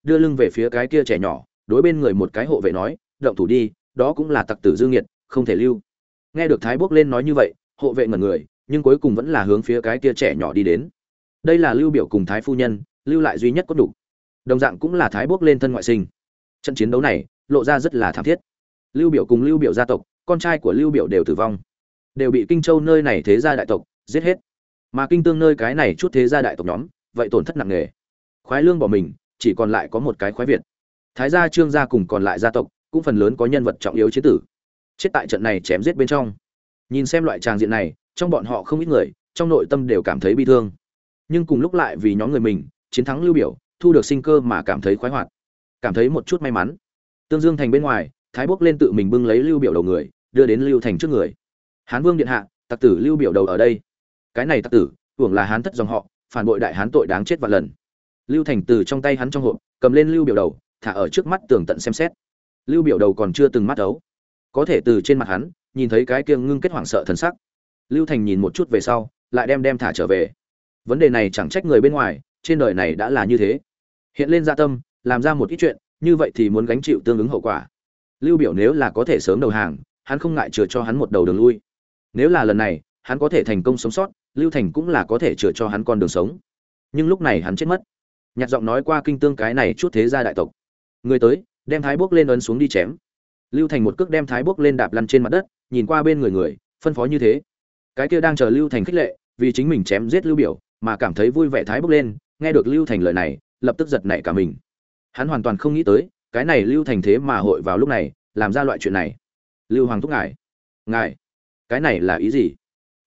A: đưa lưng về phía cái kia trẻ nhỏ, đối bên người một cái hộ vệ nói, động thủ đi, đó cũng là tặc tử dư nghiệt, không thể lưu. Nghe được Thái Bốc lên nói như vậy, hộ vệ ngẩn người, nhưng cuối cùng vẫn là hướng phía cái kia trẻ nhỏ đi đến. Đây là Lưu Biểu cùng Thái phu nhân, lưu lại duy nhất có đủ. Đồng dạng cũng là Thái Bốc lên thân ngoại sinh. Trận chiến đấu này lộ ra rất là thảm thiết. Lưu Biểu cùng Lưu Biểu gia tộc, con trai của Lưu Biểu đều tử vong, đều bị Kinh Châu nơi này thế gia đại tộc giết hết. Mà Kinh Tương nơi cái này chút thế gia đại tộc nhóm, vậy tổn thất nặng nề. Khoái Lương bỏ mình, chỉ còn lại có một cái Khoái Việt. Thái gia, Trương gia cùng còn lại gia tộc, cũng phần lớn có nhân vật trọng yếu chiến tử. Chết tại trận này chém giết bên trong. Nhìn xem loại tràng diện này, trong bọn họ không ít người, trong nội tâm đều cảm thấy bi thương. Nhưng cùng lúc lại vì nhóm người mình, chiến thắng Lưu Biểu, thu được sinh cơ mà cảm thấy khoái hoạt, cảm thấy một chút may mắn. Tương Dương thành bên ngoài, Thái Bốc lên tự mình bưng lấy Lưu Biểu đầu người, đưa đến Lưu thành trước người. Hán Vương điện hạ, tặc tử Lưu Biểu đầu ở đây. Cái này tặc tử, hưởng là Hán thất dòng họ, phản bội đại Hán tội đáng chết vạn lần. Lưu Thành từ trong tay hắn trong hộp, cầm lên Lưu Biểu đầu, thả ở trước mắt tường tận xem xét. Lưu Biểu đầu còn chưa từng mắt ấu, có thể từ trên mặt hắn nhìn thấy cái kia ngưng kết hoảng sợ thần sắc. Lưu Thành nhìn một chút về sau, lại đem thả trở về. Vấn đề này chẳng trách người bên ngoài, trên đời này đã là như thế. Hiện lên dạ tâm, làm ra một ít chuyện, như vậy thì muốn gánh chịu tương ứng hậu quả. Lưu Biểu nếu là có thể sớm đầu hàng, hắn không ngại chừa cho hắn một đầu đường lui. Nếu là lần này, hắn có thể thành công sống sót, Lưu Thành cũng là có thể chừa cho hắn con đường sống. Nhưng lúc này hắn chết mất. Nhạc giọng nói qua Kinh Tương cái này chút thế gia đại tộc. Người tới, đem Thái Bốc lên ấn xuống đi chém. Lưu Thành một cước đem Thái Bốc lên đạp lăn trên mặt đất, nhìn qua bên người, phân phó như thế. Cái kia đang chờ Lưu Thành khích lệ, vì chính mình chém giết Lưu Biểu, mà cảm thấy vui vẻ Thái Bốc lên, nghe được Lưu Thành lời này, lập tức giật nảy cả mình. Hắn hoàn toàn không nghĩ tới, cái này Lưu Thành thế mà hội vào lúc này, làm ra loại chuyện này. Lưu Hoàng thúc ngài, cái này là ý gì?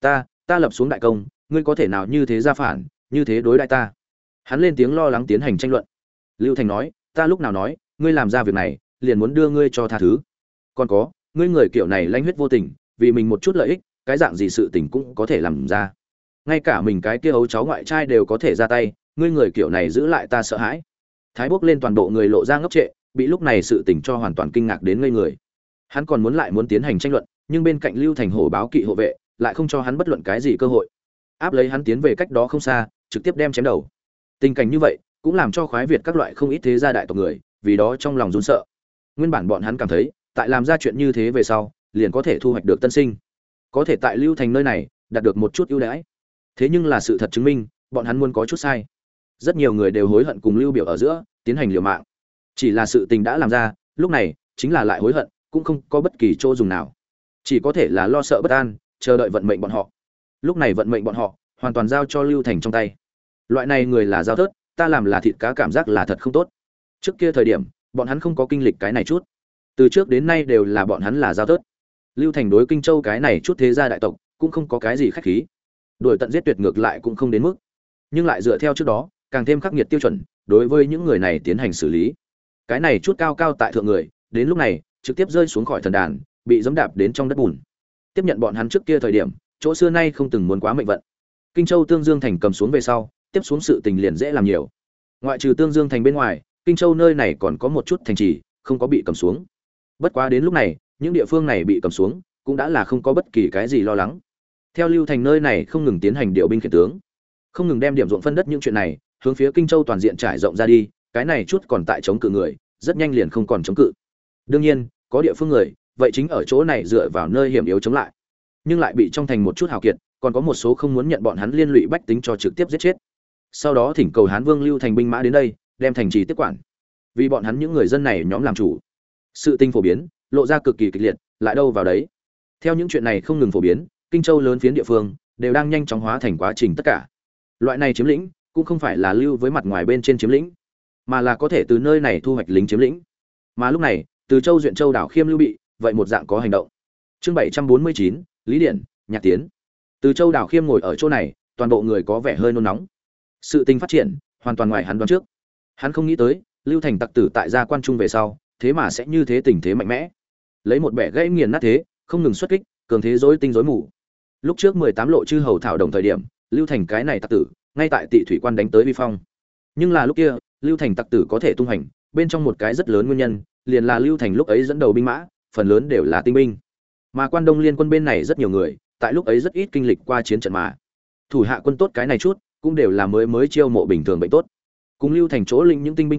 A: Ta lập xuống đại công, ngươi có thể nào như thế ra phản, như thế đối đãi ta? Hắn lên tiếng lo lắng tiến hành tranh luận. Lưu Thành nói, ta lúc nào nói, ngươi làm ra việc này, liền muốn đưa ngươi cho tha thứ. Còn có, ngươi người kiểu này lãnh huyết vô tình, vì mình một chút lợi ích, cái dạng gì sự tình cũng có thể làm ra. Ngay cả mình cái kia ấu cháu ngoại trai đều có thể ra tay, ngươi người kiểu này giữ lại ta sợ hãi. Thái Bốc lên toàn bộ người lộ ra ngốc trệ, bị lúc này sự tình cho hoàn toàn kinh ngạc đến ngây người. Hắn còn muốn tiến hành tranh luận, nhưng bên cạnh Lưu Thành hổ báo kỵ hộ vệ lại không cho hắn bất luận cái gì cơ hội, áp lấy hắn tiến về cách đó không xa, trực tiếp đem chém đầu. Tình cảnh như vậy cũng làm cho Khoái Việt các loại không ít thế gia đại tộc người, vì đó trong lòng run sợ. Nguyên bản bọn hắn cảm thấy, tại làm ra chuyện như thế về sau, liền có thể thu hoạch được tân sinh, có thể tại Lưu Thành nơi này đạt được một chút ưu đãi. Thế nhưng là sự thật chứng minh, bọn hắn muốn có chút sai. Rất nhiều người đều hối hận cùng Lưu Biểu ở giữa tiến hành liều mạng. Chỉ là sự tình đã làm ra, lúc này chính là lại hối hận, cũng không có bất kỳ chỗ dùng nào. Chỉ có thể là lo sợ bất an, chờ đợi vận mệnh bọn họ. Lúc này vận mệnh bọn họ hoàn toàn giao cho Lưu Thành trong tay. Loại này người là giao thớt, ta làm là thịt cá, cảm giác là thật không tốt. Trước kia thời điểm, bọn hắn không có kinh lịch cái này chút. Từ trước đến nay đều là bọn hắn là giao thớt. Lưu Thành đối Kinh Châu cái này chút thế gia đại tộc cũng không có cái gì khách khí. Đuổi tận giết tuyệt ngược lại cũng không đến mức. Nhưng lại dựa theo trước đó, càng thêm khắc nghiệt tiêu chuẩn, đối với những người này tiến hành xử lý. Cái này chút cao cao tại thượng người, đến lúc này, trực tiếp rơi xuống khỏi thần đàn, bị giẫm đạp đến trong đất bùn. Tiếp nhận bọn hắn trước kia thời điểm, chỗ xưa nay không từng muốn quá mệnh vận. Kinh Châu Tương Dương thành cầm xuống về sau, tiếp xuống sự tình liền dễ làm nhiều. Ngoại trừ Tương Dương thành bên ngoài, Kinh Châu nơi này còn có một chút thành trì không có bị cầm xuống. Bất quá đến lúc này, những địa phương này bị cầm xuống, cũng đã là không có bất kỳ cái gì lo lắng. Theo Lưu Thành nơi này không ngừng tiến hành điều binh khiển tướng, không ngừng đem điểm ruộng phân đất những chuyện này, hướng phía Kinh Châu toàn diện trải rộng ra đi, cái này chút còn tại chống cự người, rất nhanh liền không còn chống cự. Đương nhiên, có địa phương người, vậy chính ở chỗ này dựa vào nơi hiểm yếu chống lại, nhưng lại bị trong thành một chút hào kiệt, còn có một số không muốn nhận bọn hắn liên lụy bách tính cho trực tiếp giết chết. Sau đó thỉnh cầu Hán Vương Lưu Thành binh mã đến đây, đem thành trì tiếp quản. Vì bọn hắn những người dân này nhóm làm chủ. Sự tình phổ biến, lộ ra cực kỳ kịch liệt, lại đâu vào đấy. Theo những chuyện này không ngừng phổ biến, Kinh Châu lớn phiến địa phương đều đang nhanh chóng hóa thành quá trình tất cả. Loại này chiếm lĩnh cũng không phải là lưu với mặt ngoài bên trên chiếm lĩnh, mà là có thể từ nơi này thu hoạch lính chiếm lĩnh. Mà lúc này, từ Châu Duyện Châu đảo Khiêm Lưu Bị, vậy một dạng có hành động. Chương 749, Lý Điển, Nhạc Tiến. Từ Châu đảo Khiêm ngồi ở chỗ này, toàn bộ người có vẻ hơi nôn nóng. Sự tình phát triển hoàn toàn ngoài hắn đoán trước. Hắn không nghĩ tới, Lưu Thành tặc tử tại gia quan trung về sau, thế mà sẽ như thế tình thế mạnh mẽ. Lấy một bẻ gãy nghiền nát thế, không ngừng xuất kích, cường thế rối tinh rối mù. Lúc trước 18 lộ chư hầu thảo đồng thời điểm, Lưu Thành cái này tặc tử, ngay tại Tị Thủy Quan đánh tới vi phong. Nhưng là lúc kia, Lưu Thành tặc tử có thể tung hành, bên trong một cái rất lớn nguyên nhân, liền là Lưu Thành lúc ấy dẫn đầu binh mã, phần lớn đều là tinh binh. Mà Quan Đông Liên quân bên này rất nhiều người, tại lúc ấy rất ít kinh lịch qua chiến trận mà. Thủ hạ quân tốt cái này chút, cũng đều là mới chiêu mộ bình thường bệnh tốt. Cùng Lưu Thành chỗ lĩnh những tinh binh kia,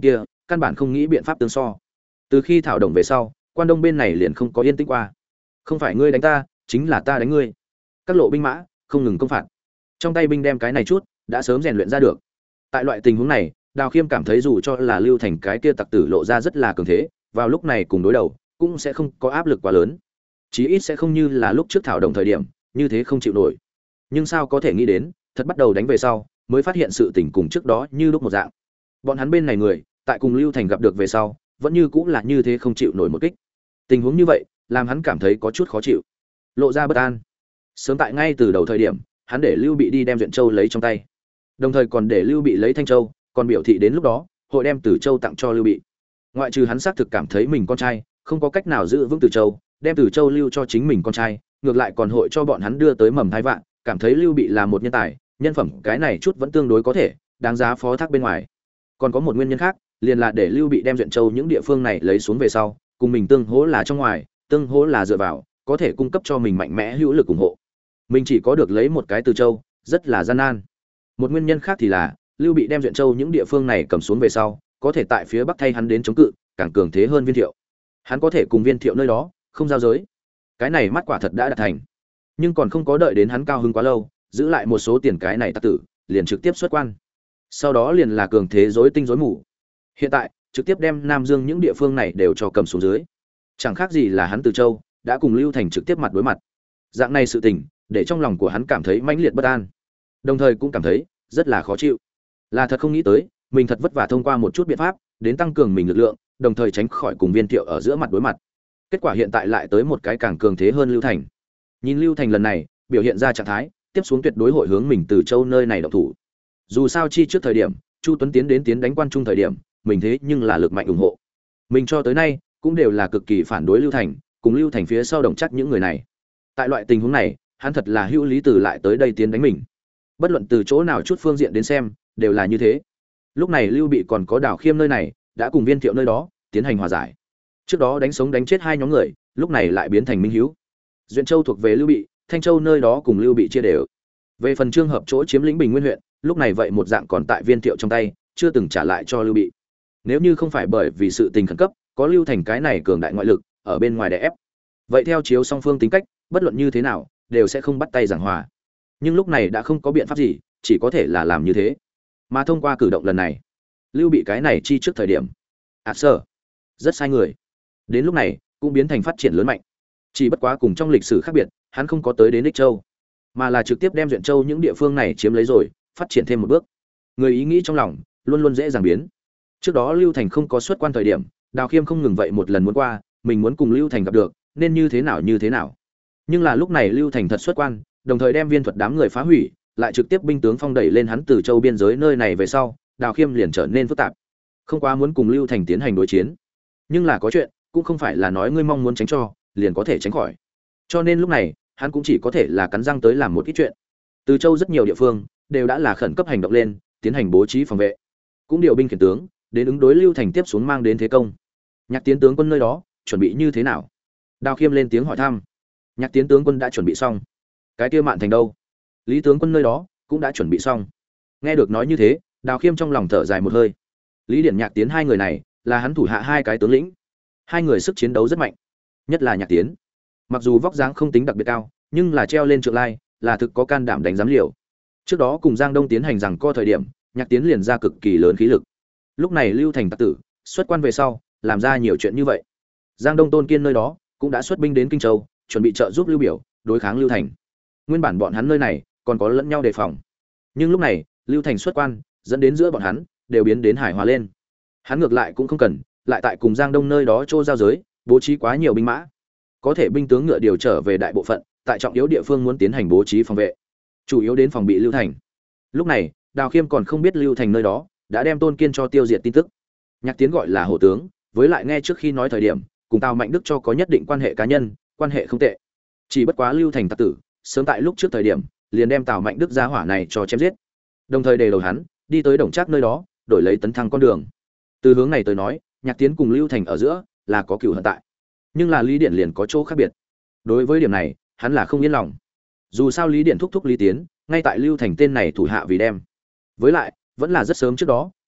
A: căn bản không nghĩ biện pháp tương so. Từ khi thảo động về sau, quan đông bên này liền không có yên tĩnh qua. Không phải ngươi đánh ta, chính là ta đánh ngươi. Các lộ binh mã không ngừng công phạt. Trong tay binh đem cái này chút, đã sớm rèn luyện ra được. Tại loại tình huống này, Đào Khiêm cảm thấy dù cho là Lưu Thành cái kia tặc tử lộ ra rất là cường thế, vào lúc này cùng đối đầu, cũng sẽ không có áp lực quá lớn. Chí ít sẽ không như là lúc trước thảo động thời điểm, như thế không chịu nổi. Nhưng sao có thể nghĩ đến, thật bắt đầu đánh về sau, mới phát hiện sự tình cùng trước đó như lúc một dạng. Bọn hắn bên này người, tại cùng Lưu Thành gặp được về sau, vẫn như cũng là như thế không chịu nổi một kích. Tình huống như vậy, làm hắn cảm thấy có chút khó chịu, lộ ra bất an. Sớm tại ngay từ đầu thời điểm, hắn để Lưu Bị đi đem Duyện Châu lấy trong tay, đồng thời còn để Lưu Bị lấy Thanh Châu, còn biểu thị đến lúc đó, hội đem Từ Châu tặng cho Lưu Bị. Ngoại trừ hắn xác thực cảm thấy mình con trai không có cách nào giữ vững Từ Châu, đem Từ Châu lưu cho chính mình con trai, ngược lại còn hội cho bọn hắn đưa tới mầm thai vạn, cảm thấy Lưu Bị là một nhân tài, nhân phẩm cái này chút vẫn tương đối có thể, đáng giá phó thác bên ngoài. Còn có một nguyên nhân khác, liền là để Lưu Bị đem Duyện Châu những địa phương này lấy xuống về sau, cùng mình tương hỗ là trong ngoài, tương hỗ là dựa vào, có thể cung cấp cho mình mạnh mẽ hữu lực ủng hộ. Mình chỉ có được lấy một cái Từ Châu, rất là gian nan. Một nguyên nhân khác thì là, Lưu Bị đem Duyện Châu những địa phương này cầm xuống về sau, có thể tại phía bắc thay hắn đến chống cự, càng cường thế hơn Viên Thiệu. Hắn có thể cùng Viên Thiệu nơi đó, không giao giới. Cái này mắt quả thật đã đạt thành. Nhưng còn không có đợi đến hắn cao hứng quá lâu, giữ lại một số tiền cái này tặc tử, liền trực tiếp xuất quan. Sau đó liền là cường thế rối tinh rối mù. Hiện tại, trực tiếp đem Nam Dương những địa phương này đều cho cầm xuống dưới. Chẳng khác gì là hắn Từ Châu đã cùng Lưu Thành trực tiếp mặt đối mặt. Dạng này sự tình, để trong lòng của hắn cảm thấy mãnh liệt bất an, đồng thời cũng cảm thấy rất là khó chịu. Là thật không nghĩ tới, mình thật vất vả thông qua một chút biện pháp, đến tăng cường mình lực lượng, đồng thời tránh khỏi cùng Viên Thiệu ở giữa mặt đối mặt. Kết quả hiện tại lại tới một cái càng cường thế hơn Lưu Thành. Nhìn Lưu Thành lần này biểu hiện ra trạng thái, tiếp xuống tuyệt đối hội hướng mình Từ Châu nơi này động thủ. Dù sao chi trước thời điểm, Chu Tuấn tiến đánh Quan Trung thời điểm, mình thế nhưng là lực mạnh ủng hộ. Mình cho tới nay cũng đều là cực kỳ phản đối Lưu Thành, cùng Lưu Thành phía sau đồng chắc những người này. Tại loại tình huống này, hắn thật là hữu lý từ lại tới đây tiến đánh mình. Bất luận từ chỗ nào chút phương diện đến xem, đều là như thế. Lúc này Lưu Bị còn có Đào Khiêm nơi này, đã cùng Viên Thiệu nơi đó tiến hành hòa giải. Trước đó đánh sống đánh chết hai nhóm người, lúc này lại biến thành minh hữu. Duyện Châu thuộc về Lưu Bị, Thanh Châu nơi đó cùng Lưu Bị chia đều. Về phần Trương Hợp chỗ chiếm lĩnh Bình Nguyên huyện, lúc này vậy một dạng còn tại Viên Thiệu trong tay, chưa từng trả lại cho Lưu Bị. Nếu như không phải bởi vì sự tình khẩn cấp, có Lưu Thành cái này cường đại ngoại lực ở bên ngoài đè ép, vậy theo chiếu song phương tính cách, bất luận như thế nào, đều sẽ không bắt tay giảng hòa. Nhưng lúc này đã không có biện pháp gì, chỉ có thể là làm như thế. Mà thông qua cử động lần này, Lưu Bị cái này chi trước thời điểm, sở rất sai người. Đến lúc này, cũng biến thành phát triển lớn mạnh. Chỉ bất quá cùng trong lịch sử khác biệt, hắn không có tới đến Ích Châu, mà là trực tiếp đem Duyện Châu những địa phương này chiếm lấy rồi, phát triển thêm một bước. Người ý nghĩ trong lòng luôn luôn dễ dàng biến. Trước đó Lưu Thành không có xuất quan thời điểm, Đào Khiêm không ngừng vậy một lần muốn qua, mình muốn cùng Lưu Thành gặp được, nên như thế nào như thế nào. Nhưng là lúc này Lưu Thành thật xuất quan, đồng thời đem Viên Thuật đám người phá hủy, lại trực tiếp binh tướng phong đẩy lên hắn Từ Châu biên giới nơi này về sau, Đào Khiêm liền trở nên phức tạp. Không quá muốn cùng Lưu Thành tiến hành đối chiến. Nhưng là có chuyện, cũng không phải là nói ngươi mong muốn tránh cho, liền có thể tránh khỏi. Cho nên lúc này, hắn cũng chỉ có thể là cắn răng tới làm một ít chuyện. Từ Châu rất nhiều địa phương đều đã là khẩn cấp hành động lên, tiến hành bố trí phòng vệ. Cũng điều binh khiển tướng, đến ứng đối Lưu Thành tiếp xuống mang đến thế công. Nhạc Tiến tướng quân nơi đó, chuẩn bị như thế nào? Đào Khiêm lên tiếng hỏi thăm. Nhạc Tiến tướng quân đã chuẩn bị xong. Cái kia Mạn Thành đâu? Lý tướng quân nơi đó cũng đã chuẩn bị xong. Nghe được nói như thế, Đào Khiêm trong lòng thở dài một hơi. Lý Điển Nhạc Tiến hai người này, là hắn thủ hạ hai cái tướng lĩnh. Hai người sức chiến đấu rất mạnh, nhất là Nhạc Tiến. Mặc dù vóc dáng không tính đặc biệt cao, nhưng là treo lên trượng lai, là thực có can đảm đánh giám liều. Trước đó cùng Giang Đông tiến hành rằng co thời điểm, Nhạc Tiến liền ra cực kỳ lớn khí lực. Lúc này Lưu Thành tặc tử xuất quan về sau, làm ra nhiều chuyện như vậy. Giang Đông Tôn Kiên nơi đó cũng đã xuất binh đến Kinh Châu, chuẩn bị trợ giúp Lưu Biểu đối kháng Lưu Thành. Nguyên bản bọn hắn nơi này còn có lẫn nhau đề phòng, nhưng lúc này Lưu Thành xuất quan, dẫn đến giữa bọn hắn đều biến đến hài hòa lên. Hắn ngược lại cũng không cần lại tại cùng Giang Đông nơi đó trô giao giới, bố trí quá nhiều binh mã, có thể binh tướng ngựa điều trở về đại bộ phận, tại trọng yếu địa phương muốn tiến hành bố trí phòng vệ, chủ yếu đến phòng bị Lưu Thành. Lúc này Đào Khiêm còn không biết Lưu Thành nơi đó đã đem Tôn Kiên cho tiêu diệt tin tức. Nhạc Tiến gọi là hổ tướng, với lại nghe trước khi nói thời điểm, cùng Tào Mạnh Đức cho có nhất định quan hệ cá nhân, quan hệ không tệ. Chỉ bất quá Lưu Thành tặc tử, sớm tại lúc trước thời điểm, liền đem Tào Mạnh Đức gia hỏa này cho chém giết. Đồng thời đề đầu hắn, đi tới Đồng Trác nơi đó, đổi lấy tấn thăng con đường. Từ hướng này tới nói, Nhạc Tiến cùng Lưu Thành ở giữa là có cửu hận tại. Nhưng là Lý Điển liền có chỗ khác biệt. Đối với điểm này, hắn là không yên lòng. Dù sao Lý Điển thúc thúc Lý Tiến, ngay tại Lưu Thành tên này thủ hạ vì đem. Với lại, vẫn là rất sớm trước đó,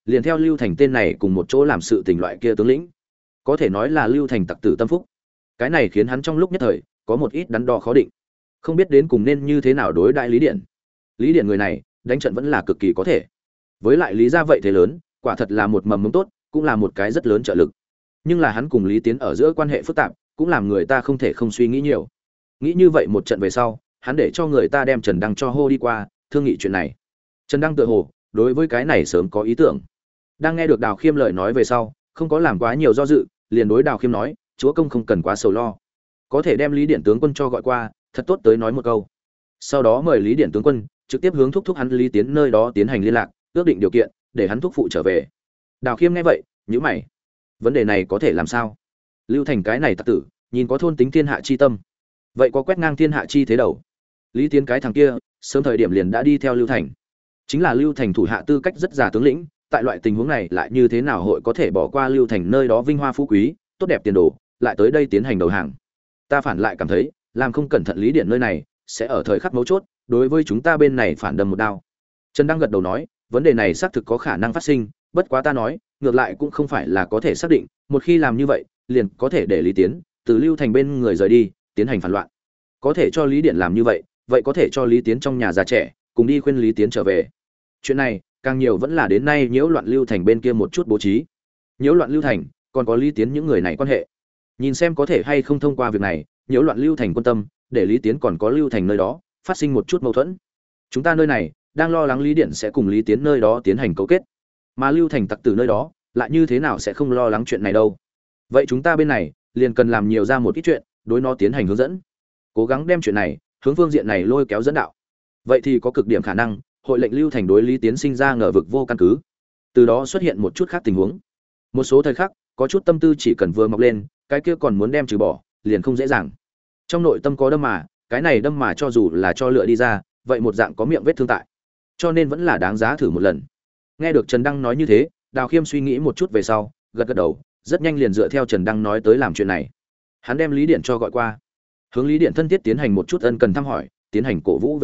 A: liền theo Lưu Thành tên này cùng một chỗ làm sự tình loại kia tướng lĩnh, có thể nói là Lưu Thành tặc tử tâm phúc. Cái này khiến hắn trong lúc nhất thời có một ít đắn đo khó định, không biết đến cùng nên như thế nào đối đại Lý Điện. Lý Điện người này đánh trận vẫn là cực kỳ có thể, với lại Lý gia vậy thế lớn, quả thật là một mầm mống tốt, cũng là một cái rất lớn trợ lực. Nhưng là hắn cùng Lý Tiến ở giữa quan hệ phức tạp, cũng làm người ta không thể không suy nghĩ nhiều. Nghĩ như vậy một trận về sau, hắn để cho người ta đem Trần Đăng cho hô đi qua, thương nghị chuyện này. Trần Đăng tựa hồ đối với cái này sớm có ý tưởng. Đang nghe được Đào Khiêm lời nói về sau, không có làm quá nhiều do dự, liền đối Đào Khiêm nói, chúa công không cần quá sầu lo, có thể đem Lý Điện tướng quân cho gọi qua, thật tốt tới nói một câu. Sau đó mời Lý Điện tướng quân trực tiếp hướng thúc hắn Lý Tiến nơi đó tiến hành liên lạc, ước định điều kiện, để hắn thúc phụ trở về. Đào Khiêm nghe vậy, nhíu mày. Vấn đề này có thể làm sao? Lưu Thành cái này tặc tử, nhìn có thôn tính thiên hạ chi tâm, vậy có quét ngang thiên hạ chi thế đầu. Lý Tiến cái thằng kia, sớm thời điểm liền đã đi theo Lưu Thành, chính là Lưu Thành thủ hạ tư cách rất già tướng lĩnh, tại loại tình huống này lại như thế nào hội có thể bỏ qua Lưu Thành nơi đó vinh hoa phú quý, tốt đẹp tiền đồ, lại tới đây tiến hành đầu hàng. Ta phản lại cảm thấy, làm không cẩn thận Lý Điện nơi này sẽ ở thời khắc mấu chốt, đối với chúng ta bên này phản đâm một đao. Trần Đăng gật đầu nói, vấn đề này xác thực có khả năng phát sinh, bất quá ta nói, ngược lại cũng không phải là có thể xác định, một khi làm như vậy, liền có thể để Lý Tiến từ Lưu Thành bên người rời đi, tiến hành phản loạn. Có thể cho Lý Điện làm như vậy, vậy có thể cho Lý Tiến trong nhà già trẻ, cùng đi khuyên Lý Tiến trở về. Chuyện này, càng nhiều vẫn là đến nay nhiễu loạn Lưu Thành bên kia một chút bố trí. Nhiễu loạn Lưu Thành, còn có Lý Tiến những người này quan hệ. Nhìn xem có thể hay không thông qua việc này, nhiễu loạn Lưu Thành quân tâm, để Lý Tiến còn có Lưu Thành nơi đó phát sinh một chút mâu thuẫn. Chúng ta nơi này đang lo lắng Lý Điện sẽ cùng Lý Tiến nơi đó tiến hành cấu kết, mà Lưu Thành tặc tử nơi đó lại như thế nào sẽ không lo lắng chuyện này đâu. Vậy chúng ta bên này liền cần làm nhiều ra một ít chuyện, đối nó tiến hành hướng dẫn, cố gắng đem chuyện này hướng phương diện này lôi kéo dẫn đạo. Vậy thì có cực điểm khả năng hội lệnh Lưu Thành đối Lý Tiến sinh ra ngờ vực vô căn cứ, từ đó xuất hiện một chút khác tình huống. Một số thời khắc có chút tâm tư chỉ cần vừa mọc lên, cái kia còn muốn đem trừ bỏ liền không dễ dàng. Trong nội tâm có đâm mà, cái này đâm mà cho dù là cho lựa đi ra, vậy một dạng có miệng vết thương tại, cho nên vẫn là đáng giá thử một lần. Nghe được Trần Đăng nói như thế, Đào Khiêm suy nghĩ một chút về sau, gật gật đầu, rất nhanh liền dựa theo Trần Đăng nói tới làm chuyện này. Hắn đem Lý Điện cho gọi qua, hướng Lý Điện thân thiết tiến hành một chút ân cần thăm hỏi, tiến hành cổ vũ về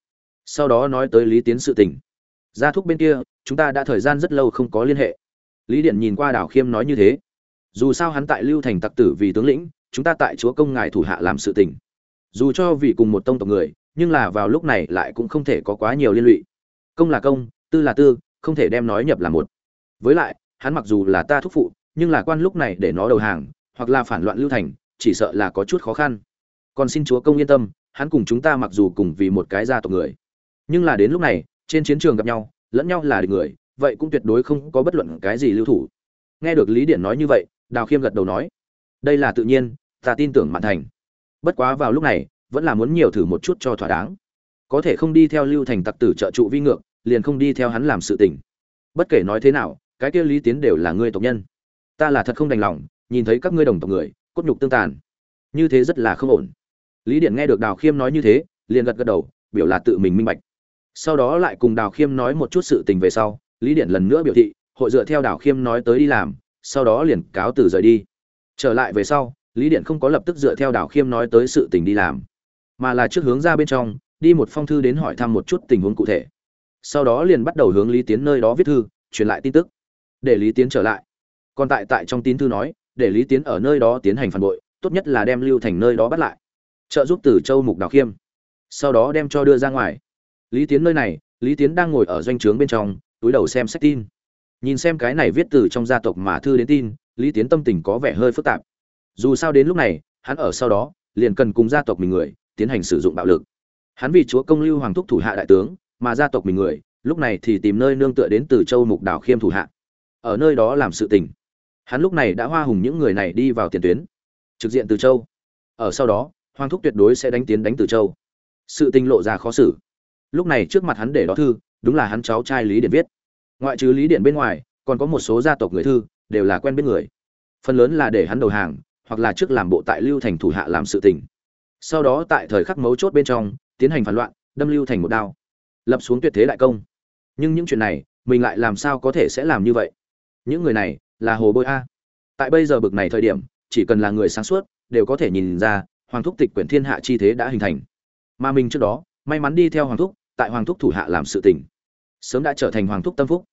A: sau đó nói tới Lý Tiến sự tình. Gia thúc bên kia, chúng ta đã thời gian rất lâu không có liên hệ. Lý Điện nhìn qua Đào Khiêm nói như thế. Dù sao hắn tại Lưu Thành tặc tử vì tướng lĩnh, chúng ta tại chúa công ngài thủ hạ làm sự tình. Dù cho vì cùng một tông tộc người, nhưng là vào lúc này lại cũng không thể có quá nhiều liên lụy. Công là công, tư là tư, không thể đem nói nhập là một. Với lại, hắn mặc dù là ta thúc phụ, nhưng là quan lúc này để nó đầu hàng, hoặc là phản loạn Lưu Thành, chỉ sợ là có chút khó khăn. Còn xin chúa công yên tâm, hắn cùng chúng ta mặc dù cùng vì một cái gia tộc người, nhưng là đến lúc này, trên chiến trường gặp nhau, lẫn nhau là địch người, vậy cũng tuyệt đối không có bất luận cái gì lưu thủ. Nghe được Lý Điện nói như vậy, Đào Khiêm gật đầu nói, đây là tự nhiên, ta tin tưởng Mạn Thành. Bất quá vào lúc này, vẫn là muốn nhiều thử một chút cho thỏa đáng. Có thể không đi theo Lưu Thành tặc tử trợ trụ vi ngược, liền không đi theo hắn làm sự tình. Bất kể nói thế nào, cái kia Lý Tiến đều là ngươi tộc nhân. Ta là thật không đành lòng, nhìn thấy các ngươi đồng tộc người, cốt nhục tương tàn. Như thế rất là không ổn. Lý Điện nghe được Đào Khiêm nói như thế, liền gật gật đầu, biểu là tự mình minh bạch. Sau đó lại cùng Đào Khiêm nói một chút sự tình về sau, Lý Điện lần nữa biểu thị, hội dựa theo Đào Khiêm nói tới đi làm, sau đó liền cáo từ rời đi. Trở lại về sau, Lý Điện không có lập tức dựa theo Đào Khiêm nói tới sự tình đi làm, mà là trước hướng ra bên trong, đi một phong thư đến hỏi thăm một chút tình huống cụ thể. Sau đó liền bắt đầu hướng Lý Tiến nơi đó viết thư, truyền lại tin tức, để Lý Tiến trở lại. Còn tại trong tín thư nói, để Lý Tiến ở nơi đó tiến hành phản bội, tốt nhất là đem Lưu Thành nơi đó bắt lại, trợ giúp Từ Châu mục Đào Khiêm, sau đó đem cho đưa ra ngoài. Lý Tiến nơi này, Lý Tiến đang ngồi ở doanh trướng bên trong, túi đầu xem sách tin. Nhìn xem cái này viết từ trong gia tộc mà thư đến tin, Lý Tiến tâm tình có vẻ hơi phức tạp. Dù sao đến lúc này, hắn ở sau đó, liền cần cùng gia tộc mình người tiến hành sử dụng bạo lực. Hắn vì chúa công Lưu Hoàng thúc thủ hạ đại tướng, mà gia tộc mình người, lúc này thì tìm nơi nương tựa đến Từ Châu mục Đào Khiêm thủ hạ. Ở nơi đó làm sự tình. Hắn lúc này đã hoa hùng những người này đi vào tiền tuyến, trực diện Từ Châu. Ở sau đó, Hoàng thúc tuyệt đối sẽ đánh Từ Châu. Sự tình lộ ra khó xử. Lúc này trước mặt hắn để đó thư, đúng là hắn cháu trai Lý Điện viết. Ngoại trừ Lý Điện bên ngoài, còn có một số gia tộc người thư, đều là quen biết người. Phần lớn là để hắn đầu hàng, hoặc là trước làm bộ tại Lưu Thành thủ hạ làm sự tình. Sau đó tại thời khắc mấu chốt bên trong, tiến hành phản loạn, đâm Lưu Thành một đao, lập xuống tuyệt thế đại công. Nhưng những chuyện này, mình lại làm sao có thể sẽ làm như vậy? Những người này là hồ bôi a. Tại bây giờ bực này thời điểm, chỉ cần là người sáng suốt, đều có thể nhìn ra, Hoàng thúc tịch quyển thiên hạ chi thế đã hình thành. Mà mình trước đó, may mắn đi theo Hoàng thúc, tại Hoàng thúc thủ hạ làm sự tình, sớm đã trở thành Hoàng thúc tâm phúc.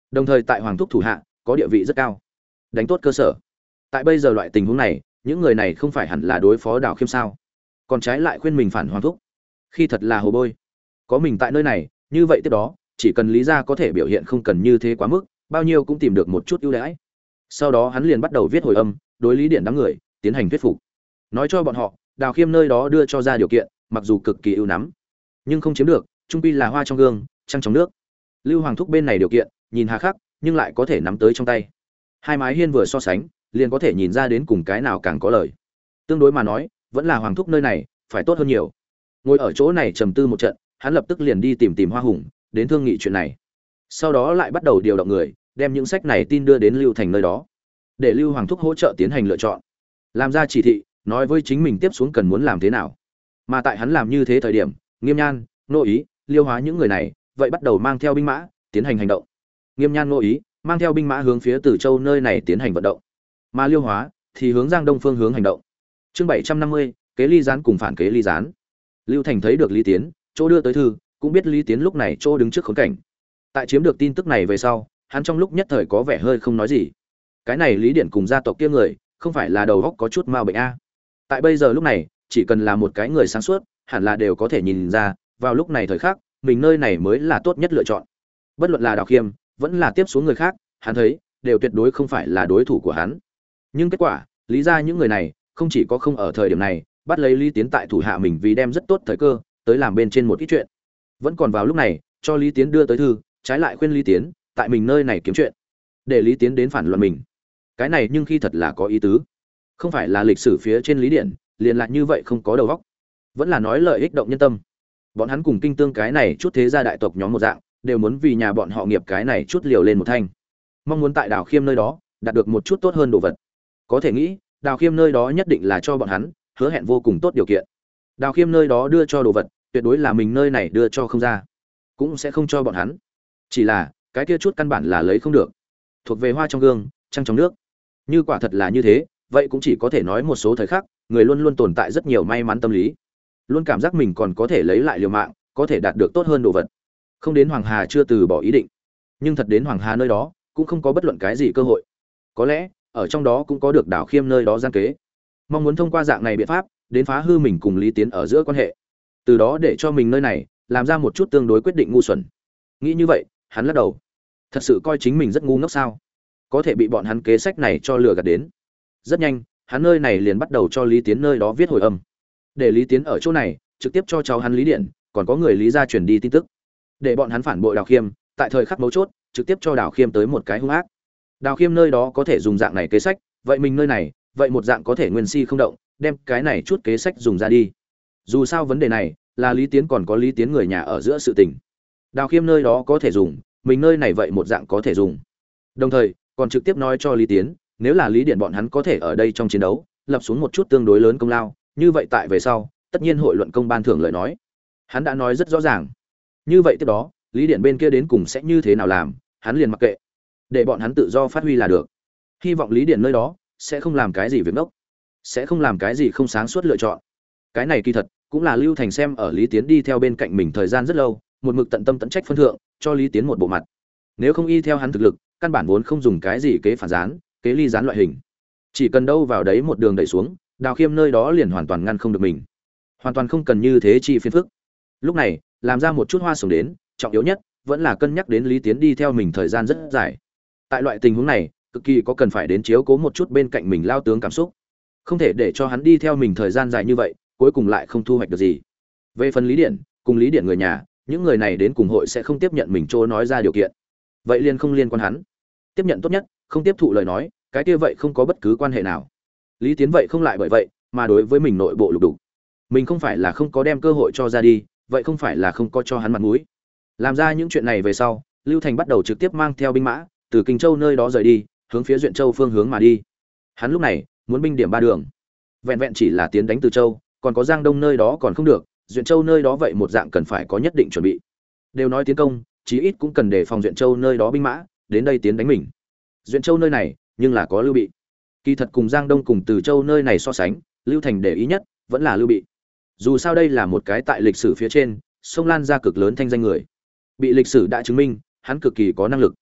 A: đồng thời tại hoàng thúc thủ hạ có địa vị rất cao, đánh tốt cơ sở. Tại bây giờ loại tình huống này, những người này không phải hẳn là đối phó Đào Khiêm sao, còn trái lại khuyên mình phản hoàng thúc, khi thật là hồ bôi. Có mình tại nơi này, như vậy tiếp đó chỉ cần Lý gia có thể biểu hiện không cần như thế quá mức, bao nhiêu cũng tìm được một chút ưu đãi. Sau đó hắn liền bắt đầu viết hồi âm, đối Lý Điện đám người tiến hành thuyết phục, nói cho bọn họ Đào Khiêm nơi đó đưa cho ra điều kiện, mặc dù cực kỳ ưu nắm, nhưng không chiếm được, trung pi là hoa trong gương, trăng trong nước. Lưu Hoàng thúc bên này điều kiện nhìn hà khắc, nhưng lại có thể nắm tới trong tay. Hai mái hiên vừa so sánh, liền có thể nhìn ra đến cùng cái nào càng có lời. Tương đối mà nói, vẫn là Hoàng thúc nơi này phải tốt hơn nhiều. Ngồi ở chỗ này trầm tư một trận, hắn lập tức liền đi tìm Hoa Hùng, đến thương nghị chuyện này. Sau đó lại bắt đầu điều động người, đem những sách này tin đưa đến Lưu Thành nơi đó, để Lưu Hoàng thúc hỗ trợ tiến hành lựa chọn, làm ra chỉ thị, nói với chính mình tiếp xuống cần muốn làm thế nào. Mà tại hắn làm như thế thời điểm, Nghiêm Nhan, Nô Ý, Liêu Hóa những người này, vậy bắt đầu mang theo binh mã tiến hành hành động. Nghiêm Nhan, Nô Ý mang theo binh mã hướng phía Từ Châu nơi này tiến hành vận động, mà Liêu Hóa thì hướng Giang Đông phương hướng hành động. Chương 750, kế Ly Gián cùng phản kế Ly Gián. Lưu Thành thấy được Lý Tiến, chỗ đưa tới thư, cũng biết Lý Tiến lúc này chỗ đứng trước khốn cảnh. Tại chiếm được tin tức này về sau, hắn trong lúc nhất thời có vẻ hơi không nói gì. Cái này Lý Điển cùng gia tộc kia người, không phải là đầu óc có chút ma bệnh a. Tại bây giờ lúc này, chỉ cần là một cái người sáng suốt, hẳn là đều có thể nhìn ra, vào lúc này thời khắc, mình nơi này mới là tốt nhất lựa chọn. Bất luận là Đào Khiêm, vẫn là tiếp xuống người khác, hắn thấy, đều tuyệt đối không phải là đối thủ của hắn. Nhưng kết quả, lý ra những người này, không chỉ có không ở thời điểm này, bắt lấy Lý Tiến tại thủ hạ mình vì đem rất tốt thời cơ, tới làm bên trên một ít chuyện. Vẫn còn vào lúc này, cho Lý Tiến đưa tới thư, trái lại khuyên Lý Tiến, tại mình nơi này kiếm chuyện, để Lý Tiến đến phản loạn mình. Cái này nhưng khi thật là có ý tứ. Không phải là lịch sử phía trên Lý Điển, liền lại như vậy không có đầu óc. Vẫn là nói lợi ích động nhân tâm. Bọn hắn cùng Kinh Tương cái này chút thế gia đại tộc nhóm một dạng, đều muốn vì nhà bọn họ nghiệp cái này chút liều lên một thanh. Mong muốn tại Đào Khiêm nơi đó đạt được một chút tốt hơn đồ vật. Có thể nghĩ, Đào Khiêm nơi đó nhất định là cho bọn hắn hứa hẹn vô cùng tốt điều kiện. Đào Khiêm nơi đó đưa cho đồ vật, tuyệt đối là mình nơi này đưa cho không ra, cũng sẽ không cho bọn hắn. Chỉ là, cái kia chút căn bản là lấy không được. Thuộc về hoa trong gương, trăng trong nước. Như quả thật là như thế, vậy cũng chỉ có thể nói một số thời khắc, người luôn luôn tồn tại rất nhiều may mắn tâm lý. Luôn cảm giác mình còn có thể lấy lại liều mạng, có thể đạt được tốt hơn đồ vật. Không đến Hoàng Hà chưa từ bỏ ý định, nhưng thật đến Hoàng Hà nơi đó, cũng không có bất luận cái gì cơ hội. Có lẽ, ở trong đó cũng có được Đào Khiêm nơi đó gian kế. Mong muốn thông qua dạng này biện pháp, đến phá hư mình cùng Lý Tiến ở giữa quan hệ. Từ đó để cho mình nơi này làm ra một chút tương đối quyết định ngu xuẩn. Nghĩ như vậy, hắn lắc đầu. Thật sự coi chính mình rất ngu ngốc sao? Có thể bị bọn hắn kế sách này cho lừa gạt đến. Rất nhanh, hắn nơi này liền bắt đầu cho Lý Tiến nơi đó viết hồi âm. Để Lý Tiến ở chỗ này, trực tiếp cho cháu hắn Lý Điện, còn có người Lý gia truyền đi tin tức. Để bọn hắn phản bội Đào Khiêm, tại thời khắc mấu chốt, trực tiếp cho Đào Khiêm tới một cái hung ác. Đào Khiêm nơi đó có thể dùng dạng này kế sách, vậy mình nơi này, vậy một dạng có thể nguyên si không động, đem cái này chút kế sách dùng ra đi. Dù sao vấn đề này là Lý Tiến còn có Lý Tiến người nhà ở giữa sự tình. Đào Khiêm nơi đó có thể dùng, mình nơi này vậy một dạng có thể dùng. Đồng thời, còn trực tiếp nói cho Lý Tiến, nếu là Lý Điện bọn hắn có thể ở đây trong chiến đấu, lập xuống một chút tương đối lớn công lao, như vậy tại về sau, tất nhiên hội luận công ban thưởng lời nói. Hắn đã nói rất rõ ràng. Như vậy tiếp đó, Lý Điện bên kia đến cùng sẽ như thế nào làm, hắn liền mặc kệ, để bọn hắn tự do phát huy là được. Hy vọng Lý Điện nơi đó sẽ không làm cái gì việc ngốc, sẽ không làm cái gì không sáng suốt lựa chọn. Cái này kỳ thật cũng là Lưu Thành xem ở Lý Tiến đi theo bên cạnh mình thời gian rất lâu, một mực tận tâm tận trách phân thượng, cho Lý Tiến một bộ mặt. Nếu không y theo hắn thực lực, căn bản vốn không dùng cái gì kế phản gián, kế ly gián loại hình. Chỉ cần đâu vào đấy một đường đẩy xuống, Đào Khiêm nơi đó liền hoàn toàn ngăn không được mình. Hoàn toàn không cần như thế chi phiền phức. Lúc này, làm ra một chút hoa sống đến, trọng yếu nhất vẫn là cân nhắc đến Lý Tiến đi theo mình thời gian rất dài. Tại loại tình huống này, cực kỳ có cần phải đến chiếu cố một chút bên cạnh mình lao tướng cảm xúc. Không thể để cho hắn đi theo mình thời gian dài như vậy, cuối cùng lại không thu hoạch được gì. Về phần Lý Điện, cùng Lý Điện người nhà, những người này đến cùng hội sẽ không tiếp nhận mình chỗ nói ra điều kiện. Vậy liền không liên quan hắn. Tiếp nhận tốt nhất, không tiếp thụ lời nói, cái kia vậy không có bất cứ quan hệ nào. Lý Tiến vậy không lại bởi vậy mà đối với mình nội bộ lục đục. Mình không phải là không có đem cơ hội cho ra đi, vậy không phải là không có cho hắn mặt mũi. Làm ra những chuyện này về sau, Lưu Thành bắt đầu trực tiếp mang theo binh mã từ Kinh Châu nơi đó rời đi, hướng phía Duyện Châu phương hướng mà đi. Hắn lúc này muốn binh điểm ba đường. Vẹn vẹn chỉ là tiến đánh Từ Châu, còn có Giang Đông nơi đó còn không được, Duyện Châu nơi đó vậy một dạng cần phải có nhất định chuẩn bị. Đều nói tiến công, chí ít cũng cần đề phòng Duyện Châu nơi đó binh mã đến đây tiến đánh mình. Duyện Châu nơi này nhưng là có Lưu Bị. Kỳ thật cùng Giang Đông cùng Từ Châu nơi này so sánh, Lưu Thành để ý nhất vẫn là Lưu Bị. Dù sao đây là một cái tại lịch sử phía trên, sông Lan ra cực lớn thanh danh người. Bị lịch sử đã chứng minh, hắn cực kỳ có năng lực.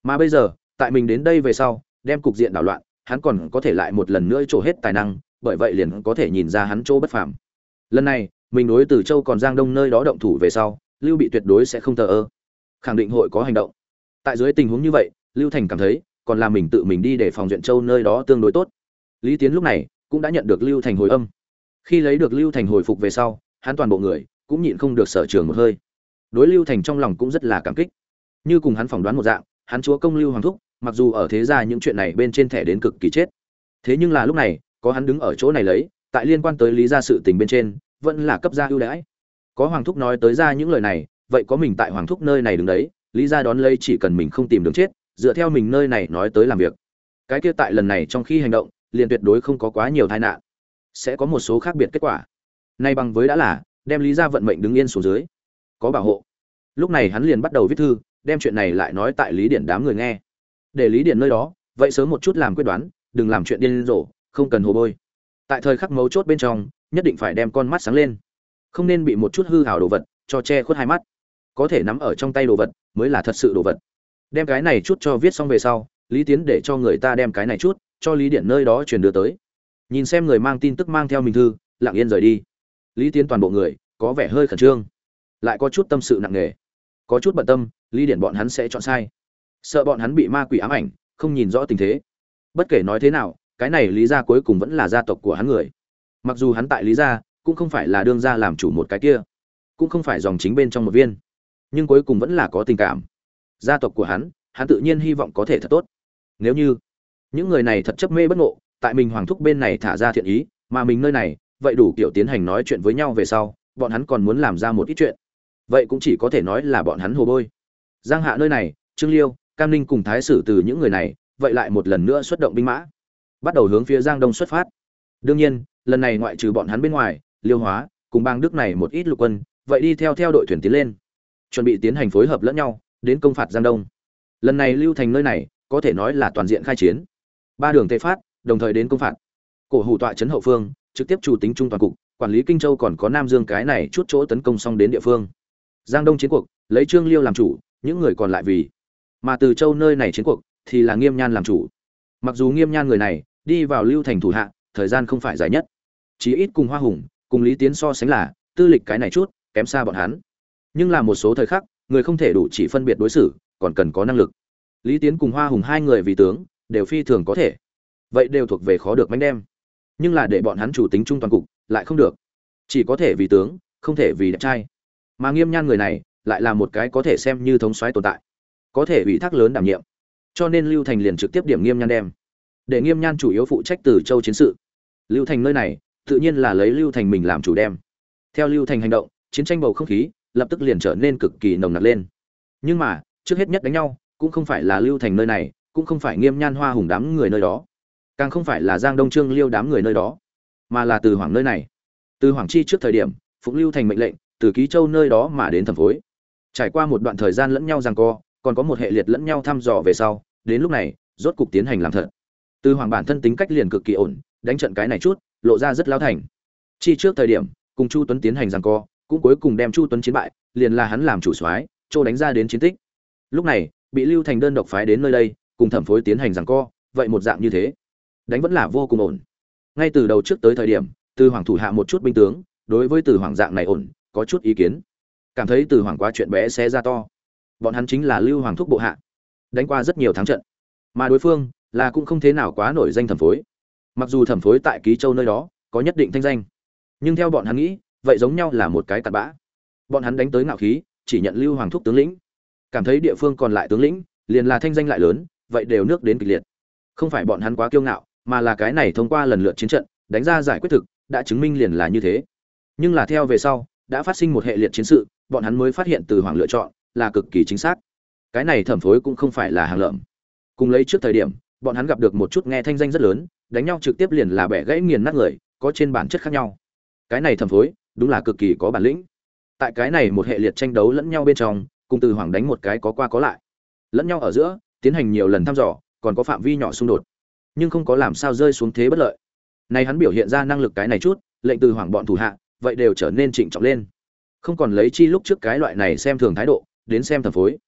A: Mà bây giờ, tại mình đến đây về sau, đem cục diện đảo loạn, hắn còn có thể lại một lần nữa trổ hết tài năng, bởi vậy liền có thể nhìn ra hắn chỗ bất phàm. Lần này, mình đối Từ Châu còn Giang Đông nơi đó động thủ về sau, Lưu Bị tuyệt đối sẽ không thờ ơ, khẳng định hội có hành động. Tại dưới tình huống như vậy, Lưu Thành cảm thấy, còn là mình tự mình đi để phòng Duyện Châu nơi đó tương đối tốt. Lý Tiến lúc này cũng đã nhận được Lưu Thành hồi âm. Khi lấy được Lưu Thành hồi phục về sau, hắn toàn bộ người cũng nhịn không được sở trường một hơi. Đối Lưu Thành trong lòng cũng rất là cảm kích. Như cùng hắn phỏng đoán một dạng, hắn chúa công Lưu Hoàng thúc, mặc dù ở thế gia những chuyện này bên trên thẻ đến cực kỳ chết. Thế nhưng là lúc này, có hắn đứng ở chỗ này lấy, tại liên quan tới Lý gia sự tình bên trên, vẫn là cấp gia ưu đãi. Có Hoàng thúc nói tới ra những lời này, vậy có mình tại Hoàng thúc nơi này đứng đấy, Lý gia đón lấy chỉ cần mình không tìm đường chết, dựa theo mình nơi này nói tới làm việc. Cái kia tại lần này trong khi hành động, liền tuyệt đối không có quá nhiều tai nạn, sẽ có một số khác biệt kết quả. Nay bằng với đã là đem Lý gia vận mệnh đứng yên xuống dưới, có bảo hộ. Lúc này hắn liền bắt đầu viết thư, đem chuyện này lại nói tại Lý Điển đám người nghe. Để Lý Điển nơi đó, vậy sớm một chút làm quyết đoán, đừng làm chuyện điên rồ, không cần hồ bôi. Tại thời khắc mấu chốt bên trong, nhất định phải đem con mắt sáng lên, không nên bị một chút hư hào đồ vật cho che khuất hai mắt. Có thể nắm ở trong tay đồ vật mới là thật sự đồ vật. Đem cái này chút cho viết xong về sau, Lý Tiến để cho người ta đem cái này chút cho Lý Điển nơi đó truyền đưa tới. Nhìn xem người mang tin tức mang theo mình thư, lặng yên rời đi. Lý Tiến toàn bộ người có vẻ hơi khẩn trương, lại có chút tâm sự nặng nề, có chút bận tâm Lý Điển bọn hắn sẽ chọn sai, sợ bọn hắn bị ma quỷ ám ảnh, không nhìn rõ tình thế. Bất kể nói thế nào, cái này Lý gia cuối cùng vẫn là gia tộc của hắn người. Mặc dù hắn tại Lý gia cũng không phải là đương gia làm chủ một cái kia, cũng không phải dòng chính bên trong một viên, nhưng cuối cùng vẫn là có tình cảm. Gia tộc của hắn tự nhiên hy vọng có thể thật tốt. Nếu như những người này thật chấp mê bất ngộ, tại mình Hoàng thúc bên này thả ra thiện ý, mà mình nơi này vậy đủ kiểu tiến hành nói chuyện với nhau về sau, bọn hắn còn muốn làm ra một ít chuyện, vậy cũng chỉ có thể nói là bọn hắn hồ bôi. Giang Hạ nơi này, Trương Liêu, Cam Ninh cùng Thái Sử từ những người này, vậy lại một lần nữa xuất động binh mã, bắt đầu hướng phía Giang Đông xuất phát. Đương nhiên, lần này ngoại trừ bọn hắn bên ngoài, Liêu Hóa cùng bang Đức này một ít lục quân, vậy đi theo đội thuyền tiến lên, chuẩn bị tiến hành phối hợp lẫn nhau, đến công phạt Giang Đông. Lần này Lưu Thành nơi này có thể nói là toàn diện khai chiến, ba đường tề phát, đồng thời đến công phạt. Cổ Hủ tọa trấn hậu phương, trực tiếp chủ tính trung toàn cục, quản lý Kinh Châu còn có Nam Dương cái này chút chỗ tấn công xong đến địa phương. Giang Đông chiến cuộc, lấy Trương Liêu làm chủ, những người còn lại vì. Mà Từ Châu nơi này chiến cuộc thì là Nghiêm Nhan làm chủ. Mặc dù Nghiêm Nhan người này đi vào Lưu Thành thủ hạ, thời gian không phải dài nhất, chí ít cùng Hoa Hùng, cùng Lý Tiến so sánh là tư lịch cái này chút kém xa bọn hắn. Nhưng là một số thời khắc, người không thể đủ chỉ phân biệt đối xử, còn cần có năng lực. Lý Tiến cùng Hoa Hùng hai người vì tướng, đều phi thường có thể. Vậy đều thuộc về khó được mánh đem. Nhưng là để bọn hắn chủ tính trung toàn cục, lại không được. Chỉ có thể vì tướng, không thể vì đẹp trai. Mà Nghiêm Nhan người này, lại là một cái có thể xem như thống soái tồn tại, có thể ủy thác lớn đảm nhiệm. Cho nên Lưu Thành liền trực tiếp điểm Nghiêm Nhan đem, để Nghiêm Nhan chủ yếu phụ trách Từ Châu chiến sự. Lưu Thành nơi này, tự nhiên là lấy Lưu Thành mình làm chủ đem. Theo Lưu Thành hành động, chiến tranh bầu không khí lập tức liền trở nên cực kỳ nồng nặc lên. Nhưng mà, trước hết nhất đánh nhau, cũng không phải là Lưu Thành nơi này, cũng không phải Nghiêm Nhan Hoa Hùng đám người nơi đó, càng không phải là Giang Đông Trương Liêu đám người nơi đó, mà là Từ Hoàng nơi này. Từ Hoàng chi trước thời điểm, phụng Lưu Thành mệnh lệnh, từ Ký Châu nơi đó mà đến thẩm phối. Trải qua một đoạn thời gian lẫn nhau giằng co, còn có một hệ liệt lẫn nhau thăm dò về sau, đến lúc này, rốt cục tiến hành làm thật. Từ Hoàng bản thân tính cách liền cực kỳ ổn, đánh trận cái này chút, lộ ra rất lao thành. Chi trước thời điểm, cùng Chu Tuấn tiến hành giằng co, cũng cuối cùng đem Chu Tuấn chiến bại, liền là hắn làm chủ soái, trô đánh ra đến chiến tích. Lúc này, bị Lưu Thành đơn độc phái đến nơi đây, cùng thẩm phối tiến hành giằng co, vậy một dạng như thế, đánh vẫn là vô cùng ổn. Ngay từ đầu trước tới thời điểm, Từ Hoàng thủ hạ một chút binh tướng, đối với Từ Hoàng dạng này ổn, có chút ý kiến, cảm thấy Từ Hoàng quá chuyện bé xé ra to. Bọn hắn chính là Lưu Hoàng thúc bộ hạ, đánh qua rất nhiều thắng trận, mà đối phương là cũng không thế nào quá nổi danh thẩm phối. Mặc dù thẩm phối tại Ký Châu nơi đó có nhất định thanh danh, nhưng theo bọn hắn nghĩ, vậy giống nhau là một cái cặn bã. Bọn hắn đánh tới ngạo khí, chỉ nhận Lưu Hoàng thúc tướng lĩnh, cảm thấy địa phương còn lại tướng lĩnh liền là thanh danh lại lớn, vậy đều nước đến kịch liệt. Không phải bọn hắn quá kiêu ngạo, mà là cái này thông qua lần lượt chiến trận đánh ra giải quyết thực, đã chứng minh liền là như thế. Nhưng là theo về sau, đã phát sinh một hệ liệt chiến sự, bọn hắn mới phát hiện Từ Hoàng lựa chọn là cực kỳ chính xác. Cái này thẩm phối cũng không phải là hàng lợm. Cùng lấy trước thời điểm, bọn hắn gặp được một chút nghe thanh danh rất lớn, đánh nhau trực tiếp liền là bẻ gãy nghiền nát người, có trên bản chất khác nhau. Cái này thẩm phối, đúng là cực kỳ có bản lĩnh. Tại cái này một hệ liệt tranh đấu lẫn nhau bên trong, cùng Từ Hoàng đánh một cái có qua có lại. Lẫn nhau ở giữa, tiến hành nhiều lần thăm dò, còn có phạm vi nhỏ xung đột, nhưng không có làm sao rơi xuống thế bất lợi. Này hắn biểu hiện ra năng lực cái này chút, lệnh Từ Hoàng bọn thủ hạ, vậy đều trở nên trịnh trọng lên. Không còn lấy chi lúc trước cái loại này xem thường thái độ, đến xem thẩm phối.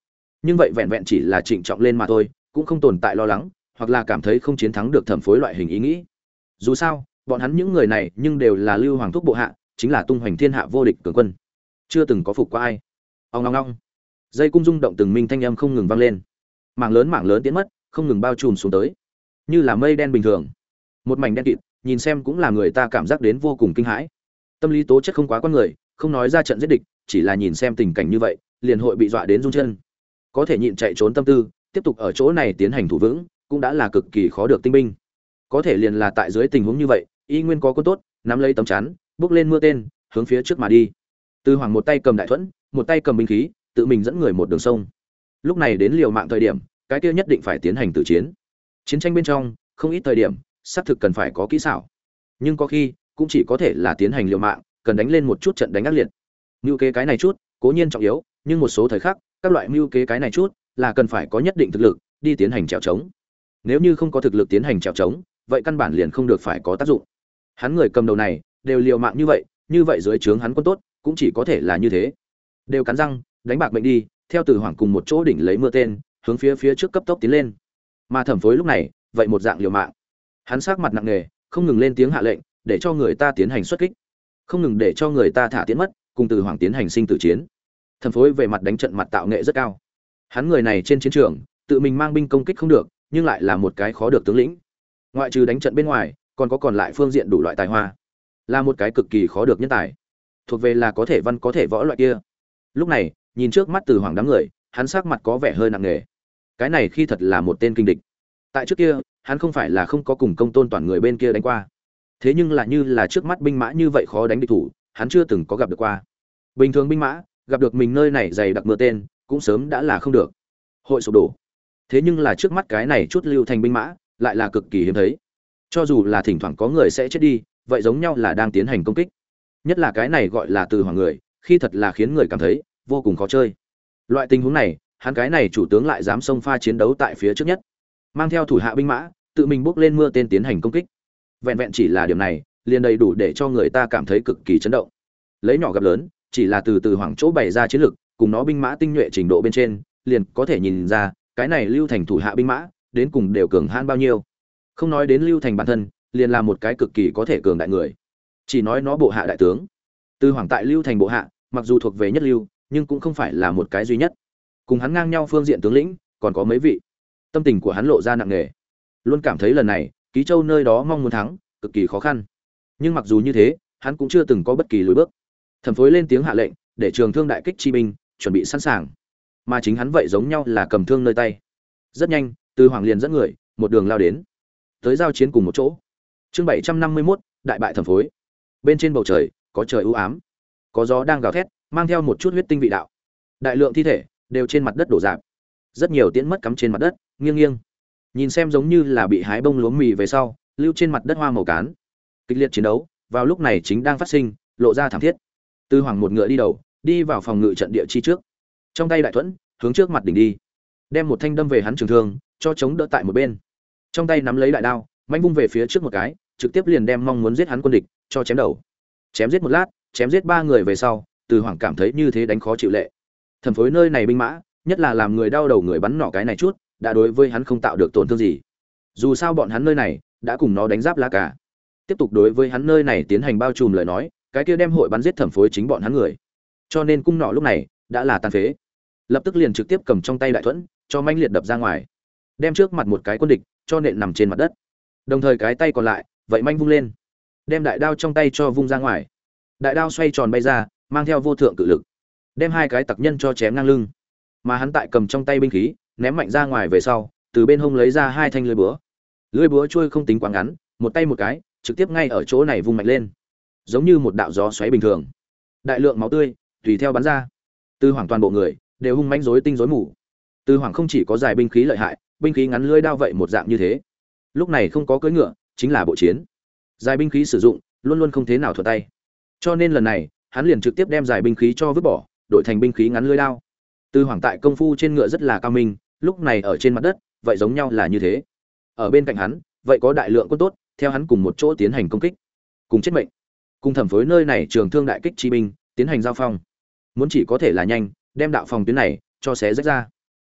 A: nhưng vậy vẹn vẹn chỉ là trịnh trọng lên mà thôi, cũng không tồn tại lo lắng hoặc là cảm thấy không chiến thắng được Thẩm Phối loại hình ý nghĩ. Dù sao bọn hắn những người này nhưng đều là Lưu Hoàng thúc bộ hạ, chính là tung hoành thiên hạ vô địch cường quân, chưa từng có phục qua ai. Ong ong ong, dây cung rung động từng minh thanh âm không ngừng vang lên, mảng lớn tiến mất, không ngừng bao trùm xuống tới, như là mây đen bình thường, một mảnh đen kịt, nhìn xem cũng là người ta cảm giác đến vô cùng kinh hãi. Tâm lý tố chất không quá con người, không nói ra trận giết địch, chỉ là nhìn xem tình cảnh như vậy, liền hội bị dọa đến run chân. Có thể nhịn chạy trốn tâm tư, tiếp tục ở chỗ này tiến hành thủ vững, cũng đã là cực kỳ khó được tinh binh. Có thể liền là tại dưới tình huống như vậy, y nguyên có quân tốt, nắm lấy tấm chắn, bước lên mưa tên, hướng phía trước mà đi. Từ Hoàng một tay cầm đại thuẫn, một tay cầm binh khí, tự mình dẫn người một đường sông. Lúc này đến liều mạng thời điểm, cái kia nhất định phải tiến hành tử chiến. Chiến tranh bên trong, không ít thời điểm, xác thực cần phải có kỹ xảo. Nhưng có khi, cũng chỉ có thể là tiến hành liều mạng, cần đánh lên một chút trận đánh ác liệt. Mưu kế cái này chút, cố nhiên trọng yếu, nhưng một số thời khắc, các loại mưu kế cái này chút, là cần phải có nhất định thực lực đi tiến hành trèo trống. Nếu như không có thực lực tiến hành trèo trống, vậy căn bản liền không được phải có tác dụng. Hắn người cầm đầu này, đều liều mạng như vậy dưới trướng hắn quân tốt, cũng chỉ có thể là như thế. Đều cắn răng, đánh bạc mệnh đi, theo Từ Hoàng cùng một chỗ đỉnh lấy mưa tên, hướng phía trước cấp tốc tiến lên. Mà Thẩm Phối lúc này, vậy một dạng liều mạng. Hắn sắc mặt nặng nề, không ngừng lên tiếng hạ lệnh, để cho người ta tiến hành xuất kích, không ngừng để cho người ta thả tiến mất, cùng Từ Hoàng tiến hành sinh tử chiến. Thẩm Phối về mặt đánh trận mặt tạo nghệ rất cao. Hắn người này trên chiến trường, tự mình mang binh công kích không được, nhưng lại là một cái khó được tướng lĩnh. Ngoại trừ đánh trận bên ngoài, còn lại phương diện đủ loại tài hoa, là một cái cực kỳ khó được nhân tài, thuộc về là có thể văn có thể võ loại kia. Lúc này, nhìn trước mắt Từ Hoàng đám người, hắn sắc mặt có vẻ hơi nặng nề. Cái này khi thật là một tên kinh địch. Tại trước kia, hắn không phải là không có cùng Công Tôn toàn người bên kia đánh qua. Thế nhưng là như là trước mắt binh mã như vậy khó đánh địch thủ, hắn chưa từng có gặp được qua. Bình thường binh mã, gặp được mình nơi này dày đặc mưa tên, cũng sớm đã là không được, hội sụp đổ. Thế nhưng là trước mắt cái này chút lưu thành binh mã, lại là cực kỳ hiếm thấy. Cho dù là thỉnh thoảng có người sẽ chết đi, vậy giống nhau là đang tiến hành công kích. Nhất là cái này gọi là Từ Hoàng người, khi thật là khiến người cảm thấy vô cùng khó chơi. Loại tình huống này, hắn cái này chủ tướng lại dám xông pha chiến đấu tại phía trước nhất, mang theo thủ hạ binh mã, tự mình bước lên mưa tên tiến hành công kích. Vẹn vẹn chỉ là điểm này, liền đầy đủ để cho người ta cảm thấy cực kỳ chấn động. Lấy nhỏ gặp lớn, chỉ là từ Hoàng chỗ bày ra chiến lực, cùng nó binh mã tinh nhuệ trình độ bên trên, liền có thể nhìn ra, cái này Lưu Thành thủ hạ binh mã, đến cùng đều cường hãn bao nhiêu. Không nói đến Lưu Thành bản thân, liền là một cái cực kỳ có thể cường đại người. Chỉ nói nó bộ hạ đại tướng. Từ Hoàng tại Lưu Thành bộ hạ, mặc dù thuộc về nhất lưu, nhưng cũng không phải là một cái duy nhất. Cùng hắn ngang nhau phương diện tướng lĩnh, còn có mấy vị. Tâm tình của hắn lộ ra nặng nề. Luôn cảm thấy lần này, Ký Châu nơi đó mong muốn thắng, cực kỳ khó khăn. Nhưng mặc dù như thế, hắn cũng chưa từng có bất kỳ lùi bước. Thẩm Phối lên tiếng hạ lệnh, để trường thương đại kích chi binh chuẩn bị sẵn sàng. Mà chính hắn vậy giống nhau là cầm thương nơi tay. Rất nhanh, Từ Hoàng liền dẫn người, một đường lao đến, tới giao chiến cùng một chỗ. Chương 751, đại bại Thẩm Phối. Bên trên bầu trời, có trời u ám, có gió đang gào thét, mang theo một chút huyết tinh vị đạo. Đại lượng thi thể đều trên mặt đất đổ rạp. Rất nhiều tiễn mất cắm trên mặt đất, nghiêng nghiêng. Nhìn xem giống như là bị hái bông lúa mì về sau, lưu trên mặt đất hoa màu cán. Kịch liệt chiến đấu, vào lúc này chính đang phát sinh, lộ ra thảm thiết. Từ Hoàng một ngựa đi đầu, đi vào phòng ngự trận địa chi trước. Trong tay đại thuẫn, hướng trước mặt đỉnh đi, đem một thanh đâm về hắn trường thương, cho chống đỡ tại một bên. Trong tay nắm lấy đại đao, mạnh vung về phía trước một cái, trực tiếp liền đem mong muốn giết hắn quân địch cho chém đầu. Chém giết một lát, chém giết ba người về sau, Từ Hoàng cảm thấy như thế đánh khó chịu lệ. Thẩm Phối nơi này binh mã, nhất là làm người đau đầu người bắn nỏ cái này chút, đã đối với hắn không tạo được tổn thương gì. Dù sao bọn hắn nơi này đã cùng nó đánh giáp lá cả. Tiếp tục đối với hắn nơi này tiến hành bao trùm lời nói, cái kia đem hội bắn giết Thẩm Phối chính bọn hắn người. Cho nên cung nỏ lúc này đã là tàn phế. Lập tức liền trực tiếp cầm trong tay đại thuẫn, cho manh liệt đập ra ngoài. Đem trước mặt một cái quân địch cho nện nằm trên mặt đất. Đồng thời cái tay còn lại, vậy manh vung lên, đem đại đao trong tay cho vung ra ngoài. Đại đao xoay tròn bay ra, mang theo vô thượng cự lực, đem hai cái tặc nhân cho chém ngang lưng. Mà hắn tại cầm trong tay binh khí, ném mạnh ra ngoài về sau, từ bên hông lấy ra hai thanh lưỡi búa. Lưỡi búa chui không tính quá ngắn, một tay một cái, trực tiếp ngay ở chỗ này vung mạnh lên, giống như một đạo gió xoáy bình thường. Đại lượng máu tươi tùy theo bắn ra. Từ Hoàng toàn bộ người đều hung mãnh rối tinh rối mù. Từ Hoàng không chỉ có dài binh khí lợi hại, binh khí ngắn lưỡi đao vậy một dạng như thế. Lúc này không có cưỡi ngựa, chính là bộ chiến. Dài binh khí sử dụng, luôn luôn không thế nào thuận tay. Cho nên lần này, hắn liền trực tiếp đem dài binh khí cho vứt bỏ, đổi thành binh khí ngắn lưỡi đao. Từ Hoàng tại công phu trên ngựa rất là cao minh, lúc này ở trên mặt đất, vậy giống nhau là như thế. Ở bên cạnh hắn, vậy có đại lượng quân tốt, theo hắn cùng một chỗ tiến hành công kích, cùng chết mệnh. Cùng Thẩm Phối nơi này trường thương đại kích chi binh, tiến hành giao phong. Muốn chỉ có thể là nhanh, đem đạo phòng tuyến này cho xé rách ra.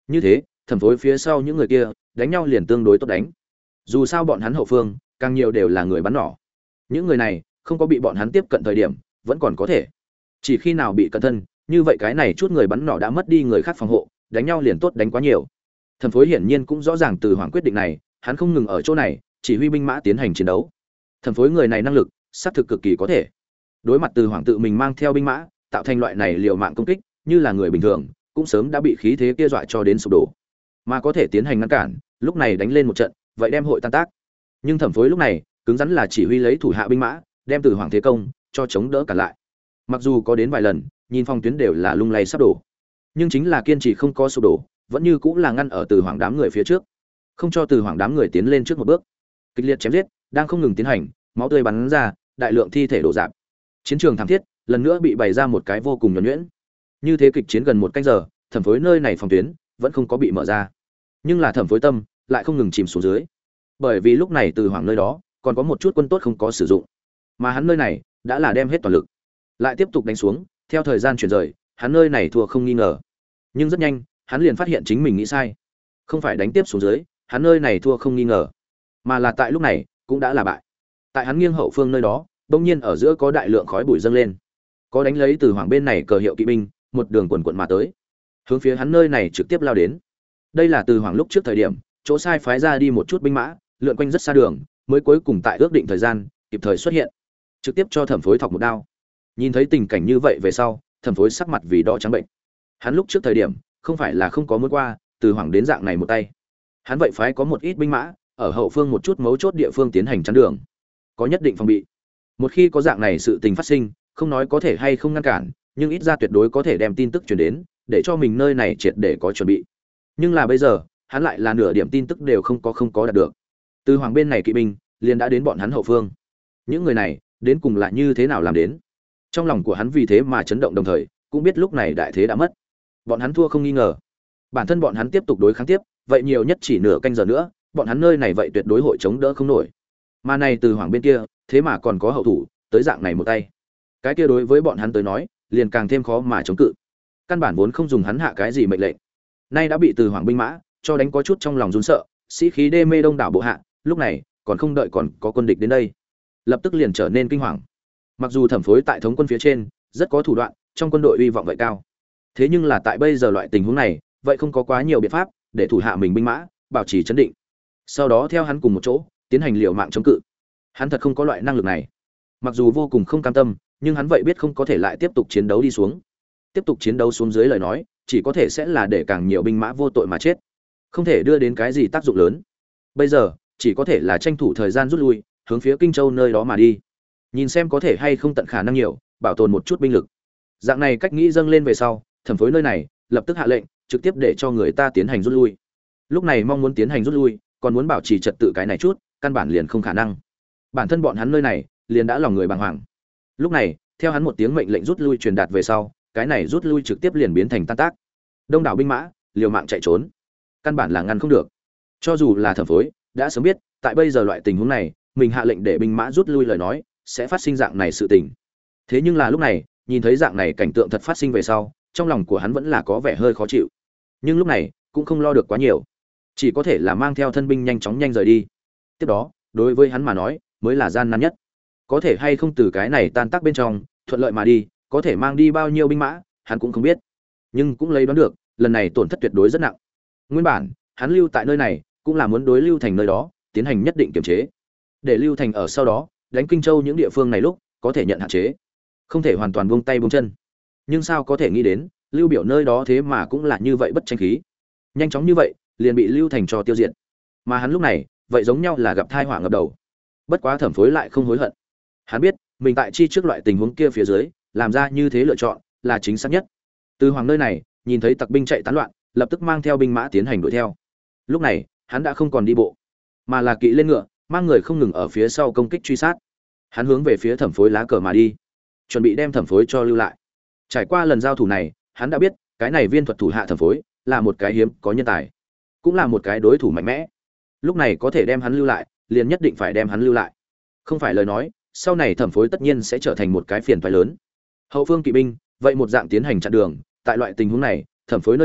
A: Như thế, thẩm phối phía sau những người kia đánh nhau liền tương đối tốt đánh. Dù sao bọn hắn hậu phương càng nhiều đều là người bắn nỏ. Những người này không có bị bọn hắn tiếp cận thời điểm, vẫn còn có thể. Chỉ khi nào bị cận thân, như vậy cái này chút người bắn nỏ đã mất đi người khác phòng hộ, đánh nhau liền tốt đánh quá nhiều. Thẩm phối hiển nhiên cũng rõ ràng từ Hoàng quyết định này, hắn không ngừng ở chỗ này, chỉ huy binh mã tiến hành chiến đấu. Thẩm phối người này năng lực, xác thực cực kỳ có thể. Đối mặt từ Hoàng tự mình mang theo binh mã, tạo thành loại này liều mạng công kích, như là người bình thường, cũng sớm đã bị khí thế kia dọa cho đến sụp đổ. Mà có thể tiến hành ngăn cản, lúc này đánh lên một trận, vậy đem hội tan tác. Nhưng Thẩm phối lúc này, cứng rắn là chỉ huy lấy thủ hạ binh mã, đem từ Hoàng thế công cho chống đỡ cả lại. Mặc dù có đến vài lần, nhìn phòng tuyến đều là lung lay sắp đổ, nhưng chính là kiên trì không có sụp đổ, vẫn như cũng là ngăn ở từ Hoàng đám người phía trước, không cho từ Hoàng đám người tiến lên trước một bước. Kịch liệt chém giết đang không ngừng tiến hành, máu tươi bắn ra, đại lượng thi thể đổ rạp. Chiến trường thảm thiết, lần nữa bị bày ra một cái vô cùng nhuần nhuyễn. Như thế kịch chiến gần một canh giờ, thẩm phối nơi này phòng tuyến vẫn không có bị mở ra, nhưng là thẩm phối tâm lại không ngừng chìm xuống dưới, bởi vì lúc này từ Hoàng nơi đó còn có một chút quân tốt không có sử dụng, mà hắn nơi này đã là đem hết toàn lực, lại tiếp tục đánh xuống. Theo thời gian chuyển rời, hắn nơi này thua không nghi ngờ, nhưng rất nhanh hắn liền phát hiện chính mình nghĩ sai, không phải đánh tiếp xuống dưới hắn nơi này thua không nghi ngờ, mà là tại lúc này cũng đã là bại. Tại hắn nghiêng hậu phương nơi đó bỗng nhiên ở giữa có đại lượng khói bụi dâng lên, có đánh lấy từ Hoàng bên này cờ hiệu kỵ binh một đường quần quận mà tới, hướng phía hắn nơi này trực tiếp lao đến. Đây là từ Hoàng lúc trước thời điểm chỗ sai phái ra đi một chút binh mã lượn quanh rất xa đường, mới cuối cùng tại ước định thời gian kịp thời xuất hiện, trực tiếp cho thẩm phối thọc một đao. Nhìn thấy tình cảnh như vậy về sau, thẩm phối sắc mặt vì đỏ trắng bệnh. Hắn lúc trước thời điểm không phải là không có muốn qua từ Hoàng đến dạng này một tay, hắn vậy phái có một ít binh mã ở hậu phương một chút mấu chốt địa phương tiến hành chắn đường, có nhất định phòng bị. Một khi có dạng này sự tình phát sinh, không nói có thể hay không ngăn cản, nhưng ít ra tuyệt đối có thể đem tin tức truyền đến, để cho mình nơi này triệt để có chuẩn bị. Nhưng là bây giờ, hắn lại là nửa điểm tin tức đều không có đạt được. Từ Hoàng bên này kỵ binh liền đã đến bọn hắn hậu phương. Những người này đến cùng là như thế nào làm đến? Trong lòng của hắn vì thế mà chấn động, đồng thời cũng biết lúc này đại thế đã mất. Bọn hắn thua không nghi ngờ. Bản thân bọn hắn tiếp tục đối kháng tiếp, vậy nhiều nhất chỉ nửa canh giờ nữa, bọn hắn nơi này vậy tuyệt đối hội chống đỡ không nổi. Mà này từ Hoàng bên kia, thế mà còn có hậu thủ, tới dạng này một tay. Cái kia đối với bọn hắn tới nói, liền càng thêm khó mà chống cự. Căn bản vốn không dùng hắn hạ cái gì mệnh lệnh, nay đã bị từ Hoàng binh mã cho đánh có chút trong lòng run sợ, sĩ khí đê mê đông đảo bộ hạ, lúc này còn không đợi còn có quân địch đến đây, lập tức liền trở nên kinh hoàng. Mặc dù thẩm phối tại thống quân phía trên rất có thủ đoạn, trong quân đội uy vọng vậy cao, thế nhưng là tại bây giờ loại tình huống này, vậy không có quá nhiều biện pháp để thủ hạ mình binh mã bảo trì chấn định, sau đó theo hắn cùng một chỗ tiến hành liều mạng chống cự. Hắn thật không có loại năng lực này. Mặc dù vô cùng không cam tâm, nhưng hắn vậy biết không có thể lại tiếp tục chiến đấu đi xuống. Tiếp tục chiến đấu xuống dưới lời nói, chỉ có thể sẽ là để càng nhiều binh mã vô tội mà chết, không thể đưa đến cái gì tác dụng lớn. Bây giờ, chỉ có thể là tranh thủ thời gian rút lui, hướng phía Kinh Châu nơi đó mà đi. Nhìn xem có thể hay không tận khả năng nhiều, bảo tồn một chút binh lực. Dạng này cách nghĩ dâng lên về sau, thẩm phối nơi này lập tức hạ lệnh, trực tiếp để cho người ta tiến hành rút lui. Lúc này mong muốn tiến hành rút lui, còn muốn bảo trì trật tự cái này chút, căn bản liền không khả năng. Bản thân bọn hắn nơi này liền đã lòng người bàng hoàng. Lúc này, theo hắn một tiếng mệnh lệnh rút lui truyền đạt về sau, cái này rút lui trực tiếp liền biến thành tan tác. Đông đảo binh mã liều mạng chạy trốn, căn bản là ngăn không được. Cho dù là thẩm phối đã sớm biết, tại bây giờ loại tình huống này, mình hạ lệnh để binh mã rút lui lời nói, sẽ phát sinh dạng này sự tình. Thế nhưng là lúc này, nhìn thấy dạng này cảnh tượng thật phát sinh về sau, trong lòng của hắn vẫn là có vẻ hơi khó chịu. Nhưng lúc này, cũng không lo được quá nhiều, chỉ có thể là mang theo thân binh nhanh chóng rời đi. Tiếp đó, đối với hắn mà nói, mới là gian nan nhất. Có thể hay không từ cái này tan tác bên trong thuận lợi mà đi, có thể mang đi bao nhiêu binh mã, hắn cũng không biết. Nhưng cũng lấy đoán được, lần này tổn thất tuyệt đối rất nặng. Nguyên bản, hắn lưu tại nơi này, cũng là muốn đối Lưu Thành nơi đó tiến hành nhất định kiểm chế, để Lưu Thành ở sau đó đánh Kinh Châu những địa phương này lúc có thể nhận hạn chế, không thể hoàn toàn buông tay buông chân. Nhưng sao có thể nghĩ đến, Lưu Biểu nơi đó thế mà cũng là như vậy bất tranh khí, nhanh chóng như vậy liền bị Lưu Thành cho tiêu diệt. Mà hắn lúc này, vậy giống nhau là gặp tai họa ngập đầu. Bất quá thẩm phối lại không hối hận. Hắn biết, mình tại chi trước loại tình huống kia phía dưới, làm ra như thế lựa chọn là chính xác nhất. Từ Hoàng nơi này, nhìn thấy tặc binh chạy tán loạn, lập tức mang theo binh mã tiến hành đuổi theo. Lúc này, hắn đã không còn đi bộ, mà là kỵ lên ngựa, mang người không ngừng ở phía sau công kích truy sát. Hắn hướng về phía thẩm phối lá cờ mà đi, chuẩn bị đem thẩm phối cho lưu lại. Trải qua lần giao thủ này, hắn đã biết, cái này viên thuật thủ hạ thẩm phối là một cái hiếm có nhân tài, cũng là một cái đối thủ mạnh mẽ. Lúc này có thể đem hắn lưu lại, liền nhất định phải đem hắn lưu lại. Không phải lời nói, sau này thẩm phối tất nhiên sẽ trở thành một cái phiền toái lớn. Hậu phương kỵ binh, vậy một dạng tiến hành chặn đường, tại loại tình huống này, thẩm phối nơi này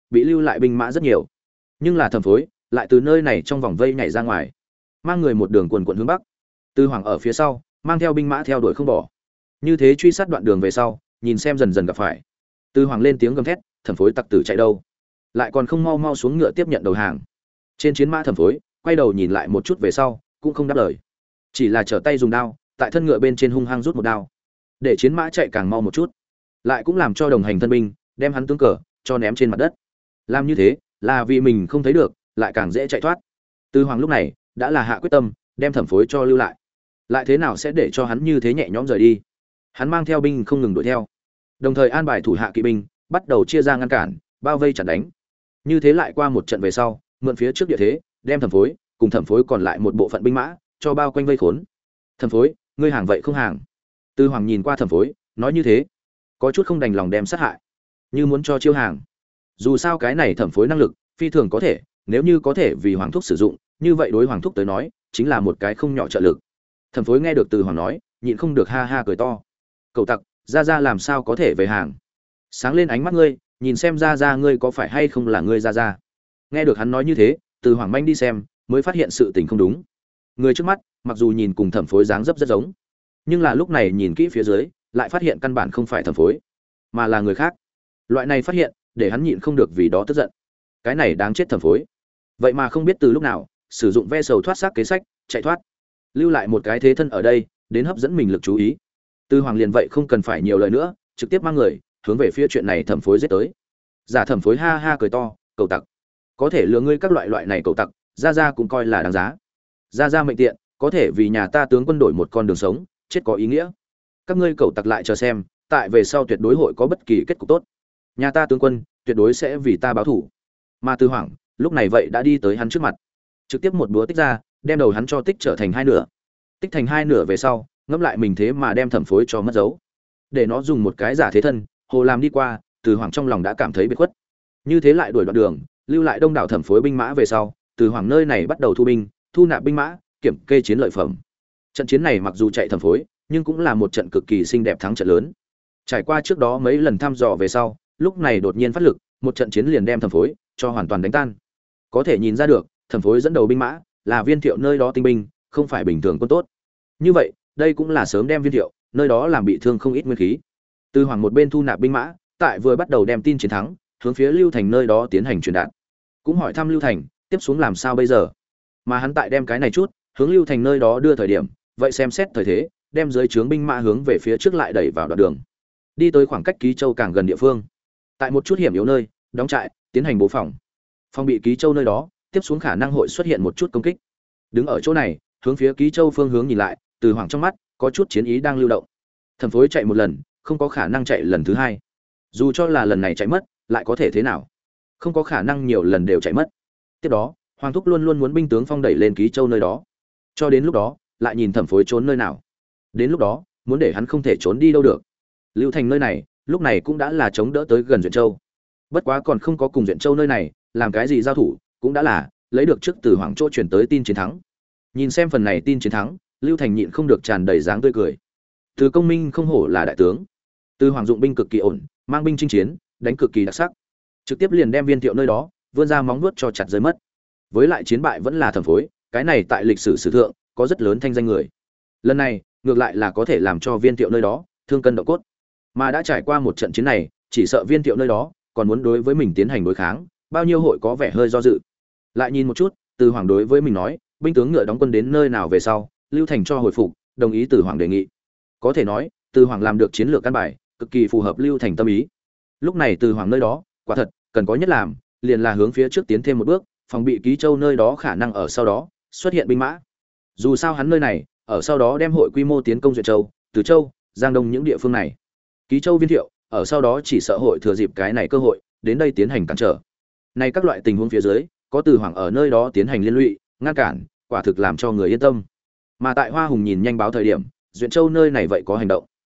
A: bị lưu lại binh mã rất nhiều. Nhưng là Thẩm Phối lại từ nơi này trong vòng vây nhảy ra ngoài, mang người một đường quần quận hướng bắc. Từ Hoàng ở phía sau, mang theo binh mã theo đuổi không bỏ. Như thế truy sát đoạn đường về sau, nhìn xem dần dần gặp phải. Từ Hoàng lên tiếng gầm thét, Thẩm Phối tặc tử chạy đâu? Lại còn không mau mau xuống ngựa tiếp nhận đầu hàng. Trên chiến mã Thẩm Phối quay đầu nhìn lại một chút về sau, cũng không đáp lời, chỉ là trở tay dùng đao tại thân ngựa bên trên hung hăng rút một đao, để chiến mã chạy càng mau một chút, lại cũng làm cho đồng hành thân binh đem hắn tướng cờ cho ném trên mặt đất. Làm như thế là vì mình không thấy được, lại càng dễ chạy thoát. Từ Hoàng lúc này đã là hạ quyết tâm đem Thẩm Phối cho lưu lại thế nào sẽ để cho hắn như thế nhẹ nhõm rời đi. Hắn mang theo binh không ngừng đuổi theo, đồng thời an bài thủ hạ kỵ binh bắt đầu chia ra ngăn cản, bao vây chặn đánh. Như thế lại qua một trận về sau, mượn phía trước địa thế, đem Thẩm Phối cùng Thẩm Phối còn lại một bộ phận binh mã cho bao quanh vây khốn. Thẩm Phối, ngươi hàng vậy không hàng? Từ Hoàng nhìn qua Thẩm Phối, nói như thế, có chút không đành lòng đem sát hại, như muốn cho chiêu hàng. Dù sao cái này Thẩm Phối năng lực phi thường có thể, nếu như có thể vì Hoàng thúc sử dụng, như vậy đối Hoàng thúc tới nói, chính là một cái không nhỏ trợ lực. Thẩm Phối nghe được Từ Hoàng nói, nhịn không được ha ha cười to. Cậu tặc, ra làm sao có thể về hàng? Sáng lên ánh mắt ngươi, nhìn xem ra ngươi có phải hay không là ngươi ra. Nghe được hắn nói như thế, Từ Hoàng manh đi xem, mới phát hiện sự tình không đúng. Người trước mắt, mặc dù nhìn cùng Thẩm Phối dáng dấp rất giống, nhưng là lúc này nhìn kỹ phía dưới, lại phát hiện căn bản không phải Thẩm Phối, mà là người khác. Loại này phát hiện, để hắn nhịn không được vì đó tức giận. Cái này đáng chết Thẩm Phối. Vậy mà không biết từ lúc nào, sử dụng ve sầu thoát xác kế sách, chạy thoát, lưu lại một cái thế thân ở đây, đến hấp dẫn mình lực chú ý. Từ Hoàng liền vậy không cần phải nhiều lời nữa, trực tiếp mang người hướng về phía chuyện này Thẩm Phối giết tới. Giả Thẩm Phối ha ha cười to, cầu tặc, có thể lừa ngươi các loại này cầu tặc, ra cũng coi là đáng giá. Ra mệnh tiện, có thể vì nhà ta tướng quân đổi một con đường sống, chết có ý nghĩa. Các ngươi cầu tặc lại chờ xem, tại về sau tuyệt đối hội có bất kỳ kết cục tốt. Nhà ta tướng quân tuyệt đối sẽ vì ta báo thù. Mà Từ Hoàng lúc này vậy đã đi tới hắn trước mặt, trực tiếp một búa tích ra, đem đầu hắn cho tích trở thành hai nửa. Tích thành hai nửa về sau, ngẫm lại mình thế mà đem Thẩm Phối cho mất dấu, để nó dùng một cái giả thế thân hồ làm đi qua. Từ Hoàng trong lòng đã cảm thấy biệt khuất. Như thế lại đuổi đoạn đường, lưu lại đông đảo Thẩm Phối binh mã về sau, Từ Hoàng nơi này bắt đầu thu binh, thu nạp binh mã, kiểm kê chiến lợi phẩm. Trận chiến này mặc dù chạy Thẩm Phối, nhưng cũng là một trận cực kỳ xinh đẹp thắng trận lớn. Trải qua trước đó mấy lần thăm dò về sau, lúc này đột nhiên phát lực, một trận chiến liền đem Thẩm Phối cho hoàn toàn đánh tan. Có thể nhìn ra được, Thẩm Phối dẫn đầu binh mã là Viên Thiệu nơi đó tinh binh, không phải bình thường quân tốt. Như vậy, đây cũng là sớm đem Viên Thiệu nơi đó làm bị thương không ít nguyên khí. Từ Hoàng một bên thu nạp binh mã, tại vừa bắt đầu đem tin chiến thắng, hướng phía Lưu Thành nơi đó tiến hành truyền đạt. Cũng hỏi thăm Lưu Thành, tiếp xuống làm sao bây giờ. Mà hắn tại đem cái này chút hướng Lưu Thành nơi đó đưa thời điểm, vậy xem xét thời thế, đem dưới trướng binh mã hướng về phía trước lại đẩy vào đoạn đường, đi tới khoảng cách Ký Châu càng gần địa phương, tại một chút hiểm yếu nơi đóng trại, tiến hành bố phòng. Phòng bị Ký Châu nơi đó tiếp xuống khả năng hội xuất hiện một chút công kích. Đứng ở chỗ này, hướng phía Ký Châu phương hướng nhìn lại, Từ Hoàng trong mắt có chút chiến ý đang lưu động. Thẩm Phối chạy một lần, không có khả năng chạy lần thứ hai. Dù cho là lần này chạy mất, lại có thể thế nào? Không có khả năng nhiều lần đều chạy mất. Tiếp đó, Hoàng thúc luôn luôn muốn binh tướng phong đẩy lên Ký Châu nơi đó. Cho đến lúc đó, lại nhìn Thẩm Phối trốn nơi nào. Đến lúc đó, muốn để hắn không thể trốn đi đâu được. Lưu Thành nơi này, lúc này cũng đã là chống đỡ tới gần Duyện Châu. Bất quá còn không có cùng Duyện Châu nơi này làm cái gì giao thủ, cũng đã là lấy được trước Từ Hoàng chỗ chuyển tới tin chiến thắng. Nhìn xem phần này tin chiến thắng, Lưu Thành nhịn không được tràn đầy dáng tươi cười. Từ Công Minh không hổ là đại tướng. Từ Hoàng dụng binh cực kỳ ổn, mang binh chinh chiến, đánh cực kỳ đặc sắc. Trực tiếp liền đem Viên Thiệu nơi đó vươn ra móng vuốt cho chặt rơi mất. Với lại chiến bại vẫn là Thẩm Phối, cái này tại lịch sử sử thượng có rất lớn thanh danh người. Lần này, ngược lại là có thể làm cho Viên Thiệu nơi đó thương cân độ cốt. Mà đã trải qua một trận chiến này, chỉ sợ Viên Thiệu nơi đó còn muốn đối với mình tiến hành đối kháng, bao nhiêu hội có vẻ hơi do dự. Lại nhìn một chút, Từ Hoàng đối với mình nói, binh tướng ngựa đóng quân đến nơi nào về sau, Lưu Thành cho hồi phục, đồng ý Từ Hoàng đề nghị. Có thể nói, Từ Hoàng làm được chiến lược căn bài, cực kỳ phù hợp Lưu Thành tâm ý. Lúc này Từ Hoàng nơi đó, quả thật cần có nhất làm, liền là hướng phía trước tiến thêm một bước, phòng bị Ký Châu nơi đó khả năng ở sau đó xuất hiện binh mã. Dù sao hắn nơi này, ở sau đó đem hội quy mô tiến công Duyện Châu, Từ Châu, Giang Đông những địa phương này. Ký Châu Viên Thiệu, ở sau đó chỉ sợ hội thừa dịp cái này cơ hội, đến đây tiến hành cản trở. Này các loại tình huống phía dưới, có Từ Hoàng ở nơi đó tiến hành liên lụy, ngăn cản, quả thực làm cho người yên tâm. Mà tại Hoa Hùng nhìn nhanh báo thời điểm, Duyện Châu nơi này vậy có hành động.